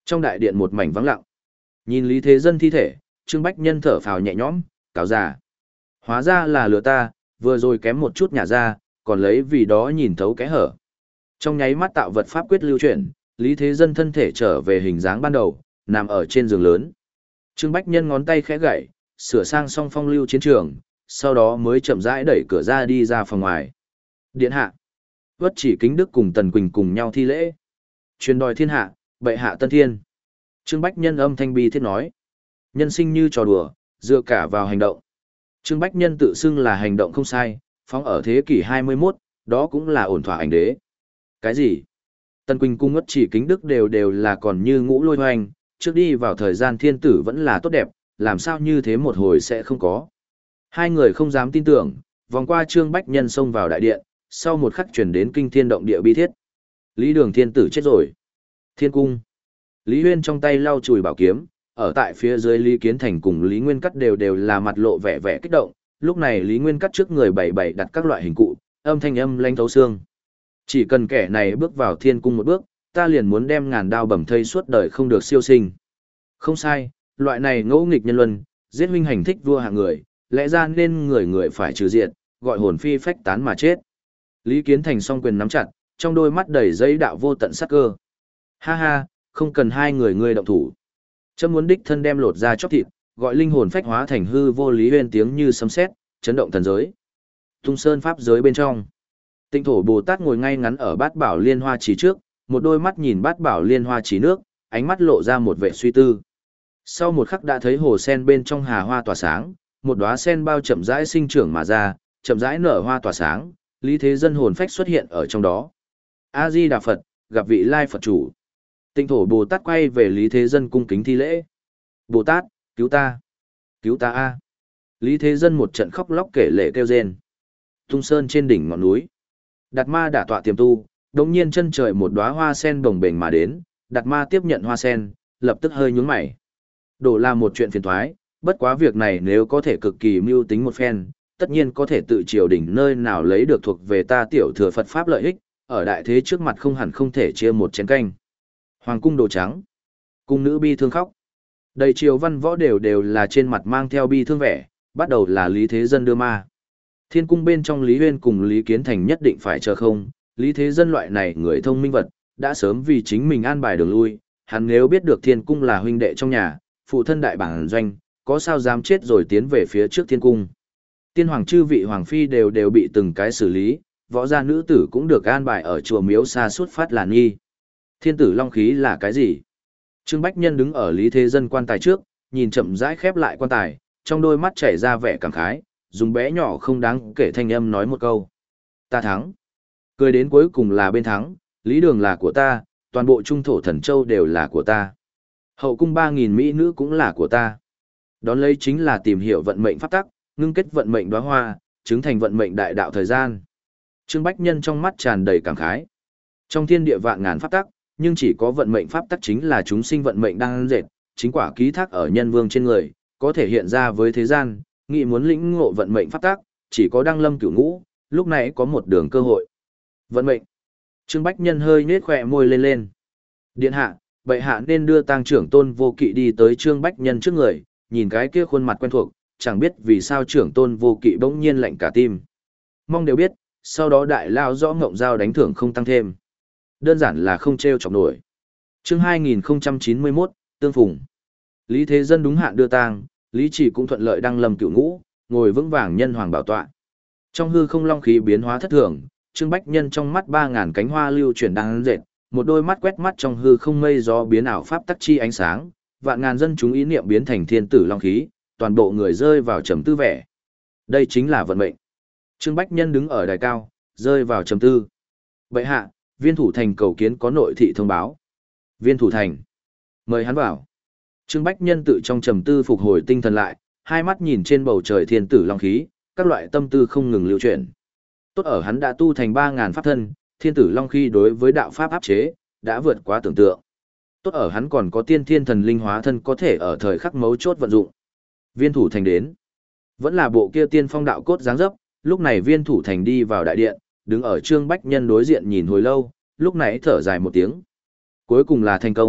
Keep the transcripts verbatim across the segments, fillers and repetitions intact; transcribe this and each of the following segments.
Trong đại điện một mảnh vắng lặng. Nhìn Lý Thế Dân thi thể, Trương Bách Nhân thở phào nhẹ nhõm, cáo già. Hóa ra là lừa ta, vừa rồi kém một chút nhả ra, còn lấy vì đó nhìn thấu cái hở. Trong nháy mắt tạo vật pháp quyết lưu chuyển, Lý Thế Dân thân thể trở về hình dáng ban đầu, nằm ở trên giường lớn. Trương Bách Nhân ngón tay khẽ gậy, sửa sang xong phong lưu chiến trường, sau đó mới chậm rãi đẩy cửa ra đi ra phòng ngoài. Điện hạ. Vất Chỉ Kính Đức cùng Tần Quỳnh cùng nhau thi lễ. Truyền đòi thiên hạ, bệ hạ tân thiên. Trương Bách Nhân âm thanh bi thiết nói. Nhân sinh như trò đùa, dựa cả vào hành động. Trương Bách Nhân tự xưng là hành động không sai, phóng ở thế kỷ hai mươi mốt, đó cũng là ổn thỏa ảnh đế. Cái gì? Tần Quỳnh cung Vất Chỉ Kính Đức đều đều là còn như ngũ lôi hoành, trước đi vào thời gian thiên tử vẫn là tốt đẹp, làm sao như thế một hồi sẽ không có. Hai người không dám tin tưởng, vòng qua Trương Bách Nhân xông vào đại điện, sau một khắc chuyển đến kinh thiên động địa bi thiết. Lý Đường thiên tử chết rồi. Thiên cung. Lý Huyên trong tay lau chùi bảo kiếm, ở tại phía dưới Lý Kiến Thành cùng Lý Nguyên Cắt đều đều là mặt lộ vẻ vẻ kích động, lúc này Lý Nguyên Cắt trước người bảy bảy đặt các loại hình cụ, âm thanh âm lanh thấu xương. Chỉ cần kẻ này bước vào thiên cung một bước, ta liền muốn đem ngàn đao bầm thây suốt đời không được siêu sinh. Không sai, loại này ngỗ nghịch nhân luân, giết huynh hành thích vua hạng người, lẽ ra nên người người phải trừ diệt, gọi hồn phi phách tán mà chết. Lý Kiến Thành song quyền nắm chặt, trong đôi mắt đầy giấy đạo vô tận sắc cơ. Ha ha, không cần hai người ngươi động thủ. Chấm muốn đích thân đem lột ra chóc thịt, gọi linh hồn phách hóa thành hư vô Lý Huyên tiếng như sấm sét, chấn động thần giới. Tung sơn pháp giới bên trong. Tịnh thổ Bồ Tát ngồi ngay ngắn ở bát bảo liên hoa chỉ trước, một đôi mắt nhìn bát bảo liên hoa chỉ nước, ánh mắt lộ ra một vẻ suy tư. Sau một khắc đã thấy hồ sen bên trong hà hoa tỏa sáng, một đóa sen bao chậm rãi sinh trưởng mà ra, chậm rãi nở hoa tỏa sáng, Lý Thế Dân hồn phách xuất hiện ở trong đó. A Di Đà Phật, gặp vị lai Phật chủ. Tịnh thổ Bồ Tát quay về Lý Thế Dân cung kính thi lễ. Bồ Tát, cứu ta, cứu ta a. Lý Thế Dân một trận khóc lóc kể lệ kêu rên. Tung sơn trên đỉnh ngọn núi. Đạt Ma đả tọa tiềm tu, đột nhiên chân trời một đóa hoa sen bồng bềnh mà đến, Đạt Ma tiếp nhận hoa sen, lập tức hơi nhướng mày. Đổ là một chuyện phiền toái, bất quá việc này nếu có thể cực kỳ mưu tính một phen, tất nhiên có thể tự triều đỉnh nơi nào lấy được thuộc về ta tiểu thừa Phật pháp lợi ích, ở đại thế trước mặt không hẳn không thể chia một chén canh. Hoàng cung đồ trắng, cung nữ bi thương khóc. Đầy triều văn võ đều đều là trên mặt mang theo bi thương vẻ, bắt đầu là Lý Thế Dân đưa ma. Thiên cung bên trong Lý Huyên cùng Lý Kiến Thành nhất định phải chờ không, Lý Thế Dân loại này người thông minh vật, đã sớm vì chính mình an bài đường lui, hắn nếu biết được thiên cung là huynh đệ trong nhà, phụ thân đại bản doanh, có sao dám chết rồi tiến về phía trước thiên cung. Tiên hoàng chư vị hoàng phi đều đều bị từng cái xử lý, võ gia nữ tử cũng được an bài ở chùa miếu xa suốt phát là nghi. Thiên tử long khí là cái gì? Trương Bách Nhân đứng ở Lý Thế Dân quan tài trước, nhìn chậm rãi khép lại quan tài, trong đôi mắt chảy ra vẻ cảm khái, dùng bé nhỏ không đáng kể thanh âm nói một câu. Ta thắng. Cười đến cuối cùng là bên thắng, Lý Đường là của ta, toàn bộ trung thổ thần châu đều là của ta. Hậu cung ba nghìn mỹ nữ cũng là của ta. Đón lấy chính là tìm hiểu vận mệnh pháp tắc, ngưng kết vận mệnh đóa hoa, chứng thành vận mệnh đại đạo thời gian. Trương Bách Nhân trong mắt tràn đầy cảm khái. Trong thiên địa vạn ngàn pháp tắc, nhưng chỉ có vận mệnh pháp tắc chính là chúng sinh vận mệnh đang dệt, chính quả ký thác ở nhân vương trên người, có thể hiện ra với thế gian, nghị muốn lĩnh ngộ vận mệnh pháp tắc, chỉ có đăng lâm cửu ngũ, lúc này có một đường cơ hội. Vận mệnh. Trương Bách Nhân hơi nhếch khóe môi lên lên. Điện hạ, bệ hạ nên đưa tang trưởng tôn vô kỵ đi tới Trương Bách Nhân trước người, nhìn cái kia khuôn mặt quen thuộc, chẳng biết vì sao trưởng tôn vô kỵ bỗng nhiên lạnh cả tim. Mong đều biết, sau đó đại lao rõ ngộng giao đánh thưởng không tăng thêm. Đơn giản là không treo chọc nổi. Chương hai nghìn không trăm chín mươi mốt, tương phùng. Lý Thế Dân đúng hạn đưa tang, Lý Chỉ cũng thuận lợi đăng lâm cửu ngũ, ngồi vững vàng nhân hoàng bảo tọa. Trong hư không long khí biến hóa thất thường, Trương Bách Nhân trong mắt ba ngàn cánh hoa lưu chuyển đang dệt, một đôi mắt quét mắt trong hư không mây gió biến ảo pháp tắc chi ánh sáng, vạn ngàn dân chúng ý niệm biến thành thiên tử long khí, toàn bộ người rơi vào trầm tư vẻ. Đây chính là vận mệnh. Trương Bách Nhân đứng ở đài cao, rơi vào trầm tư. Bệ hạ, Viên Thủ Thành cầu kiến có nội thị thông báo. Viên Thủ Thành, mời hắn vào. Trương Bách Nhân tự trong trầm tư phục hồi tinh thần lại, hai mắt nhìn trên bầu trời thiên tử long khí, các loại tâm tư không ngừng lưu chuyển. Tốt ở hắn đã tu thành ba ngàn pháp thân, thiên tử long khí đối với đạo pháp áp chế, đã vượt quá tưởng tượng. Tốt ở hắn còn có tiên thiên thần linh hóa thân có thể ở thời khắc mấu chốt vận dụng. Viên Thủ Thành đến. Vẫn là bộ kia tiên phong đạo cốt dáng dấp, lúc này Viên Thủ Thành đi vào đại điện, đứng ở Trương Bách Nhân đối diện nhìn hồi lâu, lúc này thở dài một tiếng. Cuối cùng là thành công,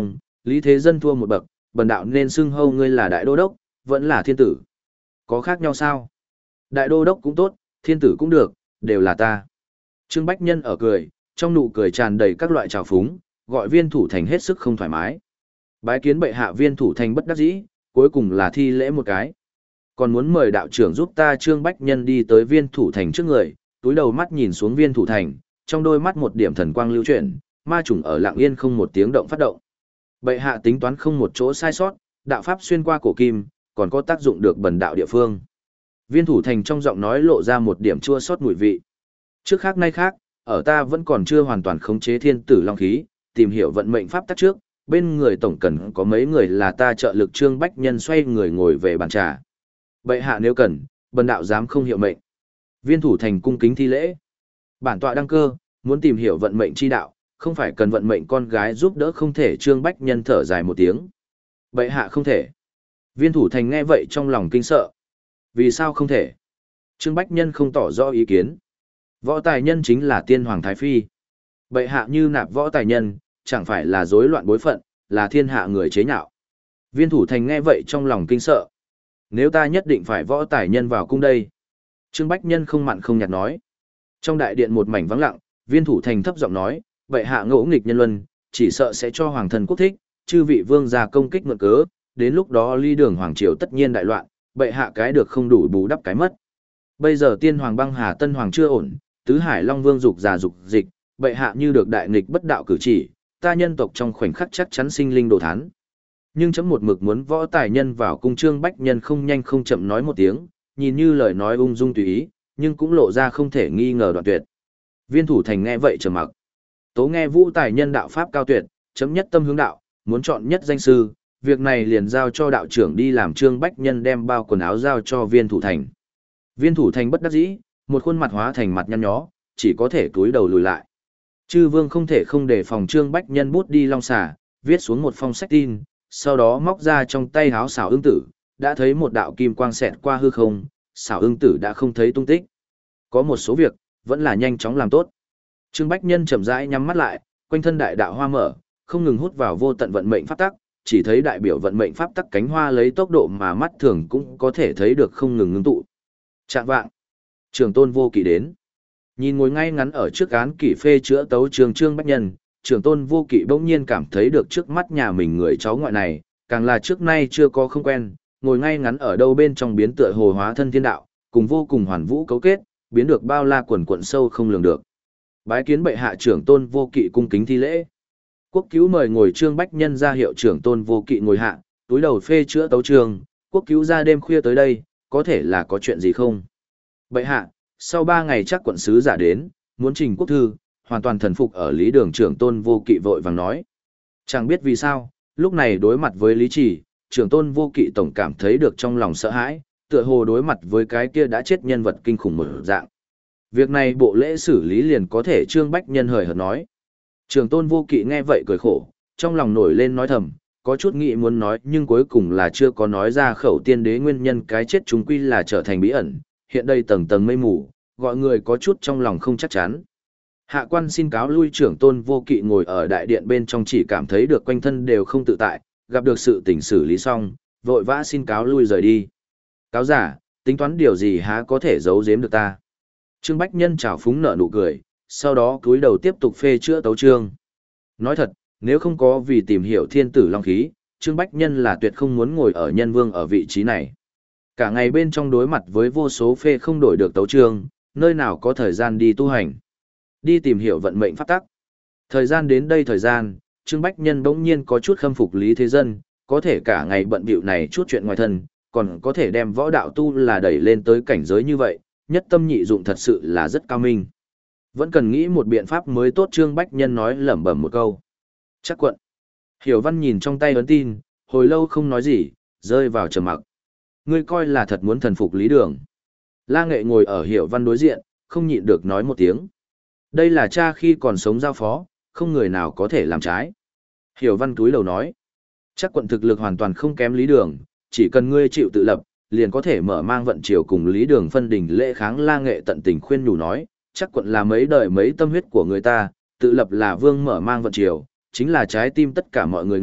Lý Thế Dân thua một bậc, bần đạo nên xưng hâu ngươi là đại đô đốc, vẫn là thiên tử. Có khác nhau sao? Đại đô đốc cũng tốt, thiên tử cũng được, đều là ta. Trương Bách Nhân ở cười, trong nụ cười tràn đầy các loại trào phúng, gọi Viên Thủ Thành hết sức không thoải mái. Bái kiến bệ hạ, Viên Thủ Thành bất đắc dĩ, cuối cùng là thi lễ một cái. Còn muốn mời đạo trưởng giúp ta. Trương Bách Nhân đi tới Viên Thủ Thành trước người, túi đầu mắt nhìn xuống Viên Thủ Thành, trong đôi mắt một điểm thần quang lưu chuyển, ma trùng ở lặng yên không một tiếng động phát động. Bệ hạ tính toán không một chỗ sai sót, đạo pháp xuyên qua cổ kim, còn có tác dụng được bần đạo địa phương. Viên Thủ Thành trong giọng nói lộ ra một điểm chua xót mùi vị. Trước khác nay khác, ở ta vẫn còn chưa hoàn toàn khống chế thiên tử long khí, tìm hiểu vận mệnh pháp tắc trước, bên người tổng cần có mấy người là ta trợ lực. Trương Bách Nhân xoay người ngồi về bàn trà. Bệ hạ nếu cần, bần đạo dám không hiệu mệnh. Viên Thủ Thành cung kính thi lễ. Bản tọa đăng cơ, muốn tìm hiểu vận mệnh chi đạo, không phải cần vận mệnh con gái giúp đỡ không thể. Trương Bách Nhân thở dài một tiếng. Bệ hạ không thể. Viên Thủ Thành nghe vậy trong lòng kinh sợ. Vì sao không thể? Trương Bách Nhân không tỏ rõ ý kiến. Võ tài nhân chính là tiên hoàng thái phi. Bệ hạ như nạp võ tài nhân, chẳng phải là rối loạn bối phận, là thiên hạ người chế nhạo. Viên Thủ Thành nghe vậy trong lòng kinh sợ. Nếu ta nhất định phải võ tài nhân vào cung đây. Trương Bách Nhân không mặn không nhạt nói. Trong đại điện một mảnh vắng lặng, Viên Thủ Thành thấp giọng nói, bệ hạ ngỗ nghịch nhân luân, chỉ sợ sẽ cho hoàng thần quốc thích, chư vị vương gia công kích mượn cớ, đến lúc đó ly đường hoàng triều tất nhiên đại loạn, bệ hạ cái được không đủ bù đắp cái mất. Bây giờ tiên hoàng băng hà tân hoàng chưa ổn, tứ hải long vương dục già dục dịch, bệ hạ như được đại nghịch bất đạo cử chỉ, ta nhân tộc trong khoảnh khắc chắc chắn sinh linh đồ thán. Nhưng chấm một mực muốn võ tài nhân vào cung. Trương Bách Nhân không nhanh không chậm nói một tiếng, nhìn như lời nói ung dung tùy ý, nhưng cũng lộ ra không thể nghi ngờ đoạn tuyệt. Viên Thủ Thành nghe vậy trầm mặc. Tố nghe vũ tài nhân đạo pháp cao tuyệt, chấm nhất tâm hướng đạo, muốn chọn nhất danh sư, việc này liền giao cho đạo trưởng đi làm. Trương Bách Nhân đem bao quần áo giao cho Viên Thủ Thành. Viên Thủ Thành bất đắc dĩ, một khuôn mặt hóa thành mặt nhăn nhó, chỉ có thể cúi đầu lùi lại. Chư vương không thể không đề phòng. Trương Bách Nhân bút đi long xà, viết xuống một phong sách tin, sau đó móc ra trong tay háo xảo ưng tử, đã thấy một đạo kim quang xẹt qua hư không, xảo ưng tử đã không thấy tung tích. Có một số việc, vẫn là nhanh chóng làm tốt. Trương Bách Nhân chậm rãi nhắm mắt lại, quanh thân đại đạo hoa mở, không ngừng hút vào vô tận vận mệnh pháp tắc, chỉ thấy đại biểu vận mệnh pháp tắc cánh hoa lấy tốc độ mà mắt thường cũng có thể thấy được không ngừng ngưng tụ. Trạng vạng, Trường Tôn Vô Kỵ đến. Nhìn ngồi ngay ngắn ở trước án kỷ phê chữa tấu trường Trương Bách Nhân, Trường Tôn Vô Kỵ bỗng nhiên cảm thấy được trước mắt nhà mình người cháu ngoại này, càng là trước nay chưa có không quen, ngồi ngay ngắn ở đâu bên trong biến tựa hồ hóa thân thiên đạo, cùng vô cùng hoàn vũ cấu kết, biến được bao la quần quận sâu không lường được. Bái kiến bệ hạ. Trưởng Tôn Vô Kỵ cung kính thi lễ. Quốc cứu mời ngồi. Trương Bách Nhân ra hiệu Trưởng Tôn Vô Kỵ ngồi hạ, túi đầu phê chữa tấu trường. Quốc cứu ra đêm khuya tới đây, có thể là có chuyện gì không? Bệ hạ, sau ba ngày chắc quận sứ giả đến, muốn trình quốc thư, hoàn toàn thần phục ở Lý Đường. Trưởng Tôn Vô Kỵ vội vàng nói. Chẳng biết vì sao, lúc này đối mặt với Lý Trì, Trưởng Tôn Vô Kỵ tổng cảm thấy được trong lòng sợ hãi, tựa hồ đối mặt với cái kia đã chết nhân vật kinh khủng một dạng. Việc này bộ lễ xử lý liền có thể. Trương Bách Nhân hời hợt nói. Trưởng Tôn Vô Kỵ nghe vậy cười khổ, trong lòng nổi lên nói thầm, có chút nghĩ muốn nói nhưng cuối cùng là chưa có nói ra khẩu. Tiên đế nguyên nhân cái chết chúng quy là trở thành bí ẩn, hiện đây tầng tầng mây mù, gọi người có chút trong lòng không chắc chắn. Hạ quan xin cáo lui. Trưởng Tôn Vô Kỵ ngồi ở đại điện bên trong chỉ cảm thấy được quanh thân đều không tự tại, gặp được sự tình xử lý xong, vội vã xin cáo lui rời đi. Cáo giả, tính toán điều gì há có thể giấu giếm được ta. Trương Bách Nhân trào phúng nở nụ cười, sau đó cúi đầu tiếp tục phê chữa tấu chương. Nói thật, nếu không có vì tìm hiểu thiên tử long khí, Trương Bách Nhân là tuyệt không muốn ngồi ở nhân vương ở vị trí này. Cả ngày bên trong đối mặt với vô số phê không đổi được tấu chương, nơi nào có thời gian đi tu hành, đi tìm hiểu vận mệnh pháp tắc. Thời gian đến đây thời gian, Trương Bách Nhân bỗng nhiên có chút khâm phục Lý Thế Dân, có thể cả ngày bận bịu này chút chuyện ngoài thân, còn có thể đem võ đạo tu là đẩy lên tới cảnh giới như vậy, nhất tâm nhị dụng thật sự là rất cao minh. Vẫn cần nghĩ một biện pháp mới tốt. Trương Bách Nhân nói lẩm bẩm một câu. Chắc quận. Hiểu Văn nhìn trong tay ấn tin, hồi lâu không nói gì, rơi vào trầm mặc. Ngươi coi là thật muốn thần phục Lý Đường. La Nghệ ngồi ở Hiểu Văn đối diện, không nhịn được nói một tiếng. Đây là cha khi còn sống giao phó, không người nào có thể làm trái. Hiểu Văn túi lầu nói. Chắc quận thực lực hoàn toàn không kém Lý Đường, chỉ cần ngươi chịu tự lập, liền có thể mở mang vận triều cùng Lý Đường phân đình lễ kháng. La Nghệ tận tình khuyên nhủ nói, chắc quận là mấy đời mấy tâm huyết của người ta, tự lập là vương mở mang vận triều, chính là trái tim tất cả mọi người nguyện,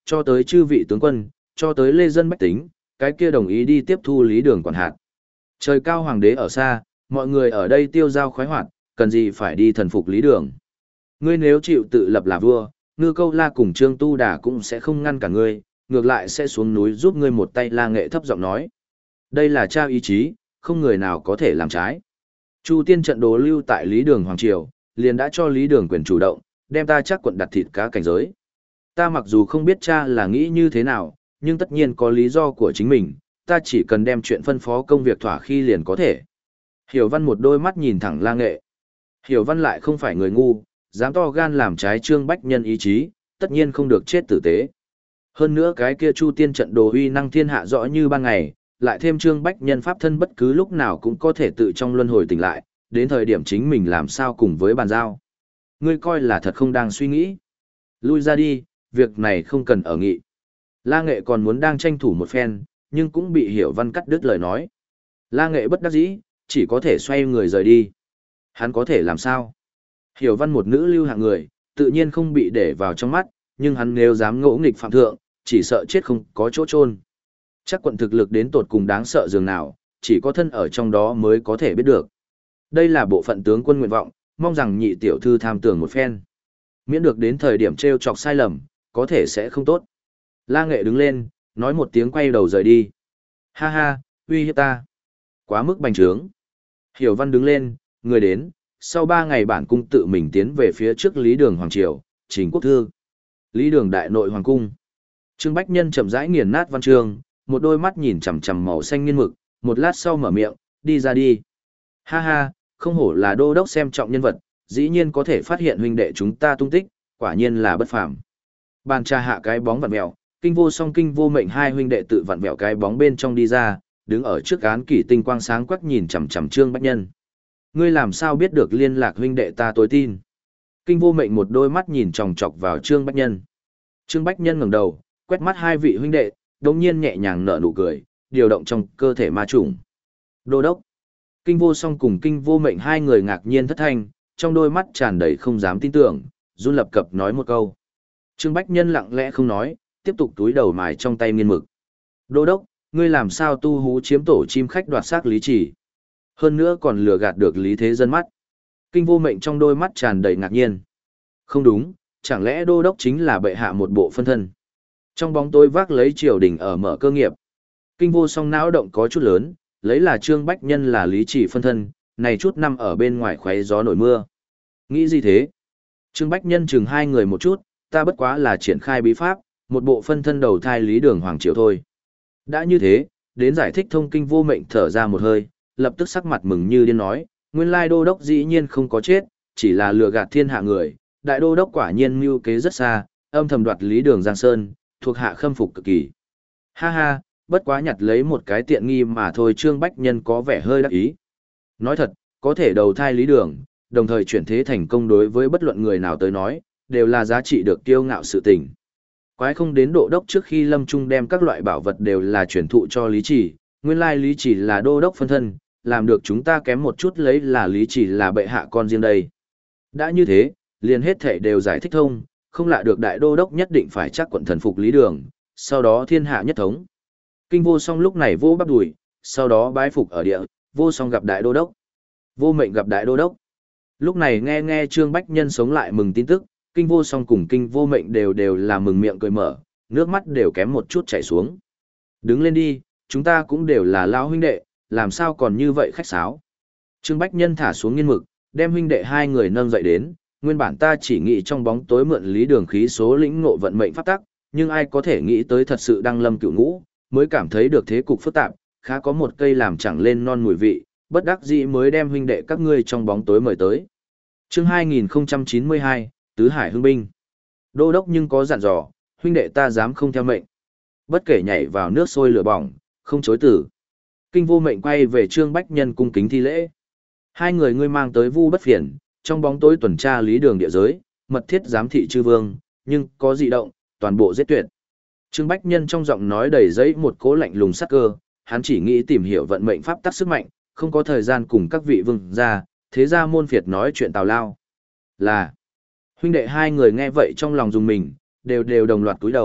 cho tới chư vị tướng quân, cho tới lê dân bách tính, cái kia đồng ý đi tiếp thu Lý Đường quản hạt. Trời cao hoàng đế ở xa, mọi người ở đây tiêu giao khoái hoạt, cần gì phải đi thần phục Lý Đường. Ngươi nếu chịu tự lập là vua, Ngư Câu La cùng Trương Tu Đà cũng sẽ không ngăn cả ngươi, ngược lại sẽ xuống núi giúp ngươi một tay. La Nghệ thấp giọng nói. Đây là trao ý chí, không người nào có thể làm trái. Chu Tiên trận đồ lưu tại Lý Đường Hoàng Triều, liền đã cho Lý Đường quyền chủ động, đem ta chắc quận đặt thịt cá cảnh giới. Ta mặc dù không biết cha là nghĩ như thế nào, nhưng tất nhiên có lý do của chính mình, ta chỉ cần đem chuyện phân phó công việc thỏa khi liền có thể. Hiểu Văn một đôi mắt nhìn thẳng La Nghệ. Hiểu Văn lại không phải người ngu, dám to gan làm trái Trương Bách Nhân ý chí, tất nhiên không được chết tử tế. Hơn nữa cái kia Chu Tiên trận đồ uy năng thiên hạ rõ như ban ngày, lại thêm Trương Bách Nhân pháp thân bất cứ lúc nào cũng có thể tự trong luân hồi tỉnh lại, đến thời điểm chính mình làm sao cùng với bàn giao. Ngươi coi là thật không đang suy nghĩ. Lui ra đi, việc này không cần ở nghị. La Nghệ còn muốn đang tranh thủ một phen, nhưng cũng bị Hiểu Văn cắt đứt lời nói. La Nghệ bất đắc dĩ, chỉ có thể xoay người rời đi. Hắn có thể làm sao? Hiểu Văn một nữ lưu hạng người, tự nhiên không bị để vào trong mắt, nhưng hắn nếu dám ngỗ nghịch phạm thượng, chỉ sợ chết không có chỗ chôn. Chắc quận thực lực đến tột cùng đáng sợ dường nào, chỉ có thân ở trong đó mới có thể biết được. Đây là bộ phận tướng quân nguyện vọng, mong rằng nhị tiểu thư tham tưởng một phen. Miễn được đến thời điểm trêu chọc sai lầm, có thể sẽ không tốt. La Nghệ đứng lên, nói một tiếng quay đầu rời đi. Ha ha, uy hiếp ta. Quá mức bành trướng. Hiểu Văn đứng lên, người đến, sau ba ngày bản cung tự mình tiến về phía trước Lý Đường Hoàng Triều, trình quốc thư. Lý Đường đại nội hoàng cung. Trương Bách Nhân chậm rãi nghiền nát văn chương, một đôi mắt nhìn chằm chằm màu xanh nghiên mực, một lát sau mở miệng, đi ra đi. Ha ha, không hổ là đô đốc xem trọng nhân vật, dĩ nhiên có thể phát hiện huynh đệ chúng ta tung tích, quả nhiên là bất phàm. Bàn trà hạ cái bóng vặn vẹo, Kinh Vô Song Kinh Vô Mệnh hai huynh đệ tự vặn vẹo cái bóng bên trong đi ra, đứng ở trước án kỷ tinh quang sáng quắc nhìn chằm chằm Trương Bách Nhân. Ngươi làm sao biết được liên lạc huynh đệ ta tối tin? Kinh Vô Mệnh một đôi mắt nhìn chòng chọc vào Trương Bách Nhân. Trương Bách Nhân ngẩng đầu, quét mắt hai vị huynh đệ, đồng nhiên nhẹ nhàng nở nụ cười, điều động trong cơ thể ma trùng. Đô đốc. Kinh Vô Song cùng Kinh Vô Mệnh hai người ngạc nhiên thất thanh, trong đôi mắt tràn đầy không dám tin tưởng, run lập cập nói một câu. Trương Bách Nhân lặng lẽ không nói, tiếp tục túi đầu mài trong tay nghiên mực. Đô đốc, ngươi làm sao tu hú chiếm tổ chim khách đoạt xác Lý Chỉ? Hơn nữa còn lừa gạt được Lý Thế Dân mắt. Kinh Vô Mệnh trong đôi mắt tràn đầy ngạc nhiên. Không đúng, chẳng lẽ đô đốc chính là bệ hạ một bộ phân thân? Trong bóng tối vác lấy triều đình ở mở cơ nghiệp. Kinh Vô Song não động có chút lớn, lấy là Trương Bách Nhân là Lý Chỉ phân thân, này chút năm ở bên ngoài khoé gió nổi mưa. Nghĩ gì thế? Trương Bách Nhân chừng hai người một chút, ta bất quá là triển khai bí pháp, một bộ phân thân đầu thai Lý Đường Hoàng Triều thôi. Đã như thế, đến giải thích thông. Kinh Vô Mệnh thở ra một hơi, lập tức sắc mặt mừng như điên nói, nguyên lai đô đốc dĩ nhiên không có chết, chỉ là lừa gạt thiên hạ người, đại đô đốc quả nhiên mưu kế rất xa, âm thầm đoạt Lý Đường Giang Sơn, thuộc hạ khâm phục cực kỳ. Ha ha, bất quá nhặt lấy một cái tiện nghi mà thôi. Trương Bách Nhân có vẻ hơi đắc ý. Nói thật, có thể đầu thai Lý Đường, đồng thời chuyển thế thành công đối với bất luận người nào tới nói, đều là giá trị được kiêu ngạo sự tình. Quái không đến đô đốc trước khi lâm trung đem các loại bảo vật đều là chuyển thụ cho Lý Chỉ, nguyên lai Lý Chỉ là đô đốc phân thân, làm được chúng ta kém một chút lấy là Lý Chỉ là bệ hạ con riêng đây. Đã như thế, liền hết thể đều giải thích thông, không lạ được đại đô đốc nhất định phải chắc quận thần phục Lý Đường, sau đó thiên hạ nhất thống. Kinh Vô Song lúc này vô bắp đùi, sau đó bái phục ở địa, Vô Song gặp đại đô đốc, Vô Mệnh gặp đại đô đốc. Lúc này nghe nghe Trương Bách Nhân sống lại mừng tin tức, Kinh Vô Song cùng Kinh Vô Mệnh đều đều là mừng miệng cười mở, nước mắt đều kém một chút chảy xuống. Đứng lên đi, chúng ta cũng đều là lão huynh đệ, làm sao còn như vậy khách sáo. Trương Bách Nhân thả xuống nghiên mực, đem huynh đệ hai người nâng dậy đến, nguyên bản ta chỉ nghĩ trong bóng tối mượn Lý Đường khí số lĩnh ngộ vận mệnh pháp tắc, nhưng ai có thể nghĩ tới thật sự đăng lâm cửu ngũ, mới cảm thấy được thế cục phức tạp, khá có một cây làm chẳng lên non mùi vị, bất đắc dĩ mới đem huynh đệ các ngươi trong bóng tối mời tới. Chương hai nghìn không trăm chín mươi hai, Tứ Hải Hưng binh. Đô đốc nhưng có dặn dò, huynh đệ ta dám không theo mệnh. Bất kể nhảy vào nước sôi lửa bỏng, không chối từ. Kinh Vô Mệnh quay về Trương Bách Nhân cung kính thi lễ. Hai người ngươi mang tới Vu Bất Phiền, trong bóng tối tuần tra Lý Đường địa giới, mật thiết giám thị chư vương, nhưng có dị động, toàn bộ giết tuyệt. Trương Bách Nhân trong giọng nói đầy giấy một cố lạnh lùng sắc cơ, hắn chỉ nghĩ tìm hiểu vận mệnh pháp tắc sức mạnh, không có thời gian cùng các vị vương gia, thế ra môn phiệt nói chuyện tào lao. Là huynh đệ hai người nghe vậy trong lòng dùng mình, đều đều đồng loạt cúi đầu,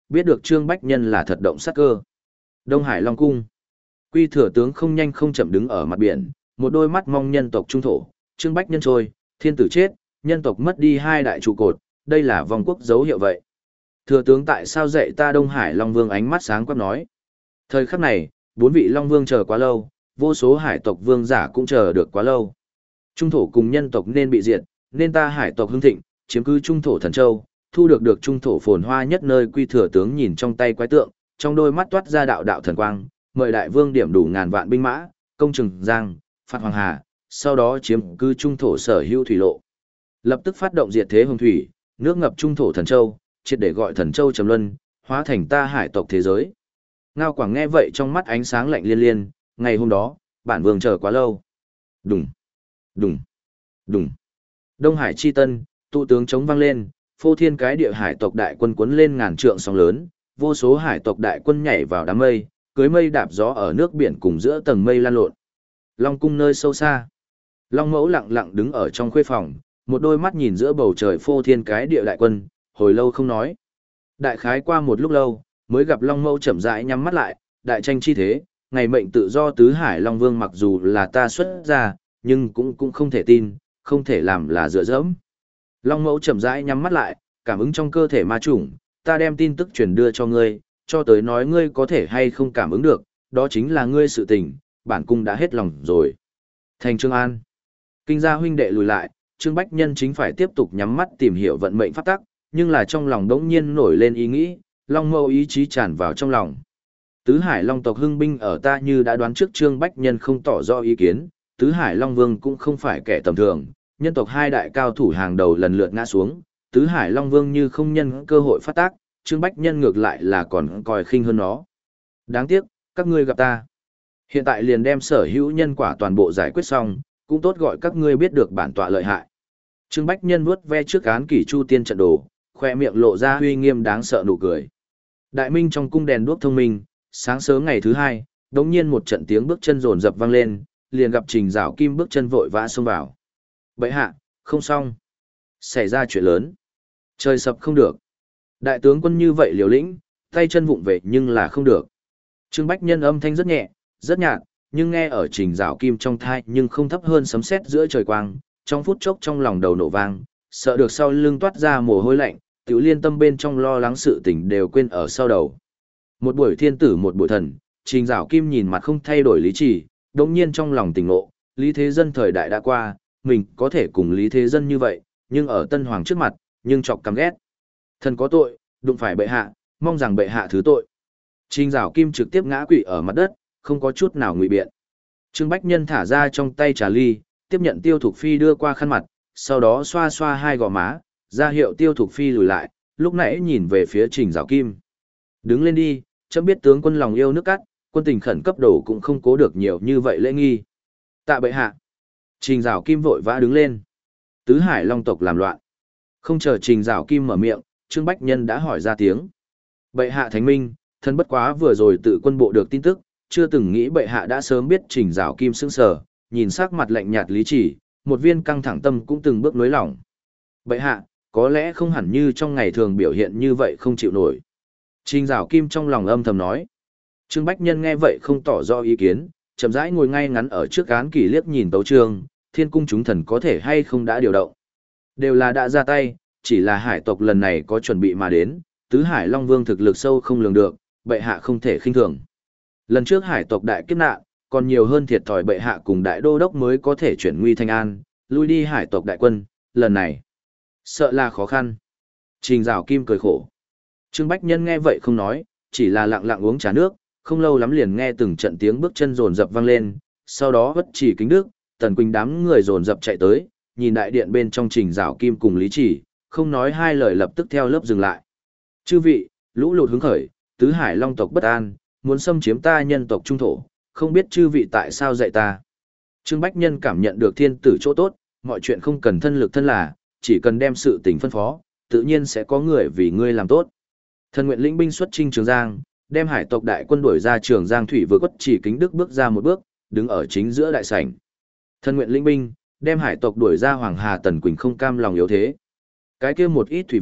biết được Trương Bách Nhân là thật động sát cơ. Đông Hải Long Cung. Quy thừa tướng không nhanh không chậm đứng ở mặt biển, một đôi mắt mong nhân tộc trung thổ, Trương Bách Nhân trôi, thiên tử chết, nhân tộc mất đi hai đại trụ cột, đây là vòng quốc dấu hiệu vậy. Thừa tướng tại sao dạy ta Đông Hải Long Vương ánh mắt sáng quắc nói. Thời khắc này, bốn vị Long Vương chờ quá lâu, vô số hải tộc vương giả cũng chờ được quá lâu. Trung thổ cùng nhân tộc nên bị diệt, nên ta hải tộc hưng thịnh, chiếm cứ trung thổ thần châu, thu được được trung thổ phồn hoa nhất nơi. Quy thừa tướng nhìn trong tay quái tượng, trong đôi mắt toát ra đạo đạo thần quang, mời đại vương điểm đủ ngàn vạn binh mã, công Trừng Giang, phạt Hoàng Hà, sau đó chiếm cứ trung thổ sở hữu thủy lộ. Lập tức phát động diệt thế hồng thủy, nước ngập trung thổ thần châu, triệt để gọi thần châu trầm luân, hóa thành ta hải tộc thế giới. Ngao Quảng nghe vậy trong mắt ánh sáng lạnh liên liên, ngày hôm đó, bản vương chờ quá lâu. Đùng, đùng, đùng. Đông Hải chi tân, tụ tướng chống vang lên, phô thiên cái địa hải tộc đại quân cuốn lên ngàn trượng sóng lớn, vô số hải tộc đại quân nhảy vào đám mây, cưới mây đạp gió ở nước biển cùng giữa tầng mây lan lộn. Long cung nơi sâu xa. Long Mẫu lặng lặng đứng ở trong khuê phòng, một đôi mắt nhìn giữa bầu trời phô thiên cái địa đại quân, hồi lâu không nói. Đại khái qua một lúc lâu, mới gặp Long Mẫu chậm rãi nhắm mắt lại, đại tranh chi thế, ngày mệnh tự do tứ hải Long Vương mặc dù là ta xuất ra, nhưng cũng cũng không thể tin, không thể làm là dựa dẫm. Long Mẫu chậm rãi nhắm mắt lại, cảm ứng trong cơ thể ma chủng, ta đem tin tức truyền đưa cho ngươi, cho tới nói ngươi có thể hay không cảm ứng được, đó chính là ngươi sự tình, bản cung đã hết lòng rồi. Thành Trương An. Kinh gia huynh đệ lùi lại, Trương Bách Nhân chính phải tiếp tục nhắm mắt tìm hiểu vận mệnh pháp tắc, nhưng là trong lòng đống nhiên nổi lên ý nghĩ, Long Mẫu ý chí tràn vào trong lòng. Tứ Hải Long tộc hưng binh ở ta như đã đoán trước. Trương Bách Nhân không tỏ rõ ý kiến, Tứ Hải Long Vương cũng không phải kẻ tầm thường, nhân tộc hai đại cao thủ hàng đầu lần lượt ngã xuống, Tứ Hải Long Vương như không nhân cơ hội phát tác, Trương Bách Nhân ngược lại là còn coi khinh hơn nó. Đáng tiếc, các ngươi gặp ta. Hiện tại liền đem sở hữu nhân quả toàn bộ giải quyết xong, cũng tốt gọi các ngươi biết được bản tọa lợi hại. Trương Bách Nhân vuốt ve trước án kỷ chu tiên trận đồ, khoe miệng lộ ra uy nghiêm đáng sợ nụ cười. Đại minh trong cung đèn đuốc thông minh, sáng sớm ngày thứ hai, đống nhiên một trận tiếng bước chân rồn rập vang lên, liền gặp Trình Giảo Kim bước chân vội vã xông vào. Bệ hạ, không xong. Xảy ra chuyện lớn. Trời sập không được. Đại tướng quân như vậy liều lĩnh, tay chân vụng về nhưng là không được. Trương Bách Nhân âm thanh rất nhẹ, rất nhạt, nhưng nghe ở Trình Giảo Kim trong thai nhưng không thấp hơn sấm sét giữa trời quang, trong phút chốc trong lòng đầu nổ vang, sợ được sau lưng toát ra mồ hôi lạnh, tiểu liên tâm bên trong lo lắng sự tình đều quên ở sau đầu. Một buổi thiên tử một buổi thần, Trình Giảo Kim nhìn mặt không thay đổi lý trí, đống nhiên trong lòng tỉnh ngộ, Lý Thế Dân thời đại đã qua, mình có thể cùng Lý Thế Dân như vậy, nhưng ở Tân Hoàng trước mặt, nhưng chọc căm ghét. Thần có tội, đụng phải bệ hạ, mong rằng bệ hạ thứ tội. Trình Giảo Kim trực tiếp ngã quỵ ở mặt đất, không có chút nào ngụy biện. Trương Bách Nhân thả ra trong tay trà ly, tiếp nhận Tiêu Thục Phi đưa qua khăn mặt, sau đó xoa xoa hai gò má, ra hiệu Tiêu Thục Phi lùi lại, lúc nãy nhìn về phía Trình Giảo Kim. Đứng lên đi, chấm biết tướng quân lòng yêu nước cắt, quân tình khẩn cấp đổ cũng không cố được nhiều như vậy lễ nghi. Tạ bệ hạ. Trình Giảo Kim vội vã đứng lên. Tứ Hải Long tộc làm loạn. Không chờ Trình Giảo Kim mở miệng, Trương Bách Nhân đã hỏi ra tiếng. Bệ hạ thánh minh, thân bất quá vừa rồi tự quân bộ được tin tức, chưa từng nghĩ bệ hạ đã sớm biết. Trình Giảo Kim sững sờ, nhìn sắc mặt lạnh nhạt lý chỉ, một viên căng thẳng tâm cũng từng bước nới lỏng. Bệ hạ, có lẽ không hẳn như trong ngày thường biểu hiện như vậy không chịu nổi. Trình Giảo Kim trong lòng âm thầm nói. Trương Bách Nhân nghe vậy không tỏ rõ ý kiến, chậm rãi ngồi ngay ngắn ở trước án kỷ liếc nhìn tấu chương, thiên cung chúng thần có thể hay không đã điều động. Đều là đã ra tay, chỉ là hải tộc lần này có chuẩn bị mà đến, tứ hải Long Vương thực lực sâu không lường được, bệ hạ không thể khinh thường. Lần trước hải tộc đại kiếp nạn, còn nhiều hơn thiệt thòi bệ hạ cùng đại đô đốc mới có thể chuyển nguy thành an, lui đi hải tộc đại quân, lần này sợ là khó khăn. Trình Giảo Kim cười khổ. Trương Bách Nhân nghe vậy không nói, chỉ là lặng lặng uống trà nước, không lâu lắm liền nghe từng trận tiếng bước chân rồn rập vang lên, sau đó bất chỉ kính đức, Tần Quỳnh đám người rồn rập chạy tới, nhìn đại điện bên trong Trình Giảo Kim cùng Lý Chỉ, không nói hai lời lập tức theo lớp dừng lại. Chư vị, lũ lụt hứng khởi, tứ hải Long tộc bất an, muốn xâm chiếm ta nhân tộc trung thổ, không biết chư vị tại sao dạy ta. Trương Bách Nhân cảm nhận được thiên tử chỗ tốt, mọi chuyện không cần thân lực thân là, chỉ cần đem sự tình phân phó, tự nhiên sẽ có người vì ngươi làm tốt. Thần nguyện lĩnh binh xuất chinh Trường Giang, đem hải tộc đại quân đuổi ra Trường Giang thủy vực. Quất Chỉ Kính Đức bước ra một bước, đứng ở chính giữa đại sảnh. Thần nguyện lĩnh binh, đem hải tộc đuổi ra Hoàng Hà. Tần Quỳnh không cam lòng yếu thế. Cái kia một ít thủy vực,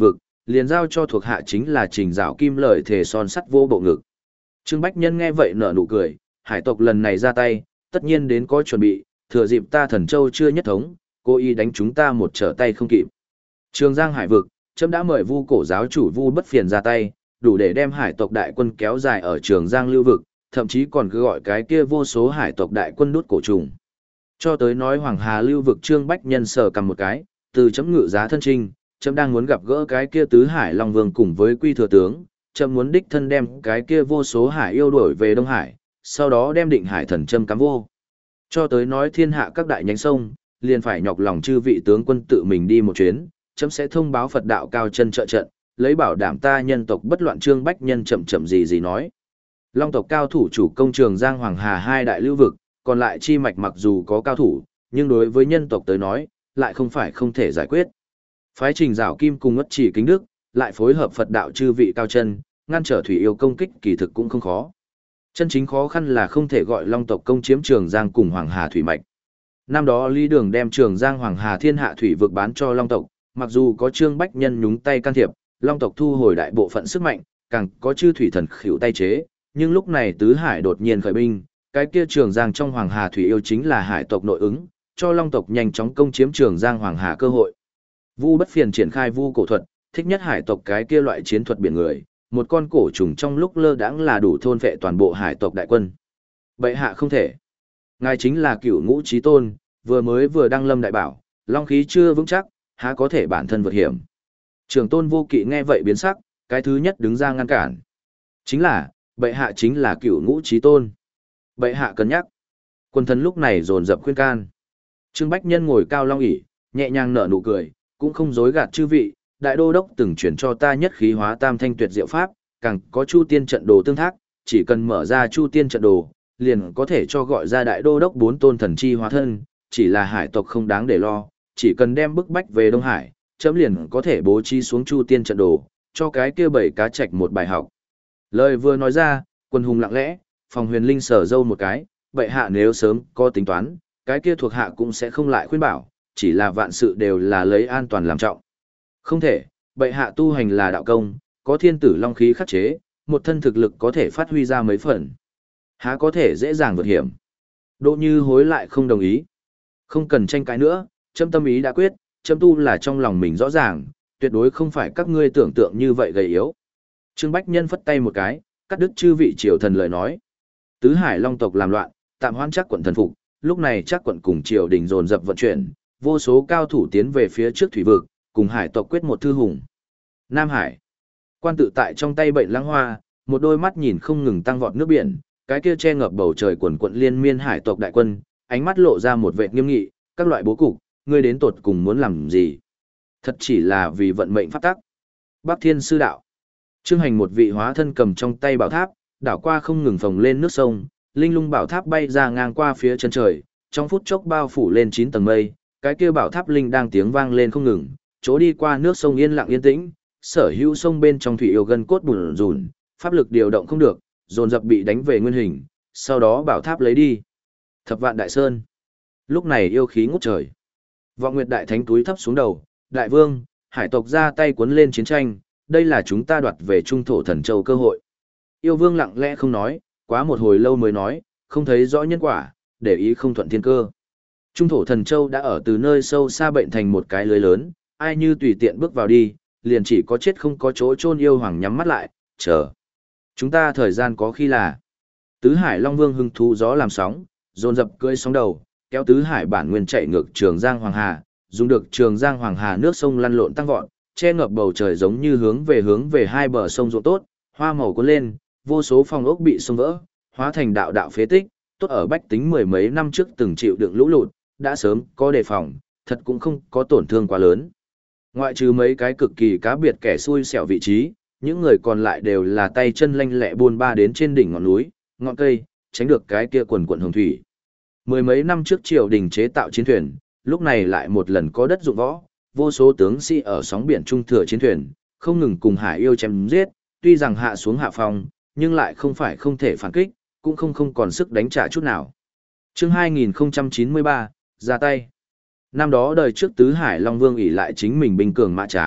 liền giao cho thuộc hạ chính là Trình Dạo Kim lời thề son sắt vô bộ ngực. Trương Bách Nhân nghe vậy nở nụ cười, hải tộc lần này ra tay, tất nhiên đến có chuẩn bị, thừa dịp ta Thần Châu chưa nhất thống, cố ý đánh chúng ta một trở tay không kịp. Trường Giang Hải vực, trẫm đã mời Vu cổ giáo chủ Vu Bất Phiền ra tay, đủ để đem hải tộc đại quân kéo dài ở Trường Giang lưu vực, thậm chí còn cứ gọi cái kia vô số hải tộc đại quân đút cổ trùng. Cho tới nói Hoàng Hà lưu vực Trương Bách Nhân sờ cầm một cái, từ chấm ngự giá thân trinh, chấm đang muốn gặp gỡ cái kia tứ hải long vương cùng với quy thừa tướng, chấm muốn đích thân đem cái kia vô số hải yêu đuổi về Đông Hải, sau đó đem định hải thần châm cắm vô. Cho tới nói thiên hạ các đại nhánh sông, liền phải nhọc lòng chư vị tướng quân tự mình đi một chuyến, chấm sẽ thông báo Phật đạo cao chân trợ trận, lấy bảo đảm ta nhân tộc bất loạn. Trương Bách Nhân chậm chậm gì gì nói. Long tộc cao thủ chủ công Trường Giang Hoàng Hà hai đại lưu vực, còn lại chi mạch mặc dù có cao thủ, nhưng đối với nhân tộc tới nói, lại không phải không thể giải quyết. Phái Trình Dạo Kim cùng Ngất Chỉ Kính Đức, lại phối hợp Phật đạo chư vị cao chân, ngăn trở thủy yêu công kích kỳ thực cũng không khó. Chân chính khó khăn là không thể gọi Long tộc công chiếm Trường Giang cùng Hoàng Hà thủy mạch. Năm đó Lý Đường đem Trường Giang Hoàng Hà thiên hạ thủy vực bán cho Long tộc, mặc dù có Trương Bách Nhân nhúng tay can thiệp, Long tộc thu hồi đại bộ phận sức mạnh, càng có chư thủy thần khỉu tay chế, nhưng lúc này tứ hải đột nhiên khởi binh, cái kia Trường Giang trong Hoàng Hà thủy yêu chính là hải tộc nội ứng, cho Long tộc nhanh chóng công chiếm Trường Giang Hoàng Hà cơ hội. Vu Bất Phiền triển khai vu cổ thuật, thích nhất hải tộc cái kia loại chiến thuật biển người, một con cổ trùng trong lúc lơ đãng là đủ thôn phệ toàn bộ hải tộc đại quân. Bệ hạ không thể. Ngài chính là Cửu Ngũ Chí Tôn, vừa mới vừa đăng lâm đại bảo, long khí chưa vững chắc, há có thể bản thân vượt hiểm. Trường Tôn Vô Kỵ nghe vậy biến sắc, cái thứ nhất đứng ra ngăn cản. Chính là, bệ hạ chính là Cửu Ngũ Chí Tôn. Bệ hạ cân nhắc. Quân thần lúc này dồn dập khuyên can. Trương Bách Nhân ngồi cao long ỷ, nhẹ nhàng nở nụ cười, cũng không dối gạt chư vị, đại đô đốc từng chuyển cho ta nhất khí hóa tam thanh tuyệt diệu pháp, càng có Chu Tiên trận đồ tương thác, chỉ cần mở ra Chu Tiên trận đồ, liền có thể cho gọi ra đại đô đốc bốn tôn thần chi hóa thân, chỉ là hải tộc không đáng để lo, chỉ cần đem bức bách về Đông Hải, chấm liền có thể bố trí xuống Chu Tiên trận đồ, cho cái kia bảy cá trạch một bài học. Lời vừa nói ra, quân hùng lặng lẽ, Phòng Huyền Linh sở dâu một cái, bệ hạ nếu sớm có tính toán, cái kia thuộc hạ cũng sẽ không lại khuyên bảo, chỉ là vạn sự đều là lấy an toàn làm trọng. Không thể, bệ hạ tu hành là đạo công, có thiên tử long khí khắc chế, một thân thực lực có thể phát huy ra mấy phần. Há có thể dễ dàng vượt hiểm. Đỗ Như hối lại không đồng ý. Không cần tranh cãi nữa, chấm tâm ý đã quyết, chấm tu là trong lòng mình rõ ràng, tuyệt đối không phải các ngươi tưởng tượng như vậy gầy yếu. Trương Bách Nhân phất tay một cái, cắt đứt chư vị triều thần lời nói. Tứ Hải Long tộc làm loạn, tạm hoãn chắc quận thần phục, lúc này chắc quận cùng triều đình dồn dập vận chuyển, vô số cao thủ tiến về phía trước thủy vực, cùng hải tộc quyết một thư hùng. Nam Hải. Quan tự tại trong tay bệnh lãng hoa, một đôi mắt nhìn không ngừng tăng vọt nước biển, cái kia che ngập bầu trời quần quận liên miên hải tộc đại quân, ánh mắt lộ ra một vẻ nghiêm nghị, các loại bố cục, ngươi đến tột cùng muốn làm gì? Thật chỉ là vì vận mệnh pháp tắc. Bắc Thiên sư đạo. Trương Hành một vị hóa thân cầm trong tay bảo tháp, đảo qua không ngừng phồng lên nước sông, linh lung bảo tháp bay ra ngang qua phía chân trời, trong phút chốc bao phủ lên chín tầng mây, cái kia bảo tháp linh đang tiếng vang lên không ngừng, chỗ đi qua nước sông yên lặng yên tĩnh, sở hữu sông bên trong thủy yêu gần cốt bùn rùn, pháp lực điều động không được, dồn dập bị đánh về nguyên hình, sau đó bảo tháp lấy đi. Thập Vạn Đại Sơn. Lúc này yêu khí ngút trời. Vọng Nguyệt Đại Thánh túi thấp xuống đầu, đại vương, hải tộc ra tay cuốn lên chiến tranh, đây là chúng ta đoạt về trung thổ thần châu cơ hội. Yêu vương lặng lẽ không nói, quá một hồi lâu mới nói, không thấy rõ nhân quả, để ý không thuận thiên cơ. Trung thổ thần châu đã ở từ nơi sâu xa bệnh thành một cái lưới lớn, ai như tùy tiện bước vào đi, liền chỉ có chết không có chỗ chôn. Yêu hoàng nhắm mắt lại, chờ. Chúng ta thời gian có khi là. Tứ Hải Long Vương hưng thú gió làm sóng, dồn dập cưỡi sóng đầu, kéo Tứ Hải bản nguyên chạy ngược Trường Giang Hoàng Hà, dùng được Trường Giang Hoàng Hà nước sông lăn lộn tăng vọt, che ngập bầu trời giống như hướng về hướng về hai bờ sông ruộng tốt, hoa màu cuốn lên, vô số phòng ốc bị sông vỡ, hóa thành đạo đạo phế tích, tốt ở bách tính mười mấy năm trước từng chịu đựng lũ lụt, đã sớm có đề phòng, thật cũng không có tổn thương quá lớn. Ngoại trừ mấy cái cực kỳ cá biệt kẻ xui xẻo vị trí, những người còn lại đều là tay chân lanh lẹ buôn ba đến trên đỉnh ngọn núi, ngọn cây, tránh được cái kia quần quần hồng thủy. Mười mấy năm trước triều đình chế tạo chiến thuyền, lúc này lại một lần có đất dụng võ, vô số tướng sĩ ở sóng biển trung thừa chiến thuyền, không ngừng cùng hải yêu chém giết, tuy rằng hạ xuống hạ phòng, nhưng lại không phải không thể phản kích, cũng không không còn sức đánh trả chút nào. Chương hai nghìn không trăm chín mươi ba, ra tay. Năm đó đời trước Tứ Hải Long Vương ỷ lại chính mình binh cường mã tráng,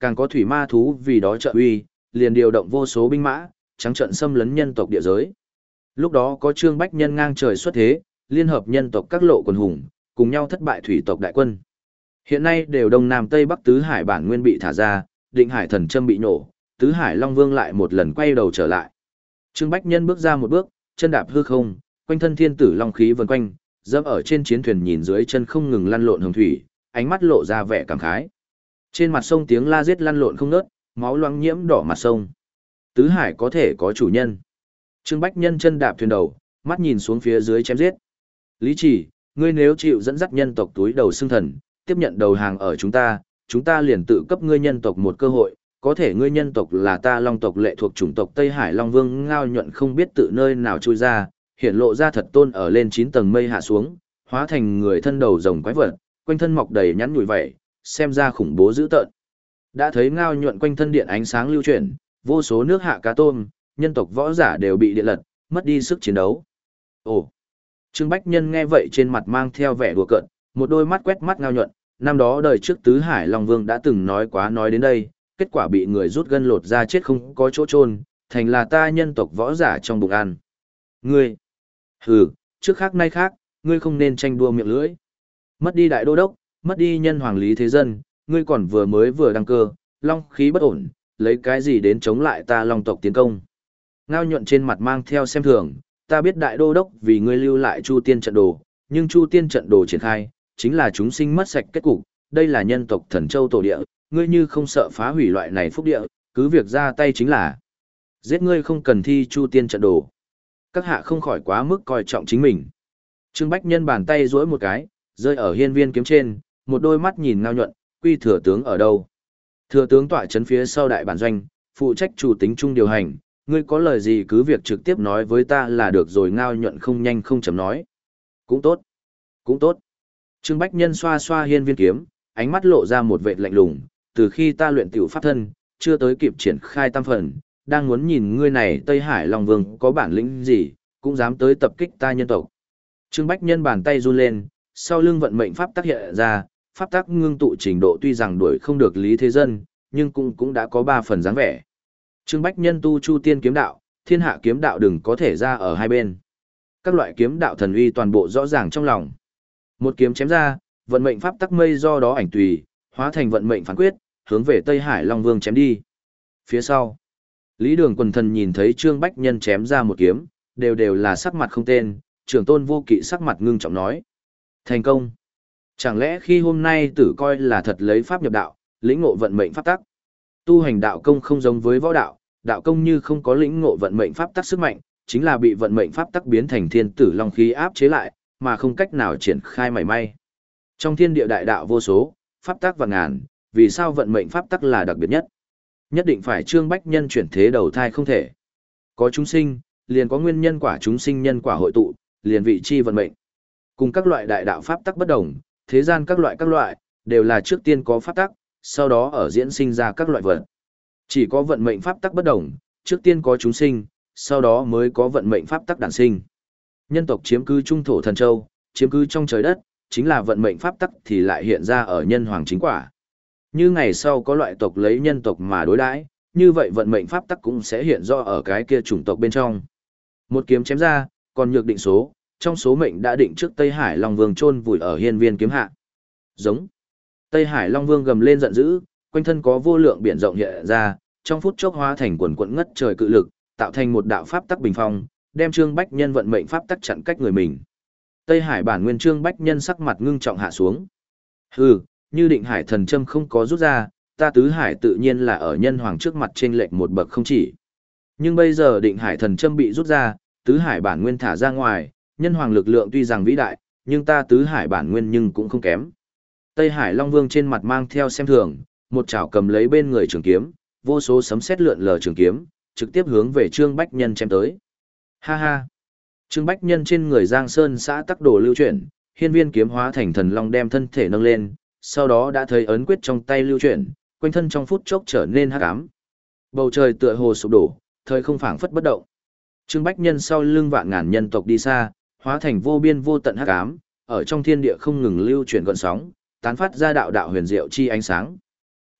càng có thủy ma thú vì đó trợ uy, liền điều động vô số binh mã, trắng trận xâm lấn nhân tộc địa giới. Lúc đó có Trương Bách Nhân ngang trời xuất thế, liên hợp nhân tộc các lộ quần hùng, cùng nhau thất bại thủy tộc đại quân. Hiện nay đều đông nam tây bắc tứ hải bản nguyên bị thả ra, định hải thần châm bị nổ, tứ hải long vương lại một lần quay đầu trở lại. Trương Bách Nhân bước ra một bước, chân đạp hư không, quanh thân thiên tử long khí vần quanh, dẫm ở trên chiến thuyền nhìn dưới chân không ngừng lăn lộn hồng thủy, ánh mắt lộ ra vẻ cảm khái. Trên mặt sông tiếng la giết lăn lộn không ngớt, máu loang nhiễm đỏ mặt sông. Tứ hải có thể có chủ nhân. Trương Bách Nhân chân đạp thuyền đầu, mắt nhìn xuống phía dưới chém giết. Lý Chỉ, ngươi nếu chịu dẫn dắt nhân tộc túi đầu xương thần, tiếp nhận đầu hàng ở chúng ta, chúng ta liền tự cấp ngươi nhân tộc một cơ hội, có thể ngươi nhân tộc là ta long tộc lệ thuộc chủng tộc Tây Hải Long Vương Ngao Nhuận không biết tự nơi nào chui ra, hiện lộ ra thật tôn ở lên chín tầng mây hạ xuống, hóa thành người thân đầu rồng quái vật, quanh thân mọc đầy nhắn nhủi vậy, xem ra khủng bố dữ tợn. Đã thấy Ngao Nhuận quanh thân điện ánh sáng lưu chuyển, vô số nước hạ cá tôm, nhân tộc võ giả đều bị điện lật, mất đi sức chiến đấu. Ồ! Trương Bách Nhân nghe vậy trên mặt mang theo vẻ đùa cợt, một đôi mắt quét mắt Ngao Nhuận, năm đó đời trước Tứ Hải Long Vương đã từng nói quá nói đến đây, kết quả bị người rút gân lột ra chết không có chỗ chôn, thành là ta nhân tộc võ giả trong bụng ăn. Ngươi! Hừ, trước khác nay khác, ngươi không nên tranh đua miệng lưỡi. Mất đi đại đô đốc, mất đi nhân hoàng lý thế dân, ngươi còn vừa mới vừa đăng cơ, long khí bất ổn, lấy cái gì đến chống lại ta long tộc tiến công. Ngao Nhuận trên mặt mang theo xem thường, ta biết đại đô đốc vì ngươi lưu lại Chu Tiên trận đồ, nhưng Chu Tiên trận đồ triển khai, chính là chúng sinh mất sạch kết cục, đây là nhân tộc thần châu tổ địa, ngươi như không sợ phá hủy loại này phúc địa, cứ việc ra tay chính là giết ngươi không cần thi Chu Tiên trận đồ. Các hạ không khỏi quá mức coi trọng chính mình. Trương Bách Nhân bàn tay duỗi một cái, rơi ở hiên viên kiếm trên, một đôi mắt nhìn Ngao Nhuận, quy thừa tướng ở đâu? Thừa tướng tọa trấn phía sau đại bản doanh, phụ trách chủ tính trung điều hành, ngươi có lời gì cứ việc trực tiếp nói với ta là được rồi. Ngao Nhuận không nhanh không chậm nói. Cũng tốt, cũng tốt. Trương Bách Nhân xoa xoa hiên viên kiếm, ánh mắt lộ ra một vệt lạnh lùng, từ khi ta luyện tiểu pháp thân, chưa tới kịp triển khai tam phần, đang muốn nhìn ngươi này Tây Hải Long Vương có bản lĩnh gì, cũng dám tới tập kích ta nhân tộc. Trương Bách Nhân bàn tay run lên, sau lưng vận mệnh pháp tác hiện ra, pháp tác ngưng tụ trình độ tuy rằng đuổi không được Lý Thế Dân, nhưng cũng cũng đã có ba phần dáng vẻ. Trương Bách Nhân tu Chu Tiên kiếm đạo, thiên hạ kiếm đạo đừng có thể ra ở hai bên. Các loại kiếm đạo thần uy toàn bộ rõ ràng trong lòng. Một kiếm chém ra, vận mệnh pháp tắc mây do đó ảnh tùy, hóa thành vận mệnh phán quyết, hướng về Tây Hải Long Vương chém đi. Phía sau, Lý Đường quần thần nhìn thấy Trương Bách Nhân chém ra một kiếm, đều đều là sắc mặt không tên, trưởng tôn vô kỵ sắc mặt ngưng trọng nói. Thành công. Chẳng lẽ khi hôm nay tử coi là thật lấy pháp nhập đạo, lĩnh ngộ vận mệnh pháp tắc. Tu hành đạo công không giống với võ đạo, đạo công như không có lĩnh ngộ vận mệnh pháp tắc sức mạnh, chính là bị vận mệnh pháp tắc biến thành thiên tử long khí áp chế lại, mà không cách nào triển khai mảy may. Trong thiên địa đại đạo vô số, pháp tắc vạn ngàn, vì sao vận mệnh pháp tắc là đặc biệt nhất? Nhất định phải Trương Bách Nhân chuyển thế đầu thai không thể. Có chúng sinh, liền có nguyên nhân quả chúng sinh nhân quả hội tụ, liền vị chi vận mệnh. Cùng các loại đại đạo pháp tắc bất đồng, thế gian các loại các loại, đều là trước tiên có pháp tắc, sau đó ở diễn sinh ra các loại vận. Chỉ có vận mệnh pháp tắc bất đồng, trước tiên có chúng sinh, sau đó mới có vận mệnh pháp tắc đản sinh. Nhân tộc chiếm cứ trung thổ thần châu, chiếm cứ trong trời đất, chính là vận mệnh pháp tắc thì lại hiện ra ở nhân hoàng chính quả. Như ngày sau có loại tộc lấy nhân tộc mà đối đãi, như vậy vận mệnh pháp tắc cũng sẽ hiện rõ ở cái kia chủng tộc bên trong. Một kiếm chém ra, còn nhược định số, trong số mệnh đã định trước Tây Hải Long Vương chôn vùi ở hiên viên kiếm hạ. Giống. Tây Hải Long Vương gầm lên giận dữ, quanh thân có vô lượng biển rộng hiện ra, trong phút chốc hóa thành quần quần ngất trời cự lực, tạo thành một đạo pháp tắc bình phong, đem Trương Bách Nhân vận mệnh pháp tắc chặn cách người mình. Tây Hải bản nguyên Trương Bách Nhân sắc mặt ngưng trọng hạ xuống. Hừ, như định hải thần châm không có rút ra, ta tứ hải tự nhiên là ở nhân hoàng trước mặt trên lệch một bậc không chỉ. Nhưng bây giờ định hải thần châm bị rút ra, tứ hải bản nguyên thả ra ngoài, nhân hoàng lực lượng tuy rằng vĩ đại, nhưng ta tứ hải bản nguyên nhưng cũng không kém. Tây Hải Long Vương trên mặt mang theo xem thường, một chảo cầm lấy bên người trường kiếm, vô số sấm sét lượn lờ trường kiếm, trực tiếp hướng về Trương Bách Nhân chém tới. Ha ha! Trương Bách Nhân trên người Giang Sơn xã tắc đồ lưu chuyển, hiên viên kiếm hóa thành thần long đem thân thể nâng lên, sau đó đã thấy ấn quyết trong tay lưu chuyển, quanh thân trong phút chốc trở nên hắc ám. Bầu trời tựa hồ sụp đổ, thời không phảng phất bất động. Trương Bách Nhân sau lưng vạn ngàn nhân tộc đi xa, hóa thành vô biên vô tận hắc ám, ở trong thiên địa không ngừng lưu chuyển gợn sóng, tán phát ra đạo đạo huyền diệu chi ánh sáng.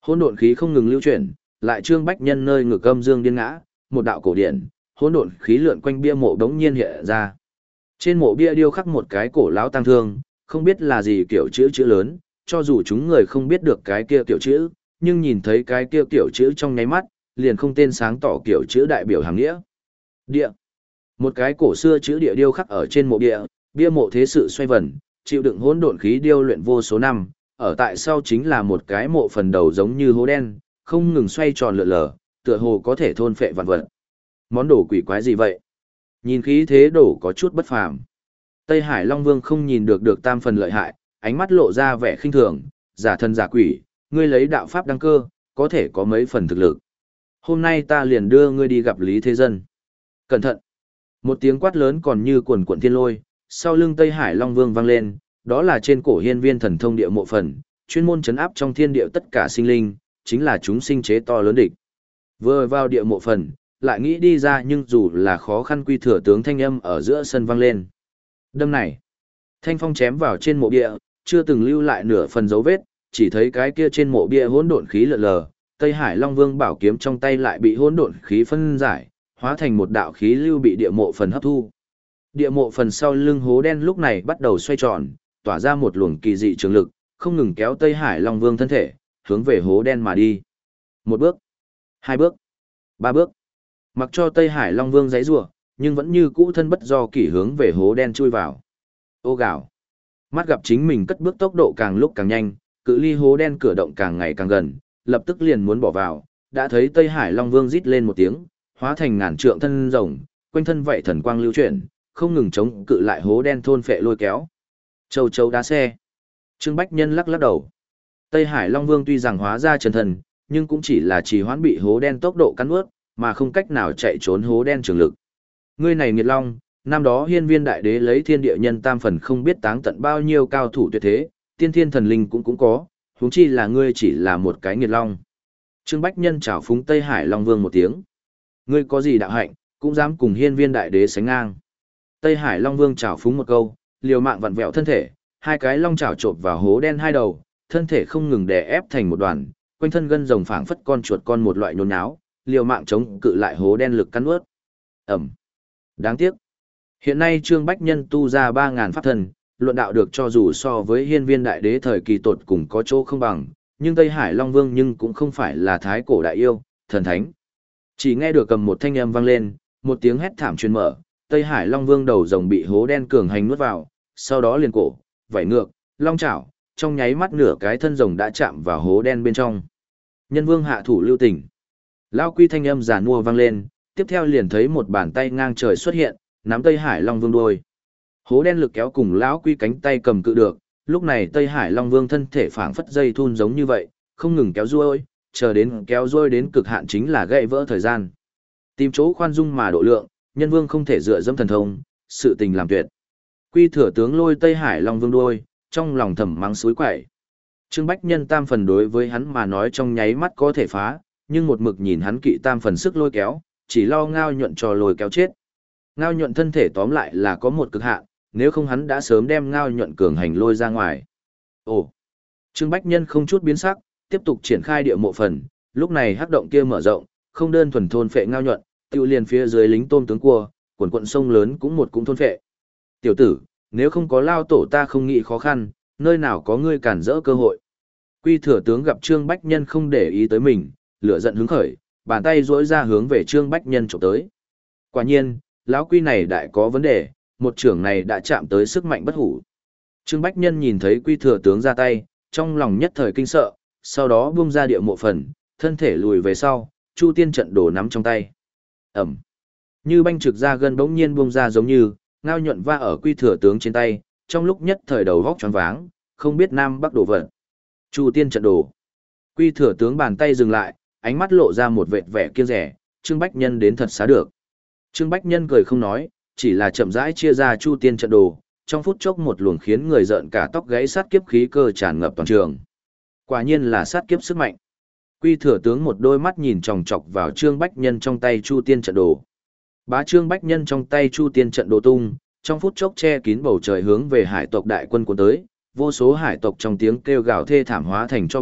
Hỗn độn khí không ngừng lưu chuyển, lại Trương Bách Nhân nơi ngực âm dương điên ngã, một đạo cổ điển, hỗn độn khí lượn quanh bia mộ đống nhiên hiện ra. Trên mộ bia điêu khắc một cái cổ lão tang thương, không biết là gì kiểu chữ chữ lớn, cho dù chúng người không biết được cái kia kiểu chữ, nhưng nhìn thấy cái kia kiểu chữ trong nháy mắt, liền không tên sáng tỏ kiểu chữ đại biểu hàm nghĩa. Địa. Một cái cổ xưa chữ địa điêu khắc ở trên mộ địa, bia mộ thế sự xoay vần, chịu đựng hỗn độn khí điêu luyện vô số năm, ở tại sau chính là một cái mộ phần đầu giống như hố đen, không ngừng xoay tròn lượn lờ, tựa hồ có thể thôn phệ vạn vật. Món đồ quỷ quái gì vậy? Nhìn khí thế đổ có chút bất phàm. Tây Hải Long Vương không nhìn được được tam phần lợi hại, ánh mắt lộ ra vẻ khinh thường, giả thân giả quỷ, ngươi lấy đạo pháp đăng cơ, có thể có mấy phần thực lực. Hôm nay ta liền đưa ngươi đi gặp Lý Thế Dân. Cẩn thận! Một tiếng quát lớn còn như quần quần thiên lôi, sau lưng Tây Hải Long Vương vang lên, đó là trên cổ hiên viên thần thông địa mộ phần, chuyên môn chấn áp trong thiên địa tất cả sinh linh, chính là chúng sinh chế to lớn địch. Vừa vào địa mộ phần, lại nghĩ đi ra nhưng dù là khó khăn quy thừa tướng thanh âm ở giữa sân vang lên. Đâm này, thanh phong chém vào trên mộ bia, chưa từng lưu lại nửa phần dấu vết, chỉ thấy cái kia trên mộ bia hỗn độn khí lờ lờ, Tây Hải Long Vương bảo kiếm trong tay lại bị hỗn độn khí phân giải, hóa thành một đạo khí lưu bị địa mộ phần hấp thu. Địa mộ phần sau lưng hố đen lúc này bắt đầu xoay tròn, tỏa ra một luồng kỳ dị trường lực, không ngừng kéo Tây Hải Long Vương thân thể, hướng về hố đen mà đi. Một bước, hai bước, ba bước. Mặc cho Tây Hải Long Vương giãy giụa, nhưng vẫn như cũ thân bất do kỷ hướng về hố đen chui vào. Ô gào. Mắt gặp chính mình cất bước tốc độ càng lúc càng nhanh, cự ly hố đen cửa động càng ngày càng gần, lập tức liền muốn bỏ vào, đã thấy Tây Hải Long Vương rít lên một tiếng, hóa thành ngàn trượng thân rồng, quanh thân vậy thần quang lưu chuyển, không ngừng chống cự lại hố đen thôn phệ lôi kéo. Châu châu đá xe. Trương Bách Nhân lắc lắc đầu. Tây Hải Long Vương tuy rằng hóa ra chân thần, nhưng cũng chỉ là trì hoãn bị hố đen tốc độ cắn nuốt, mà không cách nào chạy trốn hố đen trường lực. Ngươi này nghiệt long, năm đó hiên viên đại đế lấy thiên địa nhân tam phần không biết táng tận bao nhiêu cao thủ tuyệt thế, tiên thiên thần linh cũng cũng có, huống chi là ngươi chỉ là một cái nghiệt long. Trương Bách Nhân chào phúng Tây Hải Long Vương một tiếng. Ngươi có gì đạo hạnh, cũng dám cùng hiên viên đại đế sánh ngang. Tây Hải Long Vương chào phúng một câu, liều mạng vặn vẹo thân thể, hai cái long chảo chộp vào hố đen hai đầu, thân thể không ngừng đè ép thành một đoàn, quanh thân gân rồng phảng phất con chuột con một loại nhốn nháo, liều mạng chống cự lại hố đen lực cắn nuốt. Ẩm. Đáng tiếc. Hiện nay Trương Bách Nhân tu ra ba ngàn pháp thần, luận đạo được cho dù so với hiên viên đại đế thời kỳ tột cùng có chỗ không bằng, nhưng Tây Hải Long Vương nhưng cũng không phải là thái cổ đại yêu, thần thánh. Chỉ nghe được cầm một thanh âm vang lên, một tiếng hét thảm truyền mở, Tây Hải Long Vương đầu rồng bị hố đen cường hành nuốt vào, sau đó liền cổ, vảy ngược, long chảo, trong nháy mắt nửa cái thân rồng đã chạm vào hố đen bên trong. Nhân Vương hạ thủ lưu tình. Lao quy thanh âm giả nua vang lên, tiếp theo liền thấy một bàn tay ngang trời xuất hiện, nắm Tây Hải Long Vương đuôi. Hố đen lực kéo cùng lão quy cánh tay cầm cự được, lúc này Tây Hải Long Vương thân thể phảng phất dây thun giống như vậy, không ngừng kéo ruôi, chờ đến kéo ruôi đến cực hạn chính là gãy vỡ thời gian. Tìm chỗ khoan dung mà độ lượng, Nhân Vương không thể dựa dẫm thần thông, sự tình làm tuyệt. Quy thừa tướng lôi Tây Hải Long Vương đuôi, trong lòng thầm mắng suối quậy. Trương Bách Nhân tam phần đối với hắn mà nói trong nháy mắt có thể phá, nhưng một mực nhìn hắn kỵ tam phần sức lôi kéo, chỉ lo ngao nhuận cho lôi kéo chết. Ngao nhuận thân thể tóm lại là có một cực hạn, nếu không hắn đã sớm đem ngao nhuận cường hành lôi ra ngoài. Ồ! Trương Bách Nhân không chút biến sắc, tiếp tục triển khai địa mộ phần, lúc này hắc động kia mở rộng, không đơn thuần thôn phệ ngao nhuận, tiêu liền phía dưới lính tôm tướng cua, quần quận sông lớn cũng một cũng thôn phệ. Tiểu tử, nếu không có lao tổ ta không nghĩ khó khăn, nơi nào có ngươi cản rỡ cơ hội. Quy thừa tướng gặp Trương Bách Nhân không để ý tới mình, lửa giận hứng khởi, bàn tay duỗi ra hướng về Trương Bách Nhân chụp tới. Quả nhiên, lão quy này đại có vấn đề, một trưởng này đã chạm tới sức mạnh bất hủ. Trương Bách Nhân nhìn thấy Quy thừa tướng ra tay, trong lòng nhất thời kinh sợ, sau đó buông ra địa mộ phần, thân thể lùi về sau, Chu Tiên trận đồ nắm trong tay. Ẩm. Như banh trực ra gân bỗng nhiên buông ra giống như, ngao nhuận va ở Quy thừa tướng trên tay, trong lúc nhất thời đầu vóc choáng váng, không biết nam bắc đổ vật. Chu Tiên trận đồ. Quy thừa tướng bàn tay dừng lại, ánh mắt lộ ra một vệt vẻ kiêng rẻ, Trương Bách Nhân đến thật xá được. Trương Bách Nhân cười không nói, chỉ là chậm rãi chia ra Chu Tiên trận đồ, trong phút chốc một luồng khiến người giận cả tóc gáy sát kiếp khí cơ tràn ngập toàn trường. Quả nhiên là sát kiếp sức mạnh. Quy thừa tướng một đôi mắt nhìn chòng chọc vào Trương Bách Nhân trong tay Chu Tiên trận đồ. Bá Trương Bách Nhân trong tay Chu Tiên trận đồ tung, trong phút chốc che kín bầu trời hướng về hải tộc đại quân cuốn tới, vô số hải tộc trong tiếng kêu gào thê thảm hóa thành cho bụi,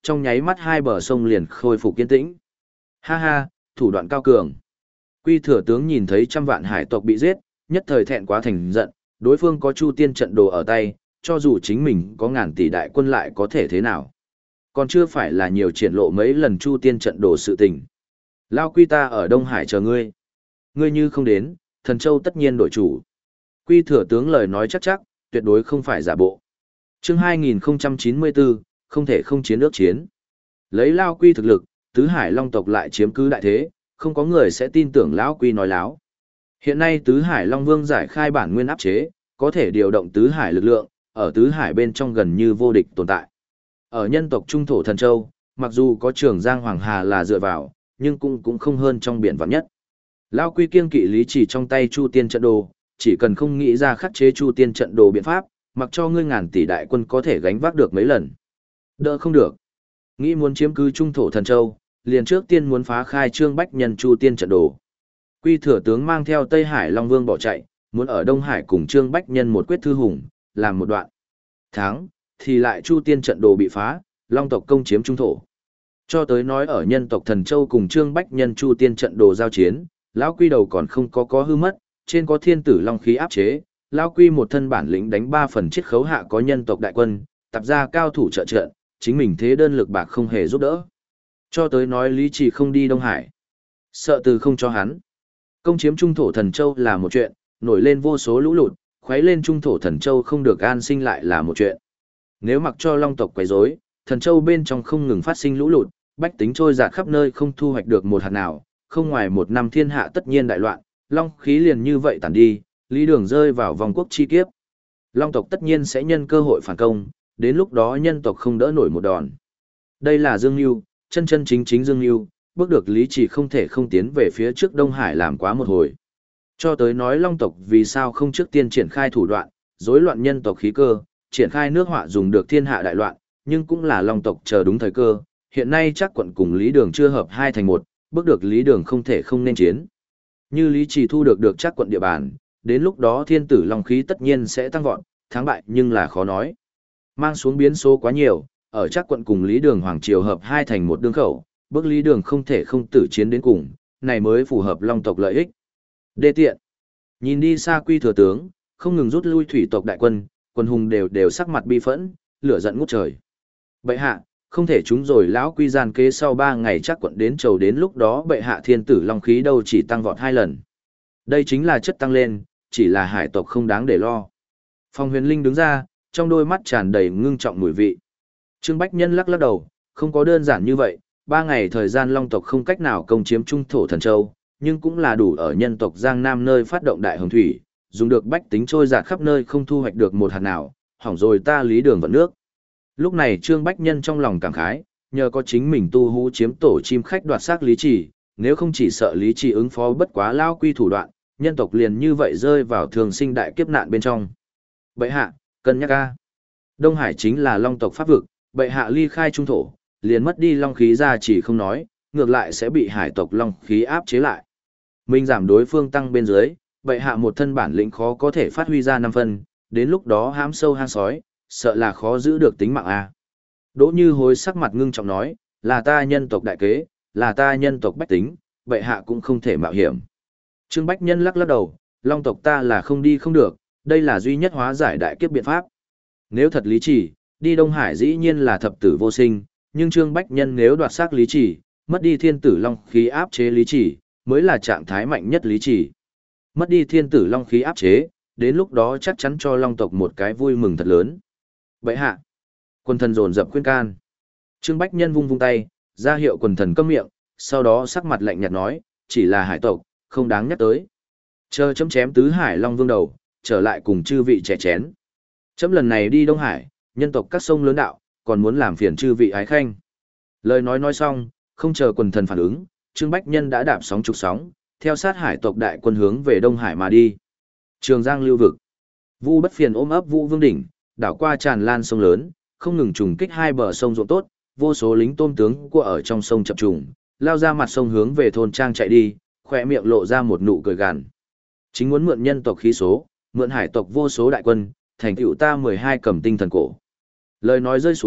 trong nháy mắt hai bờ sông liền khôi phục kiên tĩnh. Ha ha, thủ đoạn cao cường. Quy thừa tướng nhìn thấy trăm vạn hải tộc bị giết, nhất thời thẹn quá thành giận, đối phương có Chu Tiên trận đồ ở tay, cho dù chính mình có ngàn tỷ đại quân lại có thể thế nào. Còn chưa phải là nhiều triển lộ mấy lần Chu Tiên trận đồ sự tình. Lao Quy ta ở Đông Hải chờ ngươi. Ngươi như không đến, Thần Châu tất nhiên đổi chủ. Quy thừa tướng lời nói chắc chắc, tuyệt đối không phải giả bộ. Chương hai nghìn không trăm chín mươi bốn, không thể không chiến ước chiến. Lấy Lao Quy thực lực, tứ hải long tộc lại chiếm cứ đại thế, không có người sẽ tin tưởng lão Quy nói láo. Hiện nay tứ hải long vương giải khai bản nguyên áp chế, có thể điều động tứ hải lực lượng, ở tứ hải bên trong gần như vô địch tồn tại. Ở nhân tộc trung thổ Thần Châu, mặc dù có Trường Giang Hoàng Hà là dựa vào, nhưng cũng cũng không hơn trong biển vạn nhất. Lão Quy kiêng kỵ lý chỉ trong tay Chu Tiên trận đồ, chỉ cần không nghĩ ra khắc chế Chu Tiên trận đồ biện pháp, mặc cho ngươi ngàn tỷ đại quân có thể gánh vác được mấy lần. Đỡ không được. Nghĩ muốn chiếm cứ trung thổ Thần Châu, liền trước tiên muốn phá khai Trương Bách Nhân Chu Tiên trận đồ. Quy thừa tướng mang theo Tây Hải Long Vương bỏ chạy, muốn ở Đông Hải cùng Trương Bách Nhân một quyết thư hùng, làm một đoạn. Tháng, thì lại Chu Tiên trận đồ bị phá, Long tộc công chiếm trung thổ. Cho tới nói ở nhân tộc Thần Châu cùng Trương Bách Nhân Chu Tiên trận đồ giao chiến, lão Quy đầu còn không có có hư mất, trên có thiên tử long khí áp chế, lão Quy một thân bản lĩnh đánh ba phần chiết khấu hạ có nhân tộc đại quân, tập ra cao thủ trợ trận, chính mình thế đơn lực bạc không hề giúp đỡ. Cho tới nói Lý Trì không đi Đông Hải, sợ từ không cho hắn. Công chiếm trung thổ Thần Châu là một chuyện, nổi lên vô số lũ lụt, khuấy lên trung thổ Thần Châu không được an sinh lại là một chuyện. Nếu mặc cho long tộc quấy rối, Thần Châu bên trong không ngừng phát sinh lũ lụt, bách tính trôi dạt khắp nơi không thu hoạch được một hạt nào, không ngoài một năm thiên hạ tất nhiên đại loạn, long khí liền như vậy tản đi, lý đường rơi vào vòng quốc chi kiếp. Long tộc tất nhiên sẽ nhân cơ hội phản công, đến lúc đó nhân tộc không đỡ nổi một đòn. Đây là Dương Nưu, chân chân chính chính Dương Nưu, bước được Lý Trì không thể không tiến về phía trước Đông Hải làm quá một hồi. Cho tới nói long tộc vì sao không trước tiên triển khai thủ đoạn, rối loạn nhân tộc khí cơ, triển khai nước họa dùng được thiên hạ đại loạn, nhưng cũng là long tộc chờ đúng thời cơ. Hiện nay chắc quận cùng Lý Đường chưa hợp hai thành một, bước được Lý Đường không thể không nên chiến. Như Lý Trì thu được được chắc quận địa bàn, đến lúc đó thiên tử long khí tất nhiên sẽ tăng vọt, thắng bại nhưng là khó nói. Mang xuống biến số quá nhiều, ở chắc quận cùng Lý Đường Hoàng Triều hợp hai thành một đương khẩu, bước Lý Đường không thể không tử chiến đến cùng, này mới phù hợp long tộc lợi ích. Đê tiện. Nhìn đi xa Quy thừa tướng, không ngừng rút lui thủy tộc đại quân, quân hùng đều đều sắc mặt bi phẫn, lửa giận ngút trời. Bệ hạ, không thể chúng rồi lão Quy gian kế sau ba ngày chắc quận đến trầu đến lúc đó bệ hạ thiên tử long khí đâu chỉ tăng vọt hai lần. Đây chính là chất tăng lên, chỉ là hải tộc không đáng để lo. Phong Huyền Linh đứng ra, trong đôi mắt tràn đầy ngưng trọng mùi vị. Trương Bách Nhân lắc lắc đầu, không có đơn giản như vậy, ba ngày thời gian long tộc không cách nào công chiếm trung thổ Thần Châu, nhưng cũng là đủ ở nhân tộc Giang Nam nơi phát động đại hồng thủy, dùng được bách tính trôi dạt khắp nơi không thu hoạch được một hạt nào, hỏng rồi ta Lý Đường vận nước. Lúc này Trương Bách Nhân trong lòng cảm khái, nhờ có chính mình tu hú chiếm tổ chim khách đoạt xác Lý Trì, nếu không chỉ sợ Lý Trì ứng phó bất quá lao quy thủ đoạn, nhân tộc liền như vậy rơi vào thường sinh đại kiếp nạn bên trong. Bệ hạ, cân nhắc a. Đông Hải chính là long tộc pháp vực, bệ hạ ly khai trung thổ, liền mất đi long khí ra chỉ không nói, ngược lại sẽ bị hải tộc long khí áp chế lại. Mình giảm đối phương tăng bên dưới, bệ hạ một thân bản lĩnh khó có thể phát huy ra năm phân, đến lúc đó hãm sâu hang sói, sợ là khó giữ được tính mạng a. Đỗ Như Hối sắc mặt ngưng trọng nói, là ta nhân tộc đại kế, là ta nhân tộc bách tính, bệ hạ cũng không thể mạo hiểm. Trương Bách Nhân lắc lắc đầu, long tộc ta là không đi không được, đây là duy nhất hóa giải đại kiếp biện pháp. Nếu thật Lý Trì, đi Đông Hải dĩ nhiên là thập tử vô sinh, nhưng Trương Bách Nhân nếu đoạt xác Lý Trì, mất đi thiên tử long khí áp chế Lý Trì, mới là trạng thái mạnh nhất Lý Trì. Mất đi thiên tử long khí áp chế, đến lúc đó chắc chắn cho long tộc một cái vui mừng thật lớn. Bệ hạ, quần thần dồn dập khuyên can. Trương Bách Nhân vung vung tay, ra hiệu quần thần câm miệng, sau đó sắc mặt lạnh nhạt nói, chỉ là hải tộc, không đáng nhắc tới. Chờ chấm chém tứ hải long vương đầu, trở lại cùng chư vị trẻ chén. Chấm lần này đi Đông Hải, nhân tộc các sông lớn đạo, còn muốn làm phiền chư vị ái khanh. Lời nói nói xong, không chờ quần thần phản ứng, Trương Bách Nhân đã đạp sóng trục sóng, theo sát hải tộc đại quân hướng về Đông Hải mà đi. Trường Giang lưu vực. Vu Bất Phiền ôm ấp Vũ Vương đỉnh, đảo qua tràn lan sông lớn, không ngừng trùng kích hai bờ sông ruộng tốt, vô số lính tôm tướng của ở trong sông chập trùng, lao ra mặt sông hướng về thôn trang chạy đi, khỏe miệng lộ ra một nụ cười gằn. Chính muốn mượn nhân tộc khí số, mượn hải tộc vô số đại quân, thành tựu ta mười hai cầm tinh thần cổ. Lời nói rơi xuống,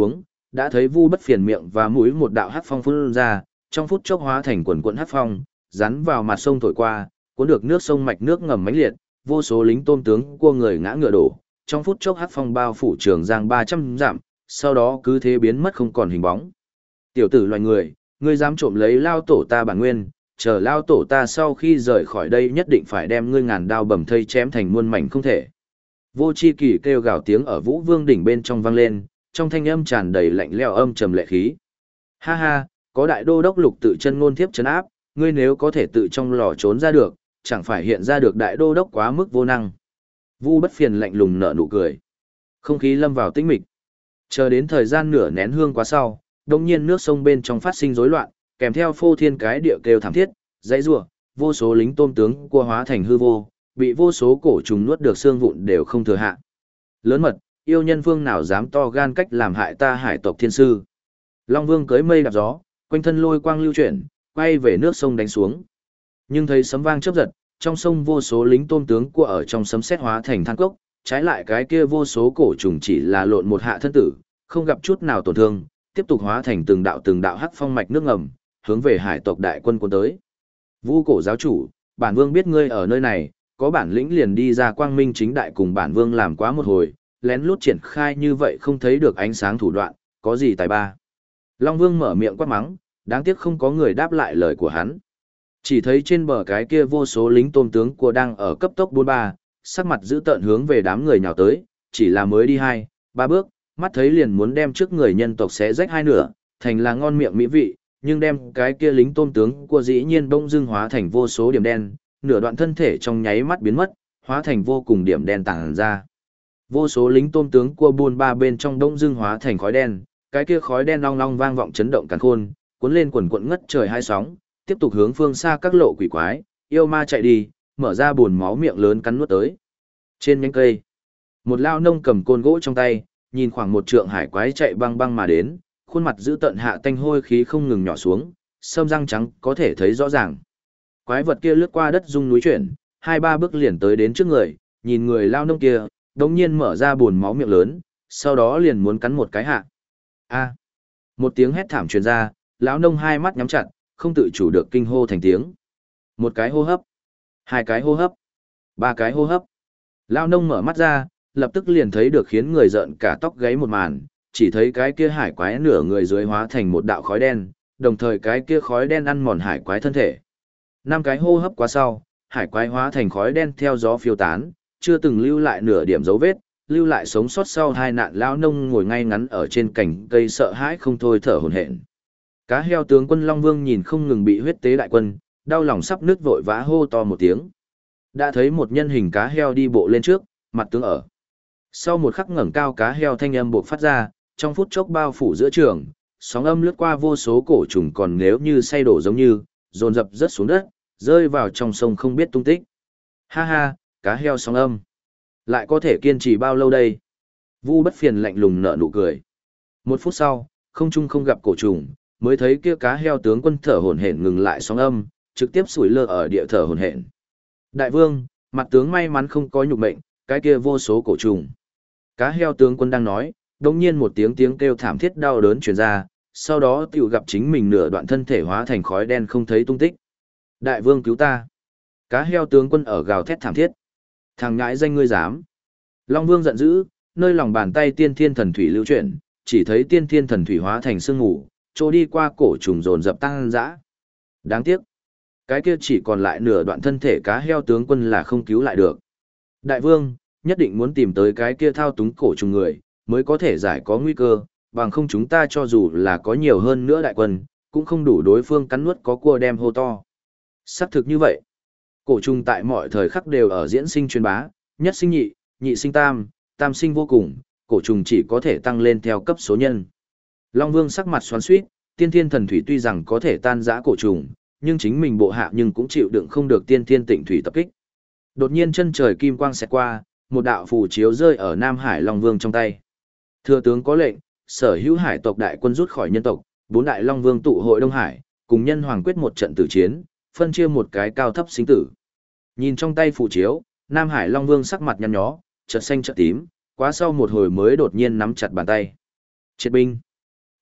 đã thấy Vu Bất Phiền miệng và mũi một đạo hắc phong phun ra, trong phút chốc hóa thành quần quần hắc phong, rắn vào mặt sông thổi qua, cuốn được nước sông mạch nước ngầm mãnh liệt, vô số lính tôm tướng cua người ngã ngựa đổ, trong phút chốc hắc phong bao phủ trường giang ba trăm dặm, sau đó cứ thế biến mất không còn hình bóng. Tiểu tử loài người, ngươi dám trộm lấy lao tổ ta bản nguyên, chờ lao tổ ta sau khi rời khỏi đây nhất định phải đem ngươi ngàn đao bầm thây chém thành muôn mảnh không thể. Vô Chi Kỳ kêu gào tiếng ở Vũ Vương đỉnh bên trong vang lên, trong thanh âm tràn đầy lạnh lẽo âm trầm lệ khí. Ha ha, có đại đô đốc Lục tự chân ngôn thiếp trấn áp, ngươi nếu có thể tự trong lò trốn ra được, chẳng phải hiện ra được đại đô đốc quá mức vô năng. Vu Bất Phiền lạnh lùng nở nụ cười. Không khí lâm vào tĩnh mịch. Chờ đến thời gian nửa nén hương quá sau, đột nhiên nước sông bên trong phát sinh rối loạn, kèm theo phô thiên cái địa kêu thảm thiết, dãy rủa, vô số lính tôm tướng cua hóa thành hư vô, bị vô số cổ trùng nuốt được xương vụn đều không thừa hạ. Lớn mật, yêu nhân vương nào dám to gan cách làm hại ta hải tộc thiên sư. Long Vương cưỡi mây đạp gió, quanh thân lôi quang lưu chuyển, quay về nước sông đánh xuống. Nhưng thấy sấm vang chớp giật, trong sông vô số lính tôm tướng cua ở trong sấm sét hóa thành than cốc, trái lại cái kia vô số cổ trùng chỉ là lộn một hạ thân tử, không gặp chút nào tổn thương, tiếp tục hóa thành từng đạo từng đạo hắc phong mạch nước ngầm, hướng về hải tộc đại quân cuốn tới. Vu cổ giáo chủ, bản vương biết ngươi ở nơi này, có bản lĩnh liền đi ra quang minh chính đại cùng bản vương làm quá một hồi, lén lút triển khai như vậy không thấy được ánh sáng thủ đoạn, có gì tài ba. Long Vương mở miệng quát mắng, đáng tiếc không có người đáp lại lời của hắn. Chỉ thấy trên bờ cái kia vô số lính tôm tướng của đang ở cấp tốc bốn ba, sắc mặt giữ tợn hướng về đám người nhào tới, chỉ là mới đi hai, ba bước, mắt thấy liền muốn đem trước người nhân tộc xé rách hai nửa, thành là ngon miệng mỹ vị, nhưng đem cái kia lính tôm tướng của dĩ nhiên bỗng dưng hóa thành vô số điểm đen, nửa đoạn thân thể trong nháy mắt biến mất, hóa thành vô cùng điểm đen tàng ra. Vô số lính tôm tướng cua buôn ba bên trong đông dưng hóa thành khói đen, cái kia khói đen long long vang vọng chấn động càn khôn, cuốn lên quần quần ngất trời hai sóng, tiếp tục hướng phương xa các lộ quỷ quái, yêu ma chạy đi, mở ra buồn máu miệng lớn cắn nuốt tới. Trên nhánh cây, một lao nông cầm côn gỗ trong tay, nhìn khoảng một trượng hải quái chạy băng băng mà đến, khuôn mặt giữ tận hạ tanh hôi khí không ngừng nhỏ xuống, sâm răng trắng có thể thấy rõ ràng. Quái vật kia lướt qua đất rung núi chuyển, hai ba bước liền tới đến trước người, nhìn người lao nông kia, đống nhiên mở ra buồn máu miệng lớn, sau đó liền muốn cắn một cái hạ. A! Một tiếng hét thảm truyền ra, lão nông hai mắt nhắm chặt, không tự chủ được kinh hô thành tiếng. Một cái hô hấp, hai cái hô hấp, ba cái hô hấp. Lão nông mở mắt ra, lập tức liền thấy được khiến người giận cả tóc gáy một màn, chỉ thấy cái kia hải quái nửa người dưới hóa thành một đạo khói đen, đồng thời cái kia khói đen ăn mòn hải quái thân thể. Năm cái hô hấp qua sau, hải quái hóa thành khói đen theo gió phiêu tán, chưa từng lưu lại nửa điểm dấu vết, lưu lại sống sót sau hai nạn lão nông ngồi ngay ngắn ở trên cành cây sợ hãi không thôi thở hổn hển. Cá heo tướng quân Long Vương nhìn không ngừng bị huyết tế đại quân, đau lòng sắp nứt vội vã hô to một tiếng. Đã thấy một nhân hình cá heo đi bộ lên trước, mặt tướng ở. Sau một khắc ngẩng cao cá heo thanh âm buộc phát ra, trong phút chốc bao phủ giữa trường, sóng âm lướt qua vô số cổ trùng còn nếu như say đổ giống như, dồn dập rớt xuống đất, rơi vào trong sông không biết tung tích. Ha ha, cá heo sóng âm. Lại có thể kiên trì bao lâu đây? Vu Bất Phiền lạnh lùng nở nụ cười. Một phút sau, không trung không gặp cổ trùng, mới thấy kia cá heo tướng quân thở hổn hển ngừng lại sóng âm, trực tiếp sủi lơ ở địa thở hổn hển. Đại vương, mặt tướng may mắn không có nhục mệnh, cái kia vô số cổ trùng. Cá heo tướng quân đang nói, đột nhiên một tiếng tiếng kêu thảm thiết đau đớn truyền ra, sau đó tiểu gặp chính mình nửa đoạn thân thể hóa thành khói đen không thấy tung tích. Đại vương cứu ta. Cá heo tướng quân ở gào thét thảm thiết. Thằng ngãi danh ngươi dám. Long Vương giận dữ, nơi lòng bàn tay tiên thiên thần thủy lưu chuyển, chỉ thấy tiên thiên thần thủy hóa thành sương mù, trôi đi qua cổ trùng dồn dập tăng dã. Đáng tiếc, cái kia chỉ còn lại nửa đoạn thân thể cá heo tướng quân là không cứu lại được. Đại vương, nhất định muốn tìm tới cái kia thao túng cổ trùng người, mới có thể giải có nguy cơ, bằng không chúng ta cho dù là có nhiều hơn nữa đại quân, cũng không đủ đối phương cắn nuốt có cua đem hô to. Xác thực như vậy. Cổ trùng tại mọi thời khắc đều ở diễn sinh truyền bá, nhất sinh nhị, nhị sinh tam, tam sinh vô cùng, cổ trùng chỉ có thể tăng lên theo cấp số nhân. Long Vương sắc mặt xoắn xuýt, tiên thiên thần thủy tuy rằng có thể tan rã cổ trùng, nhưng chính mình bộ hạ nhưng cũng chịu đựng không được tiên thiên tịnh thủy tập kích. Đột nhiên chân trời kim quang xẹt qua, một đạo phù chiếu rơi ở Nam Hải Long Vương trong tay. Thừa tướng có lệnh, sở hữu hải tộc đại quân rút khỏi nhân tộc, bốn đại Long Vương tụ hội Đông Hải, cùng nhân hoàng quyết một trận tử chiến, phân chia một cái cao thấp sinh tử. Nhìn trong tay phù chiếu, Nam Hải Long Vương sắc mặt nhăn nhó, chợt xanh chợt tím, quá sau một hồi mới đột nhiên nắm chặt bàn tay. Triệt binh.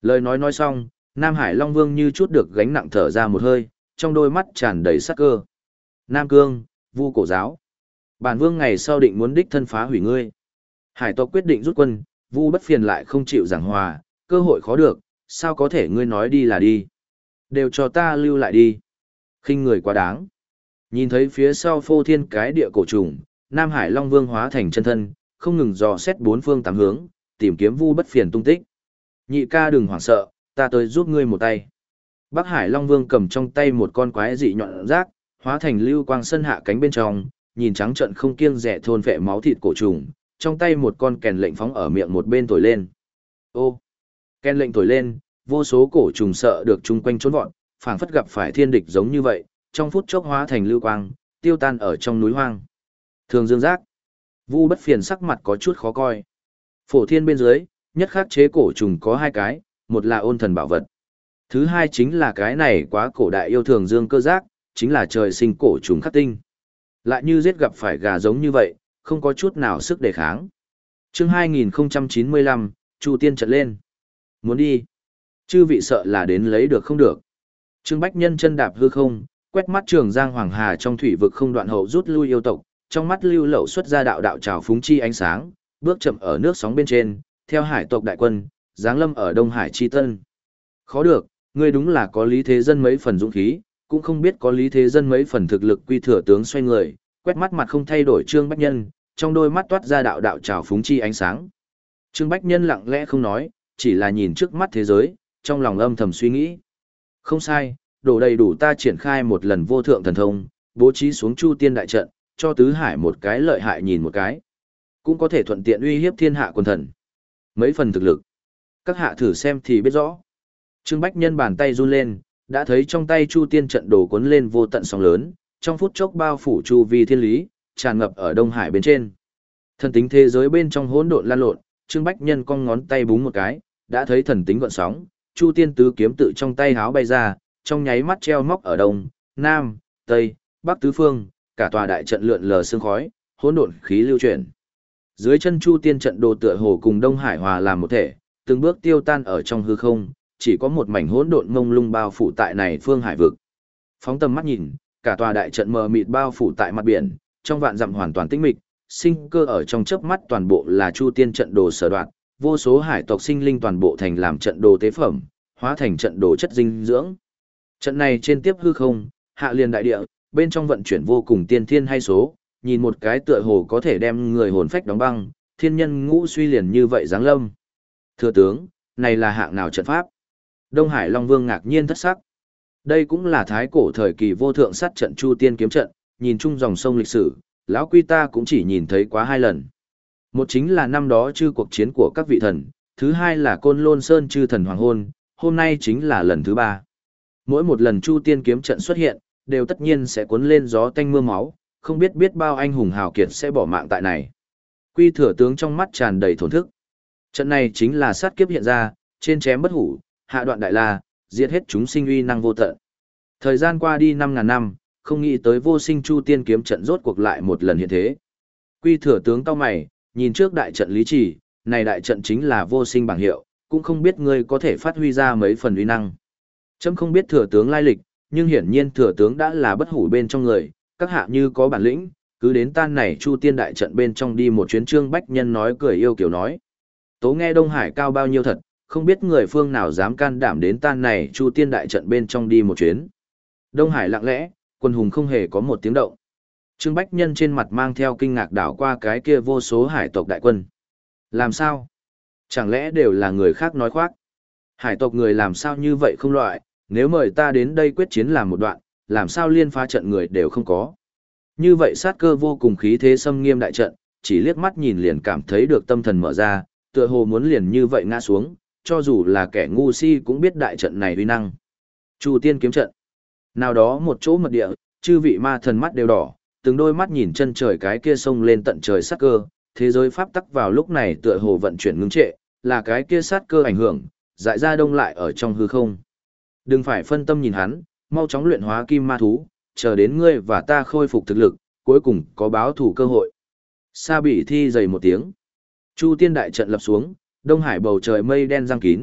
Lời nói nói xong, Nam Hải Long Vương như chút được gánh nặng thở ra một hơi, trong đôi mắt tràn đầy sát cơ. Nam Cương, Vu Cổ Giáo. Bản vương ngày sau định muốn đích thân phá hủy ngươi. Hải tộc quyết định rút quân, Vu Bất Phiền lại không chịu giảng hòa, cơ hội khó được, sao có thể ngươi nói đi là đi. Đều cho ta lưu lại đi. Khinh người quá đáng. Nhìn thấy phía sau phô thiên cái địa cổ trùng, Nam Hải Long Vương hóa thành chân thân, không ngừng dò xét bốn phương tám hướng, tìm kiếm Vu Bất Phiền tung tích. Nhị ca đừng hoảng sợ, ta tới giúp ngươi một tay. Bắc Hải Long Vương cầm trong tay một con quái dị nhọn rác, hóa thành lưu quang sân hạ cánh bên trong, nhìn trắng trận không kiêng dè thôn vệ máu thịt cổ trùng, trong tay một con kèn lệnh phóng ở miệng một bên thổi lên. Ô, kèn lệnh thổi lên, vô số cổ trùng sợ được chung quanh trốn vọt, phảng phất gặp phải thiên địch giống như vậy, trong phút chốc hóa thành lưu quang, tiêu tan ở trong núi hoang. Thường Dương Giác, Vu Bất Phiền sắc mặt có chút khó coi. Phổ thiên bên dưới, nhất khắc chế cổ trùng có hai cái, một là ôn thần bảo vật. Thứ hai chính là cái này quá cổ đại yêu Thường Dương cơ giác, chính là trời sinh cổ trùng khắc tinh. Lại như giết gặp phải gà giống như vậy, không có chút nào sức đề kháng. Chương hai nghìn không trăm chín mươi lăm, Chu Tiên trận lên. Muốn đi. Chư vị sợ là đến lấy được không được. Trương Bách Nhân chân đạp hư không, quét mắt Trường Giang Hoàng Hà trong thủy vực không đoạn hậu rút lui yêu tộc, trong mắt lưu lậu xuất ra đạo đạo trào phúng chi ánh sáng, bước chậm ở nước sóng bên trên, theo hải tộc đại quân, giáng lâm ở Đông Hải chi tân. Khó được, ngươi đúng là có lý thế dân mấy phần dũng khí, cũng không biết có lý thế dân mấy phần thực lực quy thừa tướng xoay người, quét mắt mặt không thay đổi Trương Bách Nhân, trong đôi mắt toát ra đạo đạo trào phúng chi ánh sáng. Trương Bách Nhân lặng lẽ không nói, chỉ là nhìn trước mắt thế giới, trong lòng âm thầm suy nghĩ. Không sai, đủ đầy đủ ta triển khai một lần vô thượng thần thông, bố trí xuống Chu Tiên đại trận, cho tứ hải một cái lợi hại nhìn một cái. Cũng có thể thuận tiện uy hiếp thiên hạ quần thần. Mấy phần thực lực, các hạ thử xem thì biết rõ. Trương Bách Nhân bàn tay run lên, đã thấy trong tay Chu Tiên trận đồ cuốn lên vô tận sóng lớn, trong phút chốc bao phủ chu vi thiên lý, tràn ngập ở Đông Hải bên trên. Thần tính thế giới bên trong hỗn độn lan lộn, Trương Bách Nhân cong ngón tay búng một cái, đã thấy thần tính gợn sóng, Chu Tiên tứ kiếm tự trong tay háo bay ra, trong nháy mắt treo móc ở đông, nam, tây, bắc tứ phương, cả tòa đại trận lượn lờ sương khói, hỗn độn khí lưu chuyển. Dưới chân Chu Tiên trận đồ tựa hồ cùng Đông Hải hòa làm một thể, từng bước tiêu tan ở trong hư không, chỉ có một mảnh hỗn độn ngông lung bao phủ tại này phương hải vực. Phóng tầm mắt nhìn, cả tòa đại trận mờ mịt bao phủ tại mặt biển, trong vạn dặm hoàn toàn tĩnh mịch, sinh cơ ở trong chớp mắt toàn bộ là Chu Tiên trận đồ sở đoạn, vô số hải tộc sinh linh toàn bộ thành làm trận đồ tế phẩm, hóa thành trận đồ chất dinh dưỡng. Trận này trên tiếp hư không, hạ liền đại địa, bên trong vận chuyển vô cùng tiên thiên hay số, nhìn một cái tựa hồ có thể đem người hồn phách đóng băng, thiên nhân ngũ suy liền như vậy giáng lâm. Thưa tướng, này là hạng nào trận pháp? Đông Hải Long Vương ngạc nhiên thất sắc. Đây cũng là thái cổ thời kỳ vô thượng sát trận Chu Tiên kiếm trận, nhìn chung dòng sông lịch sử, lão quy ta cũng chỉ nhìn thấy quá hai lần. Một chính là năm đó chư cuộc chiến của các vị thần, thứ hai là Côn Lôn Sơn chư thần hoàng hôn, hôm nay chính là lần thứ ba. Mỗi một lần Chu Tiên kiếm trận xuất hiện, đều tất nhiên sẽ cuốn lên gió tanh mưa máu, không biết biết bao anh hùng hào kiệt sẽ bỏ mạng tại này. Quy thừa tướng trong mắt tràn đầy thổn thức. Trận này chính là sát kiếp hiện ra, trên chém bất hủ, hạ đoạn đại la, diệt hết chúng sinh uy năng vô tận. Thời gian qua đi năm ngàn năm, không nghĩ tới vô sinh Chu Tiên kiếm trận rốt cuộc lại một lần hiện thế. Quy thừa tướng cau mày, nhìn trước đại trận lý trì, này đại trận chính là vô sinh bảng hiệu, cũng không biết ngươi có thể phát huy ra mấy phần uy năng. Chấm không biết thừa tướng lai lịch, nhưng hiển nhiên thừa tướng đã là bất hủ bên trong người, các hạ như có bản lĩnh, cứ đến tan này Chu Tiên đại trận bên trong đi một chuyến. Trương Bách Nhân nói cười yêu kiểu nói. Tố nghe Đông Hải cao bao nhiêu thật, không biết người phương nào dám can đảm đến tan này Chu Tiên đại trận bên trong đi một chuyến. Đông Hải lặng lẽ, quân hùng không hề có một tiếng động. Trương Bách Nhân trên mặt mang theo kinh ngạc đảo qua cái kia vô số hải tộc đại quân. Làm sao? Chẳng lẽ đều là người khác nói khoác? Hải tộc người làm sao như vậy không loại, nếu mời ta đến đây quyết chiến làm một đoạn, làm sao liên phá trận người đều không có. Như vậy sát cơ vô cùng khí thế xâm nghiêm đại trận, chỉ liếc mắt nhìn liền cảm thấy được tâm thần mở ra, tựa hồ muốn liền như vậy ngã xuống, cho dù là kẻ ngu si cũng biết đại trận này uy năng. Chu Tiên kiếm trận. Nào đó một chỗ mật địa, chư vị ma thần mắt đều đỏ, từng đôi mắt nhìn chân trời cái kia sông lên tận trời sát cơ, thế giới pháp tắc vào lúc này tựa hồ vận chuyển ngưng trệ, là cái kia sát cơ ảnh hưởng, dại ra đông lại ở trong hư không. Đừng phải phân tâm nhìn hắn, mau chóng luyện hóa kim ma thú, chờ đến ngươi và ta khôi phục thực lực, cuối cùng có báo thủ cơ hội. Sa Bỉ thi dày một tiếng. Chu Tiên đại trận lập xuống, Đông Hải bầu trời mây đen giăng kín,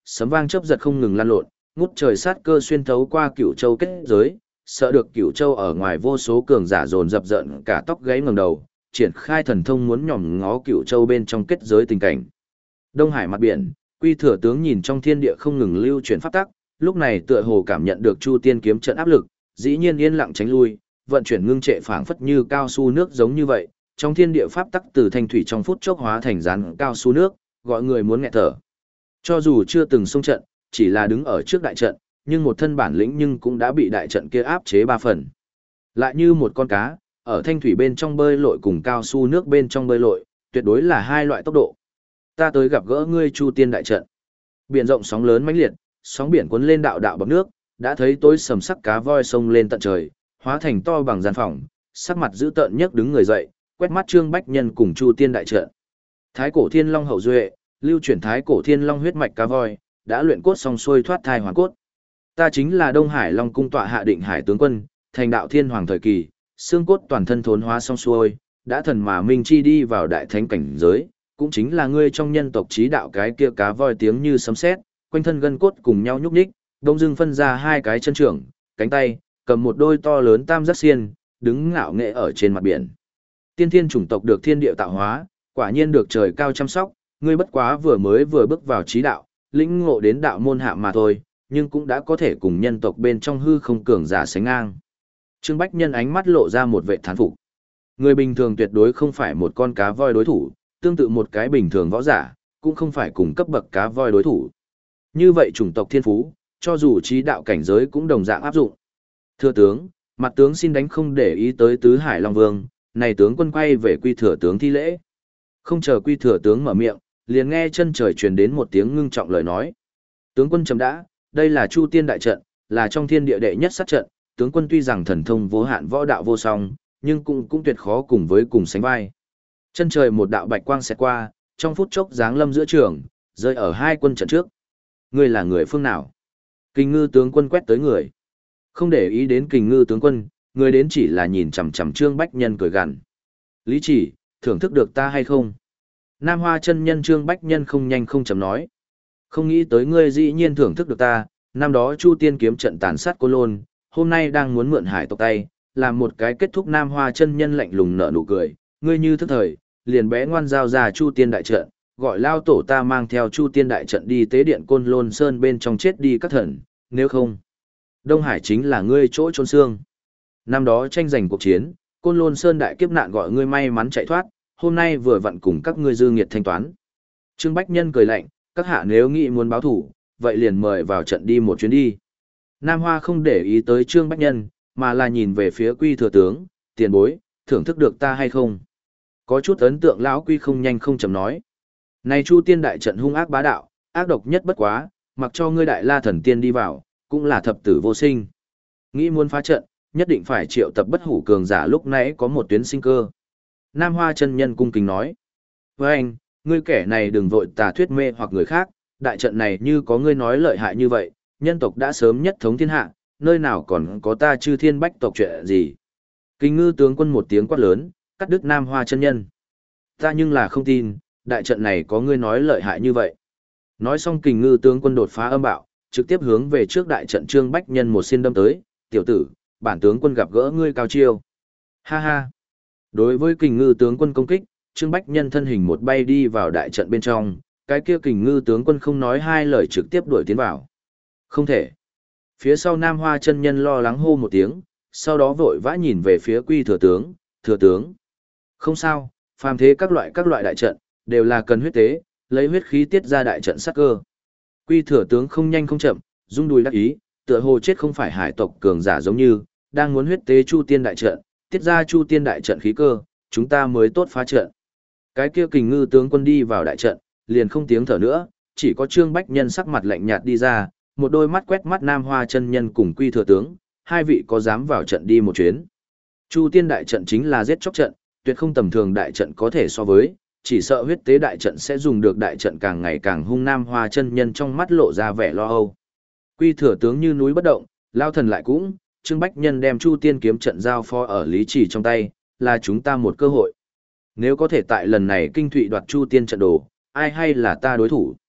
sấm vang chớp giật không ngừng lan lộn, ngút trời sát cơ xuyên thấu qua Cửu Châu kết giới, sợ được Cửu Châu ở ngoài vô số cường giả dồn dập giận cả tóc gáy ngẩng đầu, triển khai thần thông muốn nhòm ngó Cửu Châu bên trong kết giới tình cảnh. Đông Hải mặt biển, Quy Thừa tướng nhìn trong thiên địa không ngừng lưu chuyển pháp tắc, lúc này tựa hồ cảm nhận được Chu Tiên kiếm trận áp lực, dĩ nhiên yên lặng tránh lui, vận chuyển ngưng trệ phảng phất như cao su nước giống như vậy, trong thiên địa pháp tắc từ thanh thủy trong phút chốc hóa thành rắn cao su nước, gọi người muốn nghẹt thở. Cho dù chưa từng xông trận, chỉ là đứng ở trước đại trận, nhưng một thân bản lĩnh nhưng cũng đã bị đại trận kia áp chế ba phần. Lại như một con cá, ở thanh thủy bên trong bơi lội cùng cao su nước bên trong bơi lội, tuyệt đối là hai loại tốc độ. Ta tới gặp gỡ ngươi Chu Tiên đại trận. Biển rộng sóng lớn mãnh liệt, sóng biển cuốn lên đạo đạo bọt nước, đã thấy tối sầm sắc cá voi sông lên tận trời, hóa thành to bằng gian phòng, sắc mặt dữ tợn nhất đứng người dậy, quét mắt Trương Bách Nhân cùng Chu Tiên đại trận. Thái cổ Thiên Long hậu duệ, lưu chuyển thái cổ Thiên Long huyết mạch cá voi, đã luyện cốt xong xuôi thoát thai hoàn cốt. Ta chính là Đông Hải Long cung tọa hạ định hải tướng quân, thành đạo thiên hoàng thời kỳ, xương cốt toàn thân thốn hóa xong xuôi, đã thần mà minh chi đi vào đại thánh cảnh giới, cũng chính là ngươi trong nhân tộc trí đạo cái kia cá voi tiếng như sấm sét, quanh thân gân cốt cùng nhau nhúc nhích, đông dưng phân ra hai cái chân trưởng, cánh tay, cầm một đôi to lớn tam giác xiên, đứng ngạo nghệ ở trên mặt biển. Tiên thiên chủng tộc được thiên địa tạo hóa, quả nhiên được trời cao chăm sóc, ngươi bất quá vừa mới vừa bước vào trí đạo, lĩnh ngộ đến đạo môn hạ mà thôi, nhưng cũng đã có thể cùng nhân tộc bên trong hư không cường giả sánh ngang. Trương Bách Nhân ánh mắt lộ ra một vẻ thán phục. Người bình thường tuyệt đối không phải một con cá voi đối thủ, tương tự một cái bình thường võ giả, cũng không phải cùng cấp bậc cá voi đối thủ. Như vậy chủng tộc thiên phú, cho dù trí đạo cảnh giới cũng đồng dạng áp dụng. Thưa tướng, mặt tướng xin đánh không để ý tới tứ hải long vương, này tướng quân quay về Quy Thừa tướng thi lễ. Không chờ Quy Thừa tướng mở miệng, liền nghe chân trời truyền đến một tiếng ngưng trọng lời nói. Tướng quân chấm đã, đây là Chu Tiên đại trận, là trong thiên địa đệ nhất sát trận, tướng quân tuy rằng thần thông vô hạn võ đạo vô song, nhưng cũng cũng tuyệt khó cùng với cùng sánh vai. Chân trời một đạo bạch quang xẹt qua, trong phút chốc giáng lâm giữa trường, rơi ở hai quân trận trước. Ngươi là người phương nào? Kình Ngư tướng quân quét tới người. Không để ý đến Kình Ngư tướng quân, người đến chỉ là nhìn chằm chằm Trương Bách Nhân cười gằn. Lý Chỉ, thưởng thức được ta hay không? Nam Hoa chân nhân Trương Bách Nhân không nhanh không chậm nói. Không nghĩ tới ngươi dĩ nhiên thưởng thức được ta, năm đó Chu Tiên kiếm trận tàn sát Côn Lôn, hôm nay đang muốn mượn hải tộc tay, làm một cái kết thúc. Nam Hoa chân nhân lạnh lùng nở nụ cười, ngươi như thức thời, liền bé ngoan giao ra Chu Tiên đại trận, gọi lao tổ ta mang theo Chu Tiên đại trận đi tế điện Côn Lôn Sơn bên trong chết đi các thần, nếu không, Đông Hải chính là ngươi chỗ chôn xương. Năm đó tranh giành cuộc chiến, Côn Lôn Sơn đại kiếp nạn gọi ngươi may mắn chạy thoát, hôm nay vừa vặn cùng các ngươi dư nghiệt thanh toán. Trương Bách Nhân cười lạnh, các hạ nếu nghĩ muốn báo thủ, vậy liền mời vào trận đi một chuyến đi. Nam Hoa không để ý tới Trương Bách Nhân, mà là nhìn về phía Quy Thừa tướng, tiền bối, thưởng thức được ta hay không? Có chút ấn tượng lão Quy không nhanh không chậm nói. Này Chu Tiên đại trận hung ác bá đạo, ác độc nhất bất quá, mặc cho ngươi Đại La thần tiên đi vào, cũng là thập tử vô sinh. Nghĩ muốn phá trận, nhất định phải triệu tập bất hủ cường giả lúc nãy có một tuyến sinh cơ. Nam Hoa chân nhân cung kính nói. Với anh, ngươi kẻ này đừng vội tà thuyết mê hoặc người khác, đại trận này như có ngươi nói lợi hại như vậy, nhân tộc đã sớm nhất thống thiên hạ, nơi nào còn có ta chư thiên bách tộc chuyện gì. Kình Ngư tướng quân một tiếng quát lớn, cắt đứt Nam Hoa chân nhân. Ta nhưng là không tin, đại trận này có ngươi nói lợi hại như vậy. Nói xong Kình Ngư tướng quân đột phá âm bạo, trực tiếp hướng về trước đại trận Trương Bách Nhân một xin đâm tới, tiểu tử, bản tướng quân gặp gỡ ngươi cao chiêu. Ha ha. Đối với Kình Ngư tướng quân công kích, Trương Bách Nhân thân hình một bay đi vào đại trận bên trong, cái kia Kình Ngư tướng quân không nói hai lời trực tiếp đuổi tiến vào. Không thể. Phía sau Nam Hoa chân nhân lo lắng hô một tiếng, sau đó vội vã nhìn về phía Quy Thừa tướng, thừa tướng. Không sao, phàm thế các loại các loại đại trận, đều là cần huyết tế, lấy huyết khí tiết ra đại trận sát cơ. Quy Thừa tướng không nhanh không chậm, rung đùi đắc ý, tựa hồ chết không phải hải tộc cường giả giống như, đang muốn huyết tế Chu Tiên đại trận, tiết ra Chu Tiên đại trận khí cơ, chúng ta mới tốt phá trận. Cái kia Kình Ngư tướng quân đi vào đại trận, liền không tiếng thở nữa, chỉ có Trương Bách Nhân sắc mặt lạnh nhạt đi ra, một đôi mắt quét mắt Nam Hoa chân nhân cùng Quy Thừa tướng, hai vị có dám vào trận đi một chuyến. Chu Tiên đại trận chính là giết chóc trận, tuyệt không tầm thường đại trận có thể so với, chỉ sợ huyết tế đại trận sẽ dùng được đại trận càng ngày càng hung. Nam Hoa chân nhân trong mắt lộ ra vẻ lo âu. Quy Thừa tướng như núi bất động, lao thần lại cũng, Trương Bách Nhân đem Chu Tiên kiếm trận giao phó ở Lý Chỉ trong tay, là chúng ta một cơ hội. Nếu có thể tại lần này kinh thụy đoạt Chu Tiên trận đồ, ai hay là ta đối thủ.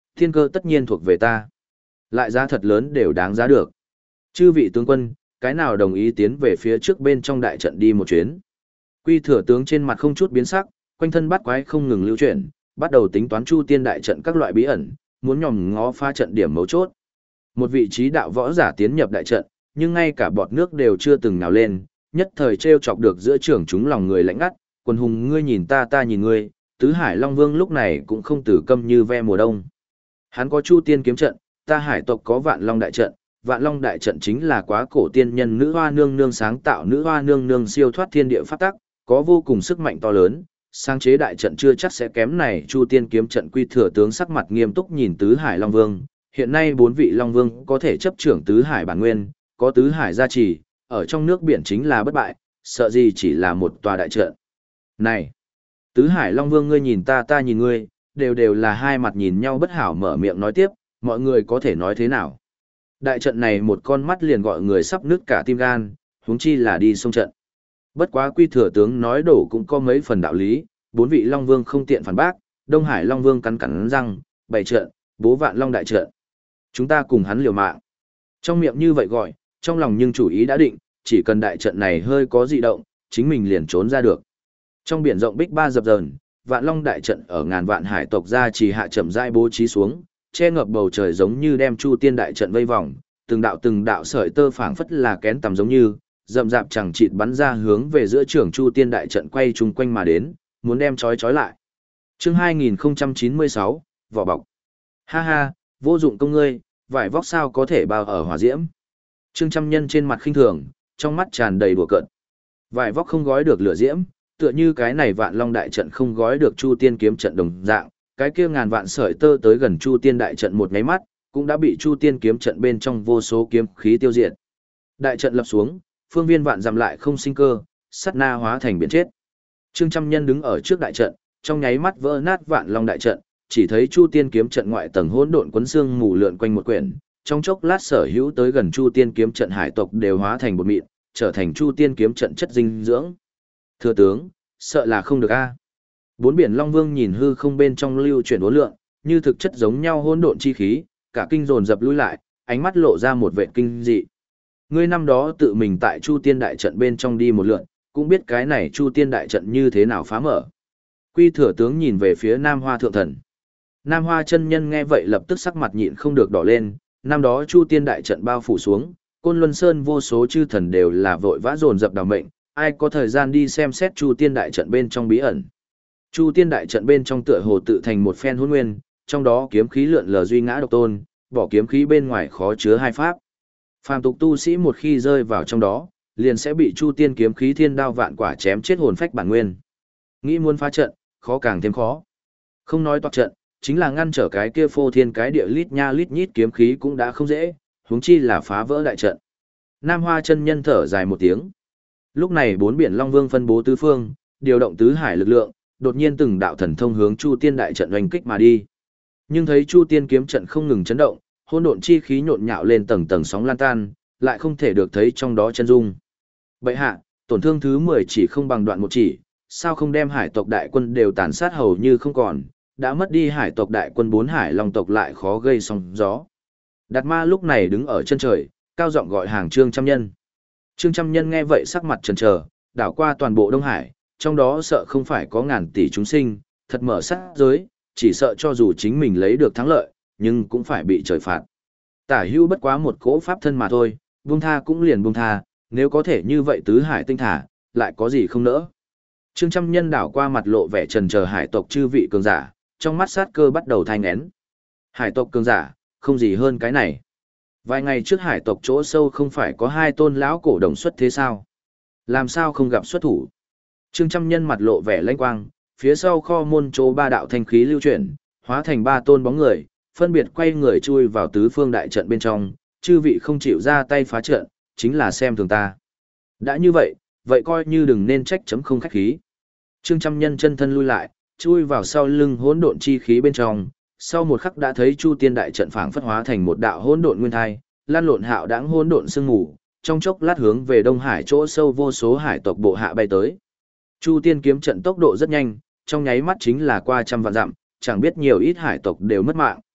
Thiên cơ tất nhiên thuộc về ta. Lại giá thật lớn đều đáng giá được. Chư vị tướng quân, cái nào đồng ý tiến về phía trước bên trong đại trận đi một chuyến. Quy thừa tướng trên mặt không chút biến sắc, quanh thân bắt quái không ngừng lưu chuyển, bắt đầu tính toán chu tiên đại trận các loại bí ẩn, muốn nhòm ngó pha trận điểm mấu chốt. Một vị trí đạo võ giả tiến nhập đại trận, nhưng ngay cả bọt nước đều chưa từng nào lên, nhất thời trêu chọc được giữa trưởng chúng lòng người lạnh ngắt, quần hùng ngươi nhìn ta ta nhìn ngươi, tứ hải long vương lúc này cũng không tử câm như ve mùa đông. Hắn có chu tiên kiếm trận, ta hải tộc có vạn long đại trận, vạn long đại trận chính là quá cổ tiên nhân nữ hoa nương nương sáng tạo, nữ hoa nương nương siêu thoát thiên địa pháp tắc, có vô cùng sức mạnh to lớn, sáng chế đại trận chưa chắc sẽ kém này. Chu tiên kiếm trận Quy thừa tướng sắc mặt nghiêm túc nhìn tứ hải long vương, hiện nay bốn vị long vương có thể chấp trưởng tứ hải bản nguyên, có tứ hải gia trì, ở trong nước biển chính là bất bại, sợ gì chỉ là một tòa đại trận. Này, tứ hải long vương ngươi nhìn ta ta nhìn ngươi, đều đều là hai mặt nhìn nhau bất hảo, mở miệng nói tiếp, mọi người có thể nói thế nào. Đại trận này một con mắt liền gọi người sắp nứt cả tim gan, huống chi là đi xông trận. Bất quá Quy thừa tướng nói đổ cũng có mấy phần đạo lý, bốn vị long vương không tiện phản bác, Đông Hải long vương cắn cắn răng, bày trận, bố vạn long đại trận. Chúng ta cùng hắn liều mạng. Trong miệng như vậy gọi, trong lòng nhưng chủ ý đã định, chỉ cần đại trận này hơi có dị động, chính mình liền trốn ra được. Trong biển rộng bích ba dập dờn, vạn long đại trận ở ngàn vạn hải tộc gia trì hạ chậm rãi bố trí xuống, che ngập bầu trời giống như đem chu tiên đại trận vây vòng, từng đạo từng đạo sợi tơ phảng phất là kén tầm giống như, rậm rạp chẳng chịt bắn ra hướng về giữa trường chu tiên đại trận quay chung quanh mà đến, muốn đem trói trói lại. Chương hai nghìn không trăm chín mươi sáu, vỏ bọc. Ha ha, vô dụng công ngươi, vải vóc sao có thể bao ở hỏa diễm. Trương Trăm Nhân trên mặt khinh thường, trong mắt tràn đầy đùa cợt. Vải vóc không gói được lửa diễm, tựa như cái này vạn long đại trận không gói được chu tiên kiếm trận đồng dạng, cái kia ngàn vạn sợi tơ tới gần chu tiên đại trận một nháy mắt, cũng đã bị chu tiên kiếm trận bên trong vô số kiếm khí tiêu diệt. Đại trận lập xuống, phương viên vạn dặm lại không sinh cơ, sát na hóa thành biển chết. Trương Trăm Nhân đứng ở trước đại trận, trong nháy mắt vỡ nát vạn long đại trận, chỉ thấy chu tiên kiếm trận ngoại tầng hỗn độn quấn xương mù lượn quanh một quyển, trong chốc lát sở hữu tới gần chu tiên kiếm trận hải tộc đều hóa thành bột mịn, trở thành chu tiên kiếm trận chất dinh dưỡng. Thừa tướng, sợ là không được a. Bốn biển long vương nhìn hư không bên trong lưu chuyển uốn lượn, như thực chất giống nhau hỗn độn chi khí, cả kinh dồn dập lui lại, ánh mắt lộ ra một vẻ kinh dị. Ngươi năm đó tự mình tại chu tiên đại trận bên trong đi một lượn, cũng biết cái này chu tiên đại trận như thế nào phá mở. Quy thừa tướng nhìn về phía Nam Hoa thượng thần. Nam Hoa chân nhân nghe vậy lập tức sắc mặt nhịn không được đỏ lên, năm đó chu tiên đại trận bao phủ xuống, Côn Luân Sơn vô số chư thần đều là vội vã dồn dập đào mệnh, ai có thời gian đi xem xét chu tiên đại trận bên trong bí ẩn. Chu tiên đại trận bên trong tựa hồ tự thành một phen hỗn nguyên, trong đó kiếm khí lượn lờ duy ngã độc tôn, bỏ kiếm khí bên ngoài khó chứa hai pháp. Phàm tục tu sĩ một khi rơi vào trong đó, liền sẽ bị chu tiên kiếm khí thiên đao vạn quả chém chết hồn phách bản nguyên. Nghĩ muốn phá trận, khó càng thêm khó. Không nói toạc trận, chính là ngăn trở cái kia phô thiên cái địa lít nha lít nhít kiếm khí cũng đã không dễ, huống chi là phá vỡ đại trận. Nam Hoa chân nhân thở dài một tiếng. Lúc này bốn biển Long Vương phân bố tứ phương, điều động tứ hải lực lượng, đột nhiên từng đạo thần thông hướng Chu Tiên đại trận oanh kích mà đi. Nhưng thấy Chu Tiên kiếm trận không ngừng chấn động, hỗn độn chi khí nhộn nhạo lên tầng tầng sóng lan tan, lại không thể được thấy trong đó chân dung. Bệ hạ, tổn thương thứ mười chỉ không bằng đoạn một chỉ, sao không đem hải tộc đại quân đều tàn sát hầu như không còn, đã mất đi hải tộc đại quân bốn hải long tộc lại khó gây sóng gió. Đạt Ma lúc này đứng ở chân trời, cao giọng gọi hàng Trương Trăm Nhân. Trương Trăm Nhân nghe vậy sắc mặt chần chờ, đảo qua toàn bộ Đông Hải, trong đó sợ không phải có ngàn tỷ chúng sinh, thật mở sát giới, chỉ sợ cho dù chính mình lấy được thắng lợi, nhưng cũng phải bị trời phạt. Tả hưu bất quá một cỗ pháp thân mà thôi, buông tha cũng liền buông tha, nếu có thể như vậy tứ hải tinh thả, lại có gì không nỡ. Trương Trăm Nhân đảo qua mặt lộ vẻ trần chờ hải tộc chư vị cường giả, trong mắt sát cơ bắt đầu thanh nén. Hải tộc cường giả, không gì hơn cái này. Vài ngày trước hải tộc chỗ sâu không phải có hai tôn lão cổ đồng xuất thế sao? Làm sao không gặp xuất thủ? Trương Trăm Nhân mặt lộ vẻ lãnh quang, phía sau kho môn chỗ ba đạo thanh khí lưu chuyển, hóa thành ba tôn bóng người, phân biệt quay người chui vào tứ phương đại trận bên trong, chư vị không chịu ra tay phá trận, chính là xem thường ta. Đã như vậy, vậy coi như đừng nên trách chấm không khách khí. Trương Trăm Nhân chân thân lui lại, chui vào sau lưng hỗn độn chi khí bên trong, sau một khắc đã thấy Chu Tiên đại trận phảng phất hóa thành một đạo hỗn độn nguyên thai, lan lộn hạo đãng hỗn độn sương mù, trong chốc lát hướng về Đông Hải chỗ sâu vô số hải tộc bộ hạ bay tới. Chu Tiên kiếm trận tốc độ rất nhanh, trong nháy mắt chính là qua trăm vạn dặm, chẳng biết nhiều ít hải tộc đều mất mạng.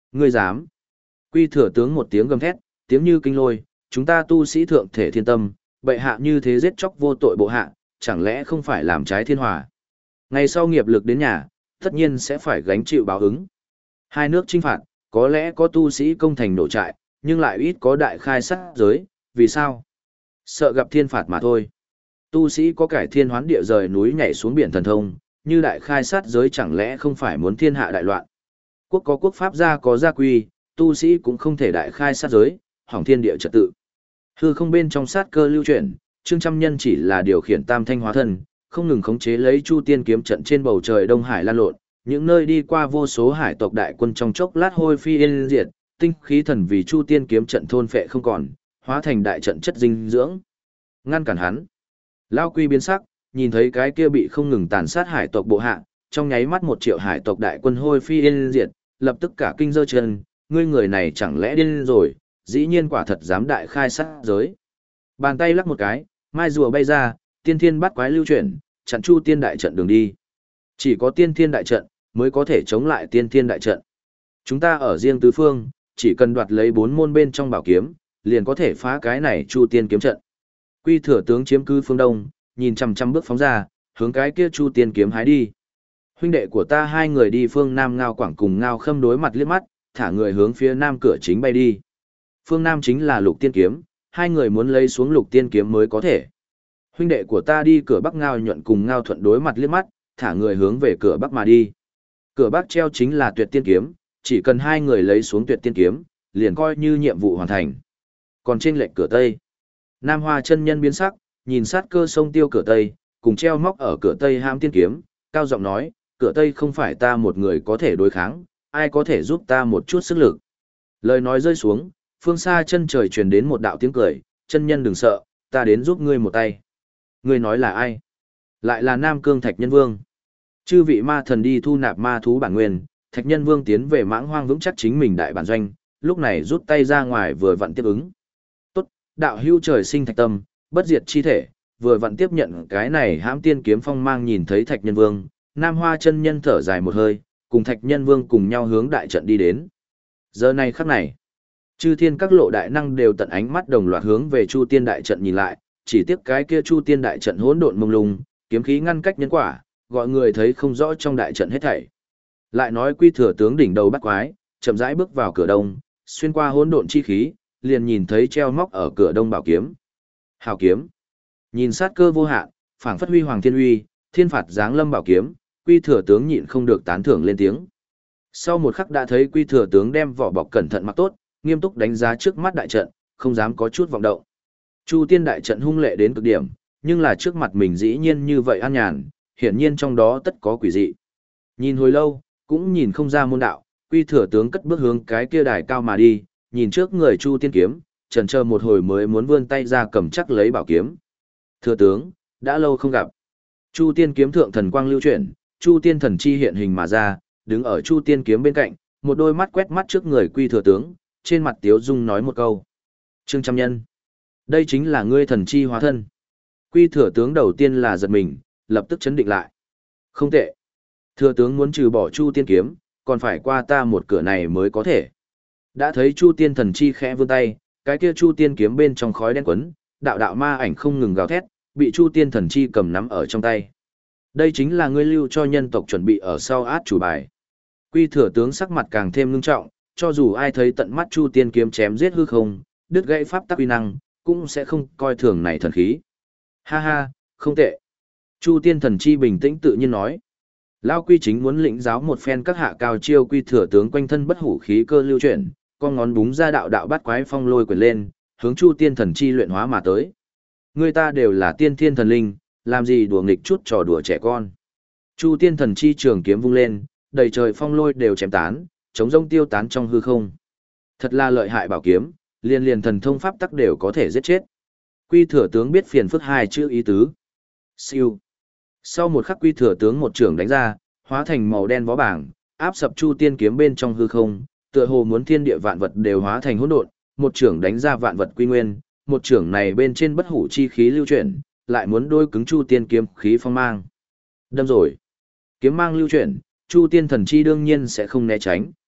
Ngươi dám? Quy thừa tướng một tiếng gầm thét, tiếng như kinh lôi, chúng ta tu sĩ thượng thể thiên tâm, bệ hạ như thế giết chóc vô tội bộ hạ, chẳng lẽ không phải làm trái thiên hòa? Ngày sau nghiệp lực đến nhà, tất nhiên sẽ phải gánh chịu báo ứng. Hai nước chinh phạt, có lẽ có tu sĩ công thành nổ trại, nhưng lại ít có đại khai sát giới, vì sao? Sợ gặp thiên phạt mà thôi. Tu sĩ có cải thiên hoán địa rời núi nhảy xuống biển thần thông, như đại khai sát giới chẳng lẽ không phải muốn thiên hạ đại loạn. Quốc có quốc pháp, gia có gia quy, tu sĩ cũng không thể đại khai sát giới, hỏng thiên địa trật tự. Hư không bên trong sát cơ lưu chuyển, Trương Trăm Nhân chỉ là điều khiển tam thanh hóa thân, không ngừng khống chế lấy Chu Tiên kiếm trận trên bầu trời Đông Hải lan lộn, những nơi đi qua vô số hải tộc đại quân trong chốc lát hôi phi yên diệt, tinh khí thần vì Chu Tiên kiếm trận thôn phệ không còn, hóa thành đại trận chất dinh dưỡng. Ngăn cản hắn. Lao Quy biến sắc, nhìn thấy cái kia bị không ngừng tàn sát hải tộc bộ hạ, trong nháy mắt một triệu hải tộc đại quân hôi phi yên diệt, lập tức cả kinh giơ chân, ngươi người này chẳng lẽ điên rồi, dĩ nhiên quả thật dám đại khai sát giới. Bàn tay lắc một cái, mai rùa bay ra, tiên thiên bắt quái lưu chuyển, chặn Chu Tiên đại trận đường đi. Chỉ có tiên thiên đại trận mới có thể chống lại tiên thiên đại trận. Chúng ta ở riêng tứ phương, chỉ cần đoạt lấy bốn môn bên trong bảo kiếm, liền có thể phá cái này Chu Tiên kiếm trận. Quy thừa tướng chiếm cứ phương đông, nhìn chằm chằm bước phóng ra, hướng cái kia Chu Tiên kiếm hái đi. Huynh đệ của ta hai người đi phương Nam Ngao Quảng cùng Ngao Khâm đối mặt liếc mắt, thả người hướng phía Nam cửa chính bay đi. Phương Nam chính là Lục Tiên kiếm, hai người muốn lấy xuống Lục Tiên kiếm mới có thể. Huynh đệ của ta đi cửa Bắc Ngao Nhuận cùng Ngao Thuận đối mặt liếc mắt, thả người hướng về cửa Bắc mà đi. Cửa Bắc treo chính là Tuyệt Tiên kiếm, chỉ cần hai người lấy xuống Tuyệt Tiên kiếm, liền coi như nhiệm vụ hoàn thành. Còn trên lệch cửa Tây, Nam Hoa chân nhân biến sắc, nhìn sát cơ sông tiêu cửa Tây, cùng treo móc ở cửa Tây Hãm Tiên kiếm, cao giọng nói, cửa Tây không phải ta một người có thể đối kháng, ai có thể giúp ta một chút sức lực. Lời nói rơi xuống, phương xa chân trời truyền đến một đạo tiếng cười, chân nhân đừng sợ, ta đến giúp ngươi một tay. Ngươi nói là ai? Lại là Nam Cương Thạch Nhân Vương. Chư vị ma thần đi thu nạp ma thú bản nguyên, Thạch Nhân Vương tiến về mãng hoang vững chắc chính mình đại bản doanh, lúc này rút tay ra ngoài vừa vặn tiếp ứng. Tốt, đạo hưu trời sinh thạch tâm, bất diệt chi thể, vừa vặn tiếp nhận cái này hãm tiên kiếm phong mang nhìn thấy Thạch Nhân Vương, Nam Hoa chân nhân thở dài một hơi, cùng Thạch Nhân Vương cùng nhau hướng đại trận đi đến. Giờ này khắc này, chư thiên các lộ đại năng đều tận ánh mắt đồng loạt hướng về Chu Tiên đại trận nhìn lại, chỉ tiếc cái kia Chu Tiên đại trận hỗn độn mông lung, kiếm khí ngăn cách nhân quả, gọi người thấy không rõ trong đại trận hết thảy. Lại nói Quy thừa tướng đỉnh đầu bắt quái, chậm rãi bước vào cửa đông, xuyên qua hỗn độn chi khí, liền nhìn thấy treo móc ở cửa đông bảo kiếm. Hào kiếm. Nhìn sát cơ vô hạn, phảng phất huy hoàng thiên uy, thiên phạt giáng lâm bảo kiếm, Quy thừa tướng nhịn không được tán thưởng lên tiếng. Sau một khắc đã thấy Quy thừa tướng đem vỏ bọc cẩn thận mặc tốt, nghiêm túc đánh giá trước mắt đại trận, không dám có chút vọng động. Chu Tiên đại trận hung lệ đến cực điểm, nhưng là trước mặt mình dĩ nhiên như vậy an nhàn, hiển nhiên trong đó tất có quỷ dị. Nhìn hồi lâu, cũng nhìn không ra môn đạo, Quy thừa tướng cất bước hướng cái kia đài cao mà đi, nhìn trước người Chu Tiên kiếm, chần chờ một hồi mới muốn vươn tay ra cầm chắc lấy bảo kiếm. Thừa tướng, đã lâu không gặp. Chu Tiên kiếm thượng thần quang lưu chuyển, Chu Tiên thần chi hiện hình mà ra, đứng ở Chu Tiên kiếm bên cạnh, một đôi mắt quét mắt trước người Quy thừa tướng, trên mặt tiếu dung nói một câu. Trương Trăm Nhân, đây chính là ngươi thần chi hóa thân. Quy thừa tướng đầu tiên là giật mình, lập tức chấn định lại. Không tệ. Thừa tướng muốn trừ bỏ Chu Tiên kiếm, còn phải qua ta một cửa này mới có thể. Đã thấy Chu Tiên thần chi khẽ vươn tay, cái kia Chu Tiên kiếm bên trong khói đen quấn, đạo đạo ma ảnh không ngừng gào thét, bị Chu Tiên thần chi cầm nắm ở trong tay. Đây chính là ngươi lưu cho nhân tộc chuẩn bị ở sau át chủ bài. Quy thừa tướng sắc mặt càng thêm ngưng trọng, cho dù ai thấy tận mắt Chu Tiên kiếm chém giết hư không, đứt gãy pháp tắc uy năng, cũng sẽ không coi thường này thần khí. Ha ha, không tệ. Chu Tiên thần chi bình tĩnh tự nhiên nói. Lão Quy chính muốn lĩnh giáo một phen các hạ cao chiêu, Quy thừa tướng quanh thân bất hủ khí cơ lưu chuyển, con ngón búng ra đạo đạo bắt quái phong lôi quyền lên, hướng Chu Tiên thần chi luyện hóa mà tới. Người ta đều là tiên thiên thần linh, làm gì đùa nghịch chút trò đùa trẻ con. Chu Tiên thần chi trường kiếm vung lên, đầy trời phong lôi đều chém tán, chống rông tiêu tán trong hư không. Thật là lợi hại bảo kiếm, liên liền thần thông pháp tắc đều có thể giết chết. Quy thừa tướng biết phiền phức hai chữ ý tứ. Siêu. Sau một khắc Quy thừa tướng một trường đánh ra, hóa thành màu đen vó bảng, áp sập Chu Tiên kiếm bên trong hư không, tựa hồ muốn thiên địa vạn vật đều hóa thành hỗn độn, một trường đánh ra vạn vật quy nguyên, một trường này bên trên bất hủ chi khí lưu chuyển, lại muốn đôi cứng Chu Tiên kiếm khí phong mang. Đâm rồi. Kiếm mang lưu chuyển, Chu Tiên thần chi đương nhiên sẽ không né tránh.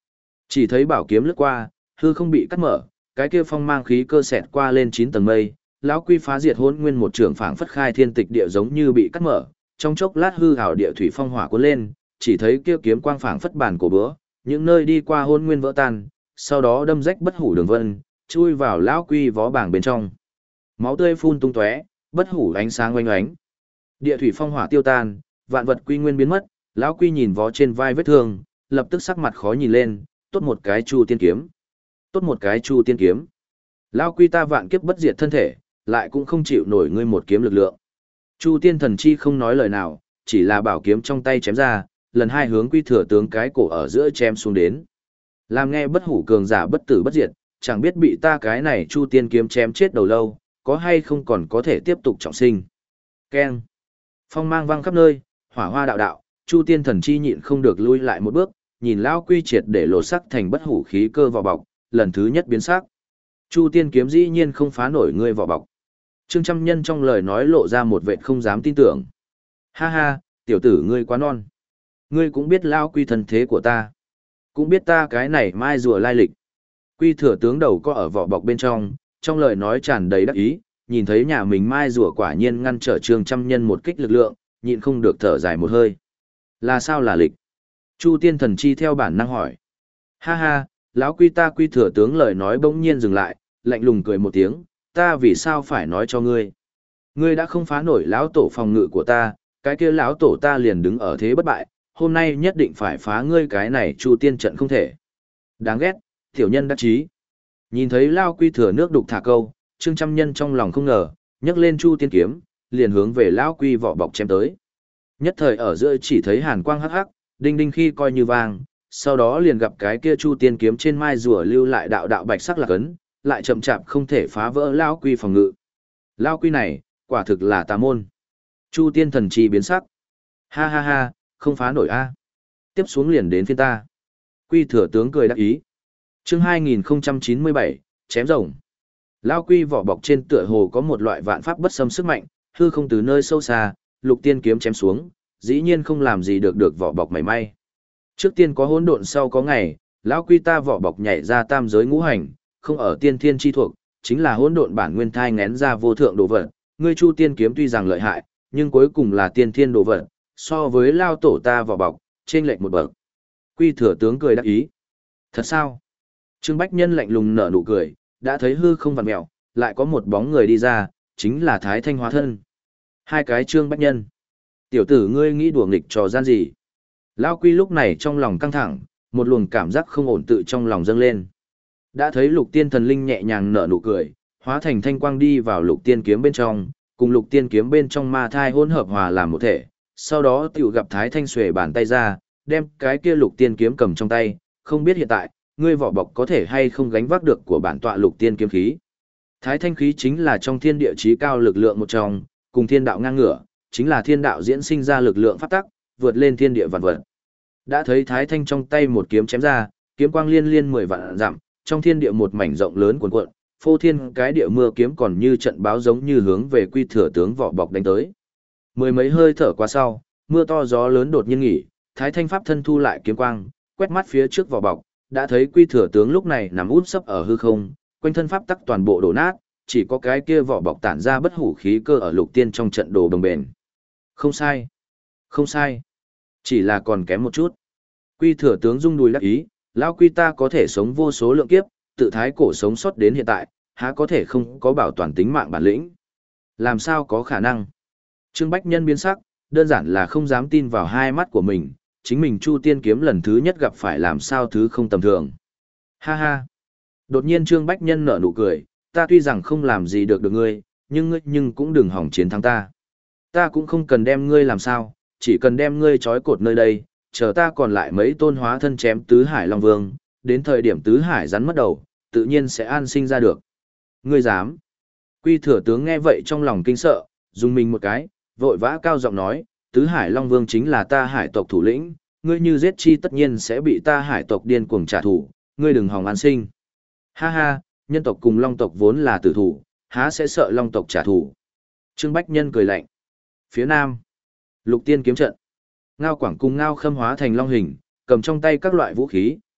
Chỉ thấy bảo kiếm lướt qua, hư không bị cắt mở, cái kia phong mang khí cơ xẹt qua lên chín tầng mây, lão quy phá diệt hỗn nguyên một trường phảng phất khai thiên tịch địa giống như bị cắt mở, trong chốc lát hư hảo địa thủy phong hỏa cuốn lên, chỉ thấy kia kiếm quang phảng phất bản cổ búa, những nơi đi qua hỗn nguyên vỡ tan, sau đó đâm rách bất hủ đường vân, chui vào lão quy vó bảng bên trong. Máu tươi phun tung tóe, bất hủ ánh sáng oanh oánh. Địa thủy phong hỏa tiêu tan, vạn vật quy nguyên biến mất, lão quy nhìn vó trên vai vết thương, lập tức sắc mặt khó nhìn lên, tốt một cái Chu tiên kiếm. Tốt một cái Chu tiên kiếm. Lão quy ta vạn kiếp bất diệt thân thể, lại cũng không chịu nổi ngươi một kiếm lực lượng. Chu tiên thần chi không nói lời nào, chỉ là bảo kiếm trong tay chém ra, lần hai hướng quy thừa tướng cái cổ ở giữa chém xuống đến. Làm nghe bất hủ cường giả bất tử bất diệt, chẳng biết bị ta cái này Chu tiên kiếm chém chết đầu lâu, có hay không còn có thể tiếp tục trọng sinh. Keng. Phong mang vang khắp nơi, hỏa hoa đạo đạo, Chu tiên thần chi nhịn không được lui lại một bước, nhìn lão quy triệt để lột sắc thành bất hủ khí cơ vỏ bọc, lần thứ nhất biến sắc. Chu tiên kiếm dĩ nhiên không phá nổi ngươi vỏ bọc. Trương Trăm Nhân trong lời nói lộ ra một vệt không dám tin tưởng. Ha ha, tiểu tử ngươi quá non. Ngươi cũng biết lão quy thần thế của ta. Cũng biết ta cái này mai rùa lai lịch. Quy thừa tướng đầu có ở vỏ bọc bên trong, trong lời nói tràn đầy đắc ý, nhìn thấy nhà mình mai rùa quả nhiên ngăn trở Trương Trăm Nhân một kích lực lượng, nhịn không được thở dài một hơi. Là sao là lịch? Chu tiên thần chi theo bản năng hỏi. Ha ha, lão quy ta quy thừa tướng lời nói bỗng nhiên dừng lại, lạnh lùng cười một tiếng, ta vì sao phải nói cho ngươi? Ngươi đã không phá nổi lão tổ phòng ngự của ta, cái kia lão tổ ta liền đứng ở thế bất bại, hôm nay nhất định phải phá ngươi cái này Chu tiên trận không thể. Đáng ghét, tiểu nhân đắc chí. Nhìn thấy lao quy thừa nước đục thả câu, Trương Trăm Nhân trong lòng không ngờ, nhấc lên Chu tiên kiếm, liền hướng về lão quy vỏ bọc chém tới. Nhất thời ở giữa chỉ thấy hàn quang hắc hắc, đinh đinh khi coi như vàng, sau đó liền gặp cái kia Chu tiên kiếm trên mai rùa lưu lại đạo đạo bạch sắc lạc ấn, lại chậm chạp không thể phá vỡ lão quy phòng ngự. Lão quy này, quả thực là tà môn. Chu tiên thần chi biến sắc. Ha ha ha, không phá nổi a. Tiếp xuống liền đến phiên ta. Quy thừa tướng cười đắc ý. Chương hai nghìn không trăm chín mươi bảy, chém rồng. Lão quy vỏ bọc trên tựa hồ có một loại vạn pháp bất xâm sức mạnh, hư không từ nơi sâu xa, lục tiên kiếm chém xuống, dĩ nhiên không làm gì được được vỏ bọc mảy may. Trước tiên có hỗn độn sau có ngày, lão quy ta vỏ bọc nhảy ra tam giới ngũ hành, không ở tiên thiên chi thuộc, chính là hỗn độn bản nguyên thai ngén ra vô thượng đồ vật. Ngươi Chu tiên kiếm tuy rằng lợi hại, nhưng cuối cùng là tiên thiên đồ vật, so với lao tổ ta vỏ bọc, trên lệch một bậc. Quy thừa tướng cười đắc ý. Thật sao? Trương Bách Nhân lạnh lùng nở nụ cười, đã thấy hư không vặn mèo, lại có một bóng người đi ra, chính là Thái Thanh hóa thân. Hai cái Trương Bách Nhân. Tiểu tử ngươi nghĩ đùa nghịch trò gian gì? Lão Quy lúc này trong lòng căng thẳng, một luồng cảm giác không ổn tự trong lòng dâng lên. Đã thấy lục tiên thần linh nhẹ nhàng nở nụ cười, hóa thành thanh quang đi vào lục tiên kiếm bên trong, cùng lục tiên kiếm bên trong ma thai hỗn hợp hòa làm một thể. Sau đó tiểu gặp Thái Thanh xuề bàn tay ra, đem cái kia lục tiên kiếm cầm trong tay, không biết hiện tại, ngươi vỏ bọc có thể hay không gánh vác được của bản tọa lục tiên kiếm khí. Thái Thanh khí chính là trong thiên địa chí cao lực lượng một trong, cùng thiên đạo ngang ngửa, chính là thiên đạo diễn sinh ra lực lượng pháp tắc, vượt lên thiên địa vạn vật. Đã thấy Thái Thanh trong tay một kiếm chém ra, kiếm quang liên liên mười vạn dặm, trong thiên địa một mảnh rộng lớn cuồn cuộn, phô thiên cái địa mưa kiếm còn như trận báo giống như hướng về Quy thừa tướng vỏ bọc đánh tới. Mười mấy hơi thở qua sau, mưa to gió lớn đột nhiên nghỉ, Thái Thanh pháp thân thu lại kiếm quang, quét mắt phía trước vỏ bọc, đã thấy Quy thừa tướng lúc này nằm út sấp ở hư không, quanh thân pháp tắc toàn bộ đổ nát, chỉ có cái kia vỏ bọc tản ra bất hủ khí cơ ở lục tiên trong trận đồ đồng bền. Không sai, không sai, chỉ là còn kém một chút. Quy thừa tướng rung đùi đắc ý, lão Quy ta có thể sống vô số lượng kiếp, tự thái cổ sống sót đến hiện tại, há có thể không có bảo toàn tính mạng bản lĩnh? Làm sao có khả năng? Trương Bách Nhân biến sắc, đơn giản là không dám tin vào hai mắt của mình, chính mình Chu tiên kiếm lần thứ nhất gặp phải làm sao thứ không tầm thường. Ha ha. Đột nhiên Trương Bách Nhân nở nụ cười, ta tuy rằng không làm gì được được ngươi, nhưng ngươi nhưng cũng đừng hỏng chiến thắng ta. Ta cũng không cần đem ngươi làm sao, chỉ cần đem ngươi trói cột nơi đây, chờ ta còn lại mấy tôn hóa thân chém tứ hải long vương, đến thời điểm tứ hải rắn mất đầu, tự nhiên sẽ an sinh ra được. Ngươi dám? Quy thừa tướng nghe vậy trong lòng kinh sợ, dùng mình một cái, vội vã cao giọng nói, tứ hải long vương chính là ta hải tộc thủ lĩnh, ngươi như giết chi tất nhiên sẽ bị ta hải tộc điên cuồng trả thù, ngươi đừng hòng an sinh. Ha ha, nhân tộc cùng long tộc vốn là tử thủ, há sẽ sợ long tộc trả thù. Trương Bách Nhân cười lạnh. Phía nam, lục tiên kiếm trận. Ngao Quảng cùng Ngao Khâm hóa thành long hình, cầm trong tay các loại vũ khí,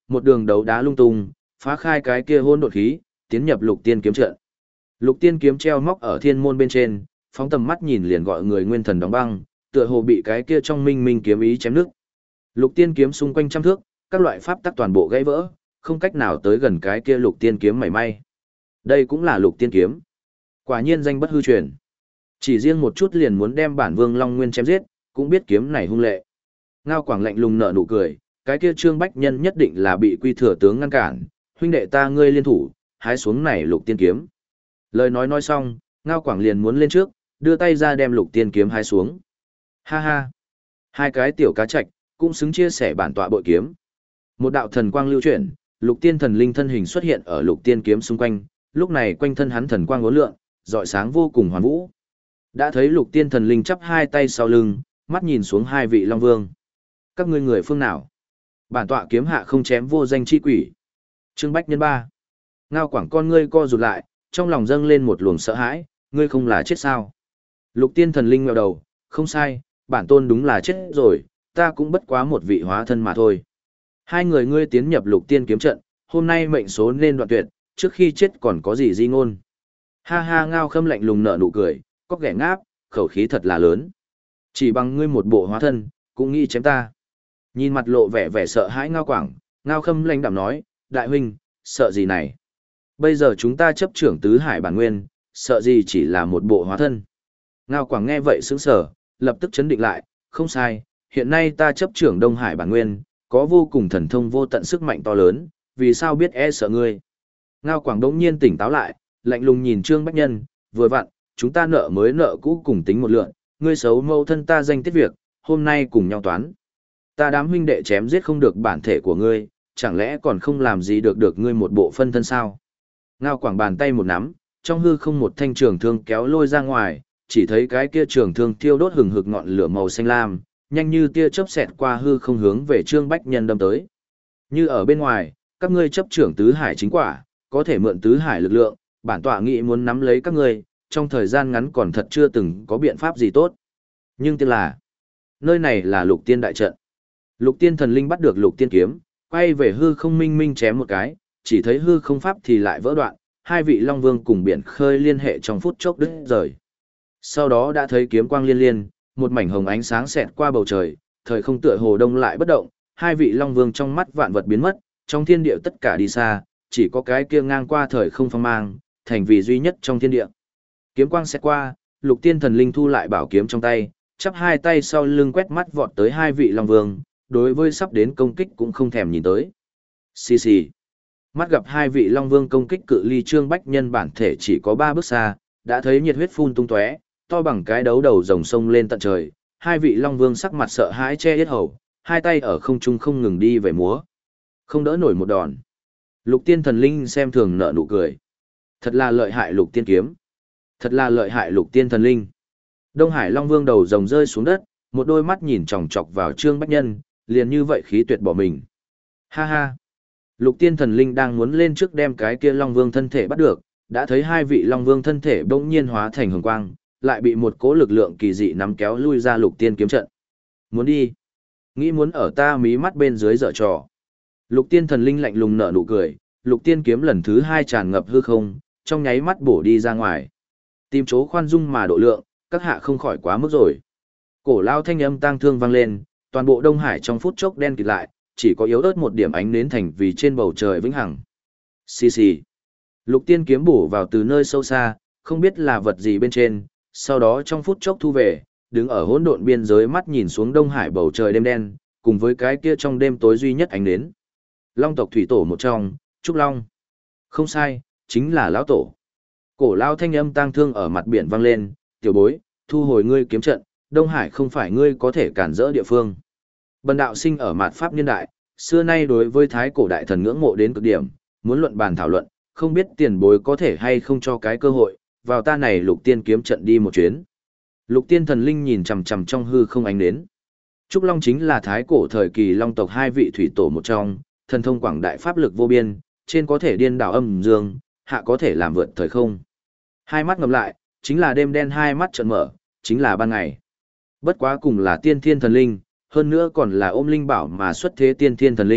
một đường đấu đá lung tung, phá khai cái kia hỗn độn khí, tiến nhập lục tiên kiếm trận. Lục tiên kiếm treo móc ở thiên môn bên trên, phóng tầm mắt nhìn liền gọi người nguyên thần đóng băng, tựa hồ bị cái kia trong minh minh kiếm ý chém nước. Lục tiên kiếm xung quanh trăm thước, các loại pháp tắc toàn bộ gãy vỡ, không cách nào tới gần cái kia lục tiên kiếm mảy may. Đây cũng là lục tiên kiếm. Quả nhiên danh bất hư truyền. Chỉ riêng một chút liền muốn đem bản Vương Long Nguyên chém giết, cũng biết kiếm này hung lệ. Ngao Quảng lạnh lùng nở nụ cười, cái kia Trương Bách Nhân nhất định là bị Quy Thừa tướng ngăn cản, huynh đệ ta ngươi liên thủ, hái xuống này lục tiên kiếm. Lời nói nói xong, Ngao Quảng liền muốn lên trước, đưa tay ra đem lục tiên kiếm hái xuống. Ha ha, hai cái tiểu cá trạch cũng xứng chia sẻ bản tọa bội kiếm. Một đạo thần quang lưu chuyển, lục tiên thần linh thân hình xuất hiện ở lục tiên kiếm xung quanh, lúc này quanh thân hắn thần quang uốn lượn, rọi sáng vô cùng hoàn vũ. Đã thấy lục tiên thần linh chắp hai tay sau lưng, mắt nhìn xuống hai vị long vương. Các ngươi người phương nào? Bản tọa kiếm hạ không chém vô danh chi quỷ. Trương Bách Nhân ba. Ngao Quảng con ngươi co rụt lại, trong lòng dâng lên một luồng sợ hãi, ngươi không là chết sao? Lục tiên thần linh ngẹo đầu, không sai, bản tôn đúng là chết rồi, ta cũng bất quá một vị hóa thân mà thôi. Hai người ngươi tiến nhập lục tiên kiếm trận, hôm nay mệnh số nên đoạn tuyệt, trước khi chết còn có gì di ngôn. Ha ha, Ngao Khâm lạnh lùng nở nụ cười, cóc ghẻ ngáp, khẩu khí thật là lớn. Chỉ bằng ngươi một bộ hóa thân, cũng nghĩ chém ta. Nhìn mặt lộ vẻ vẻ sợ hãi Ngao Quảng, Ngao Khâm lạnh đạm nói, đại huynh, sợ gì này? Bây giờ chúng ta chấp trưởng tứ hải bản nguyên, sợ gì chỉ là một bộ hóa thân. Ngao Quảng nghe vậy sững sờ, lập tức chấn định lại, không sai, hiện nay ta chấp trưởng Đông Hải bản nguyên, có vô cùng thần thông vô tận sức mạnh to lớn, vì sao biết e sợ ngươi. Ngao Quảng đống nhiên tỉnh táo lại, lạnh lùng nhìn Trương Bách Nhân, vừa vặn, chúng ta nợ mới nợ cũ cùng tính một lượng, ngươi xấu mâu thân ta danh tiết việc, hôm nay cùng nhau toán. Ta đám huynh đệ chém giết không được bản thể của ngươi, chẳng lẽ còn không làm gì được được ngươi một bộ phân thân sao? Ngao Quảng bàn tay một nắm, trong hư không một thanh trường thương kéo lôi ra ngoài, chỉ thấy cái kia trường thương thiêu đốt hừng hực ngọn lửa màu xanh lam, nhanh như tia chớp xẹt qua hư không hướng về Trương Bách Nhân đâm tới. Như ở bên ngoài, các ngươi chấp trưởng tứ hải chính quả, có thể mượn tứ hải lực lượng, bản tọa nghĩ muốn nắm lấy các ngươi, trong thời gian ngắn còn thật chưa từng có biện pháp gì tốt. Nhưng tiếc là, nơi này là lục tiên đại trận. Lục tiên thần linh bắt được lục tiên kiếm, quay về hư không minh minh chém một cái, chỉ thấy hư không pháp thì lại vỡ đoạn, hai vị long vương cùng biển khơi liên hệ trong phút chốc đứt rời. Sau đó đã thấy kiếm quang liên liên, một mảnh hồng ánh sáng xẹt qua bầu trời, thời không tựa hồ đông lại bất động, hai vị long vương trong mắt vạn vật biến mất, trong thiên địa tất cả đi xa, chỉ có cái kia ngang qua thời không phong mang, thành vì duy nhất trong thiên địa. Kiếm quang xẹt qua, lục tiên thần linh thu lại bảo kiếm trong tay, chắp hai tay sau lưng quét mắt vọt tới hai vị long vương, đối với sắp đến công kích cũng không thèm nhìn tới. Xì xì. Mắt gặp hai vị long vương công kích cự ly Trương Bách Nhân bản thể chỉ có ba bước xa, đã thấy nhiệt huyết phun tung tóe, to bằng cái đấu đầu rồng sông lên tận trời, hai vị long vương sắc mặt sợ hãi che yết hầu, hai tay ở không trung không ngừng đi về múa. Không đỡ nổi một đòn. Lục tiên thần linh xem thường nở nụ cười. Thật là lợi hại lục tiên kiếm. Thật là lợi hại lục tiên thần linh. Đông Hải Long Vương đầu rồng rơi xuống đất, một đôi mắt nhìn chòng chọc vào Trương Bách Nhân, liền như vậy khí tuyệt bỏ mình. Ha ha. Lục tiên thần linh đang muốn lên trước đem cái kia Long Vương thân thể bắt được, đã thấy hai vị Long Vương thân thể bỗng nhiên hóa thành hồng quang, lại bị một cỗ lực lượng kỳ dị nắm kéo lui ra lục tiên kiếm trận. Muốn đi? Nghĩ muốn ở ta mí mắt bên dưới dở trò. Lục tiên thần linh lạnh lùng nở nụ cười, lục tiên kiếm lần thứ hai tràn ngập hư không, trong nháy mắt bổ đi ra ngoài. Tìm chỗ khoan dung mà độ lượng, các hạ không khỏi quá mức rồi. Cổ lao thanh âm tang thương vang lên, toàn bộ Đông Hải trong phút chốc đen kịt lại, chỉ có yếu ớt một điểm ánh nến thành vì trên bầu trời vĩnh hằng. Xì xì. Lục tiên kiếm bổ vào từ nơi sâu xa, không biết là vật gì bên trên, sau đó trong phút chốc thu về, đứng ở hỗn độn biên giới mắt nhìn xuống Đông Hải bầu trời đêm đen, cùng với cái kia trong đêm tối duy nhất ánh nến. Long tộc thủy tổ một trong, Trúc Long. Không sai, chính là lão tổ. Cổ lao thanh âm tang thương ở mặt biển vang lên, tiểu bối, thu hồi ngươi kiếm trận, Đông Hải không phải ngươi có thể cản rỡ địa phương. Bần đạo sinh ở mạt pháp niên đại, xưa nay đối với thái cổ đại thần ngưỡng mộ đến cực điểm, muốn luận bàn thảo luận, không biết tiền bối có thể hay không cho cái cơ hội, vào ta này lục tiên kiếm trận đi một chuyến. Lục tiên thần linh nhìn chằm chằm trong hư không ánh đến. Trúc Long chính là thái cổ thời kỳ long tộc hai vị thủy tổ một trong, thần thông quảng đại pháp lực vô biên, trên có thể điên đảo âm dương, hạ có thể làm vượt thời không. Hai mắt ngập lại, chính là đêm đen hai mắt trợn mở, chính là ban ngày. Bất quá cùng là tiên thiên thần linh, hơn nữa còn là ôm linh bảo mà xuất thế tiên thiên thần linh,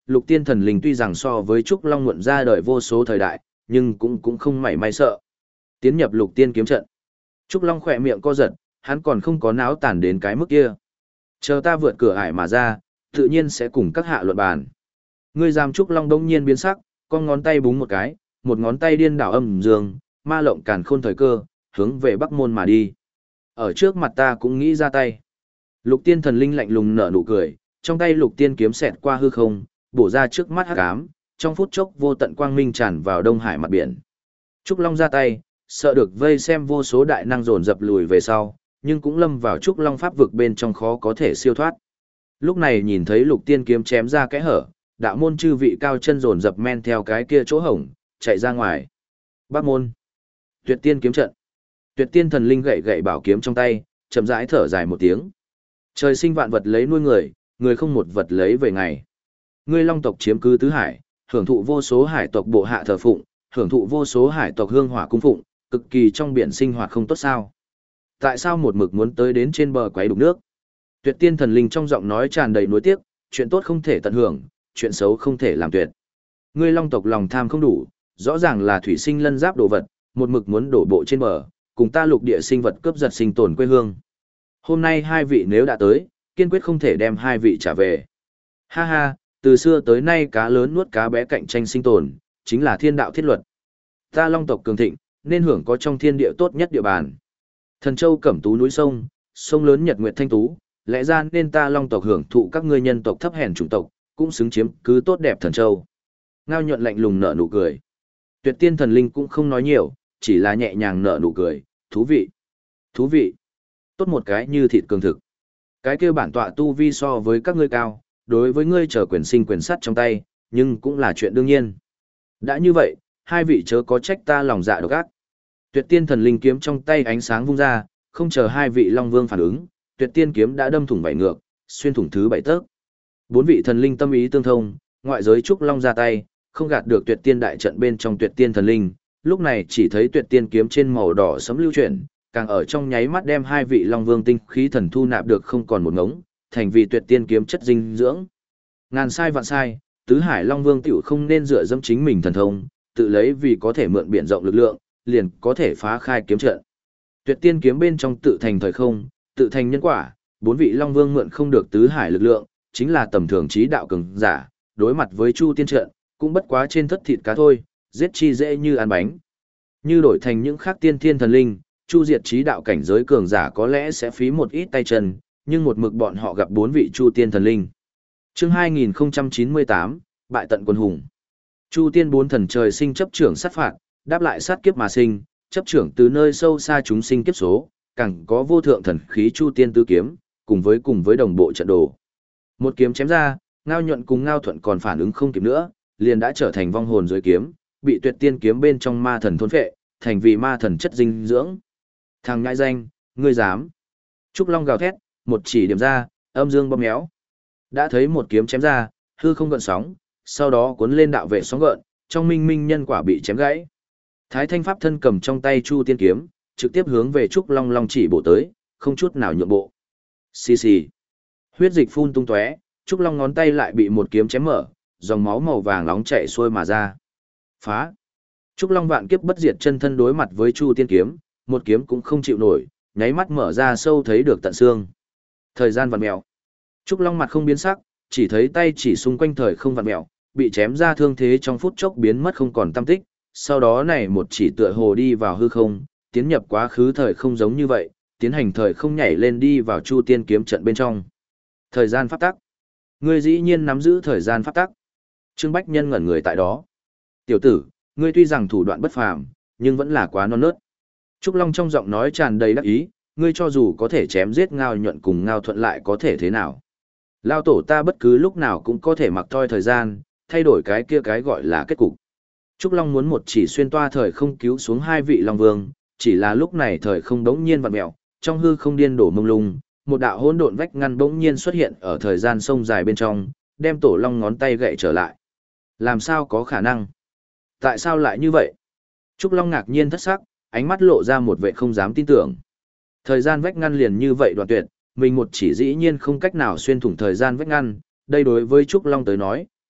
lục tiên thần linh tuy rằng so với Trúc Long muộn ra đời vô số thời đại, nhưng cũng cũng không mảy may sợ. Tiến nhập lục tiên kiếm trận. Trúc Long khỏe miệng co giật, hắn còn không có náo tàn đến cái mức kia. Chờ ta vượt cửa ải mà ra, tự nhiên sẽ cùng các hạ luận bàn. Ngươi giam Trúc Long đông nhiên biến sắc, con ngón tay búng một cái, một ngón tay điên đảo âm dương, ma lộng càn khôn thời cơ, hướng về Bắc Môn mà đi. Ở trước mặt ta cũng nghĩ ra tay. Lục tiên thần linh lạnh lùng nở nụ cười, trong tay lục tiên kiếm xẹt qua hư không, bổ ra trước mắt hắc ám, trong phút chốc vô tận quang minh tràn vào Đông Hải mặt biển. Trúc Long ra tay, sợ được vây xem vô số đại năng dồn dập lùi về sau, nhưng cũng lâm vào Trúc Long pháp vực bên trong khó có thể siêu thoát. Lúc này nhìn thấy lục tiên kiếm chém ra kẽ hở, đạo môn chư vị cao chân dồn dập men theo cái kia chỗ hổng, chạy ra ngoài. Bắc môn. Tuyệt tiên kiếm trận. Tuyệt tiên thần linh gậy gậy bảo kiếm trong tay, chậm rãi thở dài một tiếng. Trời sinh vạn vật lấy nuôi người, người không một vật lấy về ngày. Ngươi Long tộc chiếm cứ tứ hải, hưởng thụ vô số hải tộc bộ hạ thờ phụng, hưởng thụ vô số hải tộc hương hỏa cung phụng, cực kỳ trong biển sinh hoạt không tốt sao? Tại sao một mực muốn tới đến trên bờ quấy đục nước? Tuyệt tiên thần linh trong giọng nói tràn đầy nuối tiếc, chuyện tốt không thể tận hưởng, chuyện xấu không thể làm tuyệt. Ngươi Long tộc lòng tham không đủ, rõ ràng là thủy sinh lân giáp đồ vật, một mực muốn đổ bộ trên bờ, cùng ta lục địa sinh vật cướp giật sinh tồn quê hương. Hôm nay hai vị nếu đã tới, kiên quyết không thể đem hai vị trả về. Ha ha, từ xưa tới nay cá lớn nuốt cá bé cạnh tranh sinh tồn, chính là thiên đạo thiết luật. Ta Long tộc cường thịnh, nên hưởng có trong thiên địa tốt nhất địa bàn. Thần châu cẩm tú núi sông, sông lớn nhật nguyệt thanh tú, lẽ ra nên ta Long tộc hưởng thụ các ngươi nhân tộc thấp hèn chủng tộc, cũng xứng chiếm cứ tốt đẹp thần châu. Ngao nhuận lạnh lùng nở nụ cười. Tuyệt tiên thần linh cũng không nói nhiều, chỉ là nhẹ nhàng nở nụ cười, thú vị. Thú vị. Tốt một cái như thịt cường thực. Cái kia bản tọa tu vi so với các ngươi cao, đối với ngươi chờ quyền sinh quyền sắt trong tay, nhưng cũng là chuyện đương nhiên. Đã như vậy, hai vị chớ có trách ta lòng dạ độc ác. Tuyệt tiên thần linh kiếm trong tay ánh sáng vung ra, không chờ hai vị Long Vương phản ứng, tuyệt tiên kiếm đã đâm thủng bảy ngược, xuyên thủng thứ bảy tấc. Bốn vị thần linh tâm ý tương thông, ngoại giới Trúc Long ra tay, không gạt được tuyệt tiên đại trận bên trong tuyệt tiên thần linh, lúc này chỉ thấy tuyệt tiên kiếm trên màu đỏ sấm lưu chuyển, càng ở trong nháy mắt đem hai vị Long Vương tinh khí thần thu nạp được không còn một ngống, thành vì tuyệt tiên kiếm chất dinh dưỡng. Ngàn sai vạn sai, tứ hải Long Vương tiểu không nên dựa dẫm chính mình thần thông, tự lấy vì có thể mượn biển rộng lực lượng, liền có thể phá khai kiếm trận. Tuyệt tiên kiếm bên trong tự thành thời không, tự thành nhân quả, bốn vị Long Vương mượn không được tứ hải lực lượng, chính là tầm thường trí đạo cường giả, đối mặt với Chu tiên trận, cũng bất quá trên thất thịt cá thôi, giết chi dễ như ăn bánh. Như đổi thành những khác tiên thiên thần linh, Chu diệt trí đạo cảnh giới cường giả có lẽ sẽ phí một ít tay chân, nhưng một mực bọn họ gặp bốn vị Chu tiên thần linh. Chương hai nghìn không trăm chín mươi tám, bại tận quân hùng. Chu tiên bốn thần trời sinh chấp trưởng sát phạt, đáp lại sát kiếp mà sinh, chấp trưởng từ nơi sâu xa chúng sinh kiếp số, càng có vô thượng thần khí Chu tiên tứ kiếm, cùng với cùng với đồng bộ trận đồ. Một kiếm chém ra, Ngao Nhuận cùng Ngao Thuận còn phản ứng không kịp nữa, liền đã trở thành vong hồn dưới kiếm, bị tuyệt tiên kiếm bên trong ma thần thôn phệ, thành vì ma thần chất dinh dưỡng. Thằng ngại danh, ngươi dám. Trúc Long gào thét, một chỉ điểm ra, âm dương bóp méo. Đã thấy một kiếm chém ra, hư không gợn sóng, sau đó cuốn lên đạo vệ sóng gợn, trong minh minh nhân quả bị chém gãy. Thái Thanh Pháp thân cầm trong tay Chu tiên kiếm, trực tiếp hướng về Trúc Long Long chỉ bổ tới, không chút nào nhượng bộ. Xì xì. Huyết dịch phun tung tóe, Trúc Long ngón tay lại bị một kiếm chém mở, dòng máu màu vàng nóng chảy xuôi mà ra. Phá. Trúc Long vạn kiếp bất diệt chân thân đối mặt với Chu tiên kiếm, một kiếm cũng không chịu nổi, nháy mắt mở ra sâu thấy được tận xương. Thời gian vặn mèo. Trúc Long mặt không biến sắc, chỉ thấy tay chỉ xung quanh thời không vặn mèo, bị chém ra thương thế trong phút chốc biến mất không còn tăm tích, sau đó này một chỉ tựa hồ đi vào hư không, tiến nhập quá khứ thời không giống như vậy, tiến hành thời không nhảy lên đi vào Chu tiên kiếm trận bên trong. Thời gian pháp tắc. Ngươi dĩ nhiên nắm giữ thời gian pháp tắc. Trương Bách Nhân ngẩn người tại đó. Tiểu tử, ngươi tuy rằng thủ đoạn bất phàm, nhưng vẫn là quá non nớt. Trúc Long trong giọng nói tràn đầy đắc ý, ngươi cho dù có thể chém giết Ngao Nhuận cùng Ngao Thuận lại có thể thế nào. Lao tổ ta bất cứ lúc nào cũng có thể mặc thoi thời gian, thay đổi cái kia cái gọi là kết cục. Trúc Long muốn một chỉ xuyên toa thời không cứu xuống hai vị Long Vương, chỉ là lúc này thời không đống nhiên vặn mèo, trong hư không điên đổ mông lung, một đạo hỗn độn vách ngăn bỗng nhiên xuất hiện ở thời gian sông dài bên trong, đem Tổ Long ngón tay gậy trở lại. Làm sao có khả năng? Tại sao lại như vậy? Trúc Long ngạc nhiên thất sắc, ánh mắt lộ ra một vẻ không dám tin tưởng. Thời gian vách ngăn liền như vậy đoạn tuyệt, mình một chỉ dĩ nhiên không cách nào xuyên thủng thời gian vách ngăn, đây đối với Trúc Long tới nói,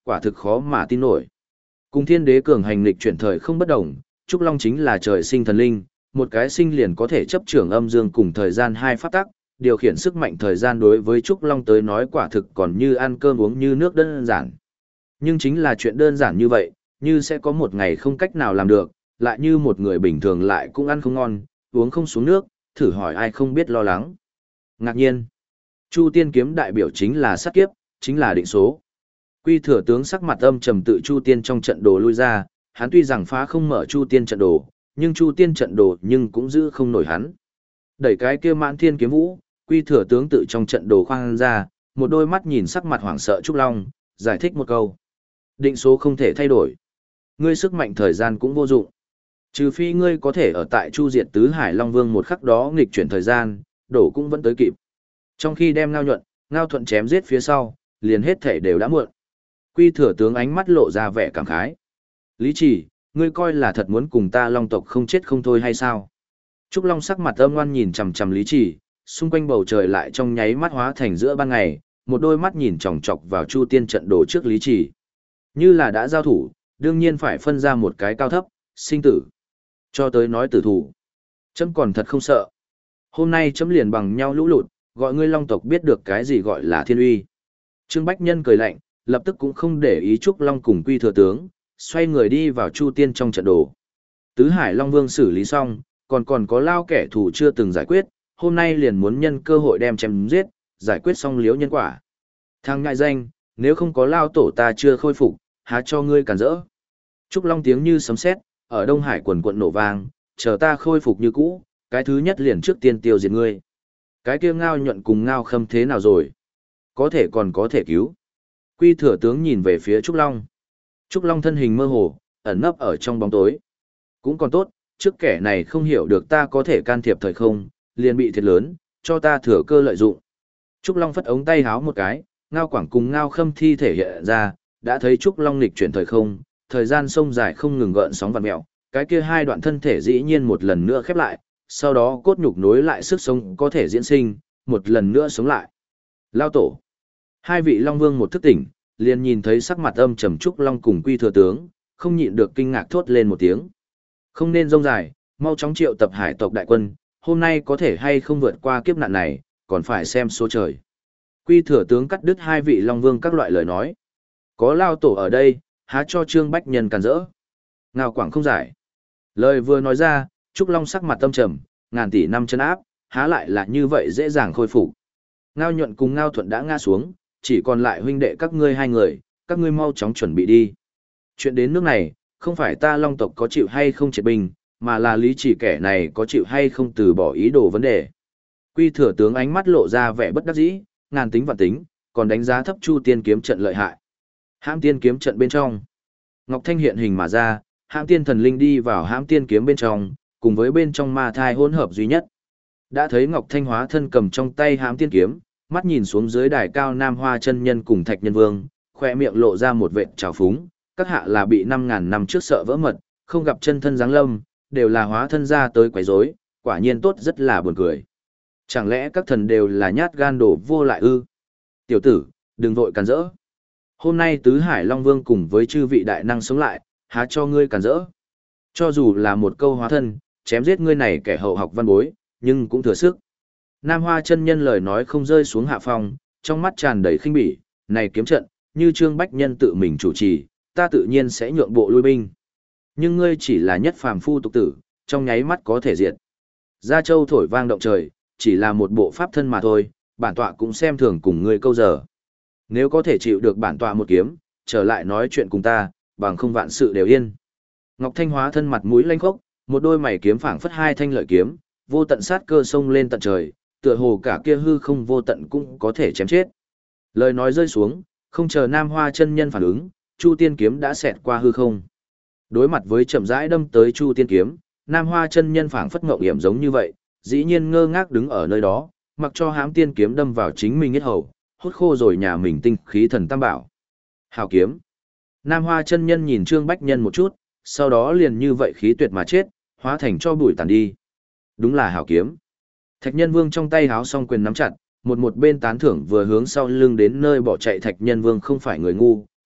quả thực khó mà tin nổi. Cùng thiên đế cường hành lịch chuyển thời không bất đồng, Trúc Long chính là trời sinh thần linh, một cái sinh liền có thể chấp trưởng âm dương cùng thời gian hai pháp tắc, điều khiển sức mạnh thời gian đối với Trúc Long tới nói quả thực còn như ăn cơm uống như nước đơn giản. Nhưng chính là chuyện đơn giản như vậy, như sẽ có một ngày không cách nào làm được, lại như một người bình thường lại cũng ăn không ngon, uống không xuống nước, thử hỏi ai không biết lo lắng. Ngạc nhiên, Chu Tiên kiếm đại biểu chính là sát kiếp, chính là định số. Quy Thừa tướng sắc mặt âm trầm tự Chu Tiên trong trận đồ lui ra, hắn tuy rằng phá không mở Chu Tiên trận đồ, nhưng Chu Tiên trận đồ nhưng cũng giữ không nổi hắn. Đẩy cái kia Mãn Thiên kiếm vũ, Quy Thừa tướng tự trong trận đồ khoang ra, một đôi mắt nhìn sắc mặt hoảng sợ Trúc Long, giải thích một câu. Định số không thể thay đổi. Ngươi sức mạnh thời gian cũng vô dụng. Trừ phi ngươi có thể ở tại Chu Diệt Tứ Hải Long Vương một khắc đó nghịch chuyển thời gian, đổ cũng vẫn tới kịp. Trong khi đem Ngao Nhuận, Ngao Thuận chém giết phía sau, liền hết thể đều đã muộn. Quy Thừa tướng ánh mắt lộ ra vẻ cảm khái. Lý Chỉ, ngươi coi là thật muốn cùng ta Long tộc không chết không thôi hay sao? Trúc Long sắc mặt âm ngoan nhìn chằm chằm Lý Chỉ, xung quanh bầu trời lại trong nháy mắt hóa thành giữa ban ngày, một đôi mắt nhìn chòng chọc vào Chu Tiên trận đồ trước Lý Chỉ. Như là đã giao thủ, đương nhiên phải phân ra một cái cao thấp, sinh tử. Cho tới nói tử thủ. Chấm còn thật không sợ. Hôm nay chấm liền bằng nhau lũ lụt, gọi ngươi Long tộc biết được cái gì gọi là thiên uy. Trương Bách Nhân cười lạnh, lập tức cũng không để ý Trúc Long cùng Quy Thừa tướng, xoay người đi vào Chu Tiên trong trận đồ. Tứ Hải Long Vương xử lý xong, còn còn có lao kẻ thù chưa từng giải quyết, hôm nay liền muốn nhân cơ hội đem chém giết, giải quyết xong liếu nhân quả. Thằng ngại danh, nếu không có lao tổ ta chưa khôi phục, há cho ngươi cản rỡ. Trúc Long tiếng như sấm sét, ở Đông Hải quần quận nổ vang, chờ ta khôi phục như cũ, cái thứ nhất liền trước tiên tiêu diệt ngươi. Cái kia Ngao Nhuận cùng Ngao Khâm thế nào rồi? Có thể còn có thể cứu. Quy Thừa tướng nhìn về phía Trúc Long. Trúc Long thân hình mơ hồ, ẩn nấp ở trong bóng tối. Cũng còn tốt, trước kẻ này không hiểu được ta có thể can thiệp thời không, liền bị thiệt lớn, cho ta thừa cơ lợi dụng. Trúc Long phất ống tay háo một cái, Ngao Quảng cùng Ngao Khâm thi thể hiện ra, đã thấy Trúc Long nghịch chuyển thời không, thời gian sông dài không ngừng gợn sóng vặn mèo, cái kia hai đoạn thân thể dĩ nhiên một lần nữa khép lại, sau đó cốt nhục nối lại sức sống có thể diễn sinh, một lần nữa sống lại. Lao tổ. Hai vị Long Vương một thức tỉnh, liền nhìn thấy sắc mặt âm trầm Trúc Long cùng Quy Thừa tướng, không nhịn được kinh ngạc thốt lên một tiếng. Không nên rông dài, mau chóng triệu tập hải tộc đại quân, hôm nay có thể hay không vượt qua kiếp nạn này, còn phải xem số trời. Quy Thừa tướng cắt đứt hai vị Long Vương các loại lời nói. Có Lao tổ ở đây, há cho Trương Bách Nhân cản rỡ. Ngao Quảng không giải. Lời vừa nói ra, Trúc Long sắc mặt tâm trầm, ngàn tỷ năm chân áp, há lại là như vậy dễ dàng khôi phục. Ngao Nhuận cùng Ngao Thuận đã ngã xuống, chỉ còn lại huynh đệ các ngươi hai người, các ngươi mau chóng chuẩn bị đi. Chuyện đến nước này, không phải ta Long tộc có chịu hay không triệt binh, mà là Lý Chỉ kẻ này có chịu hay không từ bỏ ý đồ vấn đề. Quy Thừa tướng ánh mắt lộ ra vẻ bất đắc dĩ, ngàn tính vạn tính, còn đánh giá thấp Chu Tiên kiếm trận lợi hại. Hãm Tiên kiếm trận bên trong, Ngọc Thanh hiện hình mà ra, Hãm Tiên thần linh đi vào Hãm Tiên kiếm bên trong, cùng với bên trong ma thai hỗn hợp duy nhất. Đã thấy Ngọc Thanh hóa thân cầm trong tay Hãm Tiên kiếm, mắt nhìn xuống dưới đài cao Nam Hoa chân nhân cùng Thạch Nhân Vương, khoe miệng lộ ra một vệt trào phúng, các hạ là bị năm ngàn năm trước sợ vỡ mật, không gặp chân thân giáng lâm, đều là hóa thân ra tới quấy rối, quả nhiên tốt rất là buồn cười. Chẳng lẽ các thần đều là nhát gan đổ vô lại ư? Tiểu tử, đừng vội cản rỡ. Hôm nay Tứ Hải Long Vương cùng với chư vị đại năng sống lại, há cho ngươi cản rỡ. Cho dù là một câu hóa thân, chém giết ngươi này kẻ hậu học văn bối, nhưng cũng thừa sức. Nam Hoa chân nhân lời nói không rơi xuống hạ phong, trong mắt tràn đầy khinh bỉ, này kiếm trận, như Trương Bách Nhân tự mình chủ trì, ta tự nhiên sẽ nhượng bộ lui binh. Nhưng ngươi chỉ là nhất phàm phu tục tử, trong nháy mắt có thể diệt. Gia Châu thổi vang động trời, chỉ là một bộ pháp thân mà thôi, bản tọa cũng xem thường cùng ngươi câu giờ. Nếu có thể chịu được bản tọa một kiếm, trở lại nói chuyện cùng ta, bằng không vạn sự đều yên. Ngọc Thanh hóa thân mặt mũi lanh khốc, một đôi mày kiếm phảng phất hai thanh lợi kiếm, vô tận sát cơ sông lên tận trời, tựa hồ cả kia hư không vô tận cũng có thể chém chết. Lời nói rơi xuống, không chờ Nam Hoa chân nhân phản ứng, Chu Tiên kiếm đã xẹt qua hư không. Đối mặt với chậm rãi đâm tới Chu Tiên kiếm, Nam Hoa chân nhân phảng phất ngộng hiểm giống như vậy, dĩ nhiên ngơ ngác đứng ở nơi đó, mặc cho Hãm Tiên kiếm đâm vào chính mình yết hầu, hút khô rồi nhà mình tinh khí thần tam bảo. Hào kiếm. Nam Hoa chân nhân nhìn Trương Bách Nhân một chút, sau đó liền như vậy khí tuyệt mà chết, hóa thành cho bụi tàn đi. Đúng là hào kiếm. Thạch Nhân Vương trong tay háo song quyền nắm chặt, một một bên tán thưởng vừa hướng sau lưng đến nơi bỏ chạy Thạch Nhân Vương không phải người ngu,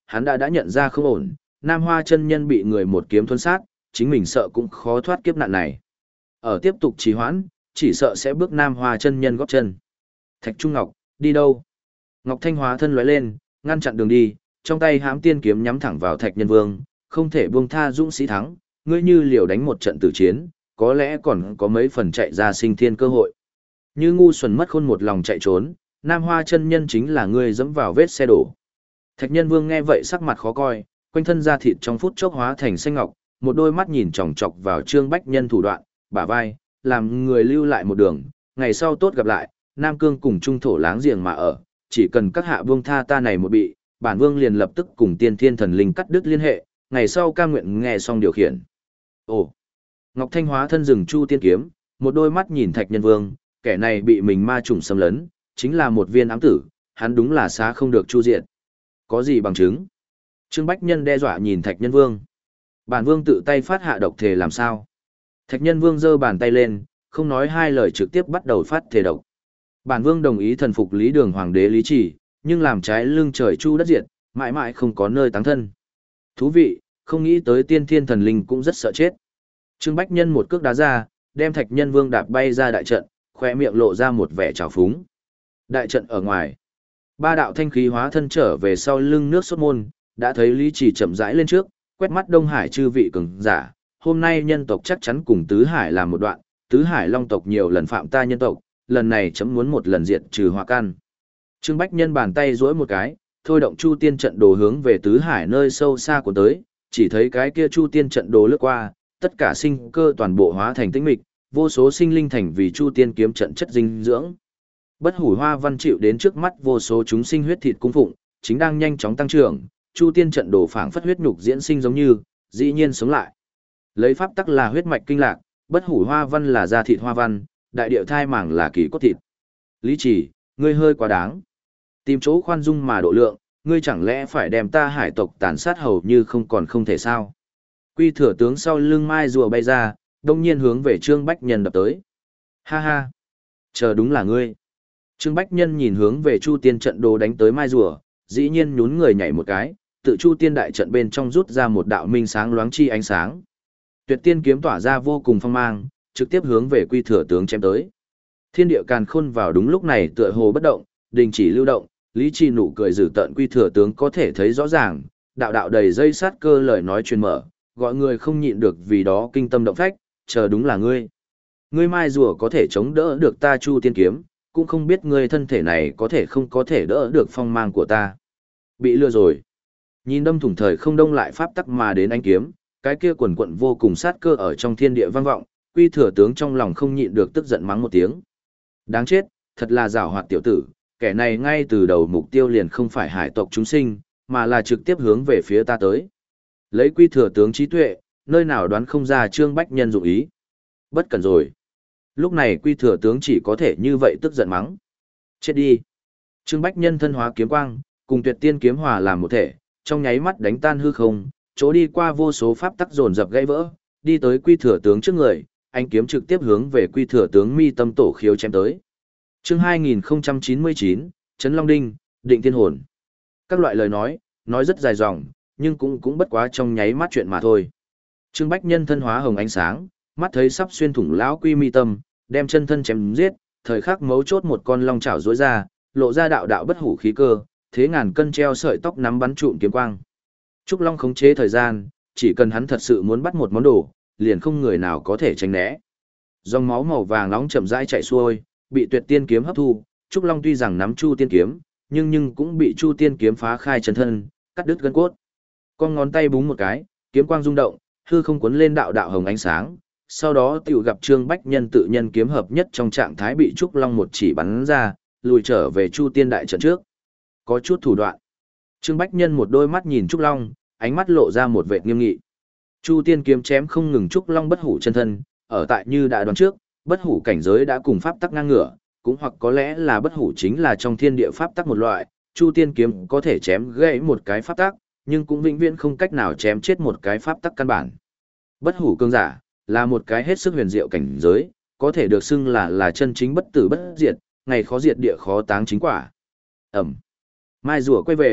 hắn đã đã nhận ra không ổn, Nam Hoa chân nhân bị người một kiếm thuần sát, chính mình sợ cũng khó thoát kiếp nạn này. Ở tiếp tục trì hoãn, chỉ sợ sẽ bước Nam Hoa chân nhân góp chân. Thạch Trung Ngọc, đi đâu? Ngọc Thanh hóa thân lóe lên, ngăn chặn đường đi, trong tay hãm tiên kiếm nhắm thẳng vào Thạch Nhân Vương, không thể buông tha dũng sĩ thắng, ngươi như liều đánh một trận tử chiến, có lẽ còn có mấy phần chạy ra sinh thiên cơ hội. Như ngu xuẩn mất khôn một lòng chạy trốn, Nam Hoa chân nhân chính là ngươi dẫm vào vết xe đổ. Thạch Nhân Vương nghe vậy sắc mặt khó coi, quanh thân da thịt trong phút chốc hóa thành xanh ngọc, một đôi mắt nhìn chòng chọc vào Trương Bách Nhân thủ đoạn, bả vai, làm người lưu lại một đường, ngày sau tốt gặp lại, Nam Cương cùng trung thổ láng giềng mà ở, chỉ cần các hạ buông tha ta này một bị, bản vương liền lập tức cùng tiên thiên thần linh cắt đứt liên hệ, ngày sau ca nguyện nghe xong điều khiển. Ồ! Ngọc Thanh hóa thân rừng chu tiên kiếm, một đôi mắt nhìn Thạch Nhân Vương, kẻ này bị mình ma trùng xâm lấn, chính là một viên ám tử, hắn đúng là xá không được chu diện. Có gì bằng chứng? Trương Bách Nhân đe dọa nhìn Thạch Nhân Vương. Bản vương tự tay phát hạ độc thể làm sao? Thạch Nhân Vương giơ bàn tay lên, không nói hai lời trực tiếp bắt đầu phát thể độc. Bản vương đồng ý thần phục Lý Đường Hoàng đế Lý Chỉ, nhưng làm trái lưng trời chu đất diệt, mãi mãi không có nơi táng thân. Thú vị, không nghĩ tới tiên thiên thần linh cũng rất sợ chết. Trương Bách Nhân một cước đá ra, đem Thạch Nhân Vương đạp bay ra đại trận, khoe miệng lộ ra một vẻ trào phúng. Đại trận ở ngoài, ba đạo thanh khí hóa thân trở về sau lưng nước sốt môn, đã thấy Lý Chỉ chậm rãi lên trước, quét mắt Đông Hải chư vị cường giả, hôm nay nhân tộc chắc chắn cùng Tứ Hải làm một đoạn, Tứ Hải Long tộc nhiều lần phạm ta nhân tộc, lần này chấm muốn một lần diệt trừ họa căn. Trương Bách Nhân bàn tay duỗi một cái, thôi động Chu Tiên trận đồ hướng về Tứ Hải nơi sâu xa của tới, chỉ thấy cái kia Chu Tiên trận đồ lướt qua, tất cả sinh cơ toàn bộ hóa thành tĩnh mịch, vô số sinh linh thành vì Chu Tiên kiếm trận chất dinh dưỡng. Bất Hủ Hoa Văn chịu đến trước mắt vô số chúng sinh huyết thịt cung phụng, chính đang nhanh chóng tăng trưởng, Chu Tiên trận đồ phảng phất huyết nhục diễn sinh giống như, dĩ nhiên sống lại. Lấy pháp tắc là huyết mạch kinh lạc, Bất Hủ Hoa Văn là da thịt hoa văn, đại điệu thai màng là kỳ cốt thịt. Lý Chỉ, ngươi hơi quá đáng. Tìm chỗ khoan dung mà độ lượng, ngươi chẳng lẽ phải đem ta hải tộc tàn sát hầu như không còn không thể sao? Quy Thừa tướng sau lưng mai rùa bay ra, đông nhiên hướng về Trương Bách Nhân đập tới. Ha ha, chờ đúng là ngươi. Trương Bách Nhân nhìn hướng về Chu Tiên trận đồ đánh tới mai rùa, dĩ nhiên nhún người nhảy một cái, tự Chu Tiên đại trận bên trong rút ra một đạo minh sáng loáng chi ánh sáng. Tuyệt tiên kiếm tỏa ra vô cùng phong mang, trực tiếp hướng về Quy Thừa tướng chém tới. Thiên địa càn khôn vào đúng lúc này tựa hồ bất động, đình chỉ lưu động, Lý Trì nụ cười dữ tợn Quy Thừa tướng có thể thấy rõ ràng, đạo đạo đầy dây sát cơ lời nói truyền mở, gọi người không nhịn được vì đó kinh tâm động phách, chờ đúng là ngươi. Ngươi mai rùa có thể chống đỡ được ta Chu Tiên kiếm, cũng không biết ngươi thân thể này có thể không có thể đỡ được phong mang của ta. Bị lừa rồi. Nhìn đâm thủng thời không đông lại pháp tắc mà đến anh kiếm, cái kia quần quận vô cùng sát cơ ở trong thiên địa vang vọng, Quy Thừa tướng trong lòng không nhịn được tức giận mắng một tiếng. Đáng chết, thật là giảo hoạt tiểu tử, kẻ này ngay từ đầu mục tiêu liền không phải hải tộc chúng sinh, mà là trực tiếp hướng về phía ta tới. Lấy Quy Thừa tướng trí tuệ, nơi nào đoán không ra Trương Bách Nhân dụng ý. Bất cẩn rồi. Lúc này Quy Thừa tướng chỉ có thể như vậy tức giận mắng. Chết đi. Trương Bách Nhân thân hóa kiếm quang, cùng Tuyệt Tiên kiếm hòa làm một thể, trong nháy mắt đánh tan hư không, chỗ đi qua vô số pháp tắc dồn dập gãy vỡ, đi tới Quy Thừa tướng trước người, anh kiếm trực tiếp hướng về Quy Thừa tướng mi tâm tổ khiếu chém tới. Chương hai nghìn không trăm chín mươi chín, Trấn Long Đinh, Định Thiên Hồn. Các loại lời nói, nói rất dài dòng, nhưng cũng cũng bất quá trong nháy mắt chuyện mà thôi. Trương Bách Nhân thân hóa hồng ánh sáng, mắt thấy sắp xuyên thủng lão Quy mi tâm, đem chân thân chém giết, thời khắc mấu chốt một con long chảo rối ra, lộ ra đạo đạo bất hủ khí cơ, thế ngàn cân treo sợi tóc nắm bắn trụm kiếm quang. Trúc Long khống chế thời gian, chỉ cần hắn thật sự muốn bắt một món đồ, liền không người nào có thể tránh né. Dòng máu màu vàng nóng chậm rãi chảy xuôi, bị Tuyệt Tiên kiếm hấp thu, Trúc Long tuy rằng nắm Chu Tiên kiếm, nhưng nhưng cũng bị Chu Tiên kiếm phá khai chân thân, cắt đứt gân cốt. Con ngón tay búng một cái, kiếm quang rung động, hư không cuốn lên đạo đạo hồng ánh sáng, sau đó tiểu gặp Trương Bách Nhân tự nhân kiếm hợp nhất trong trạng thái bị Trúc Long một chỉ bắn ra, lùi trở về Chu Tiên đại trận trước. Có chút thủ đoạn. Trương Bách Nhân một đôi mắt nhìn Trúc Long, ánh mắt lộ ra một vẻ nghiêm nghị. Chu Tiên kiếm chém không ngừng Trúc Long bất hủ chân thân, ở tại như đã đoán trước, bất hủ cảnh giới đã cùng pháp tắc ngang ngửa, cũng hoặc có lẽ là bất hủ chính là trong thiên địa pháp tắc một loại, Chu Tiên kiếm có thể chém gãy một cái pháp tắc, nhưng cũng vĩnh viễn không cách nào chém chết một cái pháp tắc căn bản. Bất hủ cương giả là một cái hết sức huyền diệu cảnh giới, có thể được xưng là là chân chính bất tử bất diệt, ngày khó diệt địa khó táng chính quả. Ẩm. Mai rùa quay về,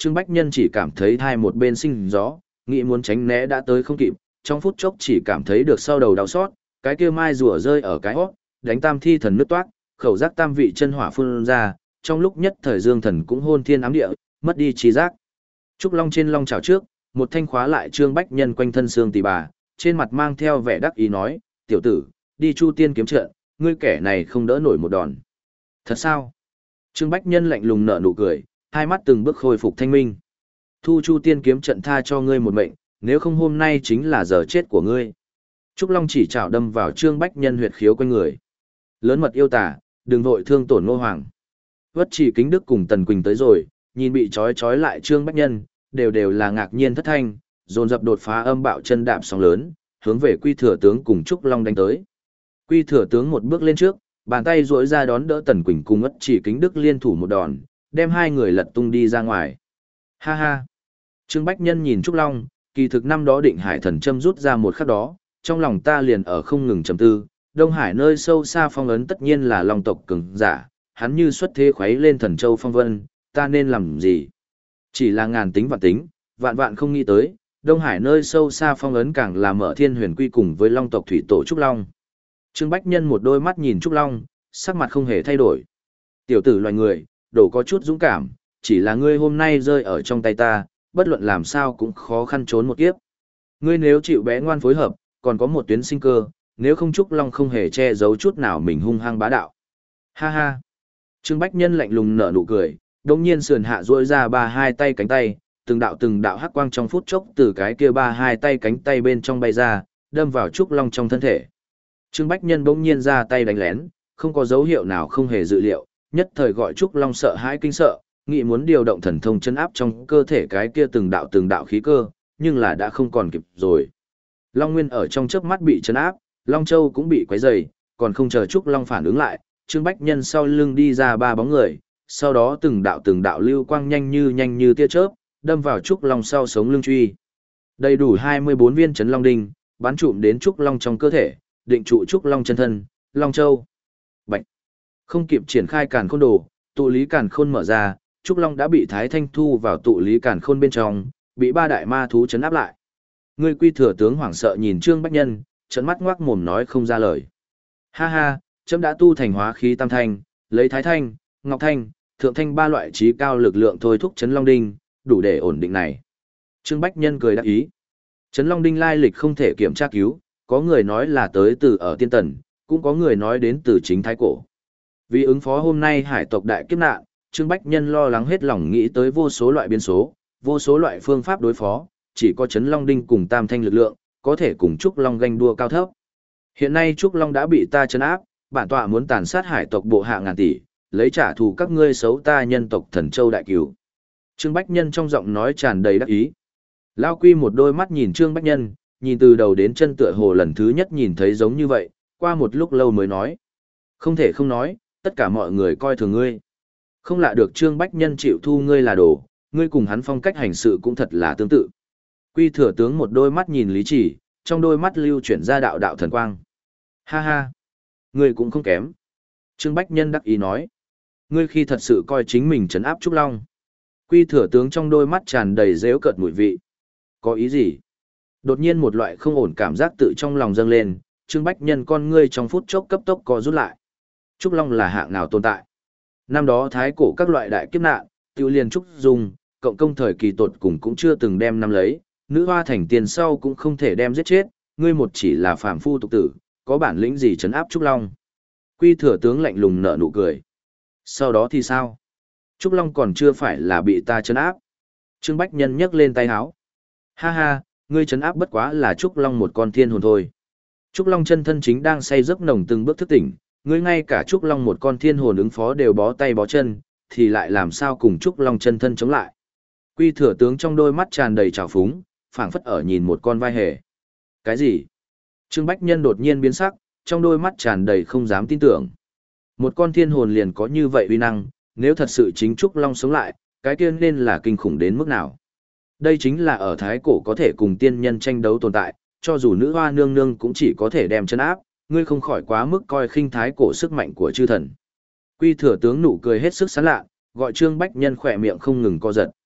Trương Bách Nhân chỉ cảm thấy hai một bên sinh gió, nghĩ muốn tránh né đã tới không kịp, trong phút chốc chỉ cảm thấy được sau đầu đau xót, cái kia mai rùa rơi ở cái hót, đánh tam thi thần nứt toát, khẩu giác tam vị chân hỏa phun ra, trong lúc nhất thời dương thần cũng hôn thiên ám địa, mất đi trí giác. Trúc Long trên long chảo trước, một thanh khóa lại Trương Bách Nhân quanh thân xương tỳ bà, trên mặt mang theo vẻ đắc ý nói, tiểu tử, đi Chu Tiên kiếm trận, ngươi kẻ này không đỡ nổi một đòn. Thật sao? Trương Bách Nhân lạnh lùng nở nụ cười, hai mắt từng bước khôi phục thanh minh. Thu Chu Tiên kiếm trận tha cho ngươi một mệnh, nếu không hôm nay chính là giờ chết của ngươi. Trúc Long chỉ chảo đâm vào Trương Bách Nhân huyệt khiếu quanh người. Lớn mật yêu tả, đừng vội thương tổn Ngô Hoàng. Vất Chỉ Kính Đức cùng Tần Quỳnh tới rồi, nhìn bị trói trói lại Trương Bách Nhân, đều đều là ngạc nhiên thất thanh, dồn dập đột phá âm bạo chân đạp sóng lớn, hướng về Quy Thừa tướng cùng Trúc Long đánh tới. Quy Thừa tướng một bước lên trước, bàn tay duỗi ra đón đỡ Tần Quỳnh cùng Vất Chỉ Kính Đức liên thủ một đòn, đem hai người lật tung đi ra ngoài. Ha ha. Trương Bách Nhân nhìn Trúc Long, kỳ thực năm đó Định Hải thần châm rút ra một khắc đó, trong lòng ta liền ở không ngừng trầm tư, Đông Hải nơi sâu xa phong ấn tất nhiên là Long tộc cường giả, hắn như xuất thế khuấy lên thần châu phong vân, ta nên làm gì? Chỉ là ngàn tính vạn tính, vạn vạn không nghĩ tới, Đông Hải nơi sâu xa phong ấn càng là mở thiên huyền quy cùng với Long tộc thủy tổ Trúc Long. Trương Bách Nhân một đôi mắt nhìn Trúc Long, sắc mặt không hề thay đổi. Tiểu tử loài người, đổ có chút dũng cảm, chỉ là ngươi hôm nay rơi ở trong tay ta, bất luận làm sao cũng khó khăn trốn một kiếp. Ngươi nếu chịu bé ngoan phối hợp, còn có một tuyến sinh cơ, nếu không Trúc Long không hề che giấu chút nào mình hung hăng bá đạo. Ha ha. Trương Bách Nhân lạnh lùng nở nụ cười, đồng nhiên sườn hạ duỗi ra ba hai tay cánh tay, từng đạo từng đạo hắc quang trong phút chốc từ cái kia ba hai tay cánh tay bên trong bay ra, đâm vào Trúc Long trong thân thể. Trương Bách Nhân bỗng nhiên ra tay đánh lén, không có dấu hiệu nào không hề dự liệu, nhất thời gọi Trúc Long sợ hãi kinh sợ, nghĩ muốn điều động thần thông chân áp trong cơ thể cái kia từng đạo từng đạo khí cơ, nhưng là đã không còn kịp rồi. Long Nguyên ở trong chớp mắt bị chấn áp, Long Châu cũng bị quấy rầy, còn không chờ Trúc Long phản ứng lại, Trương Bách Nhân sau lưng đi ra ba bóng người, sau đó từng đạo từng đạo lưu quang nhanh như nhanh như tia chớp, đâm vào Trúc Long sau sống lưng truy. Đầy đủ hai mươi bốn viên chấn long đinh, bắn trụm đến Trúc Long trong cơ thể, định trụ Trúc Long chân thân, Long Châu. Bạch. Không kịp triển khai càn khôn đồ, tụ lý càn khôn mở ra, Trúc Long đã bị Thái Thanh thu vào tụ lý càn khôn bên trong, bị ba đại ma thú chấn áp lại. Ngươi Quy Thừa tướng hoảng sợ nhìn Trương Bách Nhân, trợn mắt ngoác mồm nói không ra lời. Ha ha, chấm đã tu thành hóa khí tam thanh, lấy Thái Thanh, Ngọc Thanh, Thượng Thanh ba loại trí cao lực lượng thôi thúc chấn long đinh, đủ để ổn định này. Trương Bách Nhân cười đáp ý. Chấn long đinh lai lịch không thể kiểm tra cứu, có người nói là tới từ ở tiên tần, cũng có người nói đến từ chính thái cổ. Vì ứng phó hôm nay hải tộc đại kiếp nạn, Trương Bách Nhân lo lắng hết lòng nghĩ tới vô số loại biến số, vô số loại phương pháp đối phó, chỉ có chấn long đinh cùng tam thanh lực lượng, có thể cùng Trúc Long ganh đua cao thấp. Hiện nay Trúc Long đã bị ta chấn áp, bản tọa muốn tàn sát hải tộc bộ hạ ngàn tỷ, lấy trả thù các ngươi xấu ta nhân tộc Thần Châu đại cửu. Trương Bách Nhân trong giọng nói tràn đầy đắc ý. Lao Quy một đôi mắt nhìn Trương Bách Nhân, nhìn từ đầu đến chân tựa hồ lần thứ nhất nhìn thấy giống như vậy, qua một lúc lâu mới nói. Không thể không nói, tất cả mọi người coi thường ngươi. Không lạ được Trương Bách Nhân chịu thu ngươi là đồ, ngươi cùng hắn phong cách hành sự cũng thật là tương tự. Quy Thừa tướng một đôi mắt nhìn Lý Chỉ, trong đôi mắt lưu chuyển ra đạo đạo thần quang. Ha ha, ngươi cũng không kém. Trương Bách Nhân đắc ý nói. Ngươi khi thật sự coi chính mình trấn áp Trúc Long. Quy Thừa tướng trong đôi mắt tràn đầy dễu cợt mùi vị. Có ý gì? Đột nhiên một loại không ổn cảm giác tự trong lòng dâng lên, Trương Bách Nhân con ngươi trong phút chốc cấp tốc co rút lại. Trúc Long là hạng nào tồn tại? Năm đó thái cổ các loại đại kiếp nạn, tiêu liền Trúc Dung, cộng công thời kỳ tột cùng cũng chưa từng đem năm lấy, nữ hoa thành tiền sau cũng không thể đem giết chết, ngươi một chỉ là phàm phu tục tử, có bản lĩnh gì trấn áp Trúc Long? Quy Thừa tướng lạnh lùng nở nụ cười. Sau đó thì sao? Trúc Long còn chưa phải là bị ta trấn áp. Trương Bách Nhân nhấc lên tay háo. Ha ha, ngươi trấn áp bất quá là Trúc Long một con thiên hồn thôi. Trúc Long chân thân chính đang say giấc nồng từng bước thức tỉnh, ngươi ngay cả Trúc Long một con thiên hồn ứng phó đều bó tay bó chân, thì lại làm sao cùng Trúc Long chân thân chống lại. Quy Thừa tướng trong đôi mắt tràn đầy trào phúng, phảng phất ở nhìn một con vai hề. Cái gì? Trương Bách Nhân đột nhiên biến sắc, trong đôi mắt tràn đầy không dám tin tưởng. Một con thiên hồn liền có như vậy uy năng, nếu thật sự chính Trúc Long sống lại, cái kia nên là kinh khủng đến mức nào. Đây chính là ở thái cổ có thể cùng tiên nhân tranh đấu tồn tại, cho dù nữ hoa nương nương cũng chỉ có thể đem chân áp, ngươi không khỏi quá mức coi khinh thái cổ sức mạnh của chư thần. Quy Thừa tướng nụ cười hết sức sán lạ, gọi Trương Bách Nhân khỏe miệng không ngừng co giật.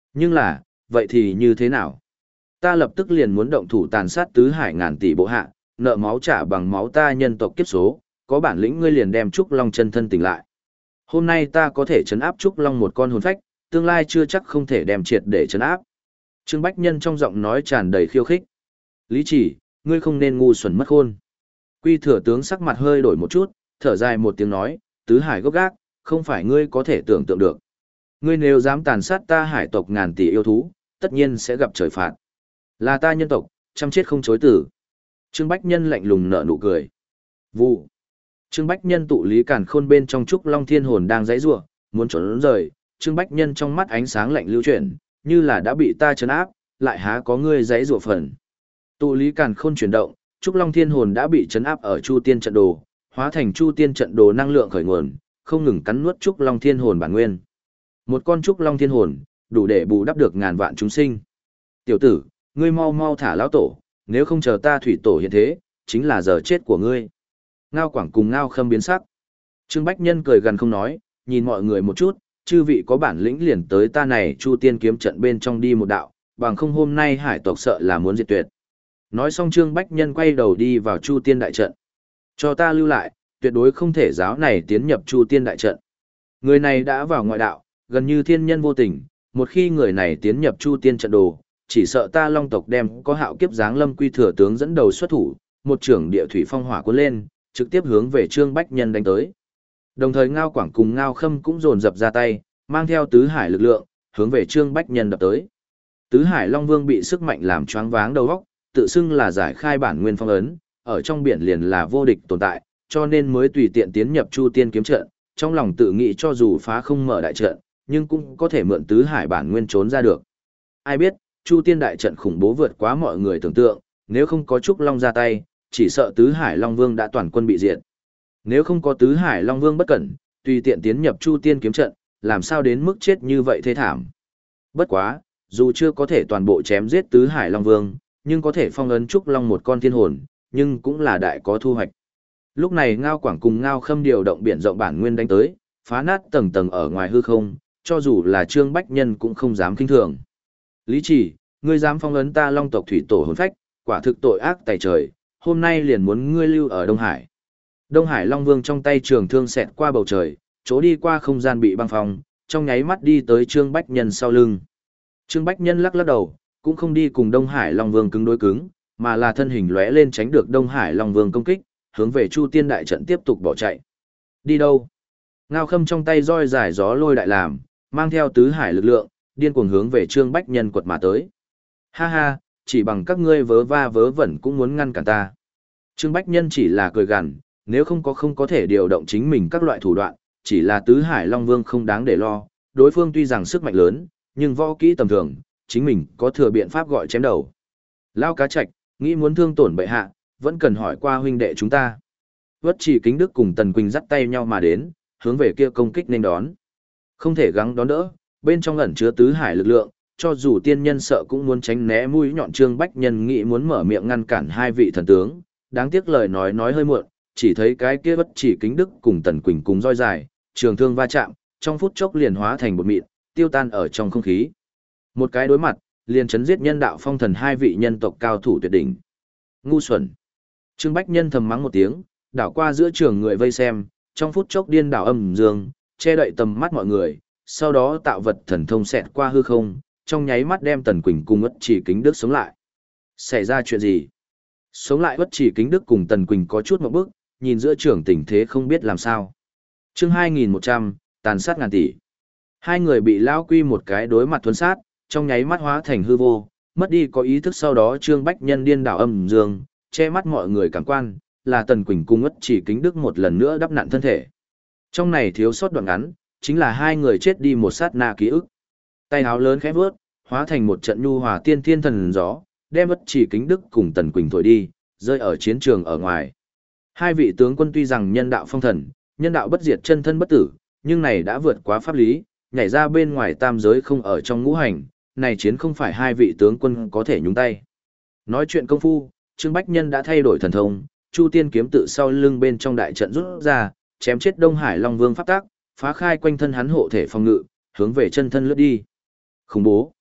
Nhưng là, vậy thì như thế nào? Ta lập tức liền muốn động thủ tàn sát tứ hải ngàn tỷ bộ hạ, nợ máu trả bằng máu ta nhân tộc kiếp số, có bản lĩnh ngươi liền đem Trúc Long chân thân tỉnh lại. Hôm nay ta có thể trấn áp Trúc Long một con hồn phách, tương lai chưa chắc không thể đem triệt để trấn áp. Trương Bách Nhân trong giọng nói tràn đầy khiêu khích. Lý Chỉ, ngươi không nên ngu xuẩn mất khôn. Quy Thừa tướng sắc mặt hơi đổi một chút, thở dài một tiếng nói, tứ hải gốc gác, không phải ngươi có thể tưởng tượng được. Ngươi nếu dám tàn sát ta hải tộc ngàn tỷ yêu thú, tất nhiên sẽ gặp trời phạt. Là ta nhân tộc, chăm chết không chối tử. Trương Bách Nhân lạnh lùng nở nụ cười. Vụ. Trương Bách Nhân tụ lý càn khôn bên trong Trúc Long thiên hồn đang giãy giụa, muốn trốn rời, Trương Bách Nhân trong mắt ánh sáng lạnh lưu chuyển, như là đã bị ta trấn áp, lại há có ngươi giãy giụa phần. Tụ lý càn khôn chuyển động, Trúc Long thiên hồn đã bị trấn áp ở Chu Tiên trận đồ, hóa thành Chu Tiên trận đồ năng lượng khởi nguồn, không ngừng cắn nuốt Trúc Long thiên hồn bản nguyên. Một con Trúc Long thiên hồn, đủ để bù đắp được ngàn vạn chúng sinh. Tiểu tử, ngươi mau mau thả lão tổ, nếu không chờ ta thủy tổ hiện thế, chính là giờ chết của ngươi. Ngao Quảng cùng Ngao Khâm biến sắc. Trương Bách Nhân cười gần không nói, nhìn mọi người một chút, chư vị có bản lĩnh liền tới ta này Chu Tiên kiếm trận bên trong đi một đạo, bằng không hôm nay hải tộc sợ là muốn diệt tuyệt. Nói xong Trương Bách Nhân quay đầu đi vào Chu Tiên đại trận. Cho ta lưu lại, tuyệt đối không thể giáo này tiến nhập Chu Tiên đại trận. Người này đã vào ngoại đạo, gần như thiên nhân vô tình, một khi người này tiến nhập Chu Tiên trận đồ, chỉ sợ ta Long tộc đem có hạo kiếp giáng lâm Quy Thừa tướng dẫn đầu xuất thủ, một trưởng địa thủy phong hỏa cuốn lên, trực tiếp hướng về Trương Bách Nhân đánh tới. Đồng thời Ngao Quảng cùng Ngao Khâm cũng dồn dập ra tay, mang theo tứ hải lực lượng, hướng về Trương Bách Nhân đập tới. Tứ Hải Long Vương bị sức mạnh làm choáng váng đầu óc, tự xưng là giải khai bản nguyên phong ấn, ở trong biển liền là vô địch tồn tại, cho nên mới tùy tiện tiến nhập Chu Tiên kiếm trận, trong lòng tự nghĩ cho dù phá không mở đại trận, nhưng cũng có thể mượn tứ hải bản nguyên trốn ra được. Ai biết, Chu Tiên đại trận khủng bố vượt quá mọi người tưởng tượng, nếu không có Trúc Long ra tay, chỉ sợ tứ hải Long Vương đã toàn quân bị diệt. Nếu không có tứ hải Long Vương bất cẩn, tùy tiện tiến nhập Chu Tiên kiếm trận, làm sao đến mức chết như vậy thê thảm. Bất quá, dù chưa có thể toàn bộ chém giết tứ hải Long Vương, nhưng có thể phong ấn Trúc Long một con thiên hồn, nhưng cũng là đại có thu hoạch. Lúc này Ngao Quảng cùng Ngao Khâm điều động biển rộng bản nguyên đánh tới, phá nát tầng tầng ở ngoài hư không, cho dù là Trương Bách Nhân cũng không dám kinh thường. Lý Chỉ, ngươi dám phong ấn ta Long tộc thủy tổ hồn phách, quả thực tội ác tày trời, hôm nay liền muốn ngươi lưu ở Đông Hải. Đông Hải Long Vương trong tay trường thương xẹt qua bầu trời, chỗ đi qua không gian bị băng phong, trong nháy mắt đi tới Trương Bách Nhân sau lưng. Trương Bách Nhân lắc lắc đầu, cũng không đi cùng Đông Hải Long Vương cứng đối cứng, mà là thân hình lóe lên tránh được Đông Hải Long Vương công kích, hướng về Chu Tiên đại trận tiếp tục bỏ chạy. Đi đâu? Ngao Khâm trong tay roi dài gió lôi đại làm, mang theo tứ hải lực lượng, điên cuồng hướng về Trương Bách Nhân quật mà tới. Ha ha, chỉ bằng các ngươi vớ va vớ vẩn cũng muốn ngăn cản ta. Trương Bách Nhân chỉ là cười gằn, nếu không có không có thể điều động chính mình các loại thủ đoạn, chỉ là tứ hải Long Vương không đáng để lo, đối phương tuy rằng sức mạnh lớn, nhưng võ kỹ tầm thường, chính mình có thừa biện pháp gọi chém đầu. Lao cá trạch, nghĩ muốn thương tổn bệ hạ, vẫn cần hỏi qua huynh đệ chúng ta. Vất Chỉ Kính Đức cùng Tần Quỳnh dắt tay nhau mà đến, hướng về kia công kích nên đón. Không thể gắng đón đỡ, bên trong ẩn chứa tứ hải lực lượng, cho dù tiên nhân sợ cũng muốn tránh né mũi nhọn. Trương Bách Nhân nghĩ muốn mở miệng ngăn cản hai vị thần tướng, đáng tiếc lời nói nói hơi muộn, chỉ thấy cái kia Vất Chỉ Kính Đức cùng Tần Quỳnh cùng roi dài, trường thương va chạm, trong phút chốc liền hóa thành bột mịn, tiêu tan ở trong không khí. Một cái đối mặt, liền chấn giết nhân đạo phong thần hai vị nhân tộc cao thủ tuyệt đỉnh. Ngu xuẩn. Trương Bách Nhân thầm mắng một tiếng, đảo qua giữa trường người vây xem, trong phút chốc điên đảo âm dương, che đậy tầm mắt mọi người, sau đó tạo vật thần thông xẹt qua hư không, trong nháy mắt đem Tần Quỳnh cùng Uất Chỉ Kính Đức sống lại. Xảy ra chuyện gì? Sống lại Uất Chỉ Kính Đức cùng Tần Quỳnh có chút một bước, nhìn giữa trường tình thế không biết làm sao. Chương hai nghìn một trăm, tàn sát ngàn tỷ. Hai người bị lão quy một cái đối mặt thuần sát, trong nháy mắt hóa thành hư vô, mất đi có ý thức. Sau đó Trương Bách Nhân điên đảo âm dương, che mắt mọi người cảm quan, là Tần Quỳnh cùng Uất Chỉ Kính Đức một lần nữa đắp nặn thân thể. Trong này thiếu sót đoạn ngắn, chính là hai người chết đi một sát na ký ức. Tay áo lớn khẽ vướt, hóa thành một trận nhu hòa tiên thiên thần gió, đem Uất Chỉ Kính Đức cùng Tần Quỳnh thổi đi, rơi ở chiến trường ở ngoài. Hai vị tướng quân tuy rằng nhân đạo phong thần, nhân đạo bất diệt chân thân bất tử, nhưng này đã vượt quá pháp lý, nhảy ra bên ngoài tam giới không ở trong ngũ hành, này chiến không phải hai vị tướng quân có thể nhúng tay. Nói chuyện công phu, Trương Bách Nhân đã thay đổi thần thông, Chu Tiên kiếm tự sau lưng bên trong đại trận rút ra, chém chết Đông Hải Long Vương pháp tác, phá khai quanh thân hắn hộ thể phòng ngự, hướng về chân thân lướt đi. Khủng bố.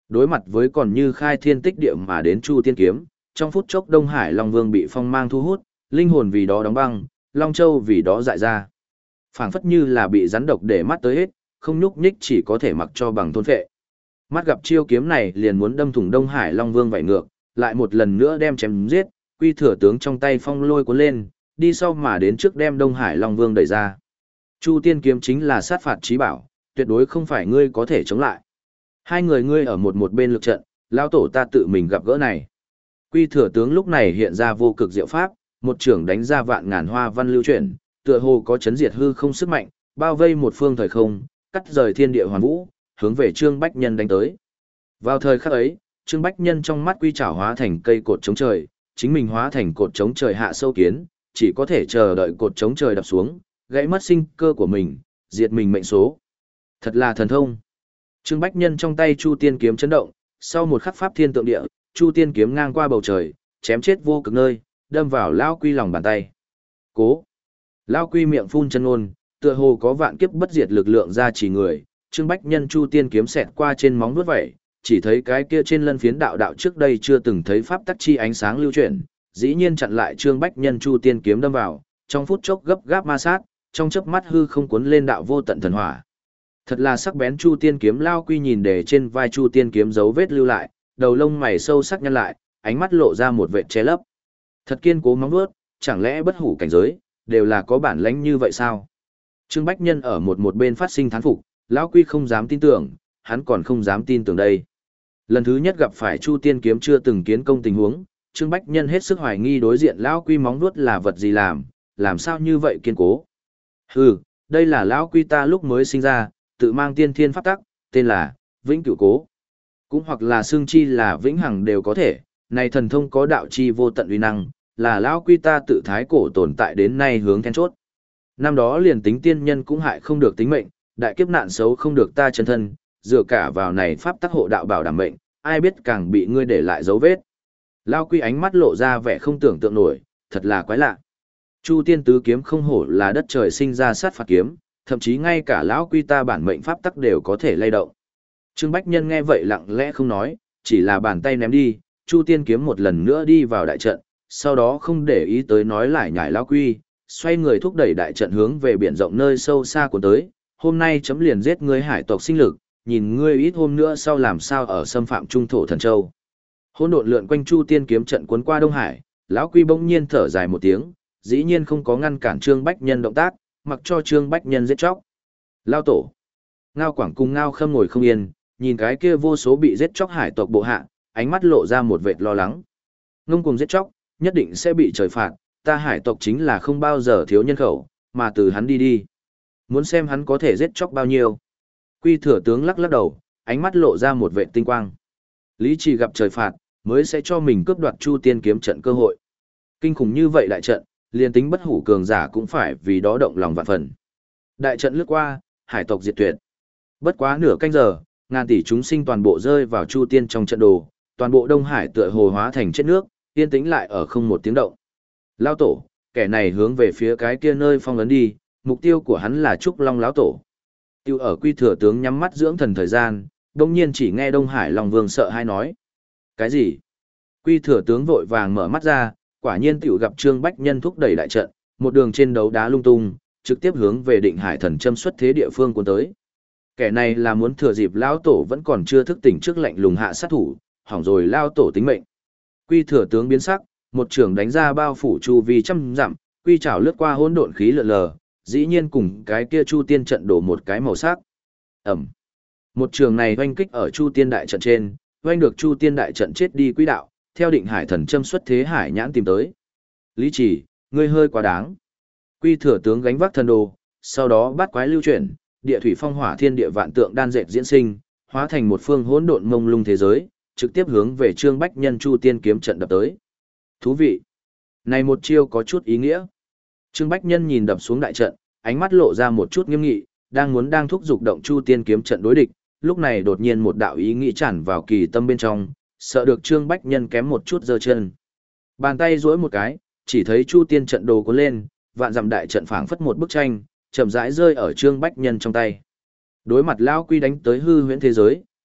Đối mặt với còn như khai thiên tích địa mà đến Chu Tiên kiếm, trong phút chốc Đông Hải Long Vương bị phong mang thu hút, linh hồn vì đó đóng băng, Long Châu vì đó dại ra. Phảng phất như là bị rắn độc để mắt tới hết, không nhúc nhích chỉ có thể mặc cho bằng thôn phệ. Mắt gặp chiêu kiếm này liền muốn đâm thủng Đông Hải Long Vương vảy ngược, lại một lần nữa đem chém giết, Quy Thừa tướng trong tay phong lôi cuốn lên, đi sau mà đến trước đem Đông Hải Long Vương đẩy ra. Chu Tiên kiếm chính là sát phạt chí bảo, tuyệt đối không phải ngươi có thể chống lại. Hai người ngươi ở một một bên lực trận, lão tổ ta tự mình gặp gỡ này. Quy Thừa tướng lúc này hiện ra vô cực diệu pháp, một trưởng đánh ra vạn ngàn hoa văn lưu chuyển, tựa hồ có chấn diệt hư không sức mạnh, bao vây một phương thời không, cắt rời thiên địa hoàn vũ, hướng về Trương Bách Nhân đánh tới. Vào thời khắc ấy, Trương Bách Nhân trong mắt quy trảo hóa thành cây cột chống trời, chính mình hóa thành cột chống trời hạ sâu kiến, chỉ có thể chờ đợi cột chống trời đập xuống, gãy mất sinh cơ của mình, diệt mình mệnh số. Thật là thần thông. Trương Bách Nhân trong tay Chu Tiên kiếm chấn động, sau một khắc pháp thiên tượng địa, Chu Tiên kiếm ngang qua bầu trời, chém chết vô cực nơi, đâm vào Lão Quy lòng bàn tay. Cố. Lão Quy miệng phun chân ngôn, tựa hồ có vạn kiếp bất diệt lực lượng ra chỉ người, Trương Bách Nhân Chu Tiên kiếm xẹt qua trên móng vuốt vậy, chỉ thấy cái kia trên lân phiến đạo đạo trước đây chưa từng thấy pháp tắc chi ánh sáng lưu chuyển, dĩ nhiên chặn lại Trương Bách Nhân Chu Tiên kiếm đâm vào, trong phút chốc gấp gáp ma sát, trong chớp mắt hư không cuốn lên đạo vô tận thần hỏa. Thật là sắc bén Chu Tiên kiếm. Lao Quy nhìn để trên vai Chu Tiên kiếm dấu vết lưu lại, đầu lông mày sâu sắc nhăn lại, ánh mắt lộ ra một vệt che lấp. Thật kiên cố móng vuốt, chẳng lẽ bất hủ cảnh giới đều là có bản lĩnh như vậy sao? Trương Bách Nhân ở một một bên phát sinh thán phục, Lão Quy không dám tin tưởng, hắn còn không dám tin tưởng đây. Lần thứ nhất gặp phải Chu Tiên kiếm chưa từng kiến công tình huống, Trương Bách Nhân hết sức hoài nghi đối diện Lão Quy móng vuốt là vật gì làm, làm sao như vậy kiên cố. Hừ, đây là Lão Quy ta lúc mới sinh ra, tự mang tiên thiên pháp tắc, tên là Vĩnh Cửu Cố. Cũng hoặc là xương chi là vĩnh hằng đều có thể, này thần thông có đạo chi vô tận uy năng, là Lão Quy ta tự thái cổ tồn tại đến nay hướng then chốt. Năm đó liền tính tiên nhân cũng hại không được tính mệnh, đại kiếp nạn xấu không được ta chân thân, dựa cả vào này pháp tắc hộ đạo bảo đảm mệnh, ai biết càng bị ngươi để lại dấu vết. Lão Quy ánh mắt lộ ra vẻ không tưởng tượng nổi, thật là quái lạ. Chu Tiên tứ kiếm không hổ là đất trời sinh ra sát phạt kiếm, thậm chí ngay cả Lão Quy ta bản mệnh pháp tắc đều có thể lay động. Trương Bách Nhân nghe vậy lặng lẽ không nói, chỉ là bàn tay ném đi, Chu Tiên kiếm một lần nữa đi vào đại trận, sau đó không để ý tới nói lại nhải Lão Quy, xoay người thúc đẩy đại trận hướng về biển rộng nơi sâu xa của tới, hôm nay chấm liền giết ngươi hải tộc sinh lực, nhìn ngươi ít hôm nữa sau làm sao ở xâm phạm trung thổ thần châu. Hỗn độn lượn quanh Chu Tiên kiếm trận cuốn qua Đông Hải, Lão Quy bỗng nhiên thở dài một tiếng, dĩ nhiên không có ngăn cản Trương Bách Nhân động tác, mặc cho Trương Bách Nhân giết chóc. Lao tổ. Ngao Quảng cùng Ngao Khâm ngồi không yên, nhìn cái kia vô số bị giết chóc hải tộc bộ hạ, ánh mắt lộ ra một vệt lo lắng. Ngông cuồng giết chóc, nhất định sẽ bị trời phạt, ta hải tộc chính là không bao giờ thiếu nhân khẩu, mà từ hắn đi đi. Muốn xem hắn có thể giết chóc bao nhiêu. Quy Thừa tướng lắc lắc đầu, ánh mắt lộ ra một vệt tinh quang. Lý Trì gặp trời phạt, mới sẽ cho mình cướp đoạt Chu Tiên kiếm trận cơ hội. Kinh khủng như vậy đại trận, liền tính bất hủ cường giả cũng phải vì đó động lòng vạn phần. Đại trận lướt qua, hải tộc diệt tuyệt. Bất quá nửa canh giờ, ngàn tỷ chúng sinh toàn bộ rơi vào Chu Tiên trong trận đồ, toàn bộ Đông Hải tựa hồ hóa thành chết nước, yên tĩnh lại ở không một tiếng động. Lão tổ, kẻ này hướng về phía cái kia nơi phong ấn đi, mục tiêu của hắn là Trúc Long lão tổ. Tiêu ở Quy Thừa tướng nhắm mắt dưỡng thần thời gian, đông nhiên chỉ nghe Đông Hải Long Vương sợ hai nói. Cái gì? Quy Thừa tướng vội vàng mở mắt ra, quả nhiên tiểu gặp Trương Bách Nhân thúc đẩy đại trận, một đường trên đấu đá lung tung, trực tiếp hướng về Định Hải Thần Châm xuất thế địa phương cuốn tới. Kẻ này là muốn thừa dịp lão tổ vẫn còn chưa thức tỉnh trước lệnh lùng hạ sát thủ, hỏng rồi lão tổ tính mệnh. Quy Thừa tướng biến sắc, một trường đánh ra bao phủ chu vi trăm dặm, quy trảo lướt qua hỗn độn khí lượn lờ, dĩ nhiên cùng cái kia Chu Tiên trận đổ một cái màu sắc. Ẩm. Một trường này oanh kích ở Chu Tiên đại trận trên, oanh được Chu Tiên đại trận chết đi quỹ đạo, theo Định Hải Thần Châm xuất thế hải nhãn tìm tới. Lý Chỉ, ngươi hơi quá đáng. Quy Thừa tướng gánh vác thần đồ, sau đó bắt quái lưu chuyển, địa thủy phong hỏa thiên địa vạn tượng đan dệt diễn sinh, hóa thành một phương hỗn độn mông lung thế giới, trực tiếp hướng về Trương Bách Nhân Chu Tiên kiếm trận đập tới. Thú vị. Này một chiêu có chút ý nghĩa. Trương Bách Nhân nhìn đập xuống đại trận, ánh mắt lộ ra một chút nghiêm nghị, đang muốn đang thúc giục động Chu Tiên kiếm trận đối địch, lúc này đột nhiên một đạo ý nghĩ tràn vào kỳ tâm bên trong, sợ được Trương Bách Nhân kém một chút giơ chân. Bàn tay duỗi một cái, chỉ thấy Chu Tiên trận đồ cuốn lên, vạn dặm đại trận phảng phất một bức tranh, chậm rãi rơi ở Trương Bách Nhân trong tay. Đối mặt lão Quy đánh tới hư huyễn thế giới,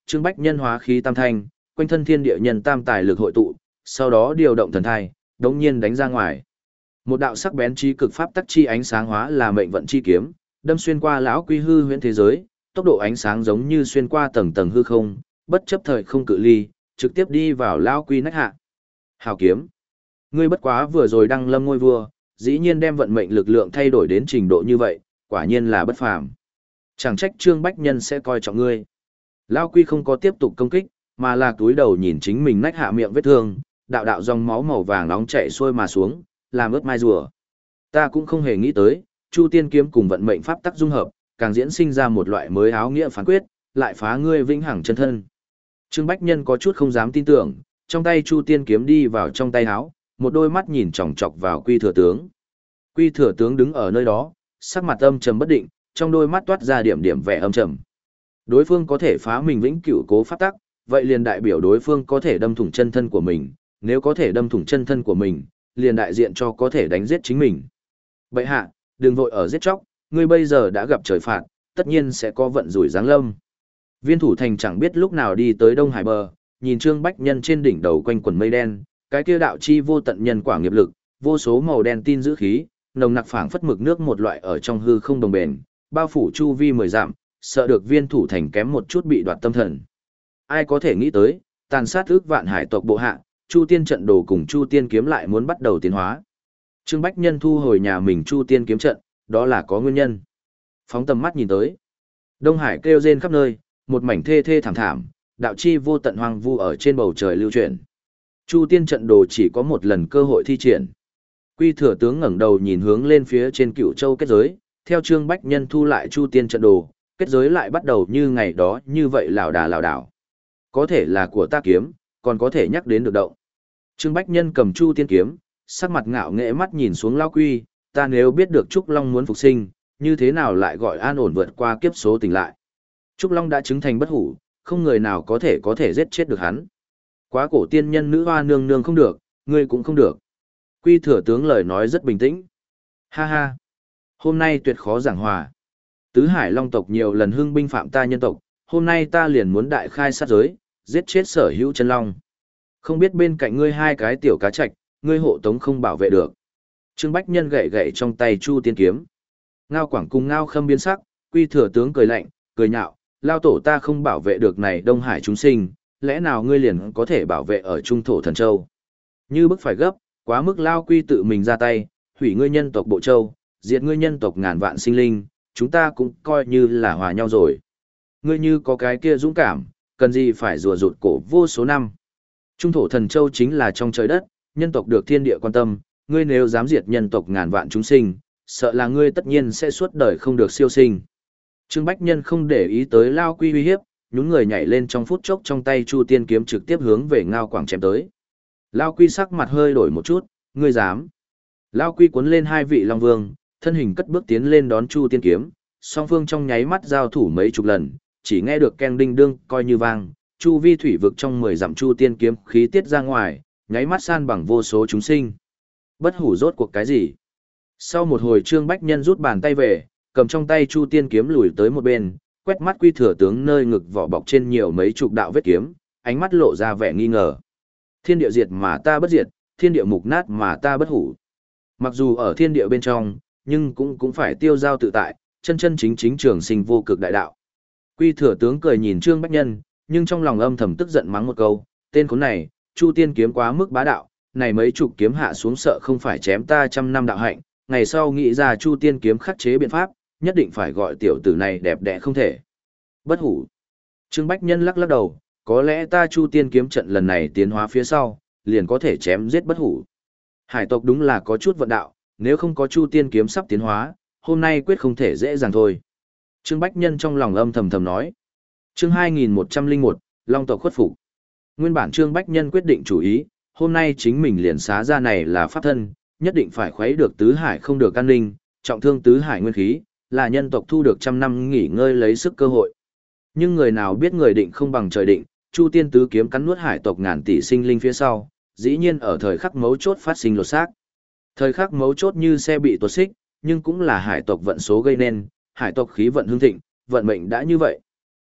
Trương Bách Nhân hóa khí tam thanh, quanh thân thiên địa nhân tam tài lực hội tụ, sau đó điều động thần thai, đống nhiên đánh ra ngoài. Một đạo sắc bén chi cực pháp tắc chi ánh sáng hóa là mệnh vận chi kiếm, đâm xuyên qua lão quy hư huyễn thế giới, tốc độ ánh sáng giống như xuyên qua tầng tầng hư không, bất chấp thời không cự ly, trực tiếp đi vào lão quy nách hạ. Hào kiếm, ngươi bất quá vừa rồi đăng lâm ngôi vua, dĩ nhiên đem vận mệnh lực lượng thay đổi đến trình độ như vậy, quả nhiên là bất phàm. Chẳng trách Trương Bách Nhân sẽ coi trọng ngươi. Lão quy không có tiếp tục công kích, mà là túi đầu nhìn chính mình nách hạ miệng vết thương, đạo đạo dòng máu màu vàng nóng chảy xuôi mà xuống, làm ướt mai rùa. Ta cũng không hề nghĩ tới, Chu Tiên kiếm cùng vận mệnh pháp tắc dung hợp, càng diễn sinh ra một loại mới áo nghĩa phán quyết, lại phá ngươi vĩnh hằng chân thân. Trương Bách Nhân có chút không dám tin tưởng, trong tay Chu Tiên kiếm đi vào trong tay áo, một đôi mắt nhìn chòng chọc vào Quy Thừa tướng. Quy Thừa tướng đứng ở nơi đó, sắc mặt âm trầm bất định, trong đôi mắt toát ra điểm điểm vẻ âm trầm. Đối phương có thể phá mình vĩnh cửu cố pháp tắc, vậy liền đại biểu đối phương có thể đâm thủng chân thân của mình, nếu có thể đâm thủng chân thân của mình, liền đại diện cho có thể đánh giết chính mình. Bệ hạ, đừng vội ở giết chóc, ngươi bây giờ đã gặp trời phạt, tất nhiên sẽ có vận rủi giáng lâm. Viên thủ thành chẳng biết lúc nào đi tới Đông Hải bờ, nhìn Trương Bách Nhân trên đỉnh đầu quanh quần mây đen, cái kia đạo chi vô tận nhân quả nghiệp lực, vô số màu đen tin giữ khí, nồng nặc phảng phất mực nước một loại ở trong hư không đồng bền, bao phủ chu vi mười dặm, sợ được viên thủ thành kém một chút bị đoạt tâm thần. Ai có thể nghĩ tới, tàn sát ước vạn hải tộc bộ hạ, Chu Tiên trận đồ cùng Chu Tiên kiếm lại muốn bắt đầu tiến hóa. Trương Bách Nhân thu hồi nhà mình Chu Tiên kiếm trận, đó là có nguyên nhân. Phóng tầm mắt nhìn tới, Đông Hải kêu rên khắp nơi, một mảnh thê thê thảm thảm, đạo chi vô tận hoang vu ở trên bầu trời lưu chuyển. Chu Tiên trận đồ chỉ có một lần cơ hội thi triển. Quy Thừa tướng ngẩng đầu nhìn hướng lên phía trên Cựu Châu kết giới, theo Trương Bách Nhân thu lại Chu Tiên trận đồ, kết giới lại bắt đầu như ngày đó như vậy lảo đà lảo đảo. Có thể là của ta kiếm, còn có thể nhắc đến được động. Trương Bách Nhân cầm Chu Tiên kiếm, sắc mặt ngạo nghễ mắt nhìn xuống Lão Quy, ta nếu biết được Trúc Long muốn phục sinh, như thế nào lại gọi an ổn vượt qua kiếp số tỉnh lại. Trúc Long đã chứng thành bất hủ, không người nào có thể có thể giết chết được hắn. Quá cổ tiên nhân nữ hoa nương nương không được, ngươi cũng không được. Quy Thừa tướng lời nói rất bình tĩnh. Ha ha, hôm nay tuyệt khó giảng hòa. Tứ Hải Long tộc nhiều lần hưng binh phạm ta nhân tộc, hôm nay ta liền muốn đại khai sát giới, giết chết sở hữu chân long. Không biết bên cạnh ngươi hai cái tiểu cá trạch, ngươi hộ tống không bảo vệ được. Trương Bách Nhân gậy gậy trong tay Chu Tiên kiếm. Ngao Quảng cùng Ngao Khâm biến sắc, Quy Thừa tướng cười lạnh, cười nhạo, lao tổ ta không bảo vệ được này Đông Hải chúng sinh, lẽ nào ngươi liền có thể bảo vệ ở Trung Thổ Thần Châu? Như bức phải gấp, quá mức lao Quy tự mình ra tay, hủy ngươi nhân tộc Bộ Châu, diệt ngươi nhân tộc ngàn vạn sinh linh, chúng ta cũng coi như là hòa nhau rồi. Ngươi như có cái kia dũng cảm, cần gì phải rùa rụt cổ vô số năm. Trung Thổ Thần Châu chính là trong trời đất, nhân tộc được thiên địa quan tâm, ngươi nếu dám diệt nhân tộc ngàn vạn chúng sinh, sợ là ngươi tất nhiên sẽ suốt đời không được siêu sinh. Trương Bách Nhân không để ý tới Lao Quy uy hiếp, nhún người nhảy lên trong phút chốc trong tay Chu Tiên kiếm trực tiếp hướng về Ngao Quảng chém tới. Lao Quy sắc mặt hơi đổi một chút, ngươi dám. Lao Quy cuốn lên hai vị Long Vương, thân hình cất bước tiến lên đón Chu Tiên kiếm, song phương trong nháy mắt giao thủ mấy chục lần, chỉ nghe được keng đinh đương coi như vang, chu vi thủy vực trong mười dặm Chu Tiên kiếm khí tiết ra ngoài, nháy mắt san bằng vô số chúng sinh. Bất hủ rốt cuộc cái gì? Sau một hồi Trương Bách Nhân rút bàn tay về, cầm trong tay Chu Tiên kiếm lùi tới một bên, quét mắt Quy Thừa tướng nơi ngực vỏ bọc trên nhiều mấy chục đạo vết kiếm, ánh mắt lộ ra vẻ nghi ngờ. Thiên địa diệt mà ta bất diệt, thiên địa mục nát mà ta bất hủ. Mặc dù ở thiên địa bên trong, nhưng cũng cũng phải tiêu giao tự tại, chân chân chính chính trường sinh vô cực đại đạo. Quy Thừa tướng cười nhìn Trương Bách Nhân, nhưng trong lòng âm thầm tức giận mắng một câu, tên khốn này, Chu Tiên kiếm quá mức bá đạo, này mấy chục kiếm hạ xuống sợ không phải chém ta trăm năm đạo hạnh, ngày sau nghĩ ra Chu Tiên kiếm khắc chế biện pháp, nhất định phải gọi tiểu tử này đẹp đẽ không thể. Bất hủ. Trương Bách Nhân lắc lắc đầu, có lẽ ta Chu Tiên kiếm trận lần này tiến hóa phía sau, liền có thể chém giết bất hủ. Hải tộc đúng là có chút vận đạo, nếu không có Chu Tiên kiếm sắp tiến hóa, hôm nay quyết không thể dễ dàng thôi. Trương Bách Nhân trong lòng âm thầm thầm nói. Chương hai nghìn một trăm lẻ một, Long tộc khuất phục. Nguyên bản Trương Bách Nhân quyết định chủ ý, hôm nay chính mình liền xá ra này là pháp thân, nhất định phải khuấy được tứ hải không được an ninh, trọng thương tứ hải nguyên khí, là nhân tộc thu được trăm năm nghỉ ngơi lấy sức cơ hội. Nhưng người nào biết người định không bằng trời định, Chu Tiên tứ kiếm cắn nuốt hải tộc ngàn tỷ sinh linh phía sau, dĩ nhiên ở thời khắc mấu chốt phát sinh lột xác. Thời khắc mấu chốt như xe bị tuột xích, nhưng cũng là hải tộc vận số gây nên, hải tộc khí vận hương thịnh, vận mệnh đã như vậy.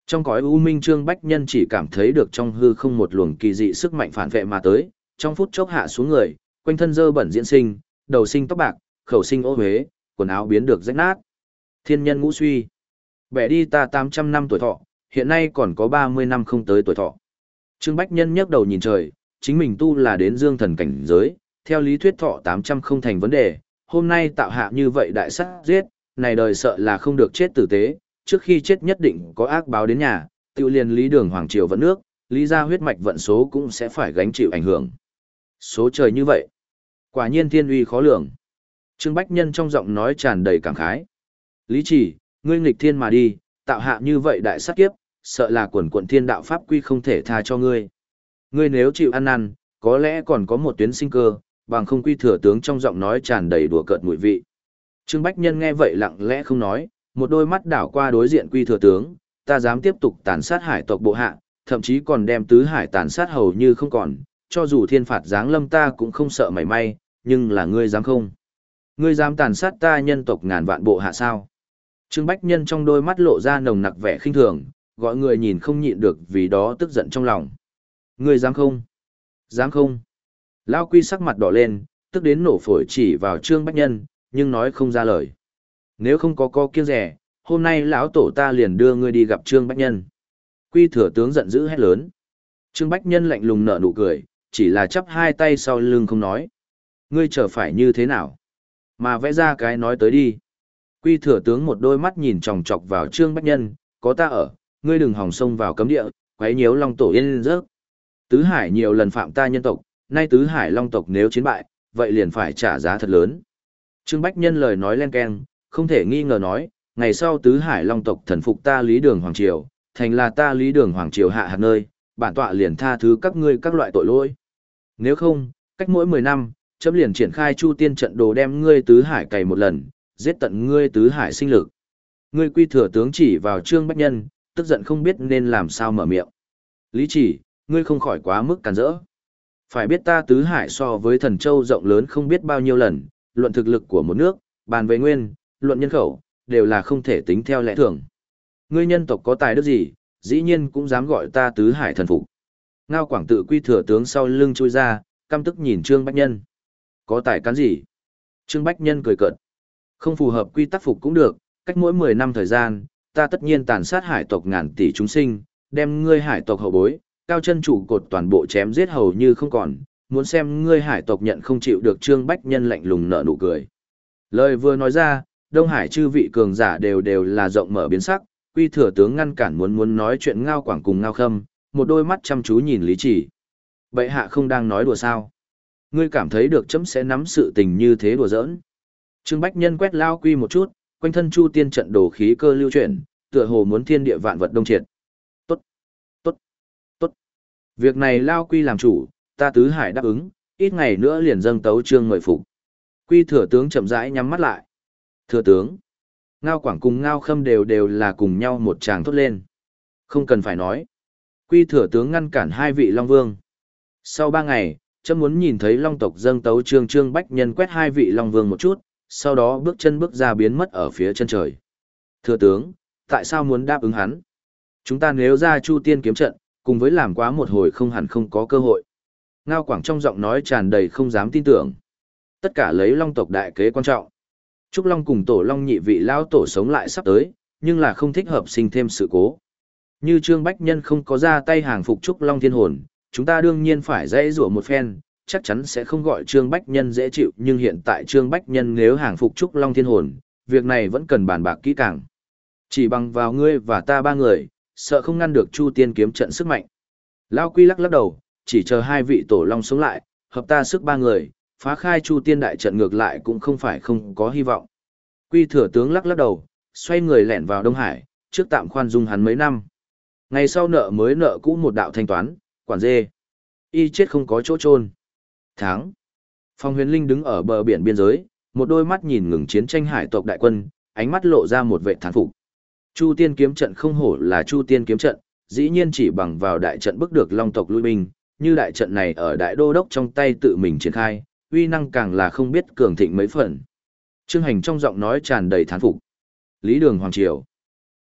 Trong cõi u minh Trương Bách Nhân chỉ cảm thấy được trong hư không một luồng kỳ dị sức mạnh phản vệ mà tới, trong phút chốc hạ xuống người, quanh thân dơ bẩn diễn sinh, đầu sinh tóc bạc, khẩu sinh ô huế, quần áo biến được rách nát. Thiên nhân ngũ suy. Bẻ đi ta tám trăm năm tuổi thọ, hiện nay còn có ba mươi năm không tới tuổi thọ. Trương Bách Nhân nhấc đầu nhìn trời, chính mình tu là đến dương thần cảnh giới, theo lý thuyết thọ tám trăm không thành vấn đề, hôm nay tạo hạ như vậy đại sát giết, này đời sợ là không được chết tử tế, trước khi chết nhất định có ác báo đến nhà, tiêu liền lý đường hoàng triều vận nước, lý gia huyết mạch vận số cũng sẽ phải gánh chịu ảnh hưởng. Số trời như vậy, quả nhiên thiên uy khó lường. Trương Bách Nhân trong giọng nói tràn đầy cảm khái. Lý Chỉ, ngươi nghịch thiên mà đi, tạo hạ như vậy đại sát kiếp, sợ là quần quận thiên đạo pháp quy không thể tha cho ngươi. Ngươi nếu chịu ăn năn, có lẽ còn có một tuyến sinh cơ, bằng không quy thừa tướng trong giọng nói tràn đầy đùa cợt mùi vị. Trương Bách Nhân nghe vậy lặng lẽ không nói, một đôi mắt đảo qua đối diện quy thừa tướng, ta dám tiếp tục tàn sát hải tộc bộ hạ, thậm chí còn đem tứ hải tàn sát hầu như không còn, cho dù thiên phạt giáng lâm ta cũng không sợ mảy may, nhưng là ngươi dám không? Ngươi dám tàn sát ta nhân tộc ngàn vạn bộ hạ sao? Trương Bách Nhân trong đôi mắt lộ ra nồng nặc vẻ khinh thường, gọi người nhìn không nhịn được vì đó tức giận trong lòng. Ngươi dám không? Dám không? Lão Quy sắc mặt đỏ lên, tức đến nổ phổi chỉ vào Trương Bách Nhân, nhưng nói không ra lời. Nếu không có co kiêng rẻ, hôm nay lão tổ ta liền đưa ngươi đi gặp Trương Bách Nhân. Quy thừa tướng giận dữ hét lớn. Trương Bách Nhân lạnh lùng nở nụ cười, chỉ là chắp hai tay sau lưng không nói. Ngươi chờ phải như thế nào? Mà vẽ ra cái nói tới đi. Quy thừa tướng một đôi mắt nhìn chòng chọc vào Trương Bách Nhân, có ta ở, ngươi đừng hòng xông vào cấm địa, quấy nhiễu Long tổ yên giấc. Tứ Hải nhiều lần phạm ta nhân tộc, nay Tứ Hải Long tộc nếu chiến bại, vậy liền phải trả giá thật lớn. Trương Bách Nhân lời nói len keng, không thể nghi ngờ nói, ngày sau Tứ Hải Long tộc thần phục ta Lý Đường Hoàng Triều, thành là ta Lý Đường Hoàng Triều hạ hạt nơi, bản tọa liền tha thứ các ngươi các loại tội lỗi. Nếu không, cách mỗi mười năm, chấm liền triển khai Chu Tiên trận đồ đem ngươi Tứ Hải cày một lần, giết tận ngươi Tứ Hải sinh lực. Ngươi Quy thừa tướng chỉ vào Trương Bách Nhân, tức giận không biết nên làm sao mở miệng. Lý Chỉ, ngươi không khỏi quá mức càn rỡ. Phải biết ta Tứ Hải so với Thần Châu rộng lớn không biết bao nhiêu lần, luận thực lực của một nước, bàn về nguyên, luận nhân khẩu, đều là không thể tính theo lẽ thường. Ngươi nhân tộc có tài đức gì, dĩ nhiên cũng dám gọi ta Tứ Hải thần phục. Ngao Quảng tự Quy thừa tướng sau lưng chui ra, căm tức nhìn Trương Bách Nhân. Có tài cán gì? Trương Bách Nhân cười cợt. Không phù hợp quy tắc phục cũng được, cách mỗi mười năm thời gian, ta tất nhiên tàn sát hải tộc ngàn tỷ chúng sinh, đem ngươi hải tộc hậu bối, cao chân chủ cột toàn bộ chém giết hầu như không còn, muốn xem ngươi hải tộc nhận không chịu được. Trương Bách Nhân lạnh lùng nở nụ cười. Lời vừa nói ra, Đông Hải chư vị cường giả đều đều là rộng mở biến sắc, Quy thừa tướng ngăn cản muốn muốn nói chuyện Ngao Quảng cùng Ngao Khâm, một đôi mắt chăm chú nhìn Lý Chỉ. Bệ hạ không đang nói đùa sao? Ngươi cảm thấy được chấm sẽ nắm sự tình như thế đùa giỡn? Trương Bách Nhân quét Lao Quy một chút, quanh thân Chu Tiên trận đồ khí cơ lưu chuyển, tựa hồ muốn thiên địa vạn vật đông triệt. Tốt, tốt, tốt. Việc này Lao Quy làm chủ, ta Tứ Hải đáp ứng, ít ngày nữa liền dâng tấu chương mời phục. Quy thừa tướng chậm rãi nhắm mắt lại. Thừa tướng, Ngao Quảng cùng Ngao Khâm đều đều là cùng nhau một tràng thốt lên. Không cần phải nói. Quy thừa tướng ngăn cản hai vị Long Vương. Sau ba ngày, chấm muốn nhìn thấy Long tộc dâng tấu chương. Trương Bách Nhân quét hai vị Long Vương một chút, sau đó bước chân bước ra biến mất ở phía chân trời. Thừa tướng, tại sao muốn đáp ứng hắn? Chúng ta nếu ra Chu Tiên kiếm trận, cùng với làm quá một hồi không hẳn không có cơ hội. Ngao Quảng trong giọng nói tràn đầy không dám tin tưởng. Tất cả lấy Long tộc đại kế quan trọng. Trúc Long cùng Tổ Long nhị vị lão tổ sống lại sắp tới, nhưng là không thích hợp sinh thêm sự cố. Như Trương Bách Nhân không có ra tay hàng phục Trúc Long thiên hồn, chúng ta đương nhiên phải dễ rủa một phen, chắc chắn sẽ không gọi Trương Bách Nhân dễ chịu, nhưng hiện tại Trương Bách Nhân nếu hàng phục Trúc Long thiên hồn, việc này vẫn cần bàn bạc kỹ càng. Chỉ bằng vào ngươi và ta ba người, sợ không ngăn được Chu Tiên kiếm trận sức mạnh. Lão Quy lắc lắc đầu, chỉ chờ hai vị Tổ Long sống lại, hợp ta sức ba người, phá khai Chu Tiên đại trận ngược lại cũng không phải không có hy vọng. Quy thừa tướng lắc lắc đầu, xoay người lẻn vào Đông Hải, trước tạm khoan dung hắn mấy năm. Ngày sau nợ mới nợ cũ một đạo thanh toán, quản dê. Y chết không có chỗ chôn. Tháng. Phong Huyền Linh đứng ở bờ biển biên giới, một đôi mắt nhìn ngừng chiến tranh hải tộc đại quân, ánh mắt lộ ra một vẻ thán phục. Chu Tiên kiếm trận không hổ là Chu Tiên kiếm trận, dĩ nhiên chỉ bằng vào đại trận bức được Long tộc lui binh, như đại trận này ở đại đô đốc trong tay tự mình triển khai, uy năng càng là không biết cường thịnh mấy phần. Trương Hành trong giọng nói tràn đầy thán phục. Lý Đường Hoàng Triều.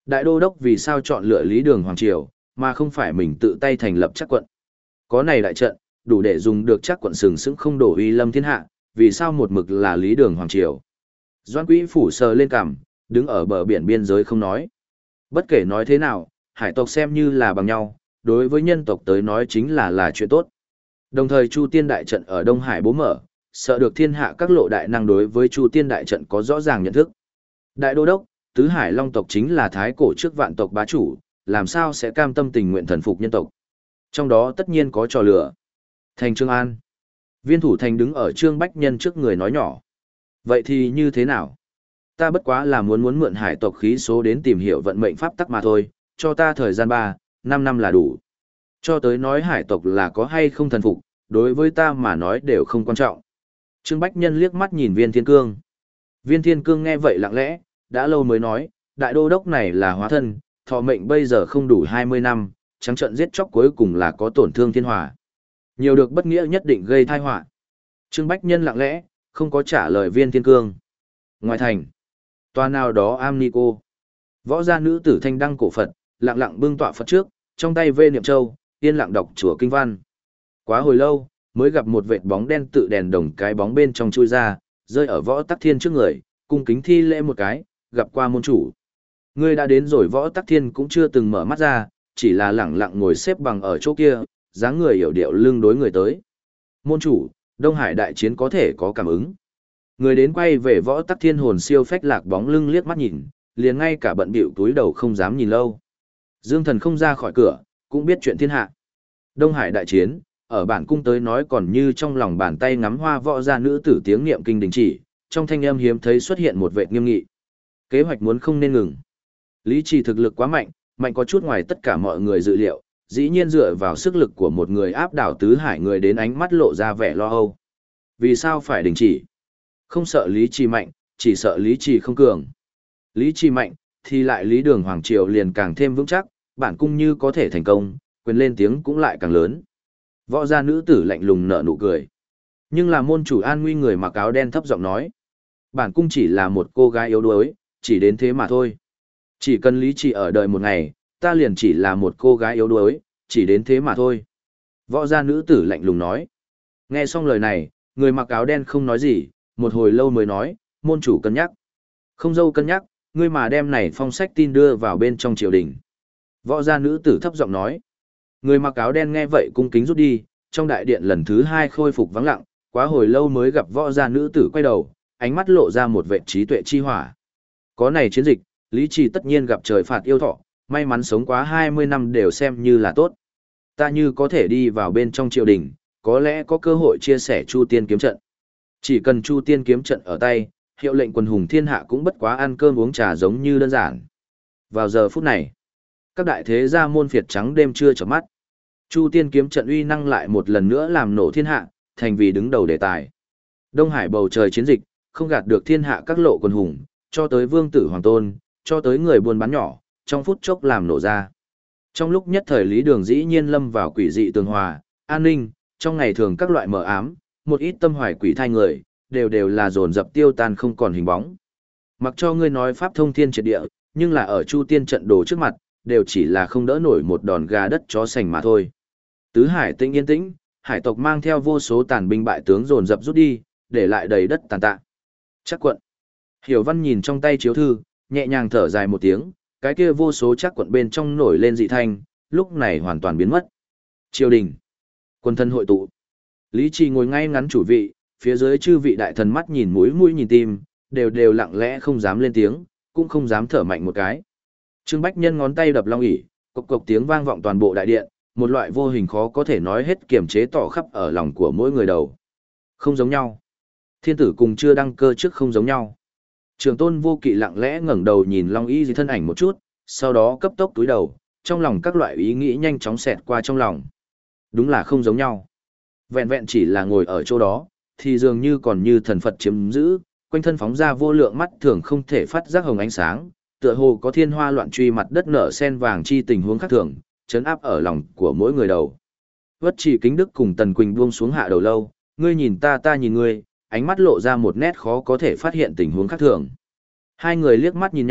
Đại đô đốc vì sao chọn lựa Lý Đường Hoàng Triều, mà không phải mình tự tay thành lập chắc quận. Có này đại trận, đủ để dùng được chắc quận sừng sững không đổ uy lâm thiên hạ, vì sao một mực là Lý Đường Hoàng Triều. Doan Quỹ phủ sờ lên cằm, đứng ở bờ biển biên giới không nói. Bất kể nói thế nào, hải tộc xem như là bằng nhau, đối với nhân tộc tới nói chính là là chuyện tốt. Đồng thời Chu Tiên đại trận ở Đông Hải bố mở, sợ được thiên hạ các lộ đại năng đối với Chu Tiên đại trận có rõ ràng nhận thức. Đại đô đốc, tứ hải long tộc chính là thái cổ trước vạn tộc bá chủ, làm sao sẽ cam tâm tình nguyện thần phục nhân tộc. Trong đó tất nhiên có trò lửa. Thành Trương An. Viên thủ thành đứng ở Trương Bách Nhân trước người nói nhỏ. Vậy thì như thế nào? Ta bất quá là muốn muốn mượn hải tộc khí số đến tìm hiểu vận mệnh pháp tắc mà thôi, cho ta thời gian ba, năm năm là đủ. Cho tới nói hải tộc là có hay không thần phục, đối với ta mà nói đều không quan trọng. Trương Bách Nhân liếc mắt nhìn Viên Thiên Cương. Viên Thiên Cương nghe vậy lặng lẽ, đã lâu mới nói, đại đô đốc này là hóa thân, thọ mệnh bây giờ không đủ hai mươi năm, trắng trận giết chóc cuối cùng là có tổn thương thiên hòa. Nhiều được bất nghĩa nhất định gây tai họa. Trương Bách Nhân lặng lẽ, không có trả lời Viên Thiên Cương. Ngoài thành, tòa nào đó am ni cô. Võ gia nữ tử thanh đăng cổ Phật, lặng lặng bưng tọa Phật trước, trong tay vê niệm châu, yên lặng đọc chùa kinh văn. Quá hồi lâu, mới gặp một vệt bóng đen tự đèn đồng cái bóng bên trong chui ra, rơi ở Võ Tắc Thiên trước người, cung kính thi lễ một cái, gặp qua môn chủ. Ngươi đã đến rồi. Võ Tắc Thiên cũng chưa từng mở mắt ra, chỉ là lặng lặng ngồi xếp bằng ở chỗ kia, dáng người hiểu điệu lưng đối người tới. Môn chủ, Đông Hải đại chiến có thể có cảm ứng. Người đến quay về Võ Tắc Thiên hồn siêu phách lạc bóng lưng liếc mắt nhìn, liền ngay cả bận bịu túi đầu không dám nhìn lâu. Dương Thần không ra khỏi cửa, cũng biết chuyện thiên hạ. Đông Hải đại chiến, ở bản cung tới nói còn như trong lòng bàn tay ngắm hoa võ gia nữ tử tiếng niệm kinh đình chỉ, trong thanh âm hiếm thấy xuất hiện một vẻ nghiêm nghị. Kế hoạch muốn không nên ngừng. Lý Trì thực lực quá mạnh, mạnh có chút ngoài tất cả mọi người dự liệu, dĩ nhiên dựa vào sức lực của một người áp đảo tứ hải người đến ánh mắt lộ ra vẻ lo âu. Vì sao phải đình chỉ? Không sợ Lý Trì mạnh, chỉ sợ Lý Trì không cường. Lý Trì mạnh, thì lại Lý Đường Hoàng Triều liền càng thêm vững chắc, bản cung như có thể thành công, quyền lên tiếng cũng lại càng lớn. Võ gia nữ tử lạnh lùng nở nụ cười. Nhưng là môn chủ an nguy người mặc áo đen thấp giọng nói. Bản cung chỉ là một cô gái yếu đuối, chỉ đến thế mà thôi. Chỉ cần Lý Trì ở đời một ngày, ta liền chỉ là một cô gái yếu đuối, chỉ đến thế mà thôi. Võ gia nữ tử lạnh lùng nói. Nghe xong lời này, người mặc áo đen không nói gì, một hồi lâu mới nói, môn chủ cân nhắc. Không dâu cân nhắc, ngươi mà đem này phong sách tin đưa vào bên trong triều đình. Võ gia nữ tử thấp giọng nói. Người mặc áo đen nghe vậy cung kính rút đi, trong đại điện lần thứ hai khôi phục vắng lặng, quá hồi lâu mới gặp võ gia nữ tử quay đầu, ánh mắt lộ ra một vẻ trí tuệ chi hỏa. Có này chiến dịch, Lý Trì tất nhiên gặp trời phạt yêu thọ, may mắn sống quá hai mươi năm đều xem như là tốt. Ta như có thể đi vào bên trong triều đình, có lẽ có cơ hội chia sẻ Chu Tiên kiếm trận. Chỉ cần Chu Tiên kiếm trận ở tay, hiệu lệnh quần hùng thiên hạ cũng bất quá ăn cơm uống trà giống như đơn giản. Vào giờ phút này, các đại thế gia môn phiệt trắng đêm chưa chợp mắt. Chu Tiên kiếm trận uy năng lại một lần nữa làm nổ thiên hạ, thành vì đứng đầu đề tài. Đông Hải bầu trời chiến dịch, không gạt được thiên hạ các lộ quần hùng, cho tới vương tử hoàng tôn, cho tới người buôn bán nhỏ, trong phút chốc làm nổ ra. Trong lúc nhất thời Lý Đường dĩ nhiên lâm vào quỷ dị tường hòa, an ninh, trong ngày thường các loại mờ ám, một ít tâm hoài quỷ thai người, đều đều là dồn dập tiêu tan không còn hình bóng. Mặc cho ngươi nói pháp thông thiên triệt địa, nhưng là ở Chu Tiên trận đồ trước mặt, đều chỉ là không đỡ nổi một đòn gà đất chó sành mà thôi. Tứ hải tĩnh yên tĩnh, hải tộc mang theo vô số tàn binh bại tướng dồn dập rút đi, để lại đầy đất tàn tạ. Chắc quận. Hiểu Văn nhìn trong tay chiếu thư, nhẹ nhàng thở dài một tiếng, cái kia vô số chắc quận bên trong nổi lên dị thanh, lúc này hoàn toàn biến mất. Triều đình. Quân thân hội tụ. Lý Trì ngồi ngay ngắn chủ vị, phía dưới chư vị đại thần mắt nhìn mũi mũi nhìn tim, đều đều lặng lẽ không dám lên tiếng, cũng không dám thở mạnh một cái. Trương Bách Nhân ngón tay đập long ỷ, cộc cộc tiếng vang vọng toàn bộ đại điện, một loại vô hình khó có thể nói hết kiềm chế tỏ khắp ở lòng của mỗi người đầu. Không giống nhau. Thiên tử cùng chưa đăng cơ trước không giống nhau. Trường Tôn Vô Kỵ lặng lẽ ngẩng đầu nhìn Long Y Dì thân ảnh một chút, sau đó cấp tốc túi đầu, trong lòng các loại ý nghĩ nhanh chóng xẹt qua trong lòng. Đúng là không giống nhau. Vẹn vẹn chỉ là ngồi ở chỗ đó, thì dường như còn như thần Phật chiếm giữ, quanh thân phóng ra vô lượng mắt thường không thể phát giác hồng ánh sáng, tựa hồ có thiên hoa loạn truy mặt đất nở sen vàng chi tình huống khác thường, chấn áp ở lòng của mỗi người đầu. Vất Chỉ Kính Đức cùng Tần Quỳnh buông xuống hạ đầu lâu, ngươi nhìn ta ta nhìn ngươi, ánh mắt lộ ra một nét khó có thể phát hiện tình huống khác thường. Hai người liếc mắt nhìn nhau,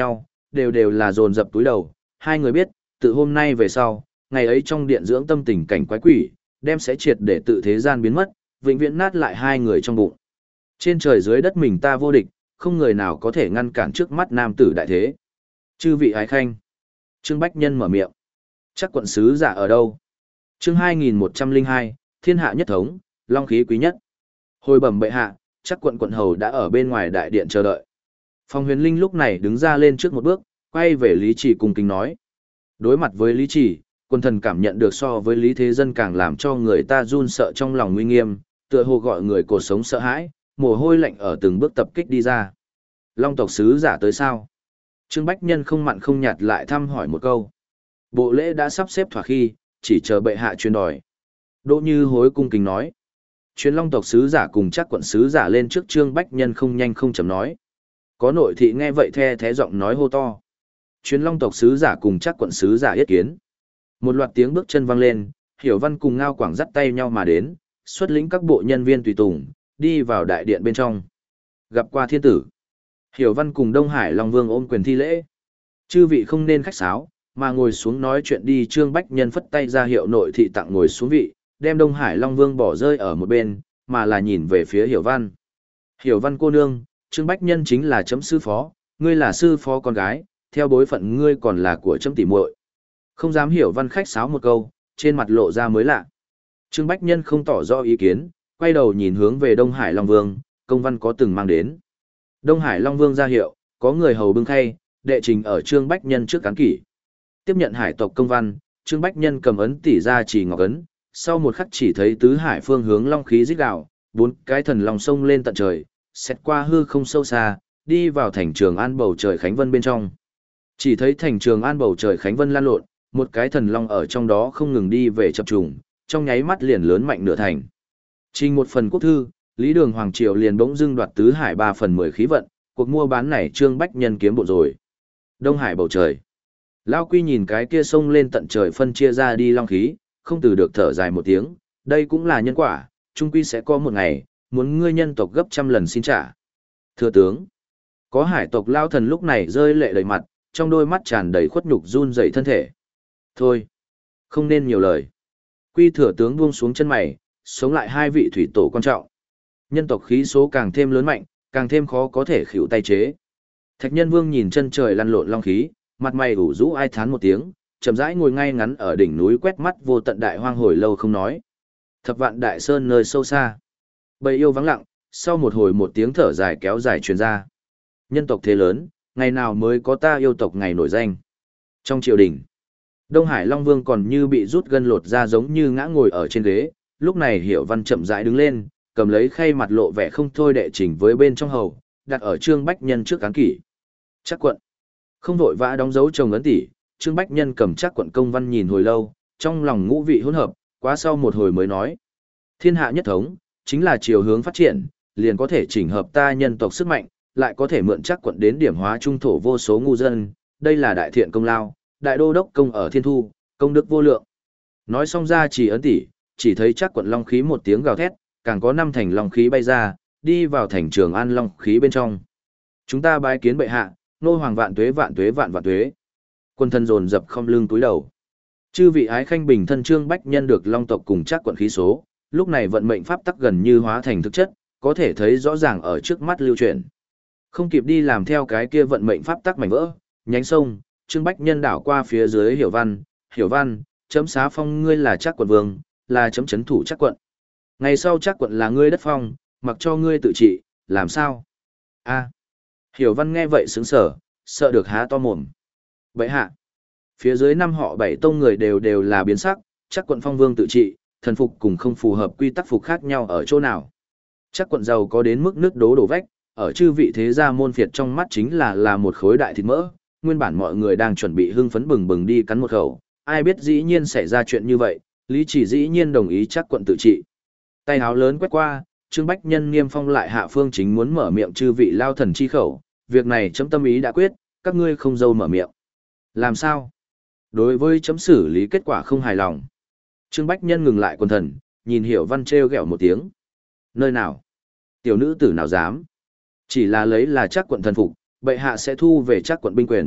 đều đều là dồn dập túi đầu, hai người biết, từ hôm nay về sau, ngày ấy trong điện dưỡng tâm tình cảnh quái quỷ, đem sẽ triệt để tự thế gian biến mất, vĩnh viễn nát lại hai người trong bụng. Trên trời dưới đất mình ta vô địch, không người nào có thể ngăn cản trước mắt nam tử đại thế. Chư vị ái khanh. Trương Bách Nhân mở miệng. Chắc quận sứ giả ở đâu? Chương hai nghìn một trăm lẻ hai, Thiên hạ nhất thống, long khí quý nhất. Hồi bẩm bệ hạ, chắc quận quận hầu đã ở bên ngoài đại điện chờ đợi. Phong Huyền Linh lúc này đứng ra lên trước một bước, quay về Lý Chỉ cung kính nói. Đối mặt với Lý Chỉ, quân thần cảm nhận được so với Lý Thế Dân càng làm cho người ta run sợ trong lòng nguy nghiêm, tựa hồ gọi người cột sống sợ hãi, mồ hôi lạnh ở từng bước tập kích đi ra. Long tộc sứ giả tới sao? Trương Bách Nhân không mặn không nhạt lại thăm hỏi một câu. Bộ lễ đã sắp xếp thỏa khi, chỉ chờ bệ hạ truyền đòi. Đỗ Như Hối cung kính nói. Truyền Long tộc sứ giả cùng chắc quận sứ giả lên trước Trương Bách Nhân không nhanh không chậm nói. Có nội thị nghe vậy the thế giọng nói hô to. Truyền Long tộc sứ giả cùng chắc quận sứ giả yết kiến. Một loạt tiếng bước chân vang lên, Hiểu Văn cùng Ngao Quảng dắt tay nhau mà đến, xuất lĩnh các bộ nhân viên tùy tùng, đi vào đại điện bên trong. Gặp qua thiên tử. Hiểu Văn cùng Đông Hải Long Vương ôm quyền thi lễ. Chư vị không nên khách sáo, mà ngồi xuống nói chuyện đi. Trương Bách Nhân phất tay ra hiệu nội thị tặng ngồi xuống vị, đem Đông Hải Long Vương bỏ rơi ở một bên, mà là nhìn về phía Hiểu Văn. Hiểu Văn cô nương, Trương Bách Nhân chính là chấm sư phó, ngươi là sư phó con gái, theo bối phận ngươi còn là của chấm tỉ muội. Không dám Hiểu Văn khách sáo một câu, trên mặt lộ ra mới lạ. Trương Bách Nhân không tỏ rõ ý kiến, quay đầu nhìn hướng về Đông Hải Long Vương, công văn có từng mang đến. Đông Hải Long Vương ra hiệu, có người hầu bưng khay, đệ trình ở Trương Bách Nhân trước cán kỷ. Tiếp nhận hải tộc công văn, Trương Bách Nhân cầm ấn tỉ ra chỉ ngọc ấn, sau một khắc chỉ thấy tứ hải phương hướng long khí rít gào, bốn cái thần long sông lên tận trời, xét qua hư không sâu xa, đi vào thành Trường An bầu trời Khánh Vân bên trong. Chỉ thấy thành Trường An bầu trời Khánh Vân lan lộn, một cái thần long ở trong đó không ngừng đi về chập trùng, trong nháy mắt liền lớn mạnh nửa thành. Trình một phần quốc thư, Lý Đường Hoàng Triều liền bỗng dưng đoạt tứ hải ba phần mười khí vận, cuộc mua bán này Trương Bách Nhân kiếm bộ rồi. Đông Hải bầu trời. Lao Quy nhìn cái kia sông lên tận trời phân chia ra đi long khí, không từ được thở dài một tiếng, đây cũng là nhân quả, trung quy sẽ có một ngày, muốn ngươi nhân tộc gấp trăm lần xin trả. Thưa tướng, có hải tộc Lao Thần lúc này rơi lệ đầy mặt, trong đôi mắt tràn đầy khuất nhục run rẩy thân thể. Thôi, không nên nhiều lời. Quy thừa tướng buông xuống chân mày, sống lại hai vị thủy tổ quan trọng. Nhân tộc khí số càng thêm lớn mạnh, càng thêm khó có thể khỉu tay chế. Thạch Nhân Vương nhìn chân trời lăn lộn long khí, mặt mày ủ rũ ai thán một tiếng, chậm rãi ngồi ngay ngắn ở đỉnh núi quét mắt vô tận đại hoang hồi lâu không nói. Thập vạn đại sơn nơi sâu xa. Bầy yêu vắng lặng, sau một hồi một tiếng thở dài kéo dài truyền ra. Nhân tộc thế lớn, ngày nào mới có ta yêu tộc ngày nổi danh. Trong triều đình, Đông Hải Long Vương còn như bị rút gân lột ra giống như ngã ngồi ở trên ghế, lúc này Hiểu Văn chậm rãi đứng lên, cầm lấy khay mặt lộ vẻ không thôi đệ trình với bên trong hầu, đặt ở Trương Bách Nhân trước cán kỷ. Chắc quận. Không vội vã đóng dấu chồng ấn tỷ, Trương Bách Nhân cầm chắc quận công văn nhìn hồi lâu, trong lòng ngũ vị hỗn hợp, quá sau một hồi mới nói. Thiên hạ nhất thống, chính là chiều hướng phát triển, liền có thể chỉnh hợp ta nhân tộc sức mạnh, lại có thể mượn chắc quận đến điểm hóa trung thổ vô số ngu dân, đây là đại thiện công lao, đại đô đốc công ở thiên thu, công đức vô lượng. Nói xong ra chỉ ấn tỷ, chỉ thấy chắc quận long khí một tiếng gào thét, càng có năm thành long khí bay ra, đi vào thành Trường An long khí bên trong. Chúng ta bái kiến bệ hạ, nô hoàng vạn tuế vạn tuế vạn vạn tuế. Quân thân dồn dập không lưng túi đầu. Chư vị ái khanh bình thân Trương Bách Nhân được long tộc cùng chắc quận khí số, lúc này vận mệnh pháp tắc gần như hóa thành thực chất, có thể thấy rõ ràng ở trước mắt lưu truyền. Không kịp đi làm theo cái kia vận mệnh pháp tắc mảnh vỡ, nhánh sông, Trương Bách Nhân đảo qua phía dưới Hiểu Văn, Hiểu Văn, chấm xá phong ngươi là chắc quận vương, là chấm chấn thủ chắc quận. Ngày sau chắc quận là ngươi đất phong, mặc cho ngươi tự trị, làm sao? A. Hiểu Văn nghe vậy sững sờ, sợ được há to mồm. Bệ hạ. Phía dưới năm họ bảy tông người đều đều là biến sắc, chắc quận phong vương tự trị, thần phục cùng không phù hợp quy tắc phục khác nhau ở chỗ nào. Chắc quận giàu có đến mức nước đố đổ vách, ở chư vị thế gia môn phiệt trong mắt chính là là một khối đại thịt mỡ, nguyên bản mọi người đang chuẩn bị hưng phấn bừng bừng đi cắn một khẩu, ai biết dĩ nhiên xảy ra chuyện như vậy, Lý Chỉ dĩ nhiên đồng ý chắc quận tự trị. Tay áo lớn quét qua, Trương Bách Nhân niêm phong lại hạ phương chính muốn mở miệng chư vị lao thần chi khẩu, việc này chấm tâm ý đã quyết, các ngươi không dâu mở miệng. Làm sao? Đối với chấm xử lý kết quả không hài lòng. Trương Bách Nhân ngừng lại quần thần, nhìn Hiểu Văn trêu ghẹo một tiếng. Nơi nào? Tiểu nữ tử nào dám? Chỉ là lấy là chắc quận thần phục, bệ hạ sẽ thu về chắc quận binh quyền,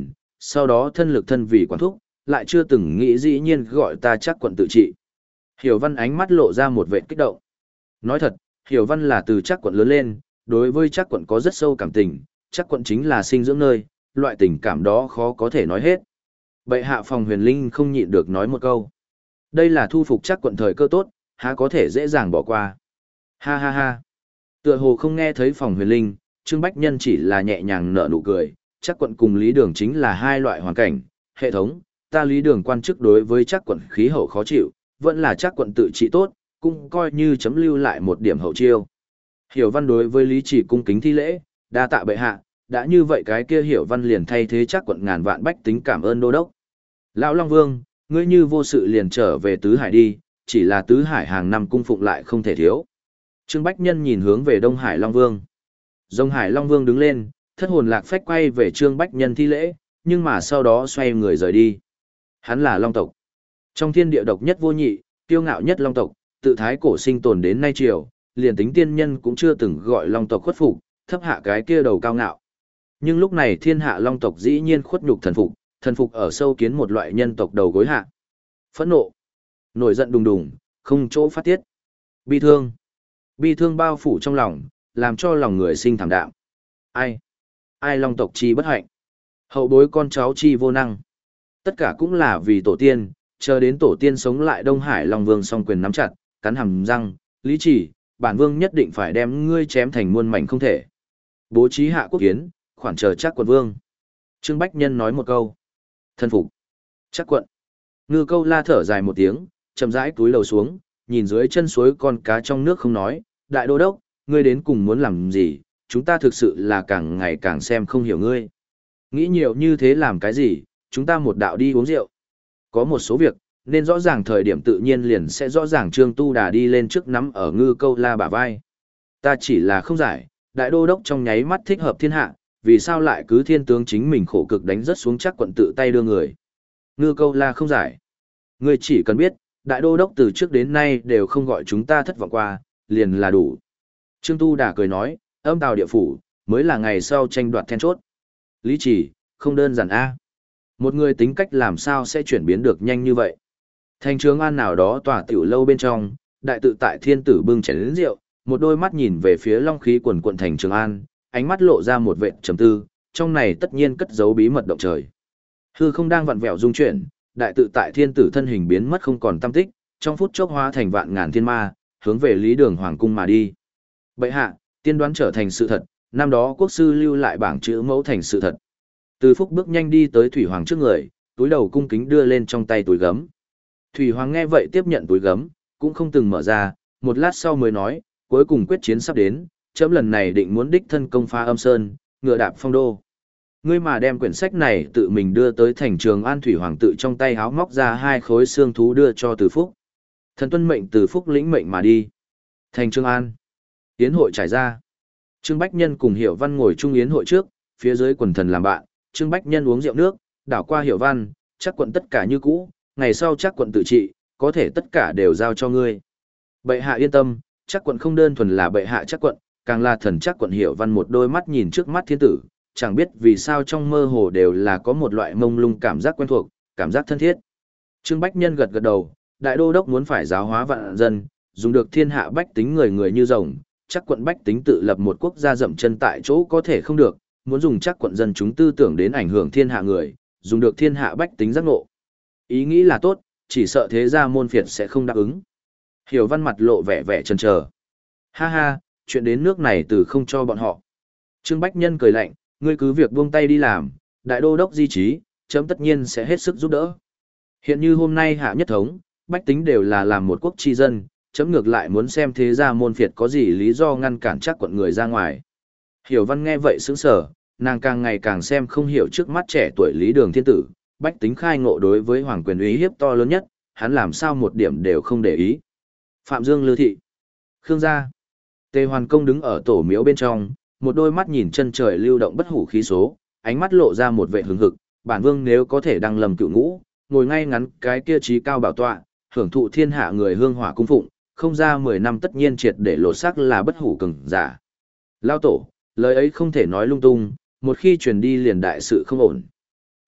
sau đó thân lực thân vì quản thúc, lại chưa từng nghĩ dĩ nhiên gọi ta chắc quận tự trị. Hiểu Văn ánh mắt lộ ra một vẻ kích động. Nói thật, Hiểu Văn là từ chắc quận lớn lên, đối với chắc quận có rất sâu cảm tình, chắc quận chính là sinh dưỡng nơi, loại tình cảm đó khó có thể nói hết. Bệ hạ Phòng Huyền Linh không nhịn được nói một câu. Đây là thu phục chắc quận thời cơ tốt, há có thể dễ dàng bỏ qua. Ha ha ha. Tựa hồ không nghe thấy Phòng Huyền Linh, Trương Bách Nhân chỉ là nhẹ nhàng nở nụ cười, chắc quận cùng Lý Đường chính là hai loại hoàn cảnh, hệ thống, ta Lý Đường quan chức đối với chắc quận khí hậu khó chịu, vẫn là chắc quận tự trị tốt, cũng coi như chấm lưu lại một điểm hậu chiêu. Hiểu Văn đối với Lý Chỉ cung kính thi lễ, đa tạ bệ hạ, đã như vậy cái kia Hiểu Văn liền thay thế chắc quận ngàn vạn bách tính cảm ơn đô đốc. Lão Long Vương, ngươi như vô sự liền trở về Tứ Hải đi, chỉ là Tứ Hải hàng năm cung phụng lại không thể thiếu. Trương Bách Nhân nhìn hướng về Đông Hải Long Vương. Đông Hải Long Vương đứng lên, thất hồn lạc phách quay về Trương Bách Nhân thi lễ, nhưng mà sau đó xoay người rời đi. Hắn là Long tộc. Trong thiên địa độc nhất vô nhị, kiêu ngạo nhất Long tộc, tự thái cổ sinh tồn đến nay triều, liền tính tiên nhân cũng chưa từng gọi Long tộc khuất phục, thấp hạ cái kia đầu cao ngạo. Nhưng lúc này thiên hạ Long tộc dĩ nhiên khuất nhục thần phục, thần phục ở sâu kiến một loại nhân tộc đầu gối hạ. Phẫn nộ, nổi giận đùng đùng, không chỗ phát tiết. Bi thương, bi thương bao phủ trong lòng, làm cho lòng người sinh thảm đạm. Ai? Ai Long tộc chi bất hạnh? Hậu bối con cháu chi vô năng? Tất cả cũng là vì tổ tiên, chờ đến tổ tiên sống lại Đông Hải Long Vương song quyền nắm chặt, cắn hàm răng, lý chỉ, bản vương nhất định phải đem ngươi chém thành muôn mảnh không thể. Bố trí hạ quốc kiến, khoản chờ chắc quận vương. Trương Bách Nhân nói một câu. Thân phục. Chắc quận. Ngư Câu La thở dài một tiếng, chậm rãi túi lầu xuống, nhìn dưới chân suối con cá trong nước không nói, đại đô đốc, ngươi đến cùng muốn làm gì, chúng ta thực sự là càng ngày càng xem không hiểu ngươi. Nghĩ nhiều như thế làm cái gì, chúng ta một đạo đi uống rượu. Có một số việc, nên rõ ràng thời điểm tự nhiên liền sẽ rõ ràng. Trương Tu Đà đi lên trước nắm ở Ngư Câu La bả vai. Ta chỉ là không giải, đại đô đốc trong nháy mắt thích hợp thiên hạ, vì sao lại cứ thiên tướng chính mình khổ cực đánh rất xuống chắc quận tự tay đưa người. Ngư Câu La không giải. Ngươi chỉ cần biết, đại đô đốc từ trước đến nay đều không gọi chúng ta thất vọng qua, liền là đủ. Trương Tu Đà cười nói, âm tào địa phủ, mới là ngày sau tranh đoạt then chốt. Lý chỉ, không đơn giản a. Một người tính cách làm sao sẽ chuyển biến được nhanh như vậy. Thành Trường An nào đó tòa tiểu lâu bên trong, đại tự tại thiên tử bưng chén lớn rượu, một đôi mắt nhìn về phía long khí quần quận thành Trường An, ánh mắt lộ ra một vệt trầm tư, trong này tất nhiên cất giấu bí mật động trời. Hư không đang vặn vẹo dung chuyển, đại tự tại thiên tử thân hình biến mất không còn tăm tích, trong phút chốc hóa thành vạn ngàn thiên ma, hướng về Lý Đường hoàng cung mà đi. Bệ hạ, tiên đoán trở thành sự thật, năm đó quốc sư lưu lại bảng chữ mẫu thành sự thật. Từ Phúc bước nhanh đi tới Thủy Hoàng trước người, túi đầu cung kính đưa lên trong tay túi gấm. Thủy Hoàng nghe vậy tiếp nhận túi gấm, cũng không từng mở ra, một lát sau mới nói, cuối cùng quyết chiến sắp đến, chấm lần này định muốn đích thân công phá âm sơn, ngựa đạp phong đô. Ngươi mà đem quyển sách này tự mình đưa tới thành Trường An. Thủy Hoàng tự trong tay háo móc ra hai khối xương thú đưa cho Từ Phúc. Thần tuân mệnh Từ Phúc lĩnh mệnh mà đi. Thành Trường An. Yến hội trải ra. Trương Bách Nhân cùng Hiểu Văn ngồi chung yến hội trước, phía dưới quần thần làm bạn, Trương Bách Nhân uống rượu nước, đảo qua Hiểu Văn, chắc quận tất cả như cũ, ngày sau chắc quận tự trị, có thể tất cả đều giao cho ngươi. Bệ hạ yên tâm, chắc quận không đơn thuần là bệ hạ chắc quận, càng là thần chắc quận. Hiểu Văn một đôi mắt nhìn trước mắt thiên tử, chẳng biết vì sao trong mơ hồ đều là có một loại mông lung cảm giác quen thuộc, cảm giác thân thiết. Trương Bách Nhân gật gật đầu, đại đô đốc muốn phải giáo hóa vạn dân, dùng được thiên hạ bách tính người người như rồng, chắc quận bách tính tự lập một quốc gia dậm chân tại chỗ có thể không được, muốn dùng chắc quận dân chúng tư tưởng đến ảnh hưởng thiên hạ người, dùng được thiên hạ bách tính giác ngộ. Ý nghĩ là tốt, chỉ sợ thế gia môn phiệt sẽ không đáp ứng. Hiểu Văn mặt lộ vẻ vẻ chần chờ. Ha ha, chuyện đến nước này từ không cho bọn họ. Trương Bách Nhân cười lạnh, ngươi cứ việc buông tay đi làm, đại đô đốc di trí, chấm tất nhiên sẽ hết sức giúp đỡ. Hiện như hôm nay hạ nhất thống, bách tính đều là làm một quốc tri dân, chấm ngược lại muốn xem thế gia môn phiệt có gì lý do ngăn cản chắc quận người ra ngoài. Hiểu Văn nghe vậy sững sờ, nàng càng ngày càng xem không hiểu trước mắt trẻ tuổi Lý Đường thiên tử, bách tính khai ngộ đối với hoàng quyền uy hiếp to lớn nhất, hắn làm sao một điểm đều không để ý. Phạm Dương Lư thị, Khương gia. Tề Hoàn Công đứng ở tổ miếu bên trong, một đôi mắt nhìn chân trời lưu động bất hủ khí số, ánh mắt lộ ra một vẻ hứng hực, bản vương nếu có thể đăng lầm cựu ngũ, ngồi ngay ngắn cái kia trí cao bảo tọa, hưởng thụ thiên hạ người hương hỏa cung phụng, không ra mười năm tất nhiên triệt để lột xác là bất hủ cường giả. Lao tổ, lời ấy không thể nói lung tung, một khi truyền đi liền đại sự không ổn.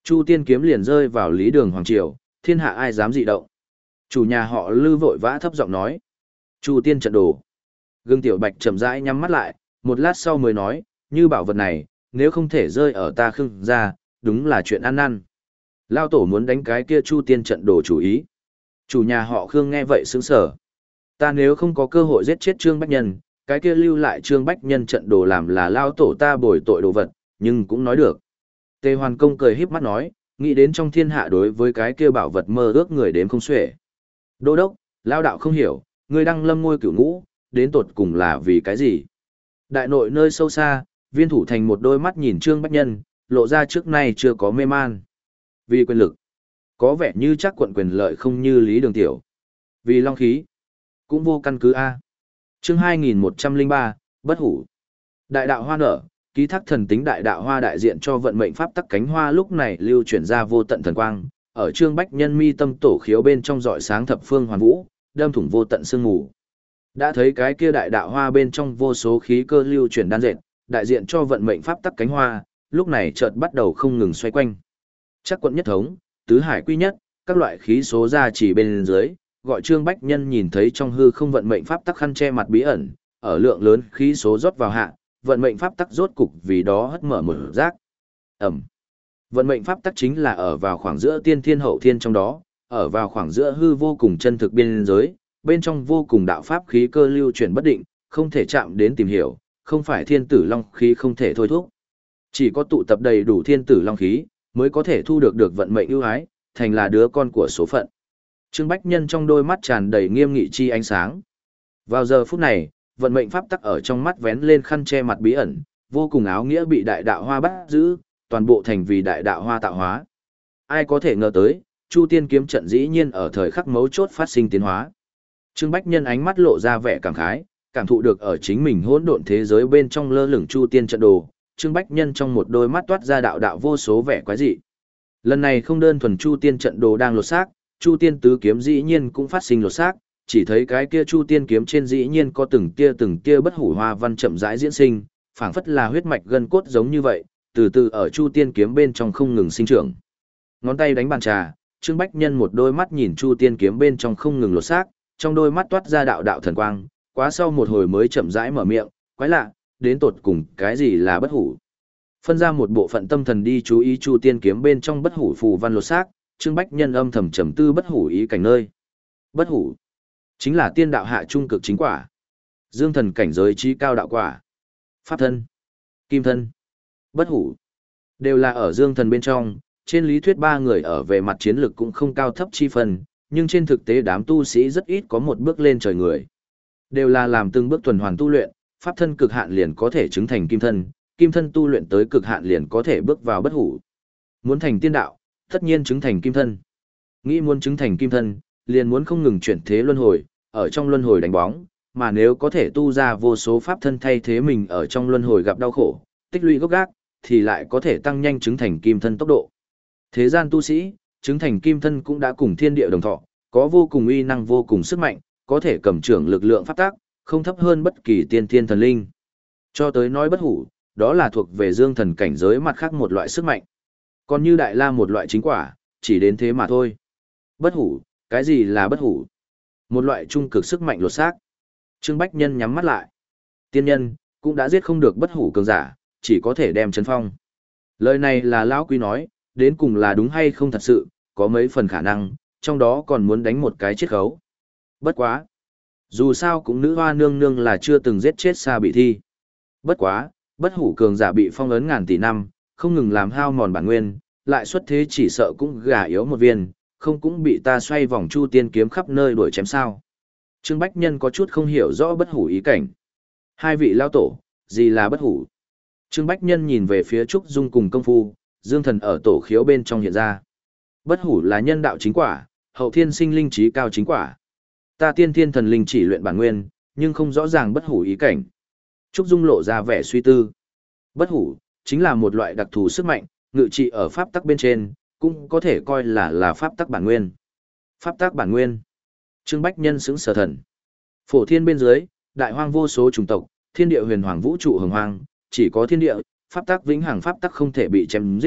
Chu tiên kiếm liền rơi vào lý đường hoàng triều, thiên hạ ai dám dị động. Chủ nhà họ Lư vội vã thấp giọng nói. Chu tiên trận đồ. Gương Tiểu Bạch chậm rãi nhắm mắt lại, một lát sau mới nói, như bảo vật này, nếu không thể rơi ở ta Khương gia, đúng là chuyện ăn năn. Lao tổ muốn đánh cái kia Chu tiên trận đồ chủ ý. Chủ nhà họ Khương nghe vậy sững sờ. Ta nếu không có cơ hội giết chết Trương Bách Nhân, cái kia lưu lại Trương Bách Nhân trận đồ làm là lao tổ ta bồi tội đồ vật, nhưng cũng nói được. Tề Hoàn Công cười híp mắt nói, nghĩ đến trong thiên hạ đối với cái kia bảo vật mơ ước người đếm không xuể. Đô đốc, lao đạo không hiểu, người đăng lâm ngôi cửu ngũ, đến tột cùng là vì cái gì? Đại nội nơi sâu xa, Viên Thủ Thành một đôi mắt nhìn Trương Bách Nhân, lộ ra trước nay chưa có mê man. Vì quyền lực, có vẻ như chắc quận quyền lợi không như Lý Đường Tiểu. Vì long khí, cũng vô căn cứ A. Chương hai nghìn một trăm lẻ ba, Bất Hủ. Đại đạo hoa nở, ký thác thần tính đại đạo hoa đại diện cho vận mệnh pháp tắc cánh hoa lúc này lưu chuyển ra vô tận thần quang, ở Trương Bách Nhân mi tâm tổ khiếu bên trong rọi sáng thập phương hoàn vũ, đâm thủng vô tận sương mù. Đã thấy cái kia đại đạo hoa bên trong vô số khí cơ lưu chuyển đan dệt, đại diện cho vận mệnh pháp tắc cánh hoa, lúc này chợt bắt đầu không ngừng xoay quanh. Chắc quận nhất thống, tứ hải quy nhất, các loại khí số ra chỉ bên dưới, gọi Trương Bách Nhân nhìn thấy trong hư không vận mệnh pháp tắc khăn che mặt bí ẩn, ở lượng lớn khí số rót vào hạ, vận mệnh pháp tắc rốt cục vì đó hất mở một rác. Ẩm. Vận mệnh pháp tắc chính là ở vào khoảng giữa tiên thiên hậu thiên trong đó, ở vào khoảng giữa hư vô cùng chân thực biên giới, bên trong vô cùng đạo pháp khí cơ lưu chuyển bất định, không thể chạm đến tìm hiểu, không phải thiên tử long khí không thể thôi thúc. Chỉ có tụ tập đầy đủ thiên tử long khí, mới có thể thu được được vận mệnh ưu ái, thành là đứa con của số phận. Trương Bách Nhân trong đôi mắt tràn đầy nghiêm nghị chi ánh sáng. Vào giờ phút này, vận mệnh pháp tắc ở trong mắt vén lên khăn che mặt bí ẩn, vô cùng áo nghĩa bị đại đạo hoa bắt giữ, toàn bộ thành vì đại đạo hoa tạo hóa. Ai có thể ngờ tới, Chu Tiên kiếm trận dĩ nhiên ở thời khắc mấu chốt phát sinh tiến hóa. Trương Bách Nhân ánh mắt lộ ra vẻ cảm khái, cảm thụ được ở chính mình hỗn độn thế giới bên trong lơ lửng Chu Tiên trận đồ, Trương Bách Nhân trong một đôi mắt toát ra đạo đạo vô số vẻ quái dị. Lần này không đơn thuần Chu Tiên trận đồ đang lột xác, Chu Tiên tứ kiếm dĩ nhiên cũng phát sinh lột xác, chỉ thấy cái kia Chu Tiên kiếm trên dĩ nhiên có từng tia từng tia bất hủ hoa văn chậm rãi diễn sinh, phảng phất là huyết mạch gân cốt giống như vậy, từ từ ở Chu Tiên kiếm bên trong không ngừng sinh trưởng. Ngón tay đánh bàn trà, Trương Bách Nhân một đôi mắt nhìn Chu Tiên kiếm bên trong không ngừng lột xác, trong đôi mắt toát ra đạo đạo thần quang, quá sau một hồi mới chậm rãi mở miệng, quái lạ, đến tột cùng cái gì là bất hủ? Phân ra một bộ phận tâm thần đi chú ý Chu Tiên kiếm bên trong bất hủ phù văn lột xác, Trương Bách Nhân âm thầm trầm tư bất hủ ý cảnh nơi. Bất hủ chính là tiên đạo hạ trung cực chính quả. Dương thần cảnh giới trí cao đạo quả. Pháp thân, kim thân, bất hủ đều là ở dương thần bên trong, trên lý thuyết ba người ở về mặt chiến lược cũng không cao thấp chi phần, nhưng trên thực tế đám tu sĩ rất ít có một bước lên trời người. Đều là làm từng bước tuần hoàn tu luyện, pháp thân cực hạn liền có thể chứng thành kim thân, kim thân tu luyện tới cực hạn liền có thể bước vào bất hủ. Muốn thành tiên đạo, tất nhiên chứng thành kim thân. Nghĩ muốn chứng thành kim thân, liền muốn không ngừng chuyển thế luân hồi, ở trong luân hồi đánh bóng, mà nếu có thể tu ra vô số pháp thân thay thế mình ở trong luân hồi gặp đau khổ, tích lũy gốc gác, thì lại có thể tăng nhanh chứng thành kim thân tốc độ. Thế gian tu sĩ, chứng thành kim thân cũng đã cùng thiên địa đồng thọ, có vô cùng uy năng vô cùng sức mạnh, có thể cầm trưởng lực lượng pháp tác, không thấp hơn bất kỳ tiên thiên thần linh. Cho tới nói bất hủ, đó là thuộc về dương thần cảnh giới mặt khác một loại sức mạnh. Còn như đại la một loại chính quả, chỉ đến thế mà thôi. Bất hủ, cái gì là bất hủ? Một loại trung cực sức mạnh lột xác. Trương Bách Nhân nhắm mắt lại. Tiên nhân, cũng đã giết không được bất hủ cường giả, chỉ có thể đem chấn phong. Lời này là lão quý nói, đến cùng là đúng hay không thật sự, có mấy phần khả năng, trong đó còn muốn đánh một cái chiết khấu. Bất quá. Dù sao cũng nữ hoa nương nương là chưa từng giết chết Sa Bị Thi. Bất quá, bất hủ cường giả bị phong ấn ngàn tỷ năm, không ngừng làm hao mòn bản nguyên, lại xuất thế chỉ sợ cũng gà yếu một viên, không cũng bị ta xoay vòng Chu Tiên kiếm khắp nơi đuổi chém sao. Trương Bách Nhân có chút không hiểu rõ bất hủ ý cảnh. Hai vị lao tổ, gì là bất hủ? Trương Bách Nhân nhìn về phía Trúc Dung cùng công phu, dương thần ở tổ khiếu bên trong hiện ra. Bất hủ là nhân đạo chính quả, hậu thiên sinh linh trí cao chính quả. Ta tiên thiên thần linh chỉ luyện bản nguyên, nhưng không rõ ràng bất hủ ý cảnh. Trúc Dung lộ ra vẻ suy tư. Bất hủ, chính là một loại đặc thù sức mạnh, ngự trị ở pháp tắc bên trên, cũng có thể coi là là pháp tắc bản nguyên. Pháp tắc bản nguyên. Trương Bách Nhân sững sờ thần. Phổ thiên bên dưới, đại hoang vô số chủng tộc, thiên địa huyền hoàng vũ trụ hồng hoang, chỉ có thiên địa, pháp tắc vĩnh hằng pháp tắc không thể bị chém giết,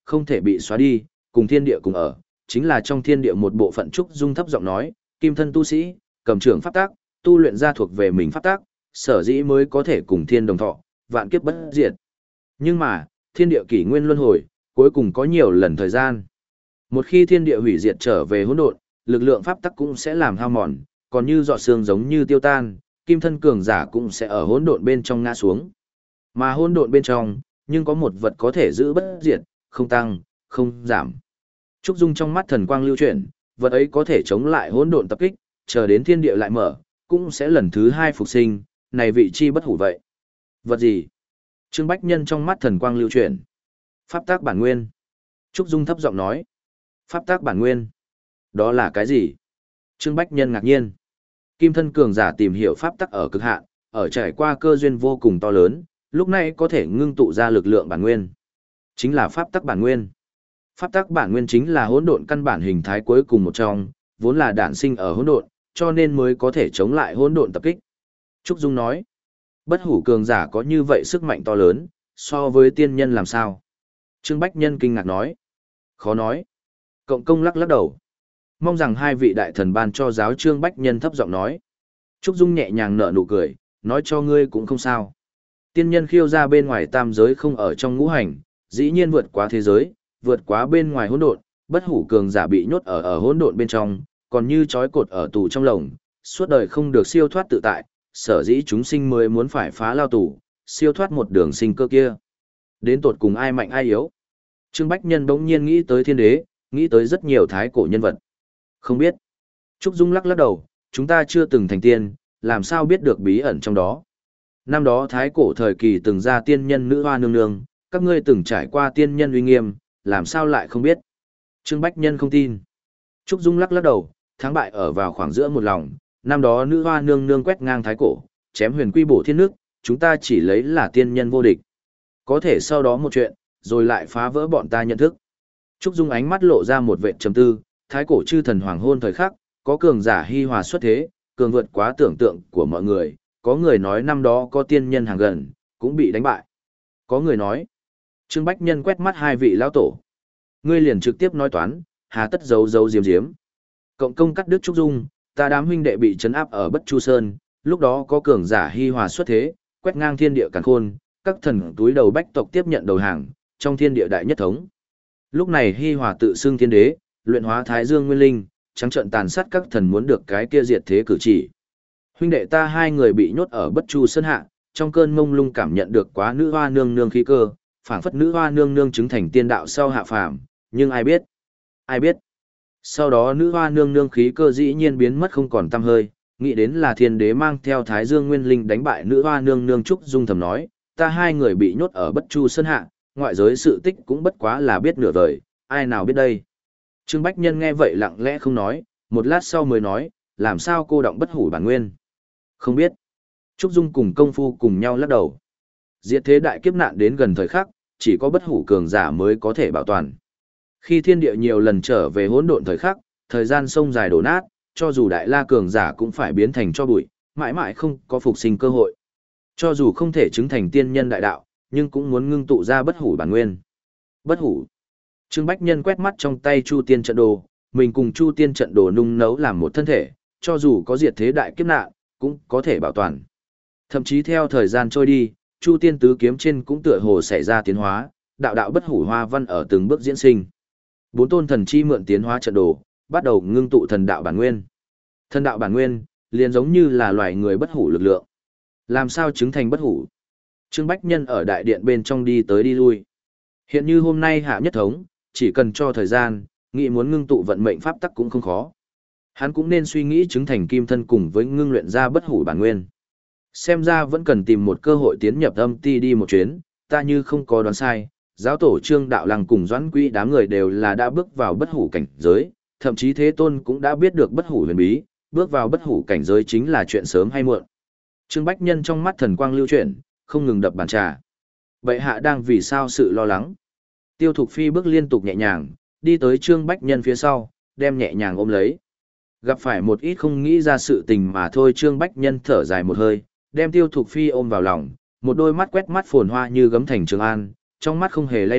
không thể bị xóa đi, cùng thiên địa cùng ở, chính là trong thiên địa một bộ phận. Trúc Dung thấp giọng nói, kim thân tu sĩ, cầm trưởng pháp tác, tu luyện ra thuộc về mình pháp tác, sở dĩ mới có thể cùng thiên đồng thọ, vạn kiếp bất diệt. Nhưng mà, thiên địa kỷ nguyên luân hồi, cuối cùng có nhiều lần thời gian. Một khi thiên địa hủy diệt trở về hỗn độn, lực lượng pháp tắc cũng sẽ làm hao mòn, còn như giọt sương giống như tiêu tan, kim thân cường giả cũng sẽ ở hỗn độn bên trong ngã xuống. Mà hỗn độn bên trong, nhưng có một vật có thể giữ bất diệt, không tăng, không giảm. Trúc Dung trong mắt thần quang lưu chuyển, vật ấy có thể chống lại hỗn độn tập kích, chờ đến thiên địa lại mở, cũng sẽ lần thứ hai phục sinh, này vị chi bất hủ vậy. Vật gì? Trương Bách Nhân trong mắt thần quang lưu chuyển. Pháp tác bản nguyên. Trúc Dung thấp giọng nói. Pháp tác bản nguyên. Đó là cái gì? Trương Bách Nhân ngạc nhiên. Kim thân cường giả tìm hiểu pháp tắc ở cực hạn, ở trải qua cơ duyên vô cùng to lớn, lúc này có thể ngưng tụ ra lực lượng bản nguyên. Chính là pháp tắc bản nguyên. Pháp tắc bản nguyên chính là hỗn độn căn bản hình thái cuối cùng một trong, vốn là đản sinh ở hỗn độn, cho nên mới có thể chống lại hỗn độn tập kích. Trúc Dung nói, bất hủ cường giả có như vậy sức mạnh to lớn, so với tiên nhân làm sao? Trương Bách Nhân kinh ngạc nói, khó nói. Cộng công lắc lắc đầu. Mong rằng hai vị đại thần ban cho giáo. Trương Bách Nhân thấp giọng nói. Trúc Dung nhẹ nhàng nở nụ cười, nói cho ngươi cũng không sao. Tiên nhân khiêu ra bên ngoài tam giới không ở trong ngũ hành, dĩ nhiên vượt quá thế giới, vượt quá bên ngoài hỗn độn, bất hủ cường giả bị nhốt ở ở hỗn độn bên trong, còn như trói cột ở tù trong lồng, suốt đời không được siêu thoát tự tại, sở dĩ chúng sinh mới muốn phải phá lao tù, siêu thoát một đường sinh cơ kia. Đến tột cùng ai mạnh ai yếu? Trương Bách Nhân bỗng nhiên nghĩ tới thiên đế, nghĩ tới rất nhiều thái cổ nhân vật. Không biết. Trúc Dung lắc lắc đầu, chúng ta chưa từng thành tiên, làm sao biết được bí ẩn trong đó. Năm đó thái cổ thời kỳ từng ra tiên nhân nữ hoa nương nương, các ngươi từng trải qua tiên nhân uy nghiêm, làm sao lại không biết. Trương Bách Nhân không tin. Trúc Dung lắc lắc đầu, thắng bại ở vào khoảng giữa một lòng, năm đó nữ hoa nương nương quét ngang thái cổ, chém huyền quy bổ thiên nước, chúng ta chỉ lấy là tiên nhân vô địch. Có thể sau đó một chuyện, rồi lại phá vỡ bọn ta nhận thức. Trúc Dung ánh mắt lộ ra một vệt trầm tư, thái cổ chư thần hoàng hôn thời khắc, có cường giả hy hòa xuất thế, cường vượt quá tưởng tượng của mọi người, có người nói năm đó có tiên nhân hàng gần, cũng bị đánh bại. Có người nói, Trương Bách Nhân quét mắt hai vị lão tổ. Ngươi liền trực tiếp nói toán, hà tất giấu giấu diếm diếm. Cộng công cắt đứt Trúc Dung, ta đám huynh đệ bị trấn áp ở Bất Chu Sơn, lúc đó có cường giả hy hòa xuất thế, quét ngang thiên địa càn khôn, các thần túi đầu bách tộc tiếp nhận đầu hàng, trong thiên địa đại nhất thống. Lúc này hy hòa tự xưng thiên đế, luyện hóa thái dương nguyên linh, trắng trợn tàn sát các thần muốn được cái kia diệt thế cử chỉ. Huynh đệ ta hai người bị nhốt ở Bất Chu Sơn hạ, trong cơn mông lung cảm nhận được quá nữ hoa nương nương khí cơ, phảng phất nữ hoa nương nương chứng thành tiên đạo sau hạ phàm, nhưng ai biết? Ai biết? Sau đó nữ hoa nương nương khí cơ dĩ nhiên biến mất không còn tăm hơi, nghĩ đến là thiên đế mang theo thái dương nguyên linh đánh bại nữ hoa nương nương. Trúc Dung thầm nói, ta hai người bị nhốt ở Bất Chu Sơn hạ, ngoại giới sự tích cũng bất quá là biết nửa vời, ai nào biết đây. Trương Bách Nhân nghe vậy lặng lẽ không nói, một lát sau mới nói, làm sao cô động bất hủ bản nguyên? Không biết. Trúc Dung cùng công phu cùng nhau lắc đầu. Diệt thế đại kiếp nạn đến gần thời khắc, chỉ có bất hủ cường giả mới có thể bảo toàn. Khi thiên địa nhiều lần trở về hỗn độn thời khắc, thời gian sông dài đổ nát, cho dù đại la cường giả cũng phải biến thành cho bụi, mãi mãi không có phục sinh cơ hội. Cho dù không thể chứng thành tiên nhân đại đạo, nhưng cũng muốn ngưng tụ ra bất hủ bản nguyên. Bất hủ. Trương Bách Nhân quét mắt trong tay Chu Tiên trận đồ, mình cùng Chu Tiên trận đồ nung nấu làm một thân thể, cho dù có diệt thế đại kiếp nạn, cũng có thể bảo toàn. Thậm chí theo thời gian trôi đi, Chu Tiên tứ kiếm trên cũng tựa hồ xảy ra tiến hóa, đạo đạo bất hủ hoa văn ở từng bước diễn sinh. Bốn tôn thần chi mượn tiến hóa trận đồ, bắt đầu ngưng tụ thần đạo bản nguyên. Thần đạo bản nguyên, liền giống như là loài người bất hủ lực lượng. Làm sao chứng thành bất hủ? Trương Bách Nhân ở đại điện bên trong đi tới đi lui. Hiện như hôm nay hạ nhất thống, chỉ cần cho thời gian, nghĩ muốn ngưng tụ vận mệnh pháp tắc cũng không khó. Hắn cũng nên suy nghĩ chứng thành kim thân cùng với ngưng luyện ra bất hủ bản nguyên. Xem ra vẫn cần tìm một cơ hội tiến nhập âm ti đi một chuyến, ta như không có đoán sai, giáo tổ Trương Đạo Lăng cùng Doãn Quý đám người đều là đã bước vào bất hủ cảnh giới, thậm chí Thế Tôn cũng đã biết được bất hủ huyền bí, bước vào bất hủ cảnh giới chính là chuyện sớm hay muộn. Trương Bách Nhân trong mắt thần quang lưu chuyển, không ngừng đập bàn trà. Bệ hạ đang vì sao sự lo lắng? Tiêu Thục Phi bước liên tục nhẹ nhàng, đi tới Trương Bách Nhân phía sau, đem nhẹ nhàng ôm lấy. Gặp phải một ít không nghĩ ra sự tình mà thôi. Trương Bách Nhân thở dài một hơi, đem Tiêu Thục Phi ôm vào lòng, một đôi mắt quét mắt phồn hoa như gấm thành Trường An, trong mắt không hề lay động,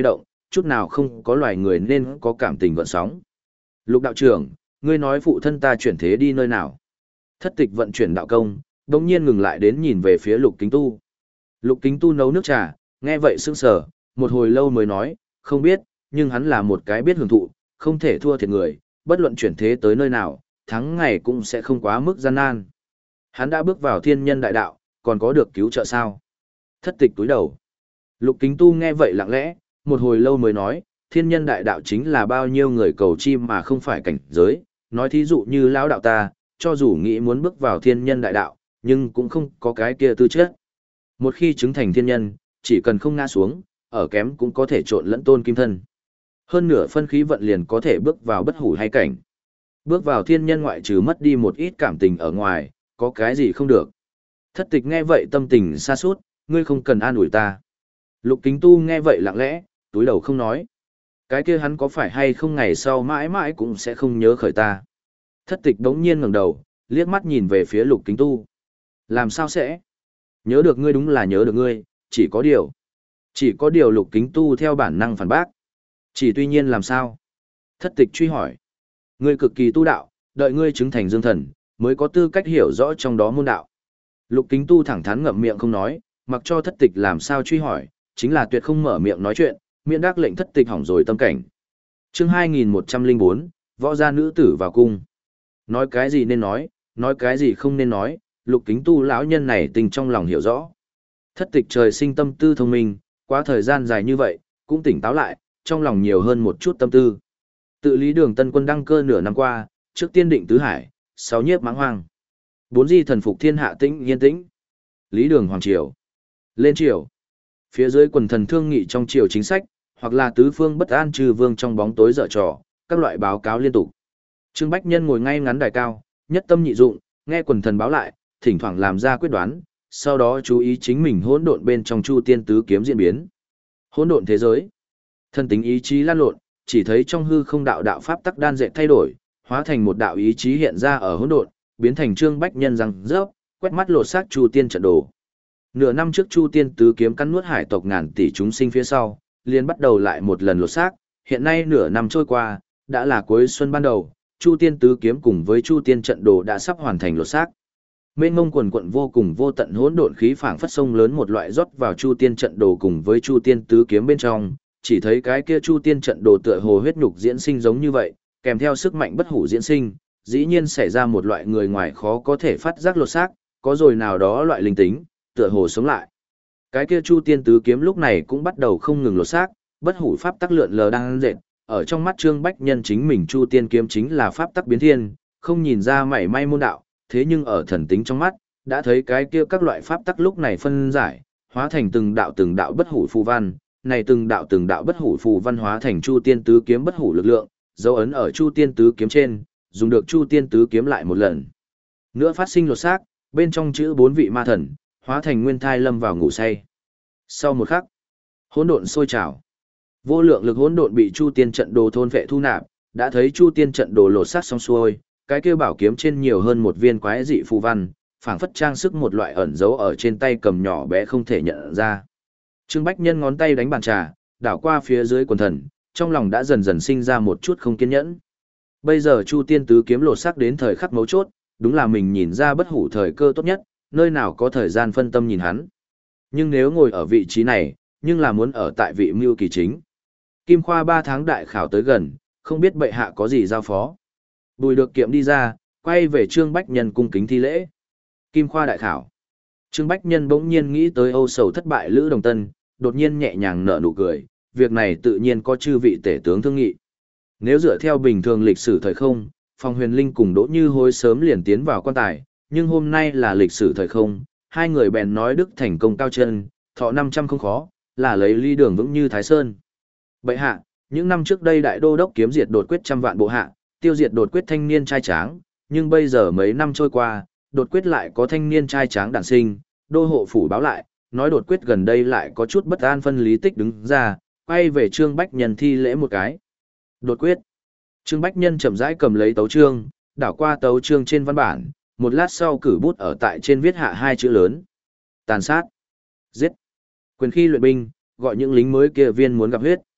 chút nào không có loài người nên có cảm tình gợn sóng. Lục đạo trưởng, ngươi nói phụ thân ta chuyển thế đi nơi nào? Thất tịch vận chuyển đạo công, đồng nhiên ngừng lại đến nhìn về phía lục kính tu. Lục kính tu nấu nước trà, nghe vậy sững sờ, một hồi lâu mới nói, không biết, nhưng hắn là một cái biết hưởng thụ, không thể thua thiệt người, bất luận chuyển thế tới nơi nào, thắng ngày cũng sẽ không quá mức gian nan. Hắn đã bước vào thiên nhân đại đạo, còn có được cứu trợ sao? Thất tịch túi đầu. Lục kính tu nghe vậy lặng lẽ, một hồi lâu mới nói, thiên nhân đại đạo chính là bao nhiêu người cầu chi mà không phải cảnh giới, nói thí dụ như lão đạo ta, cho dù nghĩ muốn bước vào thiên nhân đại đạo, nhưng cũng không có cái kia tư chất. Một khi chứng thành thiên nhân, chỉ cần không ngã xuống, ở kém cũng có thể trộn lẫn tôn kim thân. Hơn nửa phân khí vận liền có thể bước vào bất hủ hay cảnh. Bước vào thiên nhân ngoại trừ mất đi một ít cảm tình ở ngoài, có cái gì không được. Thất tịch nghe vậy tâm tình xa suốt, ngươi không cần an ủi ta. Lục kính tu nghe vậy lặng lẽ, túi đầu không nói. Cái kia hắn có phải hay không ngày sau mãi mãi cũng sẽ không nhớ khởi ta. Thất tịch đống nhiên ngẩng đầu, liếc mắt nhìn về phía lục kính tu. Làm sao sẽ? Nhớ được ngươi đúng là nhớ được ngươi, chỉ có điều. Chỉ có điều lục kính tu theo bản năng phản bác. Chỉ tuy nhiên làm sao? Thất tịch truy hỏi. Ngươi cực kỳ tu đạo, đợi ngươi chứng thành dương thần, mới có tư cách hiểu rõ trong đó môn đạo. Lục kính tu thẳng thắn ngậm miệng không nói, mặc cho thất tịch làm sao truy hỏi, chính là tuyệt không mở miệng nói chuyện, miễn đắc lệnh thất tịch hỏng rồi tâm cảnh. Chương hai nghìn một trăm lẻ bốn, võ gia nữ tử vào cung. Nói cái gì nên nói, nói cái gì không nên nói, lục kính tu lão nhân này tình trong lòng hiểu rõ. Thất tịch trời sinh tâm tư thông minh, quá thời gian dài như vậy, cũng tỉnh táo lại, trong lòng nhiều hơn một chút tâm tư. Tự lý đường tân quân đăng cơ nửa năm qua, trước tiên định tứ hải, sáu nhiếp mãng hoang. Bốn di thần phục thiên hạ tĩnh yên tĩnh. Lý đường hoàng triều. Lên triều. Phía dưới quần thần thương nghị trong triều chính sách, hoặc là tứ phương bất an trừ vương trong bóng tối dở trò, các loại báo cáo liên tục. Trương Bách Nhân ngồi ngay ngắn đài cao, nhất tâm nhị dụng, nghe quần thần báo lại, thỉnh thoảng làm ra quyết đoán, sau đó chú ý chính mình hỗn độn bên trong chu tiên tứ kiếm diễn biến. Hỗn độn thế giới. Thân tính ý chí lan lộn, chỉ thấy trong hư không đạo đạo pháp tắc đan dệt thay đổi, hóa thành một đạo ý chí hiện ra ở hỗn độn, biến thành Trương Bách Nhân răng rớp, quét mắt lột xác chu tiên trận đồ. Nửa năm trước chu tiên tứ kiếm cắn nuốt hải tộc ngàn tỷ chúng sinh phía sau, liền bắt đầu lại một lần lột xác, hiện nay nửa năm trôi qua, đã là cuối xuân ban đầu, chu tiên tứ kiếm cùng với chu tiên trận đồ đã sắp hoàn thành lột xác. Mênh mông quần quận vô cùng vô tận hỗn độn khí phảng phất sông lớn một loại rót vào chu tiên trận đồ cùng với chu tiên tứ kiếm bên trong, chỉ thấy cái kia chu tiên trận đồ tựa hồ huyết nhục diễn sinh giống như vậy, kèm theo sức mạnh bất hủ diễn sinh, dĩ nhiên xảy ra một loại người ngoài khó có thể phát giác lột xác, có rồi nào đó loại linh tính, tựa hồ sống lại. Cái kia chu tiên tứ kiếm lúc này cũng bắt đầu không ngừng lột xác, bất hủ pháp tắc lượn lờ đang dệt, ở trong mắt Trương Bách Nhân chính mình chu tiên kiếm chính là pháp tắc biến thiên, không nhìn ra mảy may môn đạo, thế nhưng ở thần tính trong mắt, đã thấy cái kia các loại pháp tắc lúc này phân giải, hóa thành từng đạo từng đạo bất hủ phù văn, này từng đạo từng đạo bất hủ phù văn hóa thành chu tiên tứ kiếm bất hủ lực lượng, dấu ấn ở chu tiên tứ kiếm trên, dùng được chu tiên tứ kiếm lại một lần. Nữa phát sinh lột xác, bên trong chữ bốn vị ma thần, hóa thành nguyên thai lâm vào ngủ say. Sau một khắc, hỗn độn sôi trào. Vô lượng lực hỗn độn bị chu tiên trận đồ thôn vệ thu nạp, đã thấy chu tiên trận đồ lột xác xong xuôi, cái kia bảo kiếm trên nhiều hơn một viên quái dị phù văn, phảng phất trang sức một loại ẩn dấu ở trên tay cầm nhỏ bé không thể nhận ra. Trương Bách Nhân ngón tay đánh bàn trà, đảo qua phía dưới quần thần, trong lòng đã dần dần sinh ra một chút không kiên nhẫn. Bây giờ Chu Tiên tứ kiếm lột xác đến thời khắc mấu chốt, đúng là mình nhìn ra bất hủ thời cơ tốt nhất, nơi nào có thời gian phân tâm nhìn hắn. Nhưng nếu ngồi ở vị trí này, nhưng là muốn ở tại vị mưu kỳ chính. Kim Khoa ba tháng đại khảo tới gần, không biết bệ hạ có gì giao phó. Bùi được kiệm đi ra, quay về Trương Bách Nhân cung kính thi lễ. Kim Khoa đại khảo. Trương Bách Nhân bỗng nhiên nghĩ tới âu sầu thất bại Lữ Đồng Tân, đột nhiên nhẹ nhàng nở nụ cười, việc này tự nhiên có chư vị tể tướng thương nghị. Nếu dựa theo bình thường lịch sử thời không, Phong Huyền Linh cùng Đỗ Như Hối sớm liền tiến vào quan tài, nhưng hôm nay là lịch sử thời không, hai người bèn nói đức thành công cao chân, thọ năm trăm không khó, là lấy ly đường vững như Thái Sơn. Bệ hạ, những năm trước đây đại đô đốc kiếm diệt đột quyết trăm vạn bộ hạ, tiêu diệt đột quyết thanh niên trai tráng, nhưng bây giờ mấy năm trôi qua, đột quyết lại có thanh niên trai tráng đản sinh, đô hộ phủ báo lại, nói đột quyết gần đây lại có chút bất an phân lý tích đứng ra, quay về Trương Bách Nhân thi lễ một cái. Đột quyết. Trương Bách Nhân chậm rãi cầm lấy tấu chương, đảo qua tấu chương trên văn bản, một lát sau cử bút ở tại trên viết hạ hai chữ lớn. Tàn sát. Giết. Quyền khi luyện binh, gọi những lính mới kia viên muốn gặp huyết.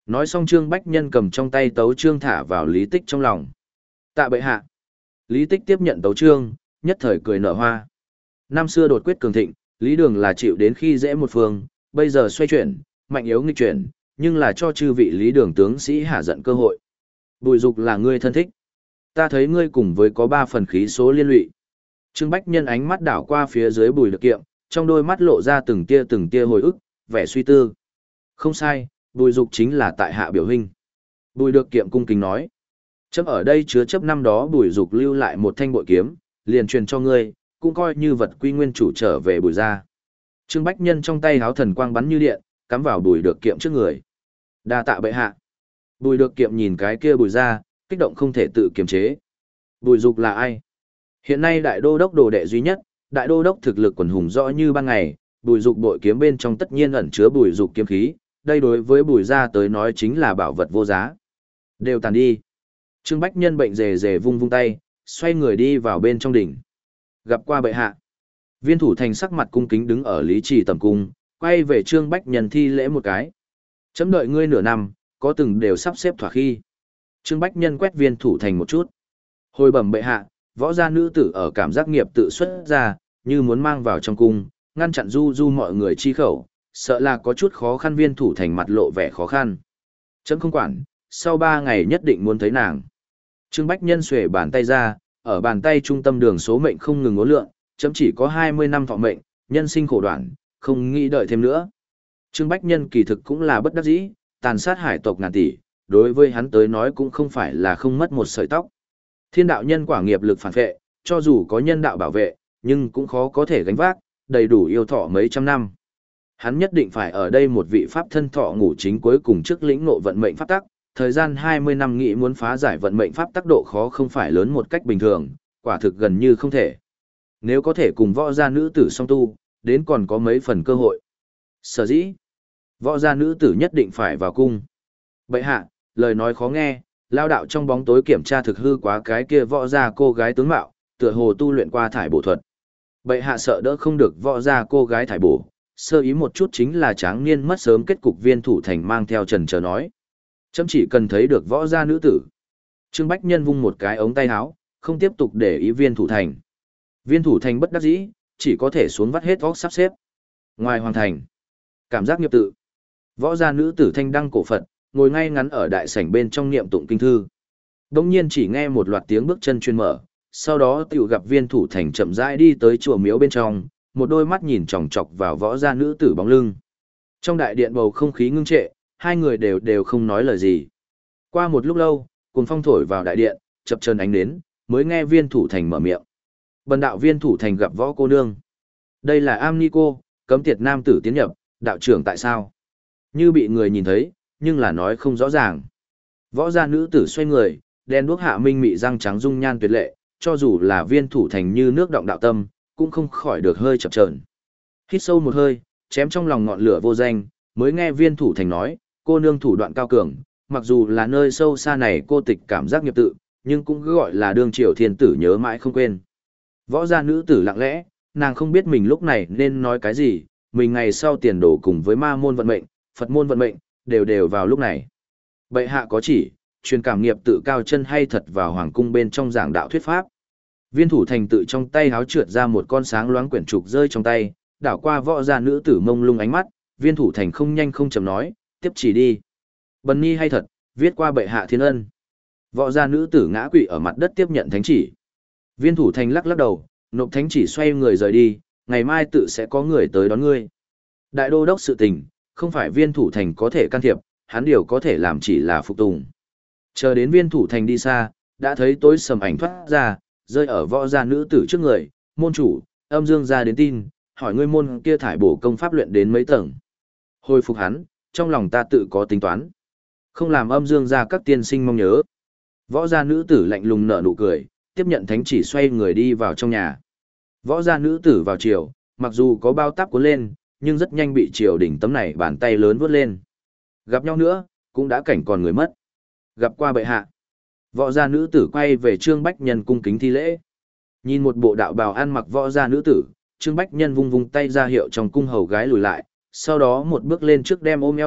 Nói xong Trương Bách Nhân cầm trong tay tấu chương thả vào Lý Tích trong lòng. Tạ bệ hạ. Lý Tích tiếp nhận tấu chương, nhất thời cười nở hoa. Năm xưa đột quyết cường thịnh, Lý Đường là chịu đến khi dễ một phương, bây giờ xoay chuyển, mạnh yếu nghịch chuyển, nhưng là cho chư vị Lý Đường tướng sĩ hạ giận cơ hội. Bùi Dục là ngươi thân thích. Ta thấy ngươi cùng với có ba phần khí số liên lụy. Trương Bách Nhân ánh mắt đảo qua phía dưới Bùi Được Kiệm, trong đôi mắt lộ ra từng tia từng tia hồi ức, vẻ suy tư. Không sai, Bùi Dục chính là tại hạ biểu hình. Bùi Được Kiệm cung kính nói. Chấm ở đây chứa chấp năm đó Bùi Dục lưu lại một thanh bội kiếm, liền truyền cho ngươi, cũng coi như vật quy nguyên chủ trở về Bùi gia. Trương Bách Nhân trong tay háo thần quang bắn như điện, cắm vào Bùi Được Kiệm trước người. Đa tạ bệ hạ. Bùi Được Kiệm nhìn cái kia Bùi gia, kích động không thể tự kiềm chế. Bùi Dục là ai? Hiện nay đại đô đốc đồ đệ duy nhất, đại đô đốc thực lực quần hùng rõ như ban ngày, Bùi Dục bội kiếm bên trong tất nhiên ẩn chứa Bùi Dục kiếm khí, đây đối với Bùi gia tới nói chính là bảo vật vô giá. Đều tàn đi. Trương Bách Nhân bệnh rề rề vung vung tay, xoay người đi vào bên trong đỉnh. Gặp qua bệ hạ. Viên Thủ Thành sắc mặt cung kính đứng ở Lý Trì tầm cung, quay về Trương Bách Nhân thi lễ một cái. Chấm đợi ngươi nửa năm, có từng đều sắp xếp thỏa khi. Trương Bách Nhân quét Viên Thủ Thành một chút. Hồi bẩm bệ hạ, võ gia nữ tử ở cảm giác nghiệp tự xuất ra, như muốn mang vào trong cung, ngăn chặn du du mọi người chi khẩu, sợ là có chút khó khăn. Viên Thủ Thành mặt lộ vẻ khó khăn. Chấm không quản, sau ba ngày nhất định muốn thấy nàng. Trương Bách Nhân xuề bàn tay ra, ở bàn tay trung tâm đường số mệnh không ngừng ngố lượng, chấm chỉ có hai mươi năm thọ mệnh, nhân sinh khổ đoạn, không nghĩ đợi thêm nữa. Trương Bách Nhân kỳ thực cũng là bất đắc dĩ, tàn sát hải tộc ngàn tỷ, đối với hắn tới nói cũng không phải là không mất một sợi tóc. Thiên đạo nhân quả nghiệp lực phản vệ, cho dù có nhân đạo bảo vệ, nhưng cũng khó có thể gánh vác, đầy đủ yêu thọ mấy trăm năm. Hắn nhất định phải ở đây một vị pháp thân thọ ngủ chính cuối cùng trước lĩnh ngộ vận mệnh pháp tắc, thời gian hai mươi năm nghĩ muốn phá giải vận mệnh pháp tắc độ khó không phải lớn một cách bình thường, quả thực gần như không thể. Nếu có thể cùng võ gia nữ tử song tu, đến còn có mấy phần cơ hội. Sở dĩ, võ gia nữ tử nhất định phải vào cung. Bệ hạ, lời nói khó nghe, lao đạo trong bóng tối kiểm tra thực hư quá cái kia võ gia cô gái tướng mạo, tựa hồ tu luyện qua thải bổ thuật. Bệ hạ sợ đỡ không được võ gia cô gái thải bổ, sơ ý một chút chính là tráng niên mất sớm. Kết cục Viên Thủ Thành mang theo trần chờ nói. Chấm chỉ cần thấy được võ gia nữ tử. Trương Bách Nhân vung một cái ống tay áo, không tiếp tục để ý Viên Thủ Thành. Viên Thủ Thành bất đắc dĩ, chỉ có thể xuống vắt hết óc sắp xếp. Ngoài hoàng thành, cảm giác nghiệp tự. Võ gia nữ tử thanh đăng cổ Phật, ngồi ngay ngắn ở đại sảnh bên trong niệm tụng kinh thư. Đông nhiên chỉ nghe một loạt tiếng bước chân chuyên mở, sau đó tiểu gặp Viên Thủ Thành chậm rãi đi tới chùa miếu bên trong, một đôi mắt nhìn chòng chọc vào võ gia nữ tử bóng lưng. Trong đại điện bầu không khí ngưng trệ, hai người đều đều không nói lời gì. Qua một lúc lâu, cùng phong thổi vào đại điện, chập chờn ánh nến, mới nghe Viên Thủ Thành mở miệng. Bần đạo Viên Thủ Thành gặp võ cô nương. Đây là am ni cô, cấm tiệt nam tử tiến nhập, đạo trưởng tại sao? Như bị người nhìn thấy, nhưng là nói không rõ ràng. Võ gia nữ tử xoay người, đen đuốc hạ minh mị răng trắng dung nhan tuyệt lệ, cho dù là Viên Thủ Thành như nước động đạo tâm, cũng không khỏi được hơi chập chờn. Hít sâu một hơi, chém trong lòng ngọn lửa vô danh, mới nghe Viên Thủ Thành nói, cô nương thủ đoạn cao cường, mặc dù là nơi sâu xa này cô tịch cảm giác nghiệp tự, nhưng cũng cứ gọi là đương triều thiên tử nhớ mãi không quên. Võ gia nữ tử lặng lẽ, nàng không biết mình lúc này nên nói cái gì, mình ngày sau tiền đồ cùng với ma môn vận mệnh, Phật môn vận mệnh, đều đều vào lúc này. Bệ hạ có chỉ, truyền cảm nghiệp tự cao chân hay thật vào hoàng cung bên trong giảng đạo thuyết pháp. Viên Thủ Thành tự trong tay háo trượt ra một con sáng loáng quyển trục rơi trong tay, đảo qua võ gia nữ tử mông lung ánh mắt, Viên Thủ Thành không nhanh không chậm nói, tiếp chỉ đi. Bần ni hay thật, viết qua bệ hạ thiên ân. Võ gia nữ tử ngã quỵ ở mặt đất tiếp nhận thánh chỉ. Viên Thủ Thành lắc lắc đầu, nộp thánh chỉ xoay người rời đi, ngày mai tự sẽ có người tới đón ngươi. Đại đô đốc sự tình, không phải Viên Thủ Thành có thể can thiệp, hắn điều có thể làm chỉ là phục tùng. Chờ đến Viên Thủ Thành đi xa, đã thấy tối sầm ảnh thoát ra, rơi ở võ gia nữ tử trước người, môn chủ, âm dương gia đến tin, hỏi ngươi môn kia thải bổ công pháp luyện đến mấy tầng. Hồi phục hắn, trong lòng ta tự có tính toán. Không làm âm dương gia các tiên sinh mong nhớ. Võ gia nữ tử lạnh lùng nở nụ cười, tiếp nhận thánh chỉ xoay người đi vào trong nhà. Võ gia nữ tử vào chiều, mặc dù có bao táp cuốn lên, nhưng rất nhanh bị triều đỉnh tấm này bàn tay lớn vớt lên. Gặp nhau nữa, cũng đã cảnh còn người mất. Gặp qua bệ hạ. Võ gia nữ tử quay về Trương Bách Nhân cung kính thi lễ. Nhìn một bộ đạo bào ăn mặc võ gia nữ tử, Trương Bách Nhân vung vung tay ra hiệu trong cung hầu gái lùi lại, sau đó một bước lên trước đem ôm eo hết,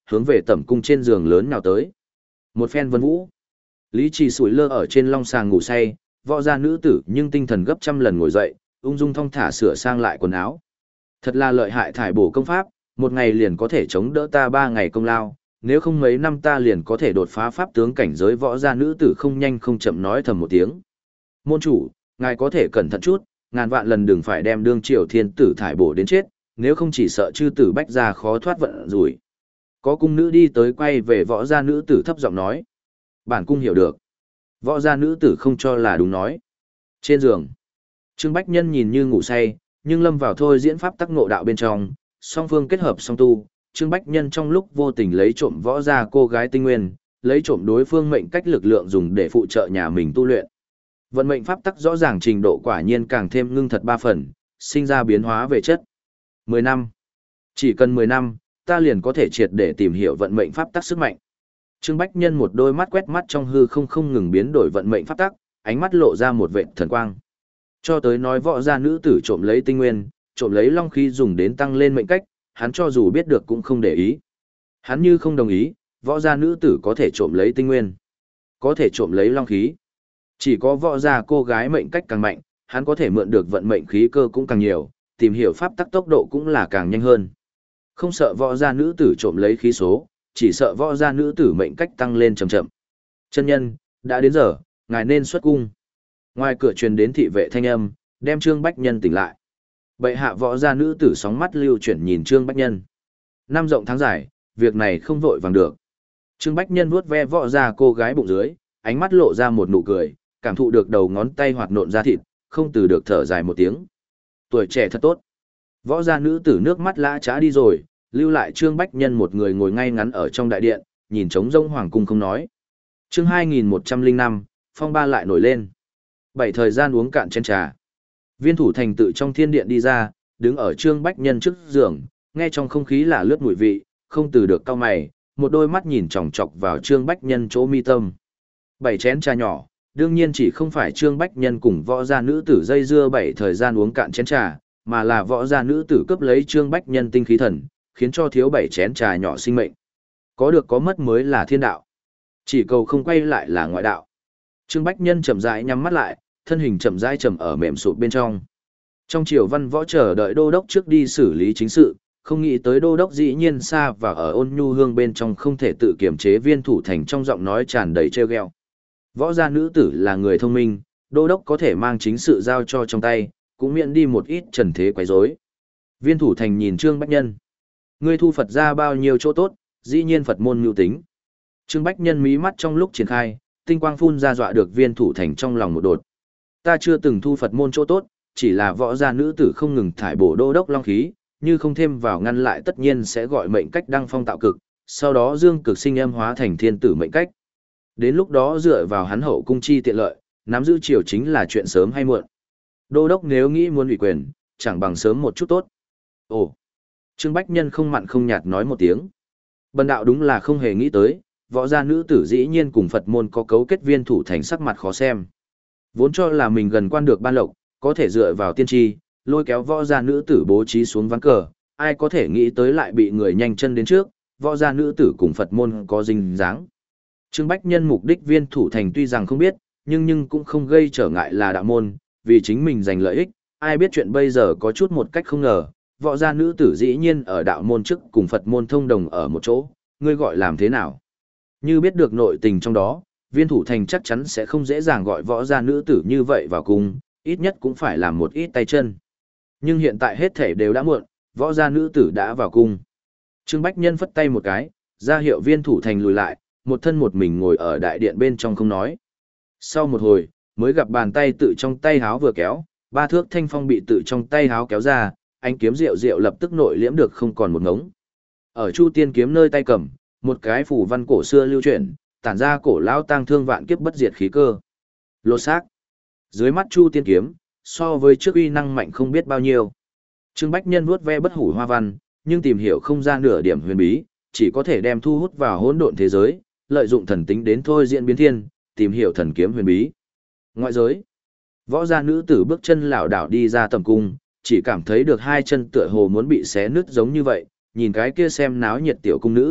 hướng về tẩm cung trên giường lớn nào tới. Một phen vân vũ. Lý Trì sủi lơ ở trên long sàng ngủ say, võ gia nữ tử nhưng tinh thần gấp trăm lần ngồi dậy, ung dung thong thả sửa sang lại quần áo. Thật là lợi hại thải bổ công pháp, một ngày liền có thể chống đỡ ta ba ngày công lao, nếu không mấy năm ta liền có thể đột phá pháp tướng cảnh giới. Võ gia nữ tử không nhanh không chậm nói thầm một tiếng. Môn chủ, ngài có thể cẩn thận chút, ngàn vạn lần đừng phải đem đương triều thiên tử thải bổ đến chết, nếu không chỉ sợ chư tử bách gia khó thoát vận rủi. Có cung nữ đi tới quay về võ gia nữ tử thấp giọng nói. Bản cung hiểu được. Võ gia nữ tử không cho là đúng nói. Trên giường, Trương Bách Nhân nhìn như ngủ say, nhưng lâm vào thôi diễn pháp tắc ngộ đạo bên trong, song phương kết hợp song tu. Trương Bách Nhân trong lúc vô tình lấy trộm võ gia cô gái tinh nguyên, lấy trộm đối phương mệnh cách lực lượng dùng để phụ trợ nhà mình tu luyện. Vận mệnh pháp tắc rõ ràng trình độ quả nhiên càng thêm ngưng thật ba phần, sinh ra biến hóa về chất. Mười năm. Chỉ cần mười năm, ta liền có thể triệt để tìm hiểu vận mệnh pháp tắc sức mạnh. Trương Bách Nhân một đôi mắt quét mắt trong hư không không ngừng biến đổi vận mệnh pháp tắc, ánh mắt lộ ra một vệt thần quang. Cho tới nói võ gia nữ tử trộm lấy tinh nguyên, trộm lấy long khí dùng đến tăng lên mệnh cách, hắn cho dù biết được cũng không để ý. Hắn như không đồng ý, võ gia nữ tử có thể trộm lấy tinh nguyên, có thể trộm lấy long khí. Chỉ có võ gia cô gái mệnh cách càng mạnh, hắn có thể mượn được vận mệnh khí cơ cũng càng nhiều, tìm hiểu pháp tắc tốc độ cũng là càng nhanh hơn. Không sợ võ gia nữ tử trộm lấy khí số, chỉ sợ võ gia nữ tử mệnh cách tăng lên chậm chậm. Chân nhân, đã đến giờ, ngài nên xuất cung. Ngoài cửa truyền đến thị vệ thanh âm, đem Trương Bách Nhân tỉnh lại. Bệ hạ võ gia nữ tử sóng mắt lưu chuyển nhìn Trương Bách Nhân. Năm rộng tháng dài, việc này không vội vàng được. Trương Bách Nhân vuốt ve võ gia cô gái bụng dưới, ánh mắt lộ ra một nụ cười, cảm thụ được đầu ngón tay hoạt nộn ra thịt, không từ được thở dài một tiếng. Tuổi trẻ thật tốt. Võ gia nữ tử nước mắt lã trá đi rồi, lưu lại Trương Bách Nhân một người ngồi ngay ngắn ở trong đại điện, nhìn trống rông hoàng cung không nói. Chương hai nghìn một trăm lẻ năm, phong ba lại nổi lên. Bảy thời gian uống cạn chén trà. Viên Thủ Thành tự trong thiên điện đi ra, đứng ở Trương Bách Nhân trước giường, nghe trong không khí là lướt mùi vị, không từ được cau mày, một đôi mắt nhìn chòng chọc vào Trương Bách Nhân chỗ mi tâm. Bảy chén trà nhỏ, đương nhiên chỉ không phải Trương Bách Nhân cùng võ gia nữ tử dây dưa bảy thời gian uống cạn chén trà, mà là võ gia nữ tử cướp lấy Trương Bách Nhân tinh khí thần, khiến cho thiếu bảy chén trà nhỏ sinh mệnh. Có được có mất mới là thiên đạo. Chỉ cầu không quay lại là ngoại đạo. Trương Bách Nhân chậm rãi nhắm mắt lại, thân hình chậm rãi trầm ở mềm sụp bên trong. Trong triều văn võ chờ đợi đô đốc trước đi xử lý chính sự, không nghĩ tới đô đốc dĩ nhiên xa và ở ôn nhu hương bên trong không thể tự kiềm chế. Viên Thủ Thành trong giọng nói tràn đầy trêu ghẹo. Võ gia nữ tử là người thông minh, đô đốc có thể mang chính sự giao cho trong tay, cũng miễn đi một ít trần thế quấy rối. Viên Thủ Thành nhìn Trương Bách Nhân. Ngươi thu Phật ra bao nhiêu chỗ tốt, dĩ nhiên Phật môn mưu tính. Trương Bách Nhân mí mắt trong lúc triển khai, tinh quang phun ra dọa được Viên Thủ Thành trong lòng một đột. Ta chưa từng thu Phật môn chỗ tốt, chỉ là võ gia nữ tử không ngừng thải bổ đô đốc long khí, như không thêm vào ngăn lại tất nhiên sẽ gọi mệnh cách đăng phong tạo cực, sau đó dương cực sinh âm hóa thành thiên tử mệnh cách. Đến lúc đó dựa vào hắn hậu cung chi tiện lợi, nắm giữ triều chính là chuyện sớm hay muộn. Đô đốc nếu nghĩ muốn ủy quyền, chẳng bằng sớm một chút tốt. Ồ! Trương Bách Nhân không mặn không nhạt nói một tiếng. Bần đạo đúng là không hề nghĩ tới, võ gia nữ tử dĩ nhiên cùng Phật môn có cấu kết. Viên Thủ Thành sắc mặt khó xem. Vốn cho là mình gần quan được ban lộc, có thể dựa vào tiên tri, lôi kéo võ gia nữ tử bố trí xuống ván cờ, ai có thể nghĩ tới lại bị người nhanh chân đến trước, võ gia nữ tử cùng Phật môn có dinh dáng. Trương Bách Nhân mục đích Viên Thủ Thành tuy rằng không biết, nhưng nhưng cũng không gây trở ngại là đạo môn, vì chính mình giành lợi ích, ai biết chuyện bây giờ có chút một cách không ngờ, võ gia nữ tử dĩ nhiên ở đạo môn trước cùng Phật môn thông đồng ở một chỗ, ngươi gọi làm thế nào? Như biết được nội tình trong đó, Viên Thủ Thành chắc chắn sẽ không dễ dàng gọi võ gia nữ tử như vậy vào cung, ít nhất cũng phải làm một ít tay chân. Nhưng hiện tại hết thể đều đã muộn, võ gia nữ tử đã vào cung. Trương Bách Nhân phất tay một cái, ra hiệu Viên Thủ Thành lùi lại, một thân một mình ngồi ở đại điện bên trong không nói. Sau một hồi, mới gặp bàn tay tự trong tay háo vừa kéo, ba thước thanh phong bị tự trong tay háo kéo ra, ánh kiếm rượu rượu lập tức nội liễm được không còn một ngống. Ở Chu Tiên kiếm nơi tay cầm, một cái phủ văn cổ xưa lưu truyền, tản ra cổ lão tang thương vạn kiếp bất diệt khí cơ. Lột xác. Dưới mắt Chu Tiên kiếm, so với trước uy năng mạnh không biết bao nhiêu. Trương Bách Nhân vuốt ve bất hủ hoa văn, nhưng tìm hiểu không ra nửa điểm huyền bí, chỉ có thể đem thu hút vào hỗn độn thế giới, lợi dụng thần tính đến thôi diễn biến thiên, tìm hiểu thần kiếm huyền bí. Ngoại giới, võ gia nữ tử bước chân lảo đảo đi ra tầm cung, chỉ cảm thấy được hai chân tựa hồ muốn bị xé nứt giống như vậy, nhìn cái kia xem náo nhiệt tiểu cung nữ,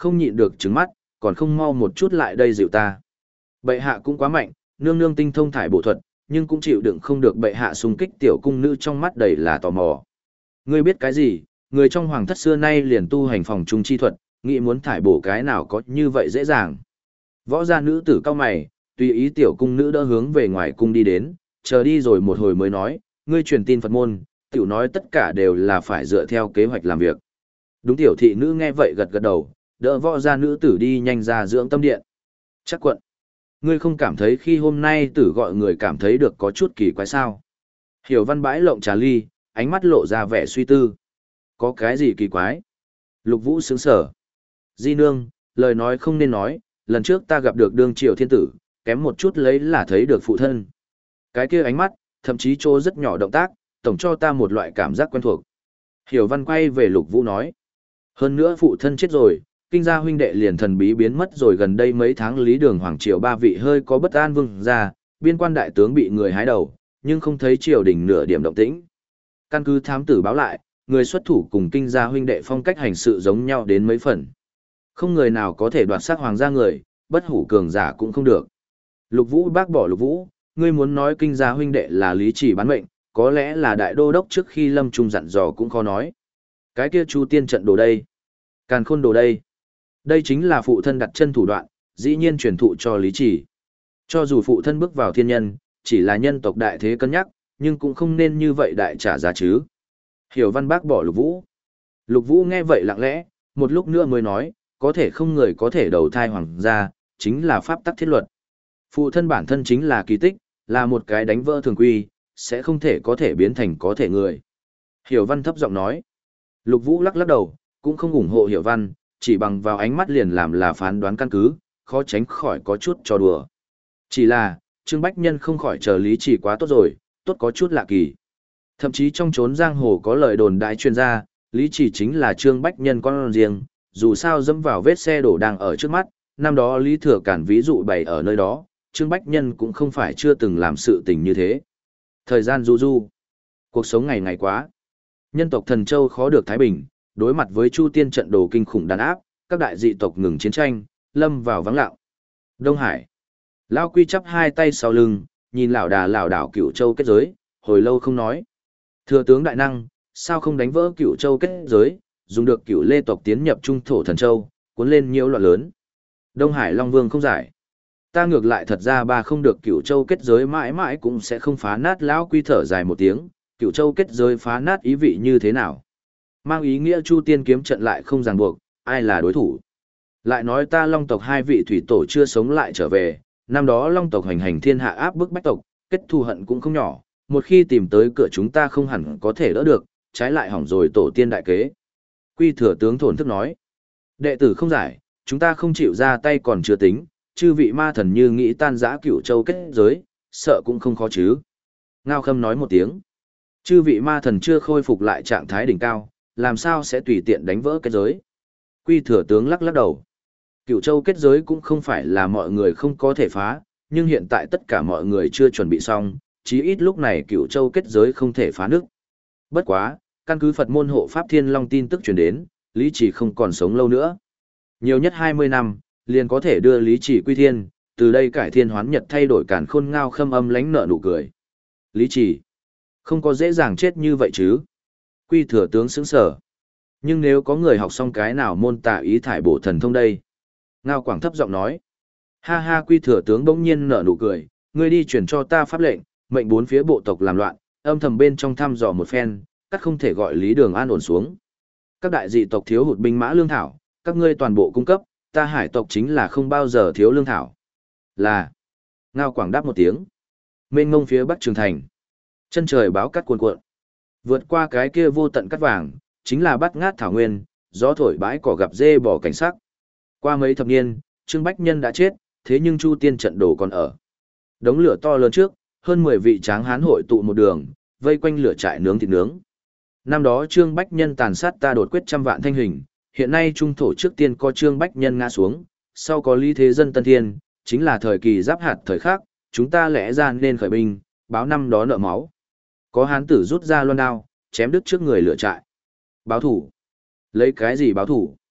không nhịn được trứng mắt, còn không mau một chút lại đây dịu ta. Bệ hạ cũng quá mạnh, nương nương tinh thông thải bộ thuật, nhưng cũng chịu đựng không được bệ hạ xung kích tiểu cung nữ trong mắt đầy là tò mò. Ngươi biết cái gì, người trong hoàng thất xưa nay liền tu hành phòng trung chi thuật, nghĩ muốn thải bổ cái nào có như vậy dễ dàng. Võ gia nữ tử cao mày, tùy ý tiểu cung nữ đỡ hướng về ngoài cung đi đến, chờ đi rồi một hồi mới nói, ngươi truyền tin Phật môn, tiểu nói tất cả đều là phải dựa theo kế hoạch làm việc. Đúng, tiểu thị nữ nghe vậy gật gật đầu, đỡ võ gia nữ tử đi nhanh ra dưỡng tâm điện. Chắc quận, ngươi không cảm thấy khi hôm nay tử gọi người cảm thấy được có chút kỳ quái sao? Hiểu Văn bãi lộng trà ly, ánh mắt lộ ra vẻ suy tư. Có cái gì kỳ quái? Lục Vũ sướng sở. Di nương, lời nói không nên nói, lần trước ta gặp được đương triều thiên tử, kém một chút lấy là thấy được phụ thân. Cái kia ánh mắt, thậm chí chỗ rất nhỏ động tác, tổng cho ta một loại cảm giác quen thuộc. Hiểu Văn quay về Lục Vũ nói. Hơn nữa phụ thân chết rồi, kinh gia huynh đệ liền thần bí biến mất rồi, gần đây mấy tháng lý đường hoàng triều ba vị hơi có bất an vương ra, biên quan đại tướng bị người hái đầu, nhưng không thấy triều đình nửa điểm động tĩnh. Căn cứ thám tử báo lại, người xuất thủ cùng kinh gia huynh đệ phong cách hành sự giống nhau đến mấy phần. Không người nào có thể đoạt xác hoàng gia người, bất hủ cường giả cũng không được. Lục Vũ bác bỏ Lục Vũ, ngươi muốn nói kinh gia huynh đệ là lý chỉ bán mệnh, có lẽ là đại đô đốc trước khi lâm trung dặn dò cũng khó nói. Cái kia Chu tiên trận đồ đây, càn khôn đồ đây. Đây chính là phụ thân đặt chân thủ đoạn, dĩ nhiên truyền thụ cho lý chỉ. Cho dù phụ thân bước vào thiên nhân, chỉ là nhân tộc đại thế cân nhắc, nhưng cũng không nên như vậy đại trả giá chứ. Hiểu Văn bác bỏ Lục Vũ. Lục Vũ nghe vậy lặng lẽ, một lúc nữa mới nói, có thể không người có thể đầu thai hoàng gia, chính là pháp tắc thiết luật. Phụ thân bản thân chính là kỳ tích, là một cái đánh vỡ thường quy, sẽ không thể có thể biến thành có thể người. Hiểu Văn thấp giọng nói. Lục Vũ lắc lắc đầu, cũng không ủng hộ Hiểu Văn, chỉ bằng vào ánh mắt liền làm là phán đoán căn cứ, khó tránh khỏi có chút trò đùa. Chỉ là, Trương Bách Nhân không khỏi chờ lý chỉ quá tốt rồi, tốt có chút lạ kỳ. Thậm chí trong chốn giang hồ có lời đồn đại chuyên gia, lý chỉ chính là Trương Bách Nhân con riêng, dù sao dẫm vào vết xe đổ đang ở trước mắt, năm đó Lý Thừa Cản ví dụ bày ở nơi đó, Trương Bách Nhân cũng không phải chưa từng làm sự tình như thế. Thời gian du du, cuộc sống ngày ngày quá. Nhân tộc Thần Châu khó được thái bình, đối mặt với Chu Tiên trận đồ kinh khủng đàn áp, các đại dị tộc ngừng chiến tranh, lâm vào vắng lặng. Đông Hải, Lão Quy chắp hai tay sau lưng, nhìn lão đà lão đảo Cửu Châu kết giới, hồi lâu không nói. Thừa tướng đại năng, sao không đánh vỡ Cửu Châu kết giới, dùng được Cửu Lê tộc tiến nhập trung thổ Thần Châu, cuốn lên nhiễu loạn lớn. Đông Hải Long Vương không giải. Ta ngược lại thật ra ba không được Cửu Châu kết giới mãi mãi cũng sẽ không phá nát. Lão Quy thở dài một tiếng, Cửu Châu kết giới phá nát ý vị như thế nào? Mang ý nghĩa Chu Tiên kiếm trận lại không ràng buộc, ai là đối thủ? Lại nói ta Long tộc hai vị thủy tổ chưa sống lại trở về, năm đó Long tộc hành hành thiên hạ áp bức bách tộc, kết thù hận cũng không nhỏ, một khi tìm tới cửa chúng ta không hẳn có thể đỡ được, trái lại hỏng rồi tổ tiên đại kế. Quy thừa tướng thổn thức nói, đệ tử không giải, chúng ta không chịu ra tay còn chưa tính, chư vị ma thần như nghĩ tan rã Cửu Châu kết giới, sợ cũng không khó chứ. Ngao Khâm nói một tiếng, chư vị ma thần chưa khôi phục lại trạng thái đỉnh cao, làm sao sẽ tùy tiện đánh vỡ kết giới. Quy thừa tướng lắc lắc đầu, Cửu Châu kết giới cũng không phải là mọi người không có thể phá, nhưng hiện tại tất cả mọi người chưa chuẩn bị xong, chí ít lúc này Cửu Châu kết giới không thể phá nứt. Bất quá, căn cứ Phật môn hộ Pháp Thiên Long tin tức truyền đến, Lý Chỉ không còn sống lâu nữa. Nhiều nhất hai mươi năm, liền có thể đưa Lý Chỉ quy thiên, từ đây cải thiên hoán nhật thay đổi càn khôn. Ngao Khâm âm lánh nở nụ cười. Lý Chỉ, không có dễ dàng chết như vậy chứ. Quy thừa tướng sững sờ. Nhưng nếu có người học xong cái nào môn tà ý thải bổ thần thông đây? Ngao Quảng thấp giọng nói. Ha ha, Quy thừa tướng bỗng nhiên nở nụ cười, ngươi đi truyền cho ta pháp lệnh, mệnh bốn phía bộ tộc làm loạn, âm thầm bên trong thăm dò một phen, cắt không thể gọi Lý Đường an ổn xuống. Các đại dị tộc thiếu hụt binh mã lương thảo, các ngươi toàn bộ cung cấp, ta Hải tộc chính là không bao giờ thiếu lương thảo. Là. Ngao Quảng đáp một tiếng. Mênh mông phía bắc Trường Thành. Chân trời báo cắt cuồn cuộn. Vượt qua cái kia vô tận cắt vàng, chính là bát ngát thảo nguyên, gió thổi bãi cỏ gặp dê bò cảnh sắc. Qua mấy thập niên, Trương Bách Nhân đã chết, thế nhưng Chu Tiên trận đồ còn ở. Đống lửa to lớn trước, hơn mười vị tráng hán hội tụ một đường, vây quanh lửa trại nướng thịt nướng. Năm đó Trương Bách Nhân tàn sát ta đột quyết trăm vạn thanh hình, hiện nay trung thổ trước tiên có Trương Bách Nhân ngã xuống, sau có Lý Thế Dân Tân Thiên, chính là thời kỳ giáp hạt thời khắc, chúng ta lẽ ra nên khởi binh, báo năm đó nợ máu. Có hán tử rút ra loan đao, chém đứt trước người lửa trại. Báo thủ. Lấy cái gì báo thủ?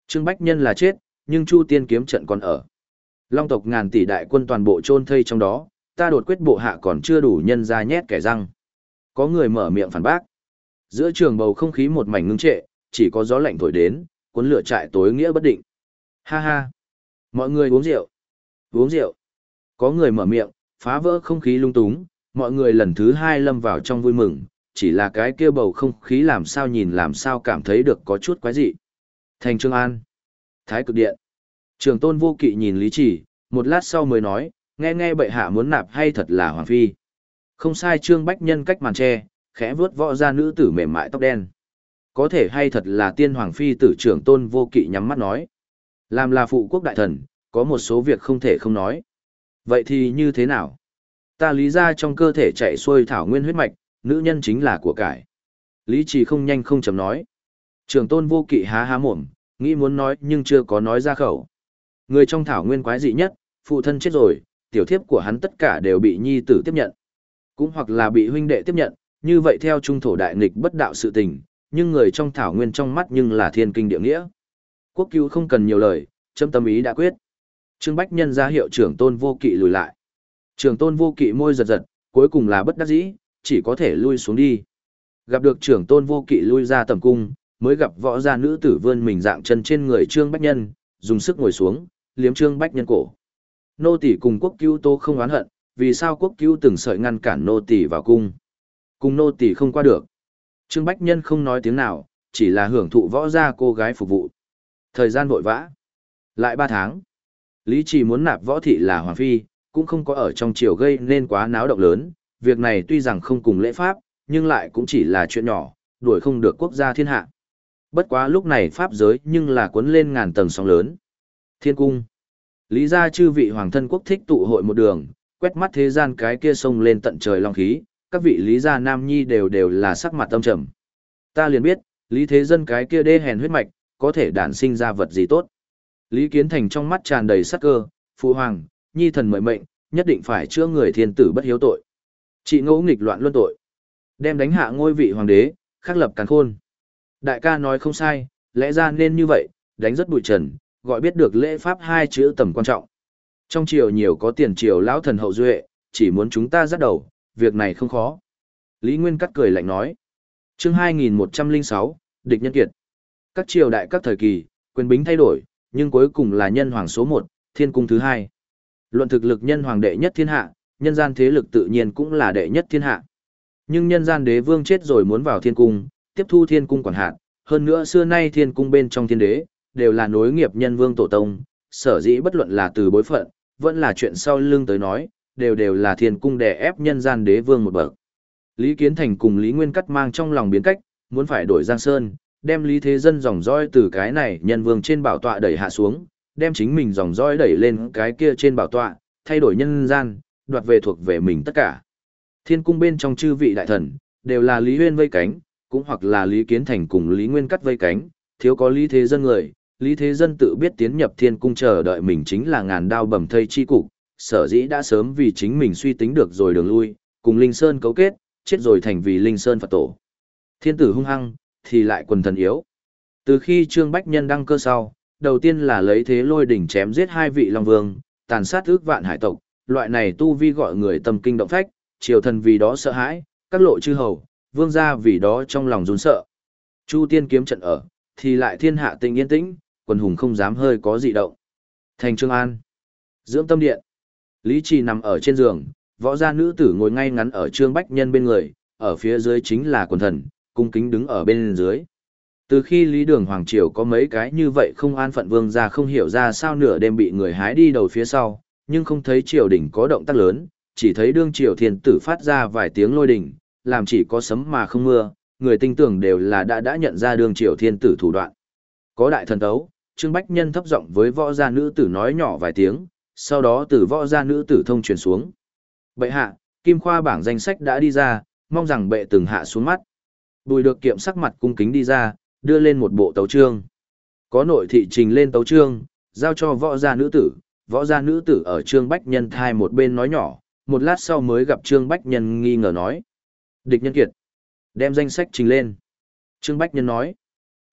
Trương Bách Nhân là chết, nhưng Chu Tiên kiếm trận còn ở. Long tộc ngàn tỷ đại quân toàn bộ chôn thây trong đó, ta đột quyết bộ hạ còn chưa đủ nhân ra nhét kẻ răng. Có người mở miệng phản bác. Giữa trường bầu không khí một mảnh ngưng trệ, chỉ có gió lạnh thổi đến, cuốn lửa trại tối nghĩa bất định. Ha ha! Mọi người uống rượu! Uống rượu! Có người mở miệng, phá vỡ không khí lung túng, mọi người lần thứ hai lâm vào trong vui mừng, chỉ là cái kia bầu không khí làm sao nhìn làm sao cảm thấy được có chút quái dị. Thành Trương An! Thái Cực Điện! Trường Tôn Vô Kỵ nhìn Lý Chỉ, một lát sau mới nói, nghe nghe bệ hạ muốn nạp hay thật là hoàng phi. Không sai. Trương Bách Nhân cách màn tre, khẽ vuốt võ ra nữ tử mềm mại tóc đen. Có thể hay thật là tiên hoàng phi tử. Trưởng Tôn Vô Kỵ nhắm mắt nói. Làm là phụ quốc đại thần, có một số việc không thể không nói. Vậy thì như thế nào? Ta Lý ra trong cơ thể chạy xuôi thảo nguyên huyết mạch, nữ nhân chính là của cải. Lý Trì không nhanh không chậm nói. Trưởng Tôn Vô Kỵ há há mồm, nghĩ muốn nói nhưng chưa có nói ra khẩu. Người trong thảo nguyên quái dị nhất, phụ thân chết rồi, tiểu thiếp của hắn tất cả đều bị nhi tử tiếp nhận. Cũng hoặc là bị huynh đệ tiếp nhận, như vậy theo trung thổ đại nghịch bất đạo sự tình, nhưng người trong thảo nguyên trong mắt nhưng là thiên kinh địa nghĩa. Quốc cứu không cần nhiều lời, châm tâm ý đã quyết. Trương Bách Nhân ra hiệu Trưởng Tôn Vô Kỵ lùi lại. Trưởng Tôn Vô Kỵ môi giật giật, cuối cùng là bất đắc dĩ, chỉ có thể lui xuống đi. Gặp được Trưởng Tôn Vô Kỵ lui ra tầm cung, mới gặp võ gia nữ tử vươn mình dạng chân trên người Trương Bách Nhân, dùng sức ngồi xuống, liếm Trương Bách Nhân cổ. Nô tỳ cùng quốc cứu tô không oán hận, vì sao quốc cứu từng sợi ngăn cản nô tỳ vào cung? Cùng nô tỳ không qua được. Trương Bách Nhân không nói tiếng nào, chỉ là hưởng thụ võ gia cô gái phục vụ. Thời gian vội vã. Lại ba tháng. Lý Trì muốn nạp võ thị là hoàng phi, cũng không có ở trong triều gây nên quá náo động lớn. Việc này tuy rằng không cùng lễ pháp, nhưng lại cũng chỉ là chuyện nhỏ, đuổi không được quốc gia thiên hạ. Bất quá lúc này pháp giới nhưng là cuốn lên ngàn tầng sóng lớn. Thiên cung. Lý gia chư vị hoàng thân quốc thích tụ hội một đường, quét mắt thế gian cái kia sông lên tận trời long khí, các vị lý gia nam nhi đều đều là sắc mặt âm trầm. Ta liền biết, lý thế dân cái kia đê hèn huyết mạch, có thể đản sinh ra vật gì tốt. Lý Kiến Thành trong mắt tràn đầy sắc cơ, phụ hoàng, nhi thần mời mệnh, nhất định phải chữa người thiên tử bất hiếu tội. Trị ngỗ nghịch loạn luân tội. Đem đánh hạ ngôi vị hoàng đế, khắc lập càn khôn. Đại ca nói không sai, lẽ ra nên như vậy, đánh rất bụi trần, gọi biết được lễ pháp hai chữ tầm quan trọng. Trong triều nhiều có tiền triều lão thần hậu duệ, chỉ muốn chúng ta dắt đầu, việc này không khó. Lý Nguyên cắt cười lạnh nói. Chương hai nghìn một trăm lẻ sáu, Địch Nhân Kiệt. Các triều đại các thời kỳ, quyền bính thay đổi, nhưng cuối cùng là nhân hoàng số một, thiên cung thứ hai. Luận thực lực nhân hoàng đệ nhất thiên hạ, nhân gian thế lực tự nhiên cũng là đệ nhất thiên hạ. Nhưng nhân gian đế vương chết rồi muốn vào thiên cung, tiếp thu thiên cung quản hạt, hơn nữa xưa nay thiên cung bên trong thiên đế, đều là nối nghiệp nhân vương tổ tông, sở dĩ bất luận là từ bối phận, vẫn là chuyện sau lưng tới nói, đều đều là thiên cung đè ép nhân gian đế vương một bậc. Lý Kiến Thành cùng Lý Nguyên Cắt mang trong lòng biến cách, muốn phải đổi Giang Sơn, đem Lý Thế Dân dòng dõi từ cái này nhân vương trên bảo tọa đẩy hạ xuống, đem chính mình dòng dõi đẩy lên cái kia trên bảo tọa, thay đổi nhân gian, đoạt về thuộc về mình tất cả. Thiên cung bên trong chư vị đại thần, đều là Lý Huyên vây cánh, cũng hoặc là Lý Kiến Thành cùng Lý Nguyên Cắt vây cánh, thiếu có Lý Thế Dân người, Lý Thế Dân tự biết tiến nhập thiên cung chờ đợi mình chính là ngàn đao bầm thây chi cục, sở dĩ đã sớm vì chính mình suy tính được rồi đường lui, cùng Linh Sơn cấu kết, chết rồi thành vì Linh Sơn Phật tổ. Thiên tử hung hăng, thì lại quần thần yếu. Từ khi Trương Bách Nhân đăng cơ sau, đầu tiên là lấy thế lôi đỉnh chém giết hai vị Long Vương, tàn sát ước vạn hải tộc, loại này tu vi gọi người tâm kinh động phách, triều thần vì đó sợ hãi, các lộ chư hầu, vương gia vì đó trong lòng run sợ. Chu Tiên kiếm trận ở, thì lại thiên hạ tĩnh yên tĩnh, quần hùng không dám hơi có dị động. Thành Trương An, dưỡng tâm điện. Lý Trì nằm ở trên giường, võ gia nữ tử ngồi ngay ngắn ở Trương Bách Nhân bên người, ở phía dưới chính là quần thần, cung kính đứng ở bên dưới. Từ khi Lý Đường Hoàng Triều có mấy cái như vậy không an phận vương gia không hiểu ra sao nửa đêm bị người hái đi đầu phía sau, nhưng không thấy triều đình có động tác lớn, chỉ thấy đương triều thiên tử phát ra vài tiếng lôi đình, làm chỉ có sấm mà không mưa, người tinh tưởng đều là đã đã nhận ra đương triều thiên tử thủ đoạn. Có đại thần tấu, Trương Bách Nhân thấp giọng với võ gia nữ tử nói nhỏ vài tiếng, sau đó từ võ gia nữ tử thông truyền xuống. Bệ hạ, Kim Khoa bảng danh sách đã đi ra, mong rằng bệ từng hạ xuống mắt. Bùi được kiệm sắc mặt cung kính đi ra, đưa lên một bộ tấu chương. Có nội thị trình lên tấu chương, giao cho võ gia nữ tử, võ gia nữ tử ở Trương Bách Nhân thai một bên nói nhỏ, một lát sau mới gặp Trương Bách Nhân nghi ngờ nói. Địch Nhân Kiệt, đem danh sách trình lên. Trương Bách Nhân nói.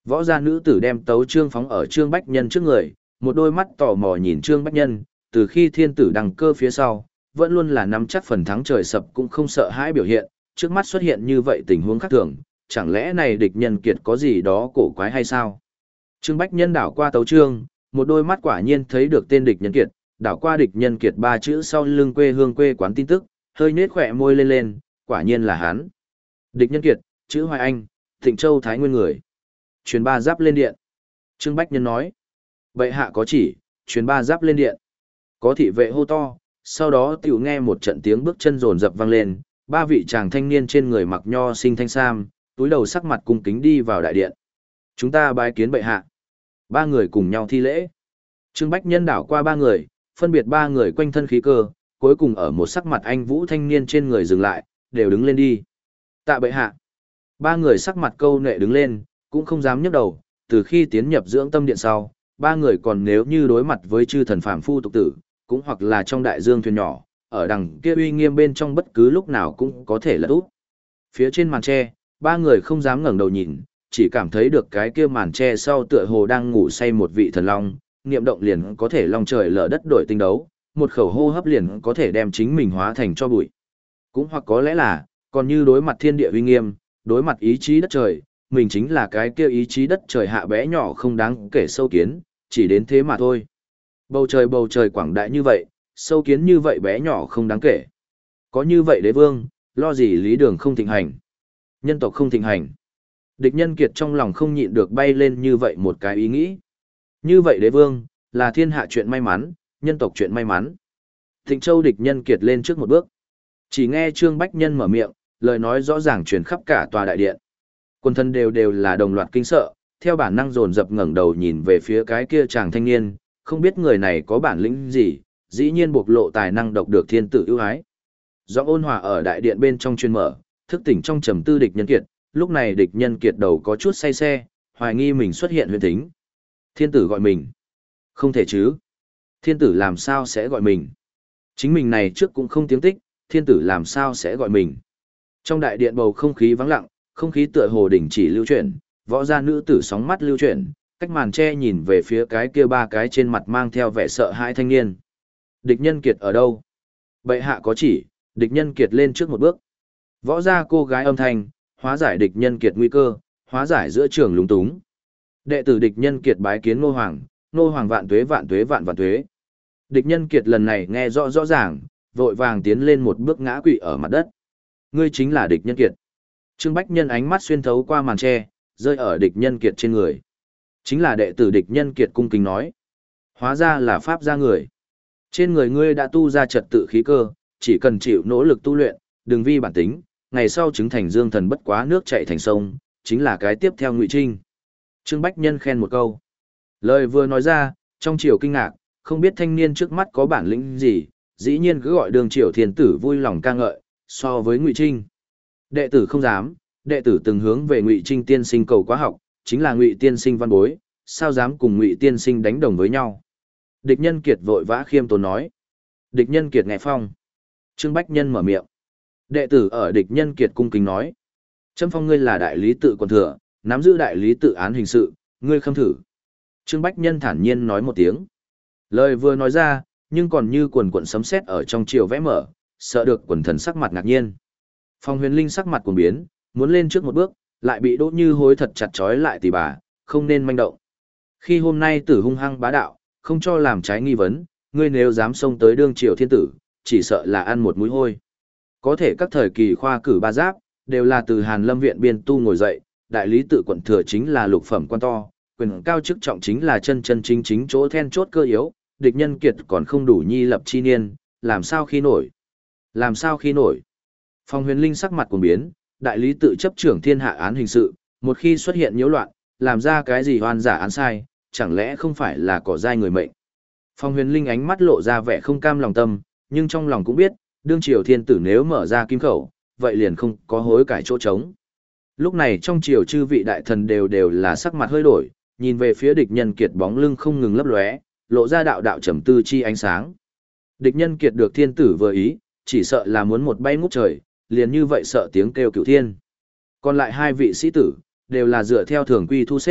Võ gia nữ tử đem tấu chương phóng ở Trương Bách Nhân trước người, một đôi mắt tò mò nhìn Trương Bách Nhân, từ khi thiên tử đăng cơ phía sau, vẫn luôn là nắm chắc phần thắng trời sập cũng không sợ hãi biểu hiện, trước mắt xuất hiện như vậy tình huống khác thường, chẳng lẽ này địch nhân kiệt có gì đó cổ quái hay sao? Trương Bách Nhân đảo qua tấu chương, một đôi mắt quả nhiên thấy được tên địch nhân kiệt, đảo qua địch nhân kiệt ba chữ sau lưng quê hương quê quán tin tức, hơi nết khỏe môi lên lên, quả nhiên là hắn. Địch nhân kiệt, chữ Hoài Anh, Thịnh Châu Thái Nguyên người. Truyền ba giáp lên điện. Trương Bách Nhân nói. Bệ hạ có chỉ, truyền ba giáp lên điện. Có thị vệ hô to, sau đó tiểu nghe một trận tiếng bước chân rồn rập vang lên, ba vị chàng thanh niên trên người mặc nho sinh thanh sam, túi đầu sắc mặt cung kính đi vào đại điện. Chúng ta bái kiến bệ hạ. Ba người cùng nhau thi lễ. Trương Bách Nhân đảo qua ba người, phân biệt ba người quanh thân khí cơ, cuối cùng ở một sắc mặt anh vũ thanh niên trên người dừng lại, đều đứng lên đi. Tạ bệ hạ. Ba người sắc mặt câu nệ đứng lên, cũng không dám nhấc đầu, từ khi tiến nhập dưỡng tâm điện sau, ba người còn nếu như đối mặt với chư thần phàm phu tục tử, cũng hoặc là trong đại dương thuyền nhỏ, ở đằng kia uy nghiêm bên trong bất cứ lúc nào cũng có thể lật úp. Phía trên màn tre, ba người không dám ngẩng đầu nhìn, chỉ cảm thấy được cái kia màn tre sau tựa hồ đang ngủ say một vị thần long, niệm động liền có thể long trời lở đất đổi tinh đấu, một khẩu hô hấp liền có thể đem chính mình hóa thành cho bụi. Cũng hoặc có lẽ là, còn như đối mặt thiên địa uy nghiêm, đối mặt ý chí đất trời, mình chính là cái kia ý chí đất trời hạ bé nhỏ không đáng kể sâu kiến, chỉ đến thế mà thôi. Bầu trời bầu trời quảng đại như vậy, sâu kiến như vậy bé nhỏ không đáng kể. Có như vậy đế vương, lo gì lý đường không thịnh hành, nhân tộc không thịnh hành. Địch nhân kiệt trong lòng không nhịn được bay lên như vậy một cái ý nghĩ. Như vậy đế vương, là thiên hạ chuyện may mắn, nhân tộc chuyện may mắn. Thịnh Châu địch nhân kiệt lên trước một bước. Chỉ nghe Trương Bách Nhân mở miệng, lời nói rõ ràng truyền khắp cả tòa đại điện. Quân thân đều đều là đồng loạt kinh sợ, theo bản năng dồn dập ngẩng đầu nhìn về phía cái kia chàng thanh niên, không biết người này có bản lĩnh gì, dĩ nhiên bộc lộ tài năng độc được thiên tử ưu ái. Do ôn hòa ở đại điện bên trong truyền mở, thức tỉnh trong trầm tư địch nhân kiệt, lúc này địch nhân kiệt đầu có chút say xe, hoài nghi mình xuất hiện huyền thính. Thiên tử gọi mình. Không thể chứ. Thiên tử làm sao sẽ gọi mình? Chính mình này trước cũng không tiếng tích, thiên tử làm sao sẽ gọi mình? Trong đại điện bầu không khí vắng lặng, không khí tựa hồ đình chỉ lưu chuyển, võ gia nữ tử sóng mắt lưu chuyển, cách màn che nhìn về phía cái kia ba cái trên mặt mang theo vẻ sợ hãi thanh niên. Địch nhân kiệt ở đâu? Bệ hạ có chỉ, địch nhân kiệt lên trước một bước. Võ gia cô gái âm thanh, hóa giải địch nhân kiệt nguy cơ, hóa giải giữa trường lúng túng. Đệ tử địch nhân kiệt bái kiến Ngô Hoàng, Ngô Hoàng vạn tuế vạn tuế vạn vạn tuế. Địch nhân kiệt lần này nghe rõ rõ ràng, vội vàng tiến lên một bước ngã quỵ ở mặt đất. Ngươi chính là địch nhân kiệt. Trương Bách Nhân ánh mắt xuyên thấu qua màn tre, rơi ở địch nhân kiệt trên người. Chính là đệ tử địch nhân kiệt cung kính nói. Hóa ra là pháp gia người. Trên người ngươi đã tu ra trật tự khí cơ, chỉ cần chịu nỗ lực tu luyện, đừng vi bản tính, ngày sau chứng thành dương thần bất quá nước chảy thành sông, chính là cái tiếp theo Ngụy Trinh. Trương Bách Nhân khen một câu. Lời vừa nói ra, trong triều kinh ngạc, không biết thanh niên trước mắt có bản lĩnh gì, dĩ nhiên cứ gọi đường triều thiên tử vui lòng ca ngợi, so với Ngụy Trinh. Đệ tử không dám, đệ tử từng hướng về Ngụy Trinh tiên sinh cầu quá học, chính là Ngụy tiên sinh văn bối, sao dám cùng Ngụy tiên sinh đánh đồng với nhau. Địch nhân kiệt vội vã khiêm tốn nói. Địch nhân kiệt nghe phong. Trương Bách Nhân mở miệng. Đệ tử ở địch nhân kiệt cung kính nói. Trâm phong ngươi là đại lý tự quận thừa, nắm giữ đại lý tự án hình sự, ngươi khâm thử. Trương Bách Nhân thản nhiên nói một tiếng. Lời vừa nói ra, nhưng còn như quần quần sấm sét ở trong chiều vẽ mở, sợ được quần thần sắc mặt ngạc nhiên. Phong Huyền Linh sắc mặt cuồng biến, muốn lên trước một bước, lại bị Đỗ Như Hối thật chặt chói lại tỷ bà, không nên manh động. Khi hôm nay tử hung hăng bá đạo, không cho làm trái nghi vấn, ngươi nếu dám xông tới đương triều thiên tử, chỉ sợ là ăn một mũi hôi. Có thể các thời kỳ khoa cử ba giáp, đều là từ Hàn Lâm viện biên tu ngồi dậy, đại lý tự quận thừa chính là lục phẩm quan to, quyền cao chức trọng chính là chân chân chính chính chỗ then chốt cơ yếu, địch nhân kiệt còn không đủ nhi lập chi niên, làm sao khi nổi? Làm sao khi nổi? Phong Huyền Linh sắc mặt cuồng biến, đại lý tự chấp trưởng thiên hạ án hình sự, một khi xuất hiện nhiễu loạn, làm ra cái gì oan giả án sai, chẳng lẽ không phải là cỏ dai người mệnh? Phong Huyền Linh ánh mắt lộ ra vẻ không cam lòng tâm, nhưng trong lòng cũng biết, đương triều thiên tử nếu mở ra kim khẩu, vậy liền không có hối cải chỗ trống. Lúc này trong triều chư vị đại thần đều đều là sắc mặt hơi đổi, nhìn về phía địch nhân kiệt bóng lưng không ngừng lấp lóe, lộ ra đạo đạo trầm tư chi ánh sáng. Địch nhân kiệt được thiên tử vừa ý, chỉ sợ là muốn một bay ngút trời, liền như vậy sợ tiếng kêu cửu thiên. Còn lại hai vị sĩ tử, đều là dựa theo thường quy thu xếp,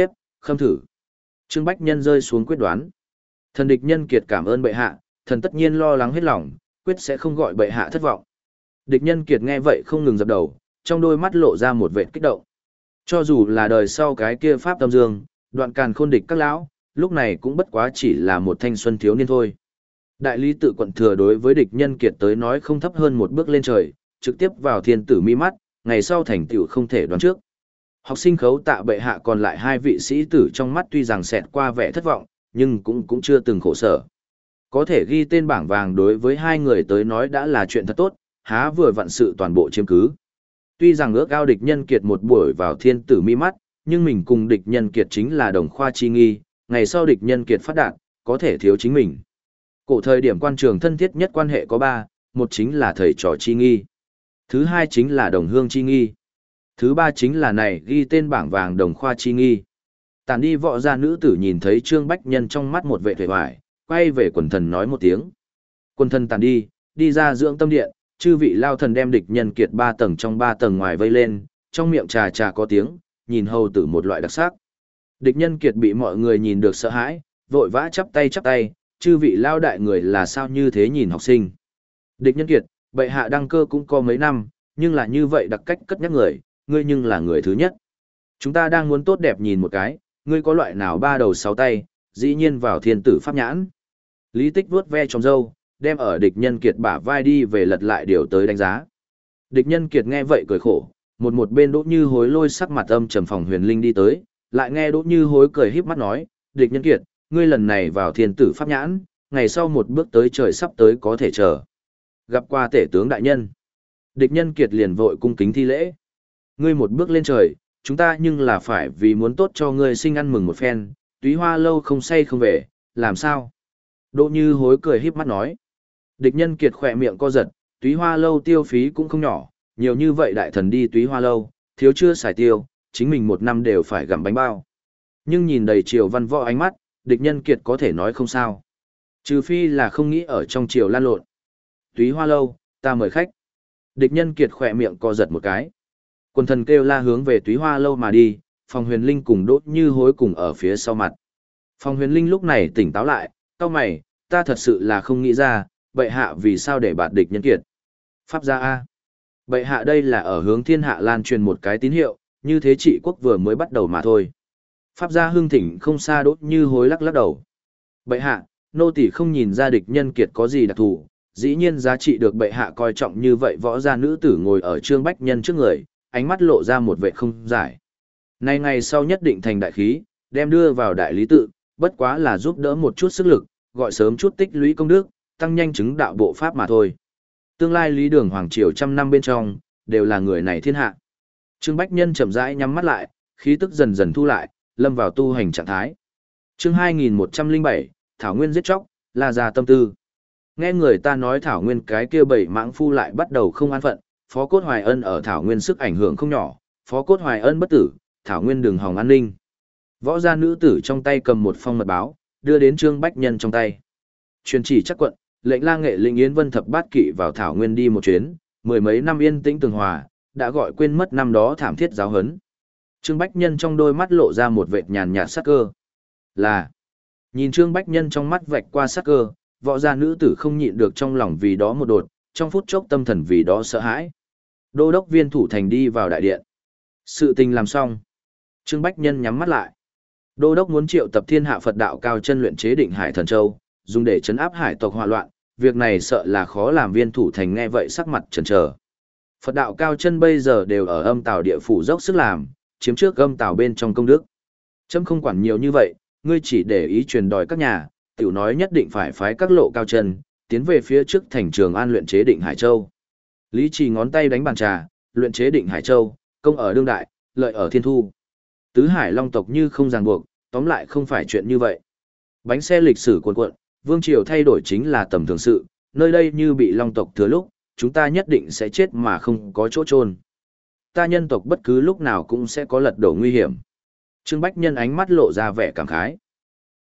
Khâm thử. Trương Bách Nhân rơi xuống quyết đoán. Thần địch nhân kiệt cảm ơn bệ hạ, thần tất nhiên lo lắng hết lòng, quyết sẽ không gọi bệ hạ thất vọng. Địch nhân kiệt nghe vậy không ngừng dập đầu, trong đôi mắt lộ ra một vệt kích động. Cho dù là đời sau cái kia Pháp Tâm Dương, đoạn càn khôn địch các lão, lúc này cũng bất quá chỉ là một thanh xuân thiếu niên thôi. Đại lý tự quận thừa đối với địch nhân kiệt tới nói không thấp hơn một bước lên trời, trực tiếp vào thiên tử mi mắt, ngày sau thành tựu không thể đoán trước. Học sinh khấu tạ bệ hạ còn lại hai vị sĩ tử trong mắt tuy rằng xẹt qua vẻ thất vọng, nhưng cũng cũng chưa từng khổ sở. Có thể ghi tên bảng vàng đối với hai người tới nói đã là chuyện thật tốt, há vừa vặn sự toàn bộ chiếm cứ. Tuy rằng ước ao địch nhân kiệt một buổi vào thiên tử mi mắt, nhưng mình cùng địch nhân kiệt chính là đồng khoa chi nghi, ngày sau địch nhân kiệt phát đạt, có thể thiếu chính mình. Cổ thời điểm quan trường thân thiết nhất quan hệ có ba, một chính là thầy trò chi nghi. Thứ hai chính là đồng hương chi nghi. Thứ ba chính là này ghi tên bảng vàng đồng khoa chi nghi. Tàn đi võ gia nữ tử nhìn thấy Trương Bách Nhân trong mắt một vệ thuệ hoài, quay về quần thần nói một tiếng. Quần thần tàn đi, đi ra dưỡng tâm điện, chư vị lao thần đem địch nhân kiệt ba tầng trong ba tầng ngoài vây lên, trong miệng trà trà có tiếng, nhìn hầu tử một loại đặc sắc. Địch nhân kiệt bị mọi người nhìn được sợ hãi, vội vã chắp tay chắp tay, chư vị lao đại người là sao như thế nhìn học sinh. Địch nhân kiệt, bệ hạ đăng cơ cũng có mấy năm, nhưng là như vậy đặc cách cất nhắc người, ngươi nhưng là người thứ nhất. Chúng ta đang muốn tốt đẹp nhìn một cái, ngươi có loại nào ba đầu sáu tay, dĩ nhiên vào thiên tử pháp nhãn. Lý Tích vuốt ve trong râu, đem ở địch nhân kiệt bả vai đi về lật lại điều tới đánh giá. Địch nhân kiệt nghe vậy cười khổ, một một bên Đỗ Như Hối lôi sắc mặt âm trầm phòng huyền linh đi tới, lại nghe Đỗ Như Hối cười híp mắt nói, địch nhân kiệt, ngươi lần này vào thiên tử pháp nhãn, ngày sau một bước tới trời sắp tới có thể chờ. Gặp qua tể tướng đại nhân. Địch nhân kiệt liền vội cung kính thi lễ. Ngươi một bước lên trời, chúng ta nhưng là phải vì muốn tốt cho ngươi sinh ăn mừng một phen, túy hoa lâu không say không về, làm sao? Đỗ Như Hối cười híp mắt nói. Địch nhân kiệt khỏe miệng co giật, túy hoa lâu tiêu phí cũng không nhỏ, nhiều như vậy đại thần đi túy hoa lâu, thiếu chưa xài tiêu, chính mình một năm đều phải gặm bánh bao. Nhưng nhìn đầy triều văn võ ánh mắt, địch nhân kiệt có thể nói không sao. Trừ phi là không nghĩ ở trong triều lan lộn. Túy hoa lâu, ta mời khách. Địch nhân kiệt khỏe miệng co giật một cái. Quần thần kêu la hướng về túy hoa lâu mà đi, phòng huyền linh cùng Đỗ Như Hối cùng ở phía sau mặt. Phòng huyền linh lúc này tỉnh táo lại, cau mày, ta thật sự là không nghĩ ra, bệ hạ vì sao để bạt địch nhân kiệt. Pháp gia A. Bệ hạ đây là ở hướng thiên hạ lan truyền một cái tín hiệu, như thế trị quốc vừa mới bắt đầu mà thôi. Pháp gia hưng thỉnh không xa Đỗ Như Hối lắc lắc đầu. Bệ hạ, nô tỳ không nhìn ra địch nhân kiệt có gì đặc thù, dĩ nhiên giá trị được bệ hạ coi trọng như vậy. Võ gia nữ tử ngồi ở Trương Bách Nhân trước người, ánh mắt lộ ra một vẻ không giải. Nay ngày sau nhất định thành đại khí, đem đưa vào đại lý tự, bất quá là giúp đỡ một chút sức lực, gọi sớm chút tích lũy công đức, tăng nhanh chứng đạo bộ pháp mà thôi. Tương lai lý đường hoàng triều trăm năm bên trong, đều là người này thiên hạ. Trương Bách Nhân chậm rãi nhắm mắt lại, khí tức dần dần thu lại, lâm vào tu hành trạng thái. Chương hai nghìn một trăm lẻ bảy, Thảo Nguyên giết chóc, là già tâm tư. Nghe người ta nói Thảo Nguyên cái kia bảy mãng phu lại bắt đầu không an phận, Phó Cốt Hoài Ân ở Thảo Nguyên sức ảnh hưởng không nhỏ, Phó Cốt Hoài Ân bất tử, Thảo Nguyên đường hòng an ninh. Võ gia nữ tử trong tay cầm một phong mật báo, đưa đến Trương Bách Nhân trong tay. Truyền chỉ chắc quận, lệnh La Nghệ Linh Yến Vân thập bát kỵ vào Thảo Nguyên đi một chuyến, mười mấy năm yên tĩnh tường hòa, đã gọi quên mất năm đó thảm thiết giáo hấn. Trương Bách Nhân trong đôi mắt lộ ra một vệt nhàn nhạt sắc cơ. Là, nhìn Trương Bách Nhân trong mắt vạch qua sắc cơ, võ gia nữ tử không nhịn được trong lòng vì đó một đột, trong phút chốc tâm thần vì đó sợ hãi. Đô đốc Viên Thủ Thành đi vào đại điện. Sự tình làm xong. Trương Bách Nhân nhắm mắt lại. Đô đốc muốn triệu tập thiên hạ Phật đạo cao chân luyện chế Định Hải Thần Châu, dùng để trấn áp hải tộc hỏa loạn, việc này sợ là khó làm. Viên Thủ Thành nghe vậy sắc mặt chần chờ. Phật đạo cao chân bây giờ đều ở âm tào địa phủ dốc sức làm, chiếm trước âm tào bên trong công đức. Chấm không quản nhiều như vậy, ngươi chỉ để ý truyền đòi các nhà, tiểu nói nhất định phải phái các lộ cao chân, tiến về phía trước thành Trường An luyện chế Định Hải Châu. Lý Trì ngón tay đánh bàn trà, luyện chế Định Hải Châu, công ở đương đại, lợi ở thiên thu. Tứ hải long tộc như không ràng buộc, tóm lại không phải chuyện như vậy. Bánh xe lịch sử cuồn cuộn, vương triều thay đổi chính là tầm thường sự, nơi đây như bị long tộc thừa lúc, chúng ta nhất định sẽ chết mà không có chỗ chôn. Ta nhân tộc bất cứ lúc nào cũng sẽ có lật đổ nguy hiểm. Trương Bách Nhân ánh mắt lộ ra vẻ cảm khái.